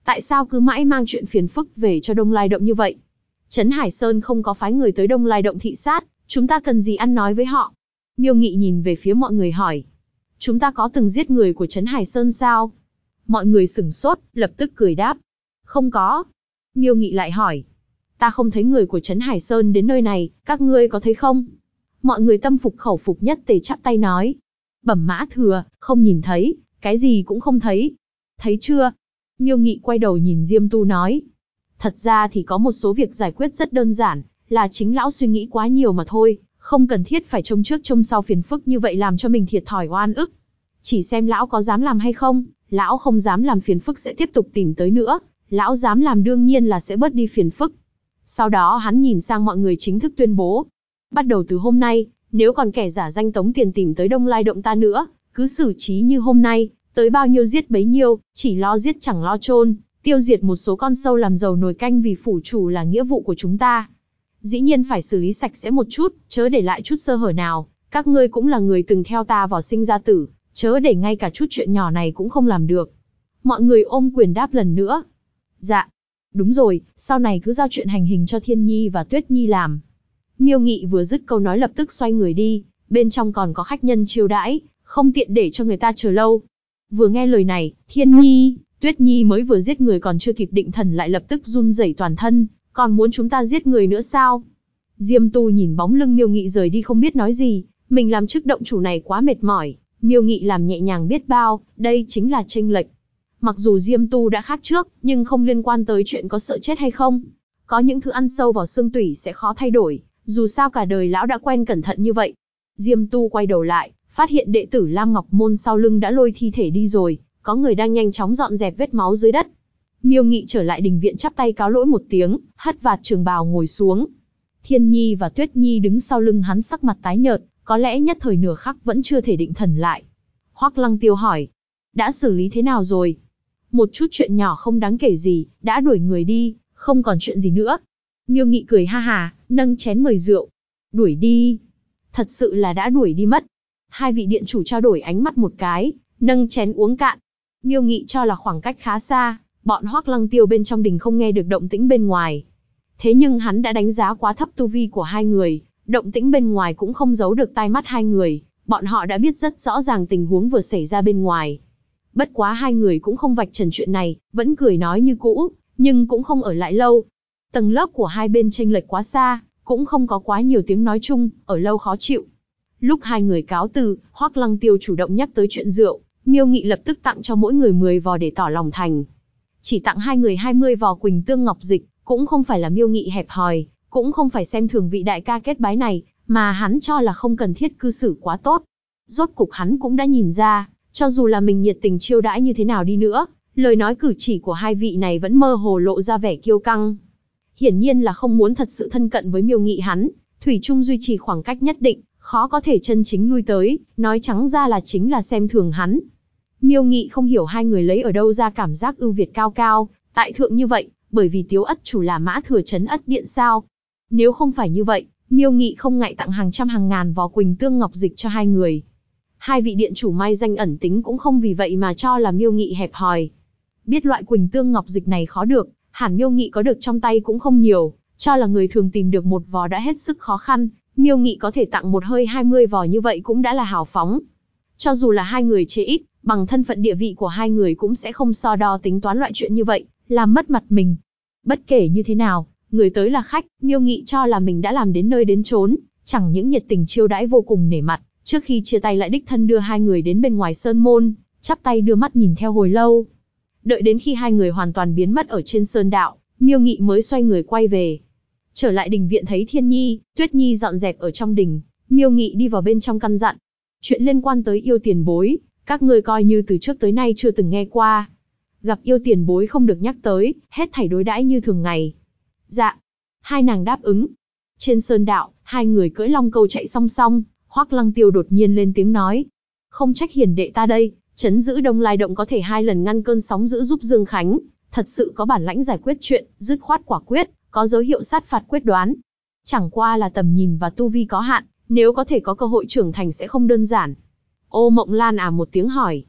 Tại sao cứ mãi mang chuyện phiền phức về cho Đông Lai Động như vậy? Trấn Hải Sơn không có phái người tới Đông Lai Động thị sát, chúng ta cần gì ăn nói với họ? Miêu Nghị nhìn về phía mọi người hỏi. Chúng ta có từng giết người của Trấn Hải Sơn sao? Mọi người sửng sốt, lập tức cười đáp. Không có. Miêu Nghị lại hỏi. Ta không thấy người của Trấn Hải Sơn đến nơi này, các ngươi có thấy không? Mọi người tâm phục khẩu phục nhất tề chắp tay nói. Bẩm Mã Thừa, không nhìn thấy, cái gì cũng không thấy. Thấy chưa? Miêu Nghị quay đầu nhìn Diêm Tu nói. Thật ra thì có một số việc giải quyết rất đơn giản, là chính lão suy nghĩ quá nhiều mà thôi, không cần thiết phải trông trước trông sau phiền phức như vậy làm cho mình thiệt thòi oan ức. Chỉ xem lão có dám làm hay không, lão không dám làm phiền phức sẽ tiếp tục tìm tới nữa, lão dám làm đương nhiên là sẽ bớt đi phiền phức. Sau đó hắn nhìn sang mọi người chính thức tuyên bố. Bắt đầu từ hôm nay, nếu còn kẻ giả danh tống tiền tìm tới Đông Lai Động ta nữa, cứ xử trí như hôm nay, tới bao nhiêu giết bấy nhiêu, chỉ lo giết chẳng lo chôn, tiêu diệt một số con sâu làm giàu nồi canh vì phủ chủ là nghĩa vụ của chúng ta. Dĩ nhiên phải xử lý sạch sẽ một chút, chớ để lại chút sơ hở nào, các ngươi cũng là người từng theo ta vào sinh ra tử, chớ để ngay cả chút chuyện nhỏ này cũng không làm được. Mọi người ôm quyền đáp lần nữa. Dạ, đúng rồi, sau này cứ giao chuyện hành hình cho Thiên Nhi và Tuyết Nhi làm. Miêu Nghị vừa dứt câu nói lập tức xoay người đi, bên trong còn có khách nhân chiêu đãi, không tiện để cho người ta chờ lâu. Vừa nghe lời này, Thiên Nhi, Tuyết Nhi mới vừa giết người còn chưa kịp định thần lại lập tức run rẩy toàn thân, còn muốn chúng ta giết người nữa sao? Diêm Tu nhìn bóng lưng Miêu Nghị rời đi không biết nói gì, mình làm chức động chủ này quá mệt mỏi, Miêu Nghị làm nhẹ nhàng biết bao, đây chính là chênh lệch. Mặc dù Diêm Tu đã khác trước, nhưng không liên quan tới chuyện có sợ chết hay không. Có những thứ ăn sâu vào xương tủy sẽ khó thay đổi, dù sao cả đời lão đã quen cẩn thận như vậy. Diêm Tu quay đầu lại, phát hiện đệ tử Lam Ngọc Môn sau lưng đã lôi thi thể đi rồi, có người đang nhanh chóng dọn dẹp vết máu dưới đất. Miêu Nghị trở lại đình viện chắp tay cáo lỗi một tiếng, hất vạt trường bào ngồi xuống. Thiên Nhi và Tuyết Nhi đứng sau lưng hắn sắc mặt tái nhợt, có lẽ nhất thời nửa khắc vẫn chưa thể định thần lại. Hoắc Lăng Tiêu hỏi, đã xử lý thế nào rồi? Một chút chuyện nhỏ không đáng kể gì, đã đuổi người đi, không còn chuyện gì nữa. Miêu Nghị cười ha hà, nâng chén mời rượu. Đuổi đi? Thật sự là đã đuổi đi mất. Hai vị điện chủ trao đổi ánh mắt một cái, nâng chén uống cạn. Miêu Nghị cho là khoảng cách khá xa, bọn Hoắc Lăng Tiêu bên trong đình không nghe được động tĩnh bên ngoài. Thế nhưng hắn đã đánh giá quá thấp tu vi của hai người, động tĩnh bên ngoài cũng không giấu được tai mắt hai người, bọn họ đã biết rất rõ ràng tình huống vừa xảy ra bên ngoài. Bất quá hai người cũng không vạch trần chuyện này, vẫn cười nói như cũ, nhưng cũng không ở lại lâu. Tầng lớp của hai bên chênh lệch quá xa, cũng không có quá nhiều tiếng nói chung, ở lâu khó chịu. Lúc hai người cáo từ, Hoắc Lăng Tiêu chủ động nhắc tới chuyện rượu, Miêu Nghị lập tức tặng cho mỗi người 10 vò để tỏ lòng thành. Chỉ tặng hai người 20 vò Quỳnh Tương Ngọc Dịch, cũng không phải là Miêu Nghị hẹp hòi, cũng không phải xem thường vị đại ca kết bái này, mà hắn cho là không cần thiết cư xử quá tốt. Rốt cục hắn cũng đã nhìn ra, cho dù là mình nhiệt tình chiêu đãi như thế nào đi nữa, lời nói cử chỉ của hai vị này vẫn mơ hồ lộ ra vẻ kiêu căng. Hiển nhiên là không muốn thật sự thân cận với Miêu Nghị hắn, thủy chung duy trì khoảng cách nhất định, khó có thể chân chính lui tới, nói trắng ra là chính là xem thường hắn. Miêu Nghị không hiểu hai người lấy ở đâu ra cảm giác ưu việt cao cao, tại thượng như vậy, bởi vì Tiếu Ất chủ là Mã Thừa trấn Ất Điện sao? Nếu không phải như vậy, Miêu Nghị không ngại tặng hàng trăm hàng ngàn vò Quỳnh Tương Ngọc Dịch cho hai người. Hai vị điện chủ mai danh ẩn tính cũng không vì vậy mà cho là Miêu Nghị hẹp hòi. Biết loại Quỳnh Tương Ngọc Dịch này khó được, hẳn Miêu Nghị có được trong tay cũng không nhiều, cho là người thường tìm được một vò đã hết sức khó khăn, Miêu Nghị có thể tặng một hơi 20 vò như vậy cũng đã là hào phóng. Cho dù là hai người chế ít, bằng thân phận địa vị của hai người cũng sẽ không so đo tính toán loại chuyện như vậy, làm mất mặt mình. Bất kể như thế nào, người tới là khách, Miêu Nghị cho là mình đã làm đến nơi đến chốn, chẳng những nhiệt tình chiêu đãi vô cùng nể mặt, trước khi chia tay lại đích thân đưa hai người đến bên ngoài sơn môn, chắp tay đưa mắt nhìn theo hồi lâu. Đợi đến khi hai người hoàn toàn biến mất ở trên sơn đạo, Miêu Nghị mới xoay người quay về. Trở lại đình viện thấy Thiên Nhi, Tuyết Nhi dọn dẹp ở trong đình, Miêu Nghị đi vào bên trong căn dặn. Chuyện liên quan tới yêu tiền bối, các ngươi coi như từ trước tới nay chưa từng nghe qua. Gặp yêu tiền bối không được nhắc tới, hết thảy đối đãi như thường ngày. Dạ. Hai nàng đáp ứng. Trên sơn đạo, hai người cưỡi long câu chạy song song, Hoắc Lăng Tiêu đột nhiên lên tiếng nói. Không trách hiền đệ ta đây, trấn giữ Đông Lai Động có thể 2 lần ngăn cơn sóng dữ giúp Dương Khánh, thật sự có bản lãnh giải quyết chuyện, dứt khoát quả quyết, có dấu hiệu sát phạt quyết đoán. Chẳng qua là tầm nhìn và tu vi có hạn, nếu có thể có cơ hội trưởng thành sẽ không đơn giản. Ô Mộng Lan một tiếng hỏi.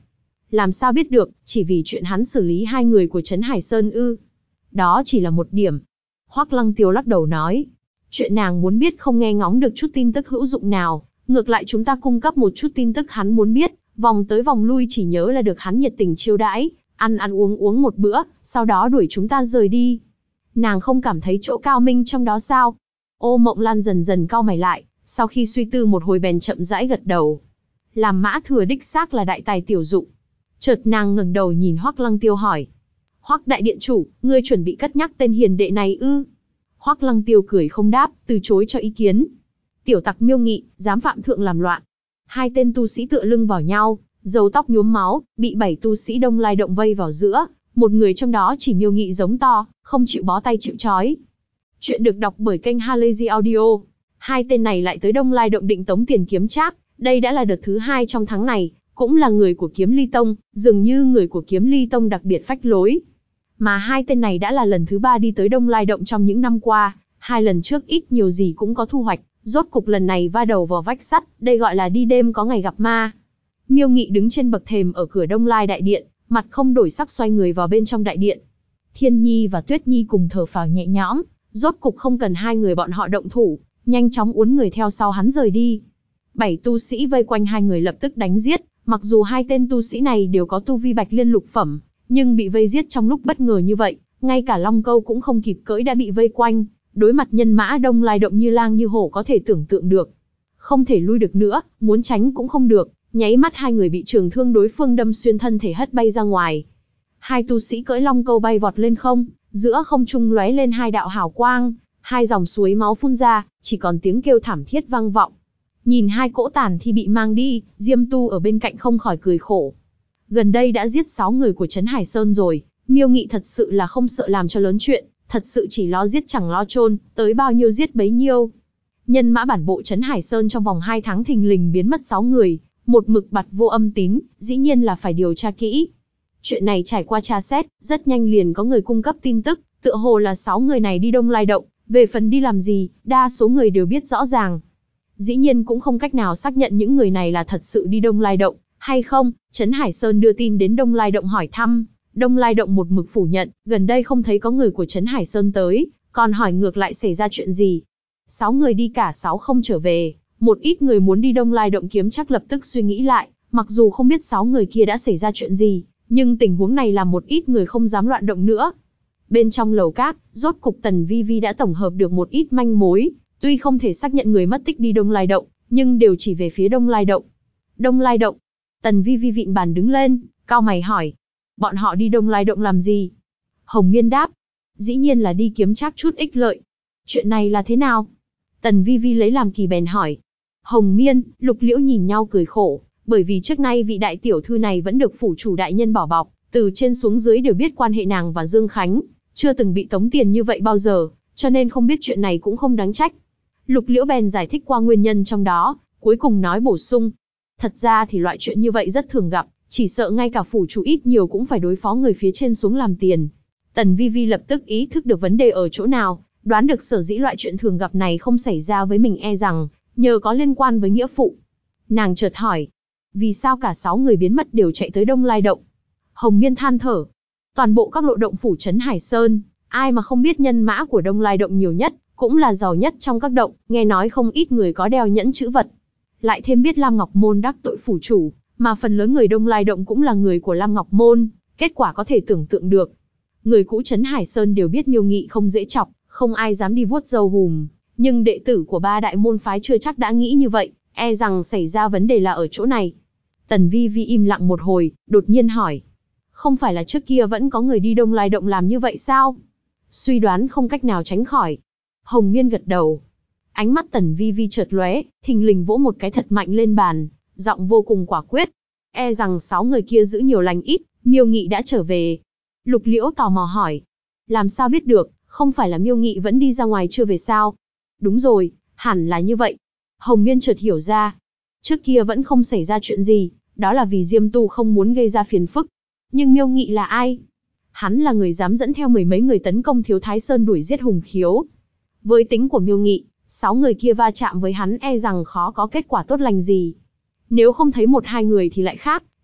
Làm sao biết được, chỉ vì chuyện hắn xử lý hai người của Trấn Hải Sơn ư? Đó chỉ là một điểm. Hoắc Lăng Tiêu lắc đầu nói. Chuyện nàng muốn biết không nghe ngóng được chút tin tức hữu dụng nào, ngược lại chúng ta cung cấp một chút tin tức hắn muốn biết, vòng tới vòng lui chỉ nhớ là được hắn nhiệt tình chiêu đãi, ăn ăn uống uống một bữa, sau đó đuổi chúng ta rời đi. Nàng không cảm thấy chỗ cao minh trong đó sao? Ô Mộng Lan dần dần cau mày lại, sau khi suy tư một hồi bèn chậm rãi gật đầu. Làm mã thừa đích xác là đại tài tiểu dụng. Chợt nàng ngẩng đầu nhìn Hoắc Lăng Tiêu hỏi. Hoắc đại điện chủ, ngươi chuẩn bị cất nhắc tên hiền đệ này ư? Hoắc Lăng Tiêu cười không đáp, từ chối cho ý kiến. Tiểu tặc Miêu Nghị, dám phạm thượng làm loạn. Hai tên tu sĩ tựa lưng vào nhau, râu tóc nhuốm máu, bị 7 tu sĩ Đông Lai Động vây vào giữa, một người trong đó chỉ Miêu Nghị giống to, không chịu bó tay chịu trói. Chuyện được đọc bởi kênh Halazy Audio. Hai tên này lại tới Đông Lai Động định tống tiền kiếm trác, đây đã là đợt thứ 2 trong tháng này, cũng là người của Kiếm Ly Tông, dường như người của Kiếm Ly Tông đặc biệt phách lối. Mà hai tên này đã là lần thứ 3 đi tới Đông Lai Động trong những năm qua, 2 lần trước ít nhiều gì cũng có thu hoạch, rốt cục lần này va đầu vào vách sắt, đây gọi là đi đêm có ngày gặp ma. Miêu Nghị đứng trên bậc thềm ở cửa Đông Lai Đại Điện, mặt không đổi sắc xoay người vào bên trong đại điện. Thiên Nhi và Tuyết Nhi cùng thở phào nhẹ nhõm, rốt cục không cần hai người bọn họ động thủ, nhanh chóng uốn người theo sau hắn rời đi. 7 tu sĩ vây quanh hai người lập tức đánh giết, mặc dù hai tên tu sĩ này đều có tu vi Bạch Liên lục phẩm, nhưng bị vây giết trong lúc bất ngờ như vậy, ngay cả Long Câu cũng không kịp cưỡi đã bị vây quanh, đối mặt nhân mã Đông Lai Động như lang như hổ có thể tưởng tượng được. Không thể lui được nữa, muốn tránh cũng không được, nháy mắt hai người bị trường thương đối phương đâm xuyên thân thể hất bay ra ngoài. Hai tu sĩ cưỡi Long Câu bay vọt lên không, giữa không trung lóe lên hai đạo hào quang, hai dòng suối máu phun ra, chỉ còn tiếng kêu thảm thiết vang vọng. Nhìn hai cỗ tàn thi bị mang đi, Diêm Tu ở bên cạnh không khỏi cười khổ. Gần đây đã giết 6 người của Trấn Hải Sơn rồi, Miêu Nghị thật sự là không sợ làm cho lớn chuyện, thật sự chỉ lo giết chẳng lo chôn, tới bao nhiêu giết bấy nhiêu. Nhân mã bản bộ Trấn Hải Sơn trong vòng 2 tháng thình lình biến mất 6 người, một mực bặt vô âm tín, dĩ nhiên là phải điều tra kỹ. Chuyện này trải qua tra xét, rất nhanh liền có người cung cấp tin tức, tựa hồ là 6 người này đi Đông Lai Động, về phần đi làm gì, đa số người đều biết rõ ràng. Dĩ nhiên cũng không cách nào xác nhận những người này là thật sự đi Đông Lai Động, hay không. Trấn Hải Sơn đưa tin đến Đông Lai Động hỏi thăm, Đông Lai Động một mực phủ nhận, gần đây không thấy có người của Trấn Hải Sơn tới, còn hỏi ngược lại xảy ra chuyện gì. 6 người đi cả 6 không trở về, một ít người muốn đi Đông Lai Động kiếm chắc lập tức suy nghĩ lại, mặc dù không biết 6 người kia đã xảy ra chuyện gì, nhưng tình huống này làm một ít người không dám loạn động nữa. Bên trong lầu các, rốt cục Tần Vi Vi đã tổng hợp được một ít manh mối, tuy không thể xác nhận người mất tích đi Đông Lai Động, nhưng đều chỉ về phía Đông Lai Động. Đông Lai Động. Tần Vi Vi vịn bàn đứng lên, cau mày hỏi. Bọn họ đi Đông Lai Động làm gì? Hồng Miên đáp. Dĩ nhiên là đi kiếm trác chút ích lợi. Chuyện này là thế nào? Tần Vi Vi lấy làm kỳ bèn hỏi. Hồng Miên, Lục Liễu nhìn nhau cười khổ, bởi vì trước nay vị đại tiểu thư này vẫn được phủ chủ đại nhân bảo bọc, từ trên xuống dưới đều biết quan hệ nàng và Dương Khánh, chưa từng bị tống tiền như vậy bao giờ, cho nên không biết chuyện này cũng không đáng trách. Lục Liễu bèn giải thích qua nguyên nhân trong đó, cuối cùng nói bổ sung. Thật ra thì loại chuyện như vậy rất thường gặp, chỉ sợ ngay cả phủ chủ ít nhiều cũng phải đối phó người phía trên xuống làm tiền. Tần Vi Vi lập tức ý thức được vấn đề ở chỗ nào, đoán được sở dĩ loại chuyện thường gặp này không xảy ra với mình e rằng, nhờ có liên quan với nghĩa phụ. Nàng chợt hỏi, vì sao cả 6 người biến mất đều chạy tới Đông Lai Động? Hồng Miên than thở, toàn bộ các lộ động phủ Trấn Hải Sơn, ai mà không biết nhân mã của Đông Lai Động nhiều nhất, cũng là giàu nhất trong các động, nghe nói không ít người có đeo nhẫn chữ vật. Lại thêm biết Lam Ngọc Môn đắc tội phủ chủ, mà phần lớn người Đông Lai Động cũng là người của Lam Ngọc Môn, kết quả có thể tưởng tượng được. Người cũ Trấn Hải Sơn đều biết Miêu Nghị không dễ chọc, không ai dám đi vuốt râu hùm, nhưng đệ tử của 3 đại môn phái chưa chắc đã nghĩ như vậy, e rằng xảy ra vấn đề là ở chỗ này. Tần Vi Vi im lặng một hồi, đột nhiên hỏi. Không phải là trước kia vẫn có người đi Đông Lai Động làm như vậy sao? Suy đoán không cách nào tránh khỏi. Hồng Miên gật đầu. Ánh mắt Tần Vi Vi chợt lóe, thình lình vỗ một cái thật mạnh lên bàn, giọng vô cùng quả quyết. E rằng 6 người kia giữ nhiều lành ít, Miêu Nghị đã trở về. Lục Liễu tò mò hỏi. Làm sao biết được, không phải là Miêu Nghị vẫn đi ra ngoài chưa về sao? Đúng rồi, hẳn là như vậy. Hồng Miên chợt hiểu ra. Trước kia vẫn không xảy ra chuyện gì, đó là vì Diêm Tu không muốn gây ra phiền phức. Nhưng Miêu Nghị là ai? Hắn là người dám dẫn theo 10 mấy người tấn công Thiếu Thái Sơn đuổi giết Hùng Khiếu. Với tính của Miêu Nghị, 6 người kia va chạm với hắn e rằng khó có kết quả tốt lành gì. Nếu không thấy 1-2 người thì lại khác,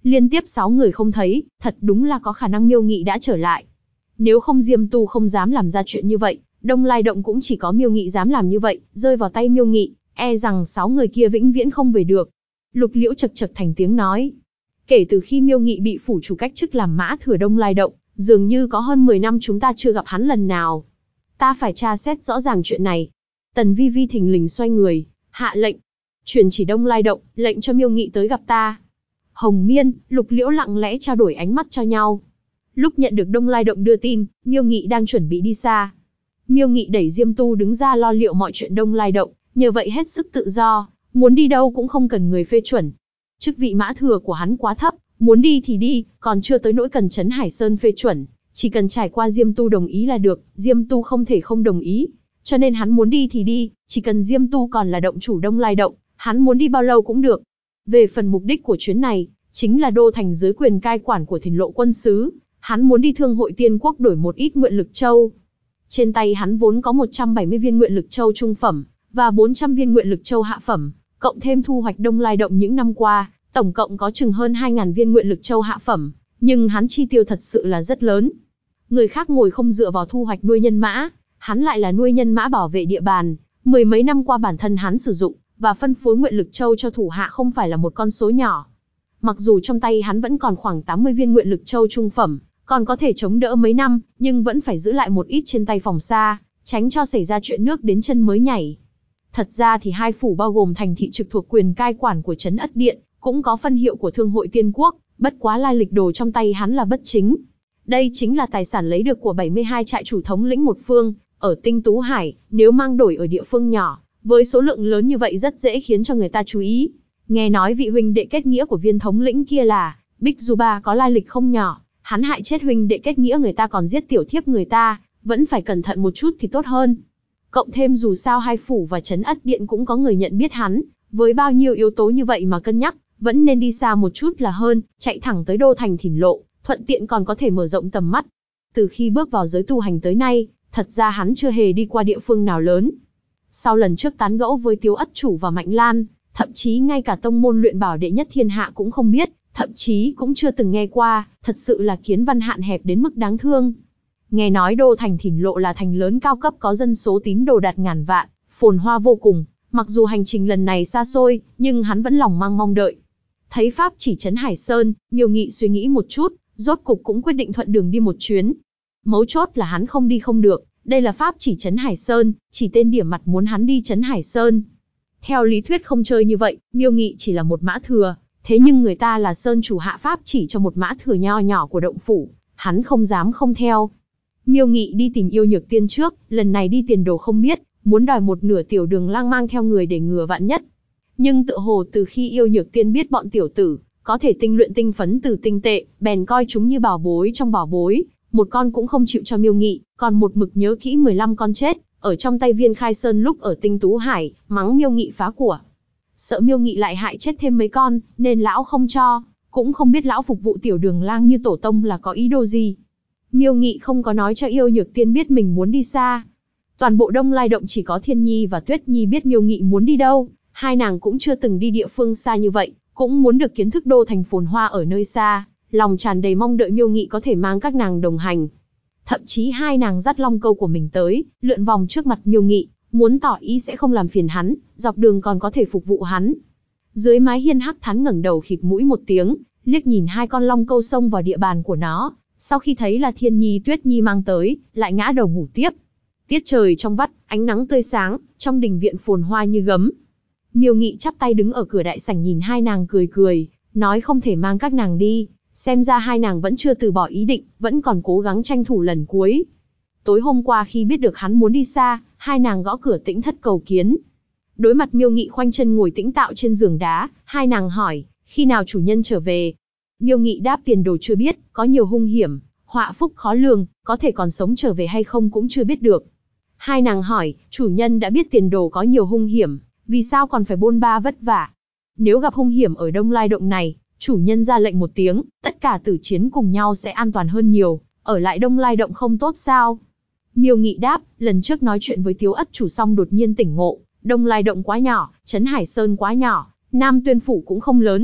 Liên tiếp 6 người không thấy, thật đúng là có khả năng Miêu Nghị đã trở lại. Nếu không Diêm Tu không dám làm ra chuyện như vậy, Đông Lai Động cũng chỉ có Miêu Nghị dám làm như vậy, rơi vào tay Miêu Nghị, e rằng 6 người kia vĩnh viễn không về được. Lục Liễu chật chật thành tiếng nói. Kể từ khi Miêu Nghị bị phủ chủ cách chức làm mã thừa Đông Lai Động, dường như có hơn 10 năm chúng ta chưa gặp hắn lần nào. Ta phải tra xét rõ ràng chuyện này. Tần Vi Vi thình lình xoay người, hạ lệnh. Truyền chỉ Đông Lai Động, lệnh cho Miêu Nghị tới gặp ta. Hồng Miên, Lục Liễu lặng lẽ trao đổi ánh mắt cho nhau. Lúc nhận được Đông Lai Động đưa tin, Miêu Nghị đang chuẩn bị đi xa. Miêu Nghị đẩy Diêm Tu đứng ra lo liệu mọi chuyện Đông Lai Động, nhờ vậy hết sức tự do, muốn đi đâu cũng không cần người phê chuẩn. Chức vị mã thừa của hắn quá thấp, muốn đi thì đi, còn chưa tới nỗi cần Trấn Hải Sơn phê chuẩn, chỉ cần trải qua Diêm Tu đồng ý là được, Diêm Tu không thể không đồng ý, cho nên hắn muốn đi thì đi, chỉ cần Diêm Tu còn là động chủ Đông Lai Động, hắn muốn đi bao lâu cũng được. Về phần mục đích của chuyến này, chính là đô thành dưới quyền cai quản của Thìn Lộ quân sứ, hắn muốn đi Thương hội Tiên Quốc đổi một ít nguyện lực châu. Trên tay hắn vốn có 170 viên nguyện lực châu trung phẩm, và 400 viên nguyện lực châu hạ phẩm, cộng thêm thu hoạch Đông Lai Động những năm qua, tổng cộng có chừng hơn 2.000 viên nguyện lực châu hạ phẩm, nhưng hắn chi tiêu thật sự là rất lớn. Người khác ngồi không dựa vào thu hoạch nuôi nhân mã, hắn lại là nuôi nhân mã bảo vệ địa bàn, mười mấy năm qua bản thân hắn sử dụng, và phân phối nguyện lực châu cho thủ hạ không phải là một con số nhỏ. Mặc dù trong tay hắn vẫn còn khoảng 80 viên nguyện lực châu trung phẩm, còn có thể chống đỡ mấy năm, nhưng vẫn phải giữ lại một ít trên tay phòng xa, tránh cho xảy ra chuyện nước đến chân mới nhảy. Thật ra thì hai phủ bao gồm thành thị trực thuộc quyền cai quản của Trấn Ất Điện, cũng có phân hiệu của Thương hội Tiên Quốc, bất quá lai lịch đồ trong tay hắn là bất chính. Đây chính là tài sản lấy được của 72 trại chủ thống lĩnh một phương, ở Tinh Tú Hải, nếu mang đổi ở địa phương nhỏ, với số lượng lớn như vậy rất dễ khiến cho người ta chú ý. Nghe nói vị huynh đệ kết nghĩa của viên thống lĩnh kia là Bích Du Ba có lai lịch không nhỏ, hắn hại chết huynh đệ kết nghĩa người ta còn giết tiểu thiếp người ta, vẫn phải cẩn thận một chút thì tốt hơn. Cộng thêm dù sao hai phủ và Trấn Ất Điện cũng có người nhận biết hắn, với bao nhiêu yếu tố như vậy mà cân nhắc, vẫn nên đi xa một chút là hơn, chạy thẳng tới đô thành Thìn Lộ, thuận tiện còn có thể mở rộng tầm mắt. Từ khi bước vào giới tu hành tới nay, thật ra hắn chưa hề đi qua địa phương nào lớn. Sau lần trước tán gẫu với Tiếu Ất Chủ và Mạnh Lan, thậm chí ngay cả tông môn luyện bảo đệ nhất thiên hạ cũng không biết, thậm chí cũng chưa từng nghe qua, thật sự là kiến văn hạn hẹp đến mức đáng thương. Nghe nói đô thành Thìn Lộ là thành lớn cao cấp có dân số tín đồ đạt ngàn vạn, phồn hoa vô cùng, mặc dù hành trình lần này xa xôi, nhưng hắn vẫn lòng mang mong đợi. Thấy pháp chỉ Trấn Hải Sơn, Miêu Nghị suy nghĩ một chút, rốt cục cũng quyết định thuận đường đi một chuyến. Mấu chốt là hắn không đi không được, đây là pháp chỉ Trấn Hải Sơn, chỉ tên điểm mặt muốn hắn đi Trấn Hải Sơn. Theo lý thuyết không chơi như vậy, Miêu Nghị chỉ là một mã thừa, thế nhưng người ta là sơn chủ hạ pháp chỉ cho một mã thừa nho nhỏ của động phủ, hắn không dám không theo. Miêu Nghị đi tìm Yêu Nhược Tiên trước, lần này đi tiền đồ không biết, muốn đòi một nửa Tiểu Đường Lang mang theo người để ngừa vạn nhất. Nhưng tựa hồ từ khi Yêu Nhược Tiên biết bọn tiểu tử có thể tinh luyện tinh phấn từ tinh tệ, bèn coi chúng như bảo bối trong bảo bối, một con cũng không chịu cho Miêu Nghị, còn một mực nhớ kỹ 15 con chết ở trong tay Viên Khai Sơn lúc ở Tinh Tú Hải, mắng Miêu Nghị phá của. Sợ Miêu Nghị lại hại chết thêm mấy con, nên lão không cho, cũng không biết lão phục vụ Tiểu Đường Lang như tổ tông là có ý đồ gì. Miêu Nghị không có nói cho Yêu Nhược Tiên biết mình muốn đi xa. Toàn bộ Đông Lai Động chỉ có Thiên Nhi và Tuyết Nhi biết Miêu Nghị muốn đi đâu, hai nàng cũng chưa từng đi địa phương xa như vậy, cũng muốn được kiến thức đô thành phồn hoa ở nơi xa, lòng tràn đầy mong đợi Miêu Nghị có thể mang các nàng đồng hành. Thậm chí hai nàng dắt long câu của mình tới, lượn vòng trước mặt Miêu Nghị, muốn tỏ ý sẽ không làm phiền hắn, dọc đường còn có thể phục vụ hắn. Dưới mái hiên Hắc Thán ngẩng đầu khịt mũi một tiếng, liếc nhìn hai con long câu xông vào địa bàn của nó, sau khi thấy là Thiên Nhi Tuyết Nhi mang tới, lại ngã đầu ngủ tiếp. Tiết trời trong vắt, ánh nắng tươi sáng, trong đình viện phồn hoa như gấm. Miêu Nghị chắp tay đứng ở cửa đại sảnh nhìn hai nàng cười cười, nói không thể mang các nàng đi, xem ra hai nàng vẫn chưa từ bỏ ý định, vẫn còn cố gắng tranh thủ lần cuối. Tối hôm qua khi biết được hắn muốn đi xa, hai nàng gõ cửa Tĩnh Thất cầu kiến. Đối mặt Miêu Nghị khoanh chân ngồi tĩnh tạo trên giường đá, hai nàng hỏi, khi nào chủ nhân trở về? Miêu Nghị đáp tiền đồ chưa biết, có nhiều hung hiểm, họa phúc khó lường, có thể còn sống trở về hay không cũng chưa biết được. Hai nàng hỏi, chủ nhân đã biết tiền đồ có nhiều hung hiểm, vì sao còn phải bôn ba vất vả? Nếu gặp hung hiểm ở Đông Lai Động này, chủ nhân ra lệnh một tiếng, tất cả tử chiến cùng nhau sẽ an toàn hơn nhiều, ở lại Đông Lai Động không tốt sao? Miêu Nghị đáp, lần trước nói chuyện với Tiếu Ất Chủ xong đột nhiên tỉnh ngộ, Đông Lai Động quá nhỏ, Trấn Hải Sơn quá nhỏ, Nam Tuyên Phủ cũng không lớn.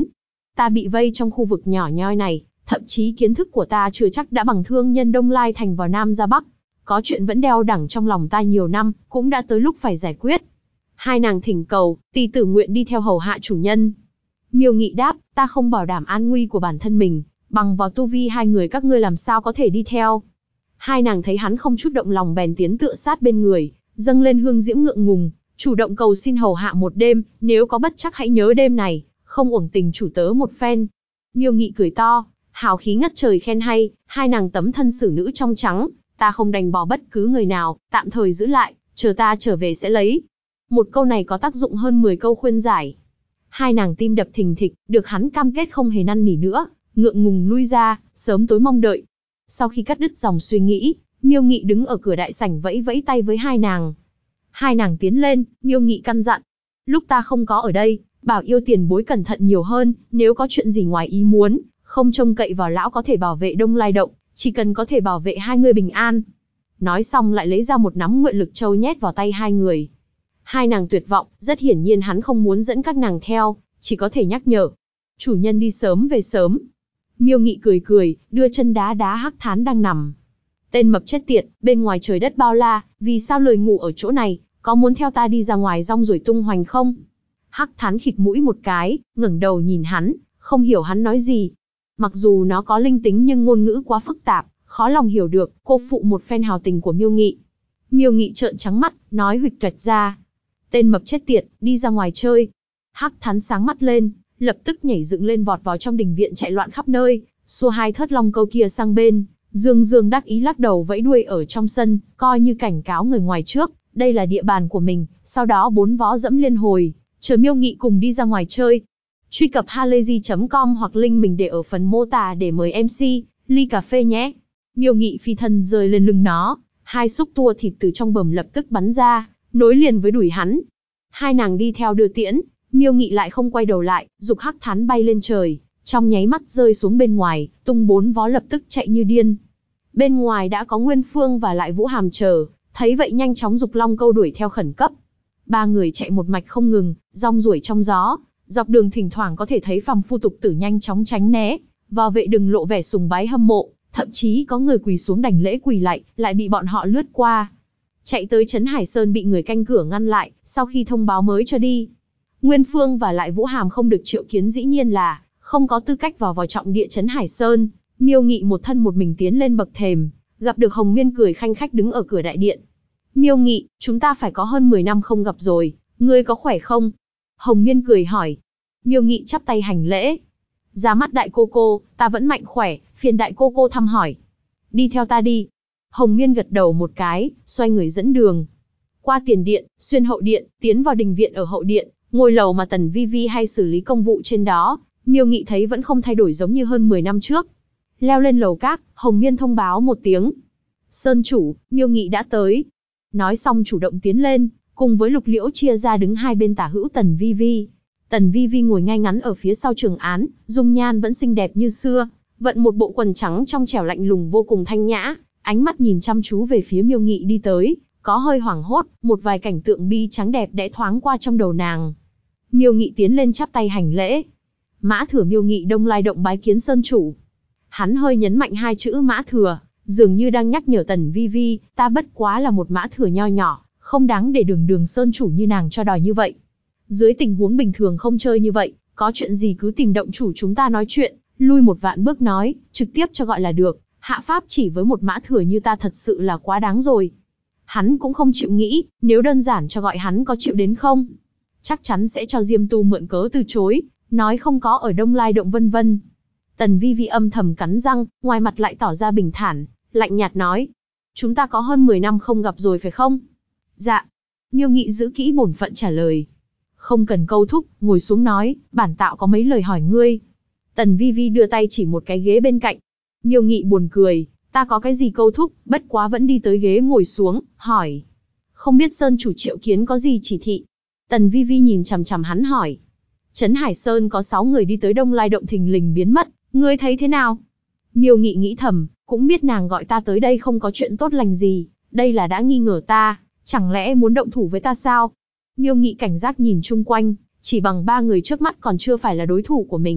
ta bị vây trong khu vực nhỏ nhoi này, thậm chí kiến thức của ta chưa chắc đã bằng thương nhân Đông Lai Thành vào Nam ra Bắc. Có chuyện vẫn đeo đẳng trong lòng ta nhiều năm, cũng đã tới lúc phải giải quyết. Hai nàng thỉnh cầu, tỳ tử nguyện đi theo hầu hạ chủ nhân. Miêu Nghị đáp, ta không bảo đảm an nguy của bản thân mình, bằng vào tu vi hai người các ngươi làm sao có thể đi theo. Hai nàng thấy hắn không chút động lòng bèn tiến tựa sát bên người, dâng lên hương diễm ngượng ngùng, chủ động cầu xin hầu hạ một đêm, nếu có bất trắc hãy nhớ đêm này, không uổng tình chủ tớ một phen. Miêu Nghị cười to, hào khí ngất trời khen hay, hai nàng tấm thân xử nữ trong trắng, ta không đành bỏ bất cứ người nào, tạm thời giữ lại, chờ ta trở về sẽ lấy. Một câu này có tác dụng hơn 10 câu khuyên giải. Hai nàng tim đập thình thịch, được hắn cam kết không hề năn nỉ nữa, ngượng ngùng lui ra, sớm tối mong đợi. Sau khi cắt đứt dòng suy nghĩ, Miêu Nghị đứng ở cửa đại sảnh vẫy vẫy tay với hai nàng. Hai nàng tiến lên, Miêu Nghị căn dặn. Lúc ta không có ở đây, bảo yêu tiền bối cẩn thận nhiều hơn, nếu có chuyện gì ngoài ý muốn, không trông cậy vào lão có thể bảo vệ Đông Lai Động, chỉ cần có thể bảo vệ hai người bình an. Nói xong lại lấy ra một nắm nguyện lực châu nhét vào tay hai người. Hai nàng tuyệt vọng, rất hiển nhiên hắn không muốn dẫn các nàng theo, chỉ có thể nhắc nhở. Chủ nhân đi sớm về sớm. Miêu Nghị cười cười, đưa chân đá đá Hắc Thán đang nằm. Tên mập chết tiệt, bên ngoài trời đất bao la, vì sao lười ngủ ở chỗ này, có muốn theo ta đi ra ngoài rong ruổi tung hoành không? Hắc Thán khịt mũi một cái, ngẩng đầu nhìn hắn, không hiểu hắn nói gì. Mặc dù nó có linh tính nhưng ngôn ngữ quá phức tạp, khó lòng hiểu được, cô phụ một phen hào tình của Miêu Nghị. Miêu Nghị trợn trắng mắt, nói huỵch toẹt ra. Tên mập chết tiệt, đi ra ngoài chơi. Hắc Thán sáng mắt lên, lập tức nhảy dựng lên vọt vào trong đình viện chạy loạn khắp nơi, xua hai thớt long câu kia sang bên, dương dương đắc ý lắc đầu vẫy đuôi ở trong sân, coi như cảnh cáo người ngoài trước, đây là địa bàn của mình, sau đó bốn vó dẫm liên hồi, chờ Miêu Nghị cùng đi ra ngoài chơi. Truy cập halayzi.com hoặc link mình để ở phần mô tả để mời MC, ly cà phê nhé. Miêu Nghị phi thân rơi lên lưng nó, hai xúc tua thịt từ trong bờm lập tức bắn ra, nối liền với đùi hắn. Hai nàng đi theo đưa tiễn, Miêu Nghị lại không quay đầu lại, giục Hắc Thán bay lên trời, trong nháy mắt rơi xuống bên ngoài, tung bốn vó lập tức chạy như điên. Bên ngoài đã có Nguyên Phương và lại Vũ Hàm chờ, thấy vậy nhanh chóng giục long câu đuổi theo khẩn cấp. Ba người chạy một mạch không ngừng, rong ruổi trong gió, dọc đường thỉnh thoảng có thể thấy phàm phu tục tử nhanh chóng tránh né, vào vệ đừng lộ vẻ sùng bái hâm mộ, thậm chí có người quỳ xuống đảnh lễ quỳ lạy, lại bị bọn họ lướt qua. Chạy tới Trấn Hải Sơn bị người canh cửa ngăn lại, sau khi thông báo mới cho đi. Nguyên Phương và lại Vũ Hàm không được triệu kiến dĩ nhiên là không có tư cách vào trọng địa Trấn Hải Sơn. Miêu Nghị một thân một mình tiến lên bậc thềm, gặp được Hồng Miên cười khanh khách đứng ở cửa đại điện. Miêu Nghị, chúng ta phải có hơn 10 năm không gặp rồi, ngươi có khỏe không? Hồng Miên cười hỏi. Miêu Nghị chắp tay hành lễ. Ra mắt đại cô cô, ta vẫn mạnh khỏe, phiền đại cô cô thăm hỏi. Đi theo ta đi. Hồng Miên gật đầu một cái, xoay người dẫn đường. Qua tiền điện, xuyên hậu điện, tiến vào đình viện ở hậu điện, ngôi lầu mà Tần Vi Vi hay xử lý công vụ trên đó, Miêu Nghị thấy vẫn không thay đổi giống như hơn 10 năm trước. Leo lên lầu các, Hồng Miên thông báo một tiếng. Sơn chủ, Miêu Nghị đã tới. Nói xong chủ động tiến lên, cùng với Lục Liễu chia ra đứng hai bên tả hữu Tần Vi Vi. Tần Vi Vi ngồi ngay ngắn ở phía sau Trường Án, dung nhan vẫn xinh đẹp như xưa, vận một bộ quần trắng trong trẻo lạnh lùng vô cùng thanh nhã, ánh mắt nhìn chăm chú về phía Miêu Nghị đi tới, có hơi hoảng hốt, một vài cảnh tượng bi trắng đẹp đẽ thoáng qua trong đầu nàng. Miêu Nghị tiến lên chắp tay hành lễ. Mã Thừa Miêu Nghị Đông Lai Động bái kiến Sơn chủ. Hắn hơi nhấn mạnh hai chữ Mã Thừa, dường như đang nhắc nhở Tần Vi Vi, ta bất quá là một Mã Thừa nho nhỏ, không đáng để đường Sơn chủ như nàng cho đòi như vậy. Dưới tình huống bình thường không chơi như vậy, có chuyện gì cứ tìm động chủ chúng ta nói chuyện, lui một vạn bước nói, trực tiếp cho gọi là được, hạ pháp chỉ với một Mã Thừa như ta thật sự là quá đáng rồi. Hắn cũng không chịu nghĩ, nếu đơn giản cho gọi hắn có chịu đến không? Chắc chắn sẽ cho Diêm Tu mượn cớ từ chối, nói không có ở Đông Lai Động vân vân. Tần Vi Vi âm thầm cắn răng, ngoài mặt lại tỏ ra bình thản, lạnh nhạt nói. Chúng ta có hơn 10 năm không gặp rồi phải không? Dạ. Miêu Nghị giữ kỹ bổn phận trả lời. Không cần câu thúc, ngồi xuống nói, bản tạo có mấy lời hỏi ngươi. Tần Vi Vi đưa tay chỉ một cái ghế bên cạnh. Miêu Nghị buồn cười, ta có cái gì câu thúc, bất quá vẫn đi tới ghế ngồi xuống, hỏi. Không biết Sơn chủ Triệu Kiến có gì chỉ thị? Tần Vi Vi nhìn chằm chằm hắn hỏi. Trấn Hải Sơn có 6 người đi tới Đông Lai Động thình lình biến mất, ngươi thấy thế nào? Miêu Nghị nghĩ thầm, cũng biết nàng gọi ta tới đây không có chuyện tốt lành gì, đây là đã nghi ngờ ta, chẳng lẽ muốn động thủ với ta sao? Miêu Nghị cảnh giác nhìn chung quanh, chỉ bằng 3 người trước mắt còn chưa phải là đối thủ của mình,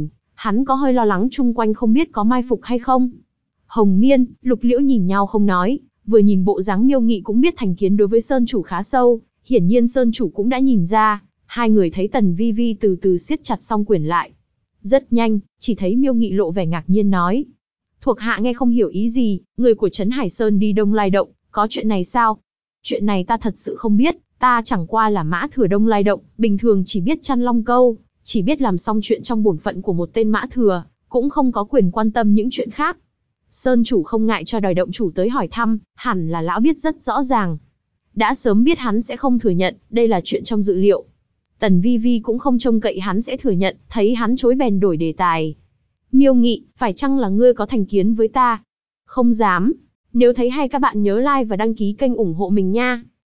Hắn có hơi lo lắng chung quanh không biết có mai phục hay không. Hồng Miên, Lục Liễu nhìn nhau không nói, vừa nhìn bộ dáng Miêu Nghị cũng biết thành kiến đối với Sơn chủ khá sâu, hiển nhiên Sơn chủ cũng đã nhìn ra. Hai người thấy Tần Vi Vi từ từ siết chặt song quyền lại. Rất nhanh, chỉ thấy Miêu Nghị lộ vẻ ngạc nhiên nói. Thuộc hạ nghe không hiểu ý gì, người của Trấn Hải Sơn đi Đông Lai Động, có chuyện này sao? Chuyện này ta thật sự không biết, ta chẳng qua là mã thừa Đông Lai Động, bình thường chỉ biết chăn long câu, chỉ biết làm xong chuyện trong bổn phận của một tên mã thừa, cũng không có quyền quan tâm những chuyện khác. Sơn chủ không ngại cho đòi động chủ tới hỏi thăm, hẳn là lão biết rất rõ ràng. Đã sớm biết hắn sẽ không thừa nhận, đây là chuyện trong dự liệu. Tần Vi Vi cũng không trông cậy hắn sẽ thừa nhận, thấy hắn chối bèn đổi đề tài. Miêu Nghị, phải chăng là ngươi có thành kiến với ta? Không dám. Nếu thấy hay các bạn nhớ like và đăng ký kênh ủng hộ mình nha.